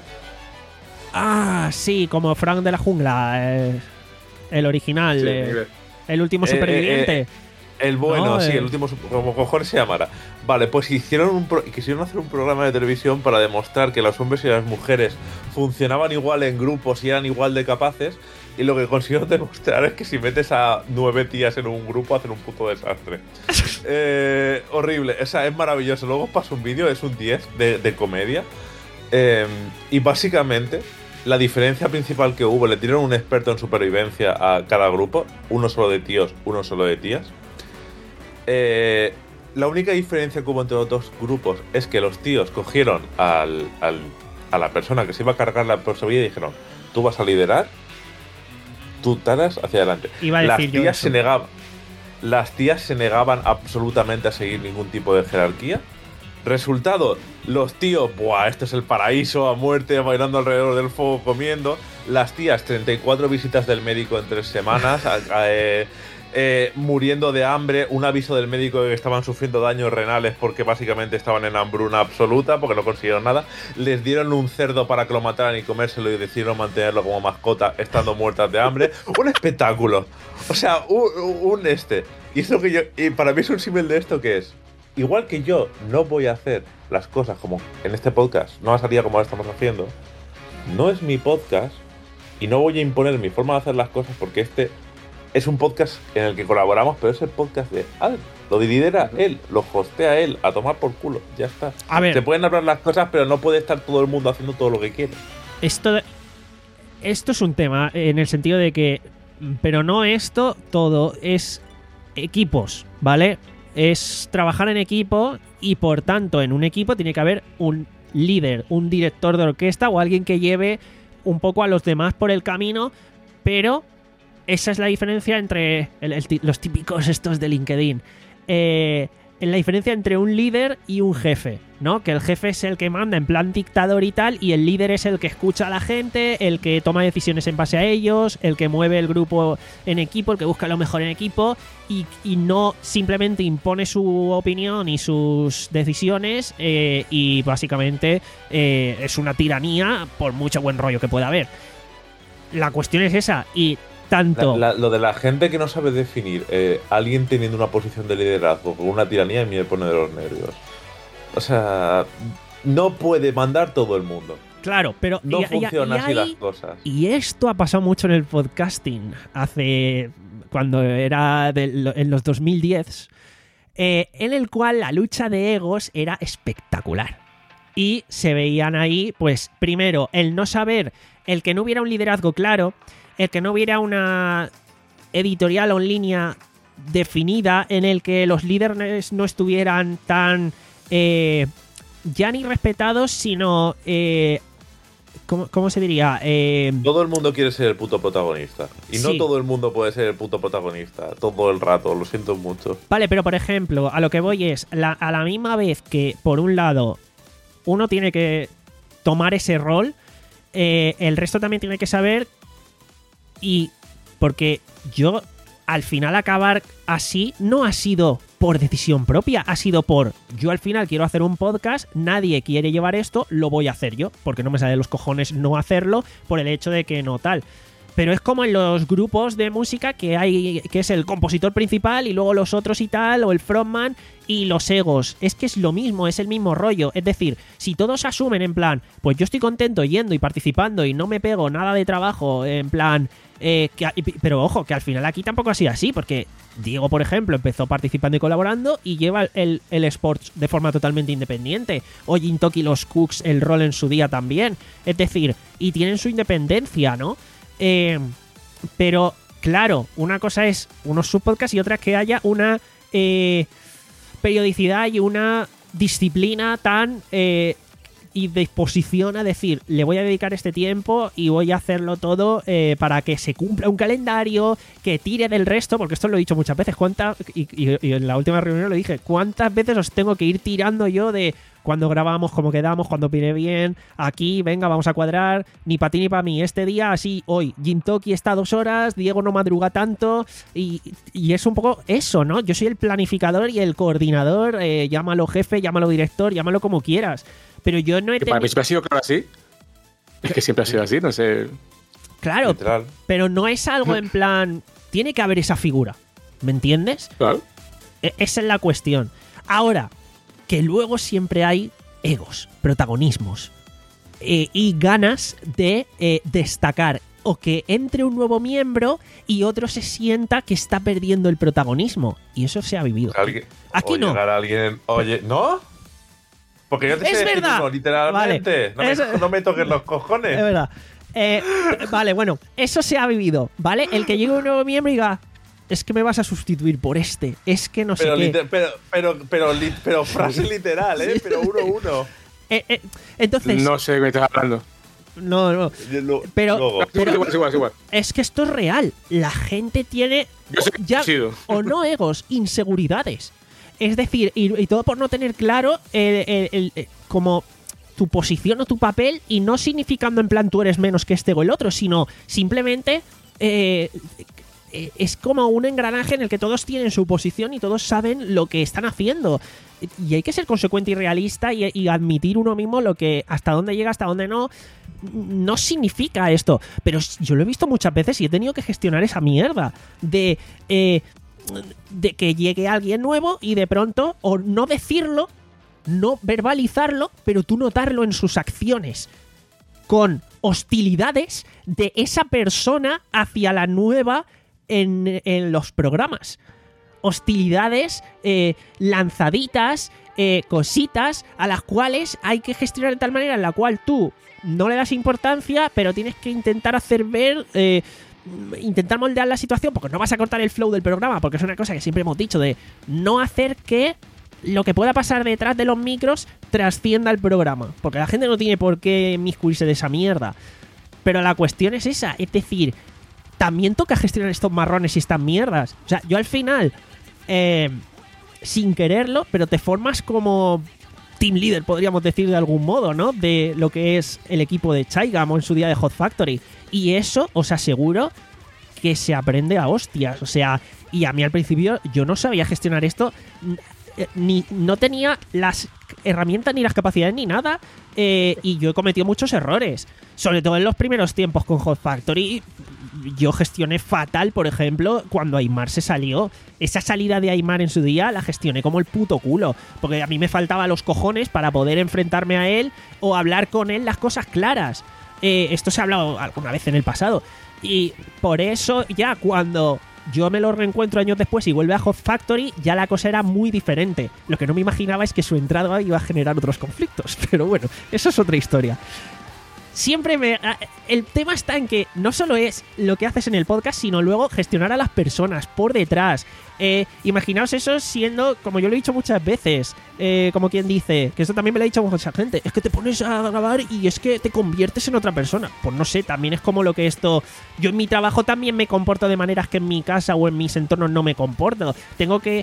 Speaker 2: Ah, sí, como Frank de la jungla, eh, el original,
Speaker 5: Sí,
Speaker 2: eh,
Speaker 5: Miguel.
Speaker 2: el último
Speaker 4: Eh,
Speaker 2: superviviente.
Speaker 4: eh, eh, El bueno,
Speaker 2: No,
Speaker 4: sí,
Speaker 2: eh.
Speaker 4: el último, sup- como cojones se llamara. Vale, pues hicieron un pro- quisieron hacer un programa de televisión para demostrar que los hombres y las mujeres funcionaban igual en grupos y eran igual de capaces. Y lo que consiguieron demostrar es que si metes a nueve tías en un grupo hacen un puto desastre. Eh, horrible, o sea, es maravilloso. Luego os paso un vídeo, es un diez de, de comedia. Eh, y básicamente, la diferencia principal que hubo, le tiraron un experto en supervivencia a cada grupo, uno solo de tíos, uno solo de tías. Eh, la única diferencia que hubo entre los dos grupos es que los tíos cogieron al, al- a la persona que se iba a cargar la responsabilidad y dijeron: tú vas a liderar, tú taras hacia adelante.
Speaker 2: Iba a
Speaker 4: las
Speaker 2: decir yo
Speaker 4: tías
Speaker 2: eso.
Speaker 4: se negaban, las tías se negaban absolutamente a seguir ningún tipo de jerarquía. Resultado, los tíos, buah, este es el paraíso a muerte, bailando alrededor del fuego, comiendo. Las tías, treinta y cuatro visitas del médico en tres semanas, a- a- eh, eh, muriendo de hambre, un aviso del médico de que estaban sufriendo daños renales porque básicamente estaban en hambruna absoluta, porque no consiguieron nada. Les dieron un cerdo para que lo mataran y comérselo y decidieron mantenerlo como mascota estando muertas de hambre. Un espectáculo. O sea, un, un este. Y es lo que yo. Y para mí es un símil de esto que es. Igual que yo no voy a hacer las cosas como en este podcast, no va a salir como lo estamos haciendo, no es mi podcast y no voy a imponer mi forma de hacer las cosas porque este es un podcast en el que colaboramos, pero es el podcast de Al. Lo lidera él, lo hostea él, a tomar por culo, ya está.
Speaker 2: A ver.
Speaker 4: Se pueden hablar las cosas, pero no puede estar todo el mundo haciendo todo lo que quiere.
Speaker 2: Esto, esto es un tema en el sentido de que, pero no esto todo, es equipos, ¿vale? Es trabajar en equipo y por tanto en un equipo tiene que haber un líder, un director de orquesta o alguien que lleve un poco a los demás por el camino, pero esa es la diferencia entre el- el ti- los típicos estos de LinkedIn. Eh, en la diferencia entre un líder y un jefe, ¿no? Que el jefe es el que manda en plan dictador y tal, y el líder es el que escucha a la gente, el que toma decisiones en base a ellos, el que mueve el grupo en equipo, el que busca lo mejor en equipo, y, y no simplemente impone su opinión y sus decisiones, eh, y básicamente eh, es una tiranía por mucho buen rollo que pueda haber. La cuestión es esa, y tanto...
Speaker 4: La- la- lo de la gente que no sabe definir eh, alguien teniendo una posición de liderazgo con una tiranía a mí me pone de los nervios. O sea, no puede mandar todo el mundo.
Speaker 2: Claro, pero...
Speaker 4: No
Speaker 2: y- y-
Speaker 4: funcionan
Speaker 2: y
Speaker 4: así
Speaker 2: ahí-
Speaker 4: las cosas.
Speaker 2: Y esto ha pasado mucho en el podcasting hace... cuando era de lo- en los dos mil diez, eh, en el cual la lucha de egos era espectacular. Y se veían ahí, pues, primero, el no saber, el que no hubiera un liderazgo claro, el que no hubiera una editorial o en línea definida en el que los líderes no estuvieran tan... eh, ya ni respetados, sino... eh, ¿cómo, cómo se diría? Eh,
Speaker 4: Todo el mundo quiere ser el puto protagonista. Y no
Speaker 2: Sí.
Speaker 4: todo el mundo puede ser el puto protagonista todo el rato, lo siento mucho.
Speaker 2: Vale, pero por ejemplo, a lo que voy es, la- a la misma vez que, por un lado, uno tiene que tomar ese rol, eh, el resto también tiene que saber, y porque yo al final acabar así no ha sido por decisión propia, ha sido por yo al final quiero hacer un podcast, nadie quiere llevar esto, lo voy a hacer yo, porque no me sale de los cojones no hacerlo por el hecho de que no tal. Pero es como en los grupos de música que hay, que es el compositor principal y luego los otros y tal, o el frontman y los egos. Es que es lo mismo, es el mismo rollo. Es decir, si todos asumen en plan, pues yo estoy contento yendo y participando y no me pego nada de trabajo, en plan... Eh, que, pero ojo, que al final aquí tampoco ha sido así, porque Diego, por ejemplo, empezó participando y colaborando y lleva el, el sports de forma totalmente independiente. O Gintoki y los Cooks el rol en su día también. Es decir, y tienen su independencia, ¿no? Eh, pero, claro, una cosa es unos subpodcasts y otra es que haya una eh, periodicidad y una disciplina tan... Eh, y disposición a decir, le voy a dedicar este tiempo y voy a hacerlo todo eh, para que se cumpla un calendario, que tire del resto, porque esto lo he dicho muchas veces, ¿cuántas, y, y, y en la última reunión lo dije, ¿cuántas veces os tengo que ir tirando yo de cuando grabamos, cómo quedamos, cuando pide bien, aquí, venga, vamos a cuadrar, ni para ti ni para mí, este día, así, hoy, Gintoki está dos horas, Diego no madruga tanto, y, y es un poco eso, ¿no? Yo soy el planificador y el coordinador, eh, llámalo jefe, llámalo director, llámalo como quieras. Pero yo no he
Speaker 5: tenido... Para mí siempre ha sido claro así. Es que siempre ha sido así, no sé.
Speaker 2: Claro, literal. Pero no es algo en plan... Tiene que haber esa figura. ¿Me entiendes?
Speaker 5: Claro.
Speaker 2: E- esa es la cuestión. Ahora, que luego siempre hay egos, protagonismos eh, y ganas de eh, destacar. O que entre un nuevo miembro y otro se sienta que está perdiendo el protagonismo. Y eso se ha vivido.
Speaker 4: ¿Alguien?
Speaker 2: Aquí
Speaker 4: o
Speaker 2: no.
Speaker 4: Llegar a alguien... Oye, ¿no? Porque yo te
Speaker 2: es
Speaker 4: sé
Speaker 2: verdad.
Speaker 4: decir uno, literalmente.
Speaker 2: Vale.
Speaker 4: No, me,
Speaker 2: es...
Speaker 4: no me toques los cojones.
Speaker 2: Es verdad. Eh, vale, bueno, eso se ha vivido, ¿vale? El que llegue un nuevo miembro y diga, es que me vas a sustituir por este, es que no
Speaker 4: pero
Speaker 2: sé qué.
Speaker 4: Liter, pero, pero, pero, pero, pero frase literal, ¿eh? Sí. Pero uno uno.
Speaker 2: Eh, eh, entonces...
Speaker 5: No sé de qué me estás hablando.
Speaker 2: No, no.
Speaker 4: Lo,
Speaker 2: pero, pero
Speaker 5: igual, igual, igual.
Speaker 2: Es que esto es real. La gente tiene
Speaker 5: Yo sé
Speaker 2: ya,
Speaker 5: sido.
Speaker 2: o no egos, inseguridades. Es decir, y, y todo por no tener claro el, el, el, el, como tu posición o tu papel, y no significando en plan tú eres menos que este o el otro, sino simplemente eh, es como un engranaje en el que todos tienen su posición y todos saben lo que están haciendo. Y hay que ser consecuente y realista y, y admitir uno mismo lo que hasta dónde llega, hasta dónde no. No significa esto. Pero yo lo he visto muchas veces y he tenido que gestionar esa mierda de... Eh, de que llegue alguien nuevo y de pronto, o no decirlo, no verbalizarlo, pero tú notarlo en sus acciones, con hostilidades de esa persona hacia la nueva en, en los programas. Hostilidades, eh, lanzaditas, eh, cositas a las cuales hay que gestionar de tal manera en la cual tú no le das importancia, pero tienes que intentar hacer ver... Eh, intentar moldear la situación, porque no vas a cortar el flow del programa, porque es una cosa que siempre hemos dicho, de no hacer que lo que pueda pasar detrás de los micros trascienda el programa, porque la gente no tiene por qué inmiscuirse de esa mierda. Pero la cuestión es esa, es decir, también toca gestionar estos marrones y estas mierdas. O sea, yo al final, eh, sin quererlo, pero te formas como team leader, podríamos decir de algún modo, ¿no? De lo que es el equipo de Chaigam o en su día de Hot Factory. Y eso, os aseguro, que se aprende a hostias. O sea, y a mí al principio yo no sabía gestionar esto, ni no tenía las herramientas ni las capacidades ni nada. Eh, y yo he cometido muchos errores. Sobre todo en los primeros tiempos con Hot Factory. Yo gestioné fatal, por ejemplo, cuando Aymar se salió. Esa salida de Aymar en su día la gestioné como el puto culo. Porque a mí me faltaban los cojones para poder enfrentarme a él o hablar con él las cosas claras. Eh, esto se ha hablado alguna vez en el pasado. Y por eso ya cuando yo me lo reencuentro años después y vuelve a Hot Factory, ya la cosa era muy diferente. Lo que no me imaginaba es que su entrada iba a generar otros conflictos. Pero bueno, eso es otra historia. Siempre me... El tema está en que no solo es lo que haces en el podcast, sino luego gestionar a las personas por detrás. Eh, imaginaos eso siendo, como yo lo he dicho muchas veces, eh, como quien dice, que esto también me lo ha dicho mucha gente, es que te pones a grabar y es que te conviertes en otra persona. Pues no sé, también es como lo que esto... Yo en mi trabajo también me comporto de maneras que en mi casa o en mis entornos no me comporto. Tengo que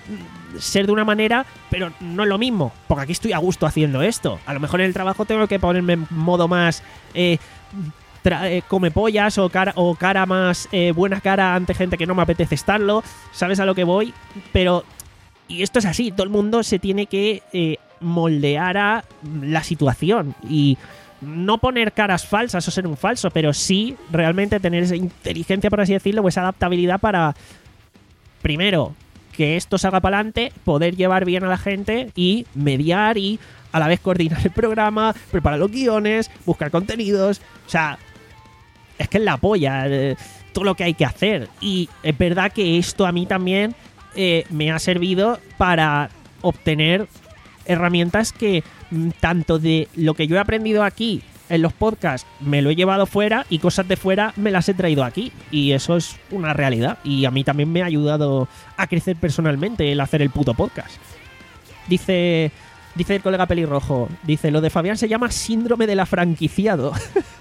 Speaker 2: ser de una manera, pero no es lo mismo, porque aquí estoy a gusto haciendo esto. A lo mejor en el trabajo tengo que ponerme en modo más eh, tra- eh, come pollas o cara, o cara más eh, buena cara ante gente que no me apetece estarlo, ¿sabes a lo que voy? Pero, y esto es así, todo el mundo se tiene que eh, moldear a la situación y no poner caras falsas o ser un falso, pero sí realmente tener esa inteligencia, por así decirlo, o esa adaptabilidad para, primero, que esto salga para adelante, poder llevar bien a la gente y mediar y a la vez coordinar el programa, preparar los guiones, buscar contenidos. O sea, es que es la polla eh, todo lo que hay que hacer. Y es verdad que esto a mí también eh, me ha servido para obtener herramientas que mm, tanto de lo que yo he aprendido aquí en los podcasts me lo he llevado fuera y cosas de fuera me las he traído aquí. Y eso es una realidad. Y a mí también me ha ayudado a crecer personalmente el hacer el puto podcast. Dice, dice el colega pelirrojo, dice, lo de Fabián se llama síndrome del afranquiciado.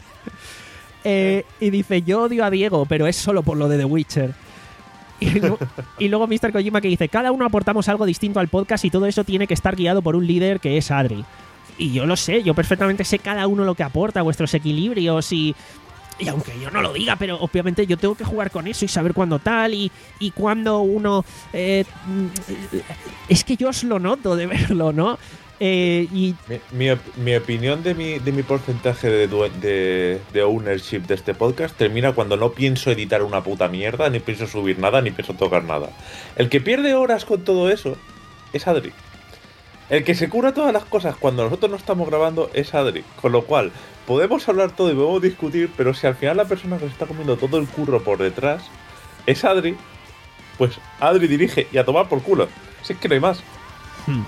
Speaker 2: eh, y dice, yo odio a Diego, pero es solo por lo de The Witcher. Y, no, y luego mister Kojima que dice, cada uno aportamos algo distinto al podcast y todo eso tiene que estar guiado por un líder que es Adri. Y yo lo sé, yo perfectamente sé cada uno lo que aporta, vuestros equilibrios y... Y aunque yo no lo diga, pero obviamente yo tengo que jugar con eso y saber cuándo tal y, y cuándo uno... Eh, es que yo os lo noto de verlo, ¿no? Eh, y
Speaker 4: mi, mi, mi opinión de mi, de mi porcentaje de, de, de ownership de este podcast termina cuando no pienso editar una puta mierda, ni pienso subir nada, ni pienso tocar nada. El que pierde horas con todo eso es Adri. El que se cura todas las cosas cuando nosotros no estamos grabando es Adri. Con lo cual, podemos hablar todo y podemos discutir, pero si al final la persona que se está comiendo todo el curro por detrás es Adri, pues Adri dirige y a tomar por culo. Si es que no hay más.
Speaker 2: Hmm.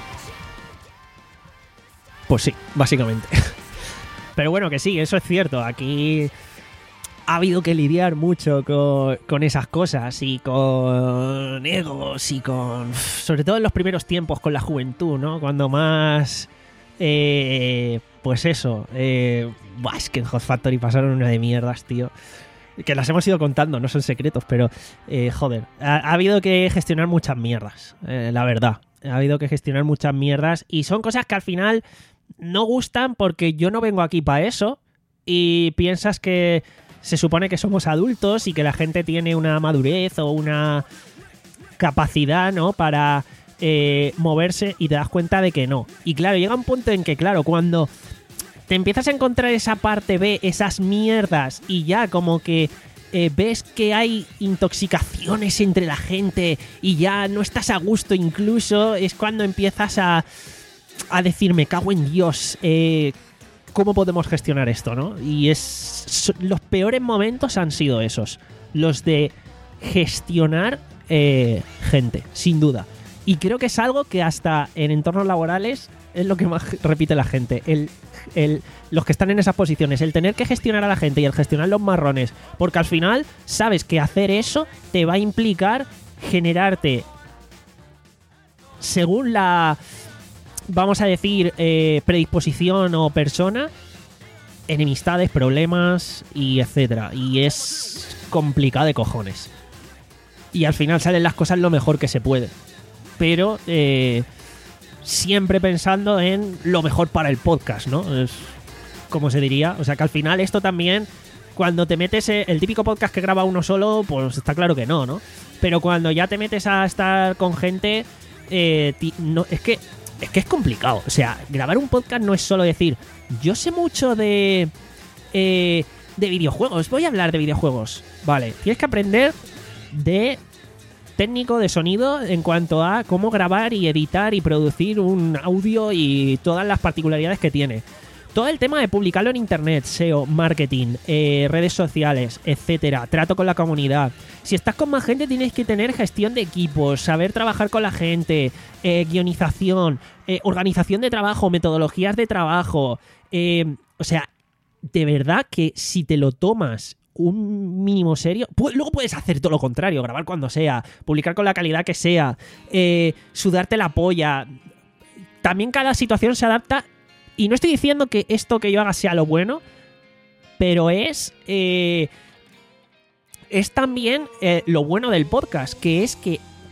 Speaker 2: Pues sí, básicamente. Pero bueno, que sí, eso es cierto. Aquí ha habido que lidiar mucho con, con esas cosas y con egos y con... Sobre todo en los primeros tiempos con la juventud, ¿no? Cuando más... Eh, pues eso. Eh, buah, es que en Hot Factory pasaron una de mierdas, tío. Que las hemos ido contando, no son secretos, pero... Eh, joder, ha, ha habido que gestionar muchas mierdas, eh, la verdad. Ha habido que gestionar muchas mierdas y son cosas que al final... no gustan porque yo no vengo aquí para eso y piensas que se supone que somos adultos y que la gente tiene una madurez o una capacidad, ¿no? Para eh, moverse y te das cuenta de que no. Y claro, llega un punto en que, claro, cuando te empiezas a encontrar esa parte B, esas mierdas y ya como que eh, ves que hay intoxicaciones entre la gente y ya no estás a gusto incluso, es cuando empiezas a... a decir, me cago en Dios, eh, ¿cómo podemos gestionar esto, no? Y es los peores momentos han sido esos, los de gestionar eh, gente, sin duda. Y creo que es algo que hasta en entornos laborales es lo que más repite la gente, el, el, los que están en esas posiciones, el tener que gestionar a la gente y el gestionar los marrones, porque al final sabes que hacer eso te va a implicar generarte, según la... vamos a decir, eh, predisposición o persona, enemistades, problemas y etcétera. Y es complicado de cojones. Y al final salen las cosas lo mejor que se puede. Pero eh, siempre pensando en lo mejor para el podcast, ¿no? Es como se diría. O sea que al final esto también, cuando te metes el típico podcast que graba uno solo, pues está claro que no, ¿no? Pero cuando ya te metes a estar con gente, eh, ti, no, es que... Es que es complicado. O sea, grabar un podcast no es solo decir, yo sé mucho de eh, de videojuegos, voy a hablar de videojuegos. Vale, tienes que aprender de técnico de sonido en cuanto a cómo grabar y editar y producir un audio y todas las particularidades que tiene. Todo el tema de publicarlo en internet, S E O, marketing, eh, redes sociales, etcétera, trato con la comunidad. Si estás con más gente tienes que tener gestión de equipos, saber trabajar con la gente, eh, guionización, eh, organización de trabajo, metodologías de trabajo. Eh, o sea, de verdad que si te lo tomas un mínimo serio, pu- luego puedes hacer todo lo contrario, grabar cuando sea, publicar con la calidad que sea, eh, sudarte la polla. También cada situación se adapta. Y no estoy diciendo que esto que yo haga sea lo bueno, pero es eh, es también eh, lo bueno del podcast, que es que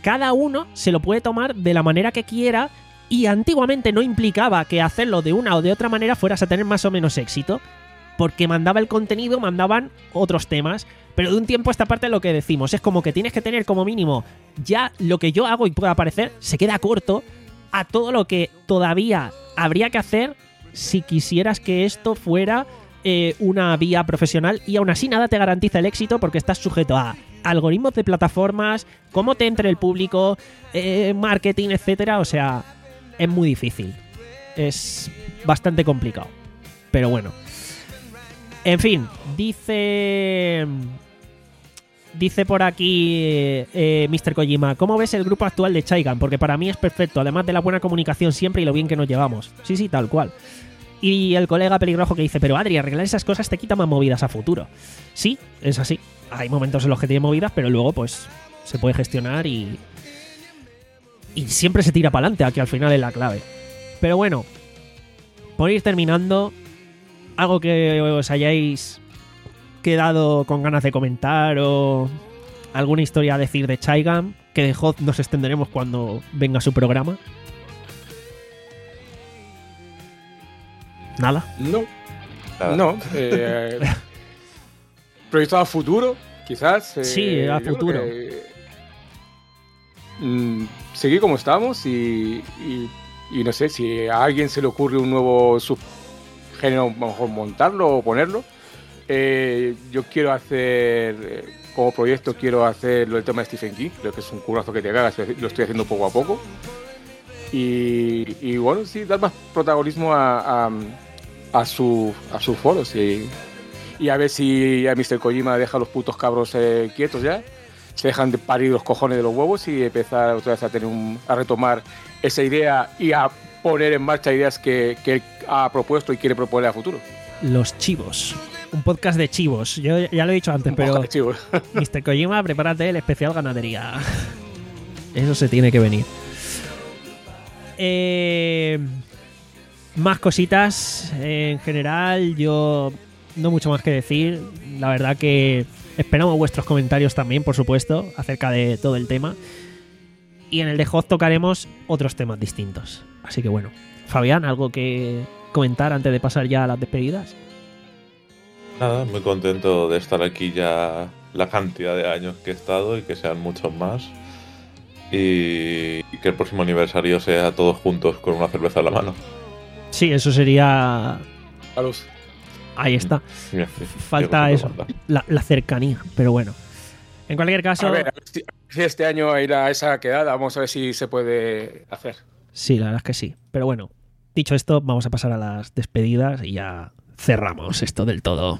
Speaker 2: cada uno se lo puede tomar de la manera que quiera y antiguamente no implicaba que hacerlo de una o de otra manera fueras a tener más o menos éxito, porque mandaba el contenido, mandaban otros temas, pero de un tiempo a esta parte lo que decimos es como que tienes que tener como mínimo ya lo que yo hago y pueda aparecer se queda corto a todo lo que todavía habría que hacer si quisieras que esto fuera eh, una vía profesional, y aún así nada te garantiza el éxito porque estás sujeto a algoritmos de plataformas, cómo te entre el público, eh, marketing, etcétera. O sea, es muy difícil. Es bastante complicado. Pero bueno. En fin, dice... Dice por aquí eh, mister Kojima, ¿cómo ves el grupo actual de Chaigan? Porque para mí es perfecto, además de la buena comunicación siempre y lo bien que nos llevamos. Sí, sí, tal cual. Y el colega pelirrojo que dice, pero Adri, arreglar esas cosas te quita más movidas a futuro. Sí, es así. Hay momentos en los que tiene movidas, pero luego pues se puede gestionar y... Y siempre se tira para adelante, aquí al final es la clave. Pero bueno, por ir terminando, algo que os hayáis quedado con ganas de comentar o alguna historia a decir de Chaigan, que de Hoth nos extenderemos cuando venga su programa. ¿Nada?
Speaker 5: No. No. Eh, proyectos a futuro, quizás. Eh,
Speaker 2: sí, a futuro.
Speaker 5: Que, mm, seguir como estamos y, y, y no sé, si a alguien se le ocurre un nuevo subgénero, a lo mejor montarlo o ponerlo. Eh, yo quiero hacer, eh, como proyecto, quiero hacer el tema de Stephen King. Creo que es un currazo que te cagas, lo estoy haciendo poco a poco. Y, y bueno, sí, dar más protagonismo a, a, a, su, a sus foros y, y a ver si a mister Kojima deja a los putos cabros eh, quietos ya, se dejan de parir los cojones de los huevos y empezar otra vez a tener un, a retomar esa idea y a poner en marcha ideas que, que él ha propuesto y quiere proponer a futuro.
Speaker 2: Los chivos. Un podcast de chivos. Yo ya lo he dicho antes, un pero mister Kojima, prepárate el especial ganadería. Eso se tiene que venir. Eh, más cositas en general. Yo no mucho más que decir. La verdad que esperamos vuestros comentarios también, por supuesto, acerca de todo el tema. Y en el de Hoth tocaremos otros temas distintos. Así que bueno, Fabián, ¿algo que comentar antes de pasar ya a las despedidas?
Speaker 4: Nada, muy contento de estar aquí ya la cantidad de años que he estado y que sean muchos más. Y que el próximo aniversario sea todos juntos con una cerveza en la mano.
Speaker 2: Sí, eso sería...
Speaker 5: Salud.
Speaker 2: Ahí está. Falta eso, la, la cercanía, pero bueno. En cualquier caso...
Speaker 5: A ver, a ver si, si este año ir a esa quedada, vamos a ver si se puede hacer.
Speaker 2: Sí, la verdad es que sí. Pero bueno, dicho esto, vamos a pasar a las despedidas y ya cerramos esto del todo.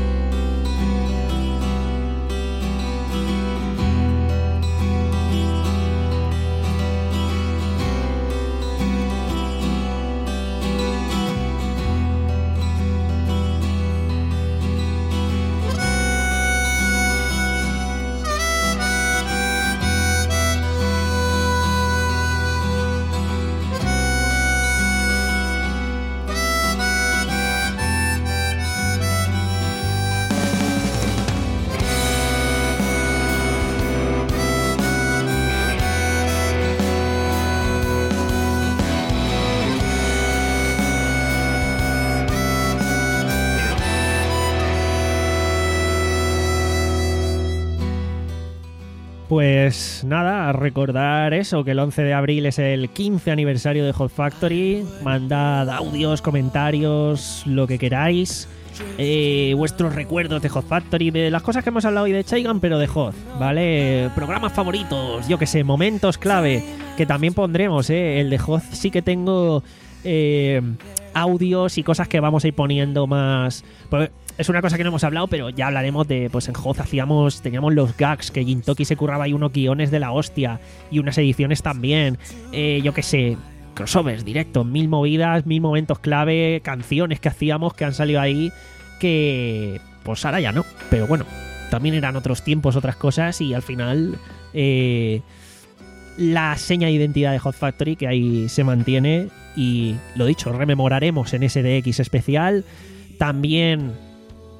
Speaker 2: Pues nada, a recordar eso, que el once de abril es el quince aniversario de Hoth Factory. Mandad audios, comentarios, lo que queráis. Eh, vuestros recuerdos de Hoth Factory, de las cosas que hemos hablado hoy de Chaigan, pero de Hoth, ¿vale? Programas favoritos, yo que sé, momentos clave, que también pondremos, ¿eh? El de Hoth sí que tengo eh, audios y cosas que vamos a ir poniendo más... Pues, es una cosa que no hemos hablado, pero ya hablaremos de, pues en Hoth hacíamos, teníamos los gags, que Gintoki se curraba ahí unos guiones de la hostia, y unas ediciones también, eh, yo qué sé, crossovers, directos, mil movidas, mil momentos clave, canciones que hacíamos que han salido ahí, que pues ahora ya no, pero bueno, también eran otros tiempos, otras cosas, y al final eh, la seña de identidad de Hoth Factory, que ahí se mantiene, y lo dicho, rememoraremos en ese D X especial, también...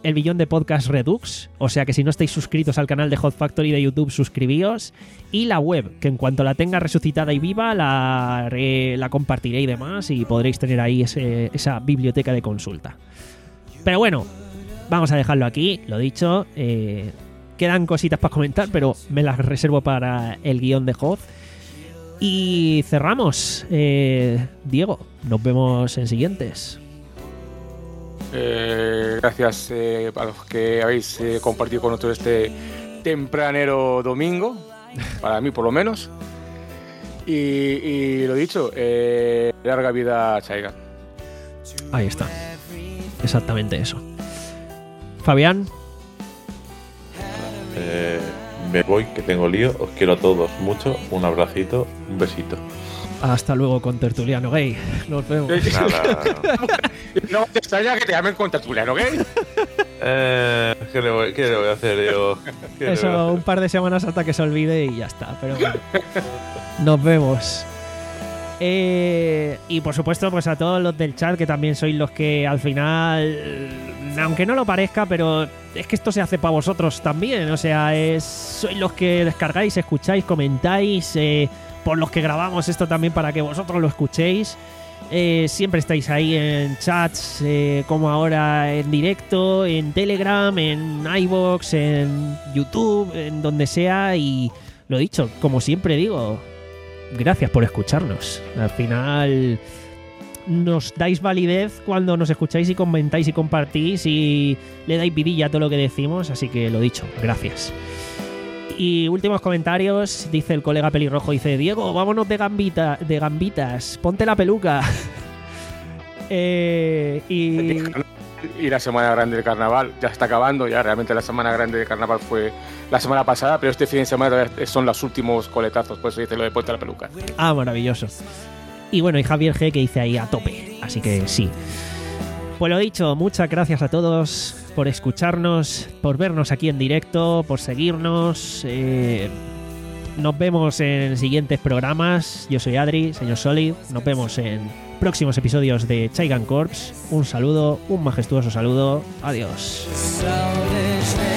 Speaker 2: el billón de podcast Redux, o sea que si no estáis suscritos al canal de Hot Factory de YouTube, suscribíos, y la web, que en cuanto la tenga resucitada y viva, la, re, la compartiré y demás, y podréis tener ahí ese, esa biblioteca de consulta. Pero bueno, vamos a dejarlo aquí, lo dicho, eh, quedan cositas para comentar, pero me las reservo para el guión de Hot. Y cerramos. Eh, Diego, nos vemos en siguientes.
Speaker 5: Eh, gracias eh, a los que habéis eh, compartido con nosotros este tempranero domingo, para mí por lo menos. Y, y lo dicho, eh, larga vida a Chaigan.
Speaker 2: Ahí está. Exactamente eso. Fabián.
Speaker 4: Eh, me voy, que tengo lío. Os quiero a todos mucho. Un abracito, un besito.
Speaker 2: Hasta luego con Tertuliano Gay. Nos vemos.
Speaker 4: Nada.
Speaker 5: No te extraña que te llamen con Tertuliano Gay.
Speaker 4: Eh, ¿qué, le voy, ¿Qué le voy a hacer yo? ¿Qué le voy a
Speaker 2: Eso,
Speaker 4: hacer?
Speaker 2: un par de semanas hasta que se olvide y ya está. Pero bueno, nos vemos. Eh, y por supuesto, pues a todos los del chat, que también sois los que al final, aunque no lo parezca, pero es que esto se hace para vosotros también. O sea, es, sois los que descargáis, escucháis, comentáis, eh, por los que grabamos esto también para que vosotros lo escuchéis. Eh, siempre estáis ahí en chats, eh, como ahora en directo, en Telegram, en iVoox, en YouTube, en donde sea. Y lo dicho, como siempre digo, gracias por escucharnos. Al final nos dais validez cuando nos escucháis y comentáis y compartís y le dais vidilla a todo lo que decimos. Así que lo dicho, gracias. Y últimos comentarios, dice el colega pelirrojo, dice: Diego, vámonos de gambita, de gambitas, ponte la peluca. eh, y...
Speaker 5: y la semana grande del carnaval ya está acabando. Ya realmente la semana grande del carnaval fue la semana pasada, pero este fin de semana son los últimos coletazos, por eso dice lo de ponte la peluca.
Speaker 2: Ah, maravilloso. Y bueno, y Javier G, que dice ahí a tope, así que sí. Pues lo dicho, muchas gracias a todos por escucharnos, por vernos aquí en directo, por seguirnos. Eh, nos vemos en siguientes programas. Yo soy Adri, señor Solid. Nos vemos en próximos episodios de Chaigan Corps. Un saludo, un majestuoso saludo. Adiós.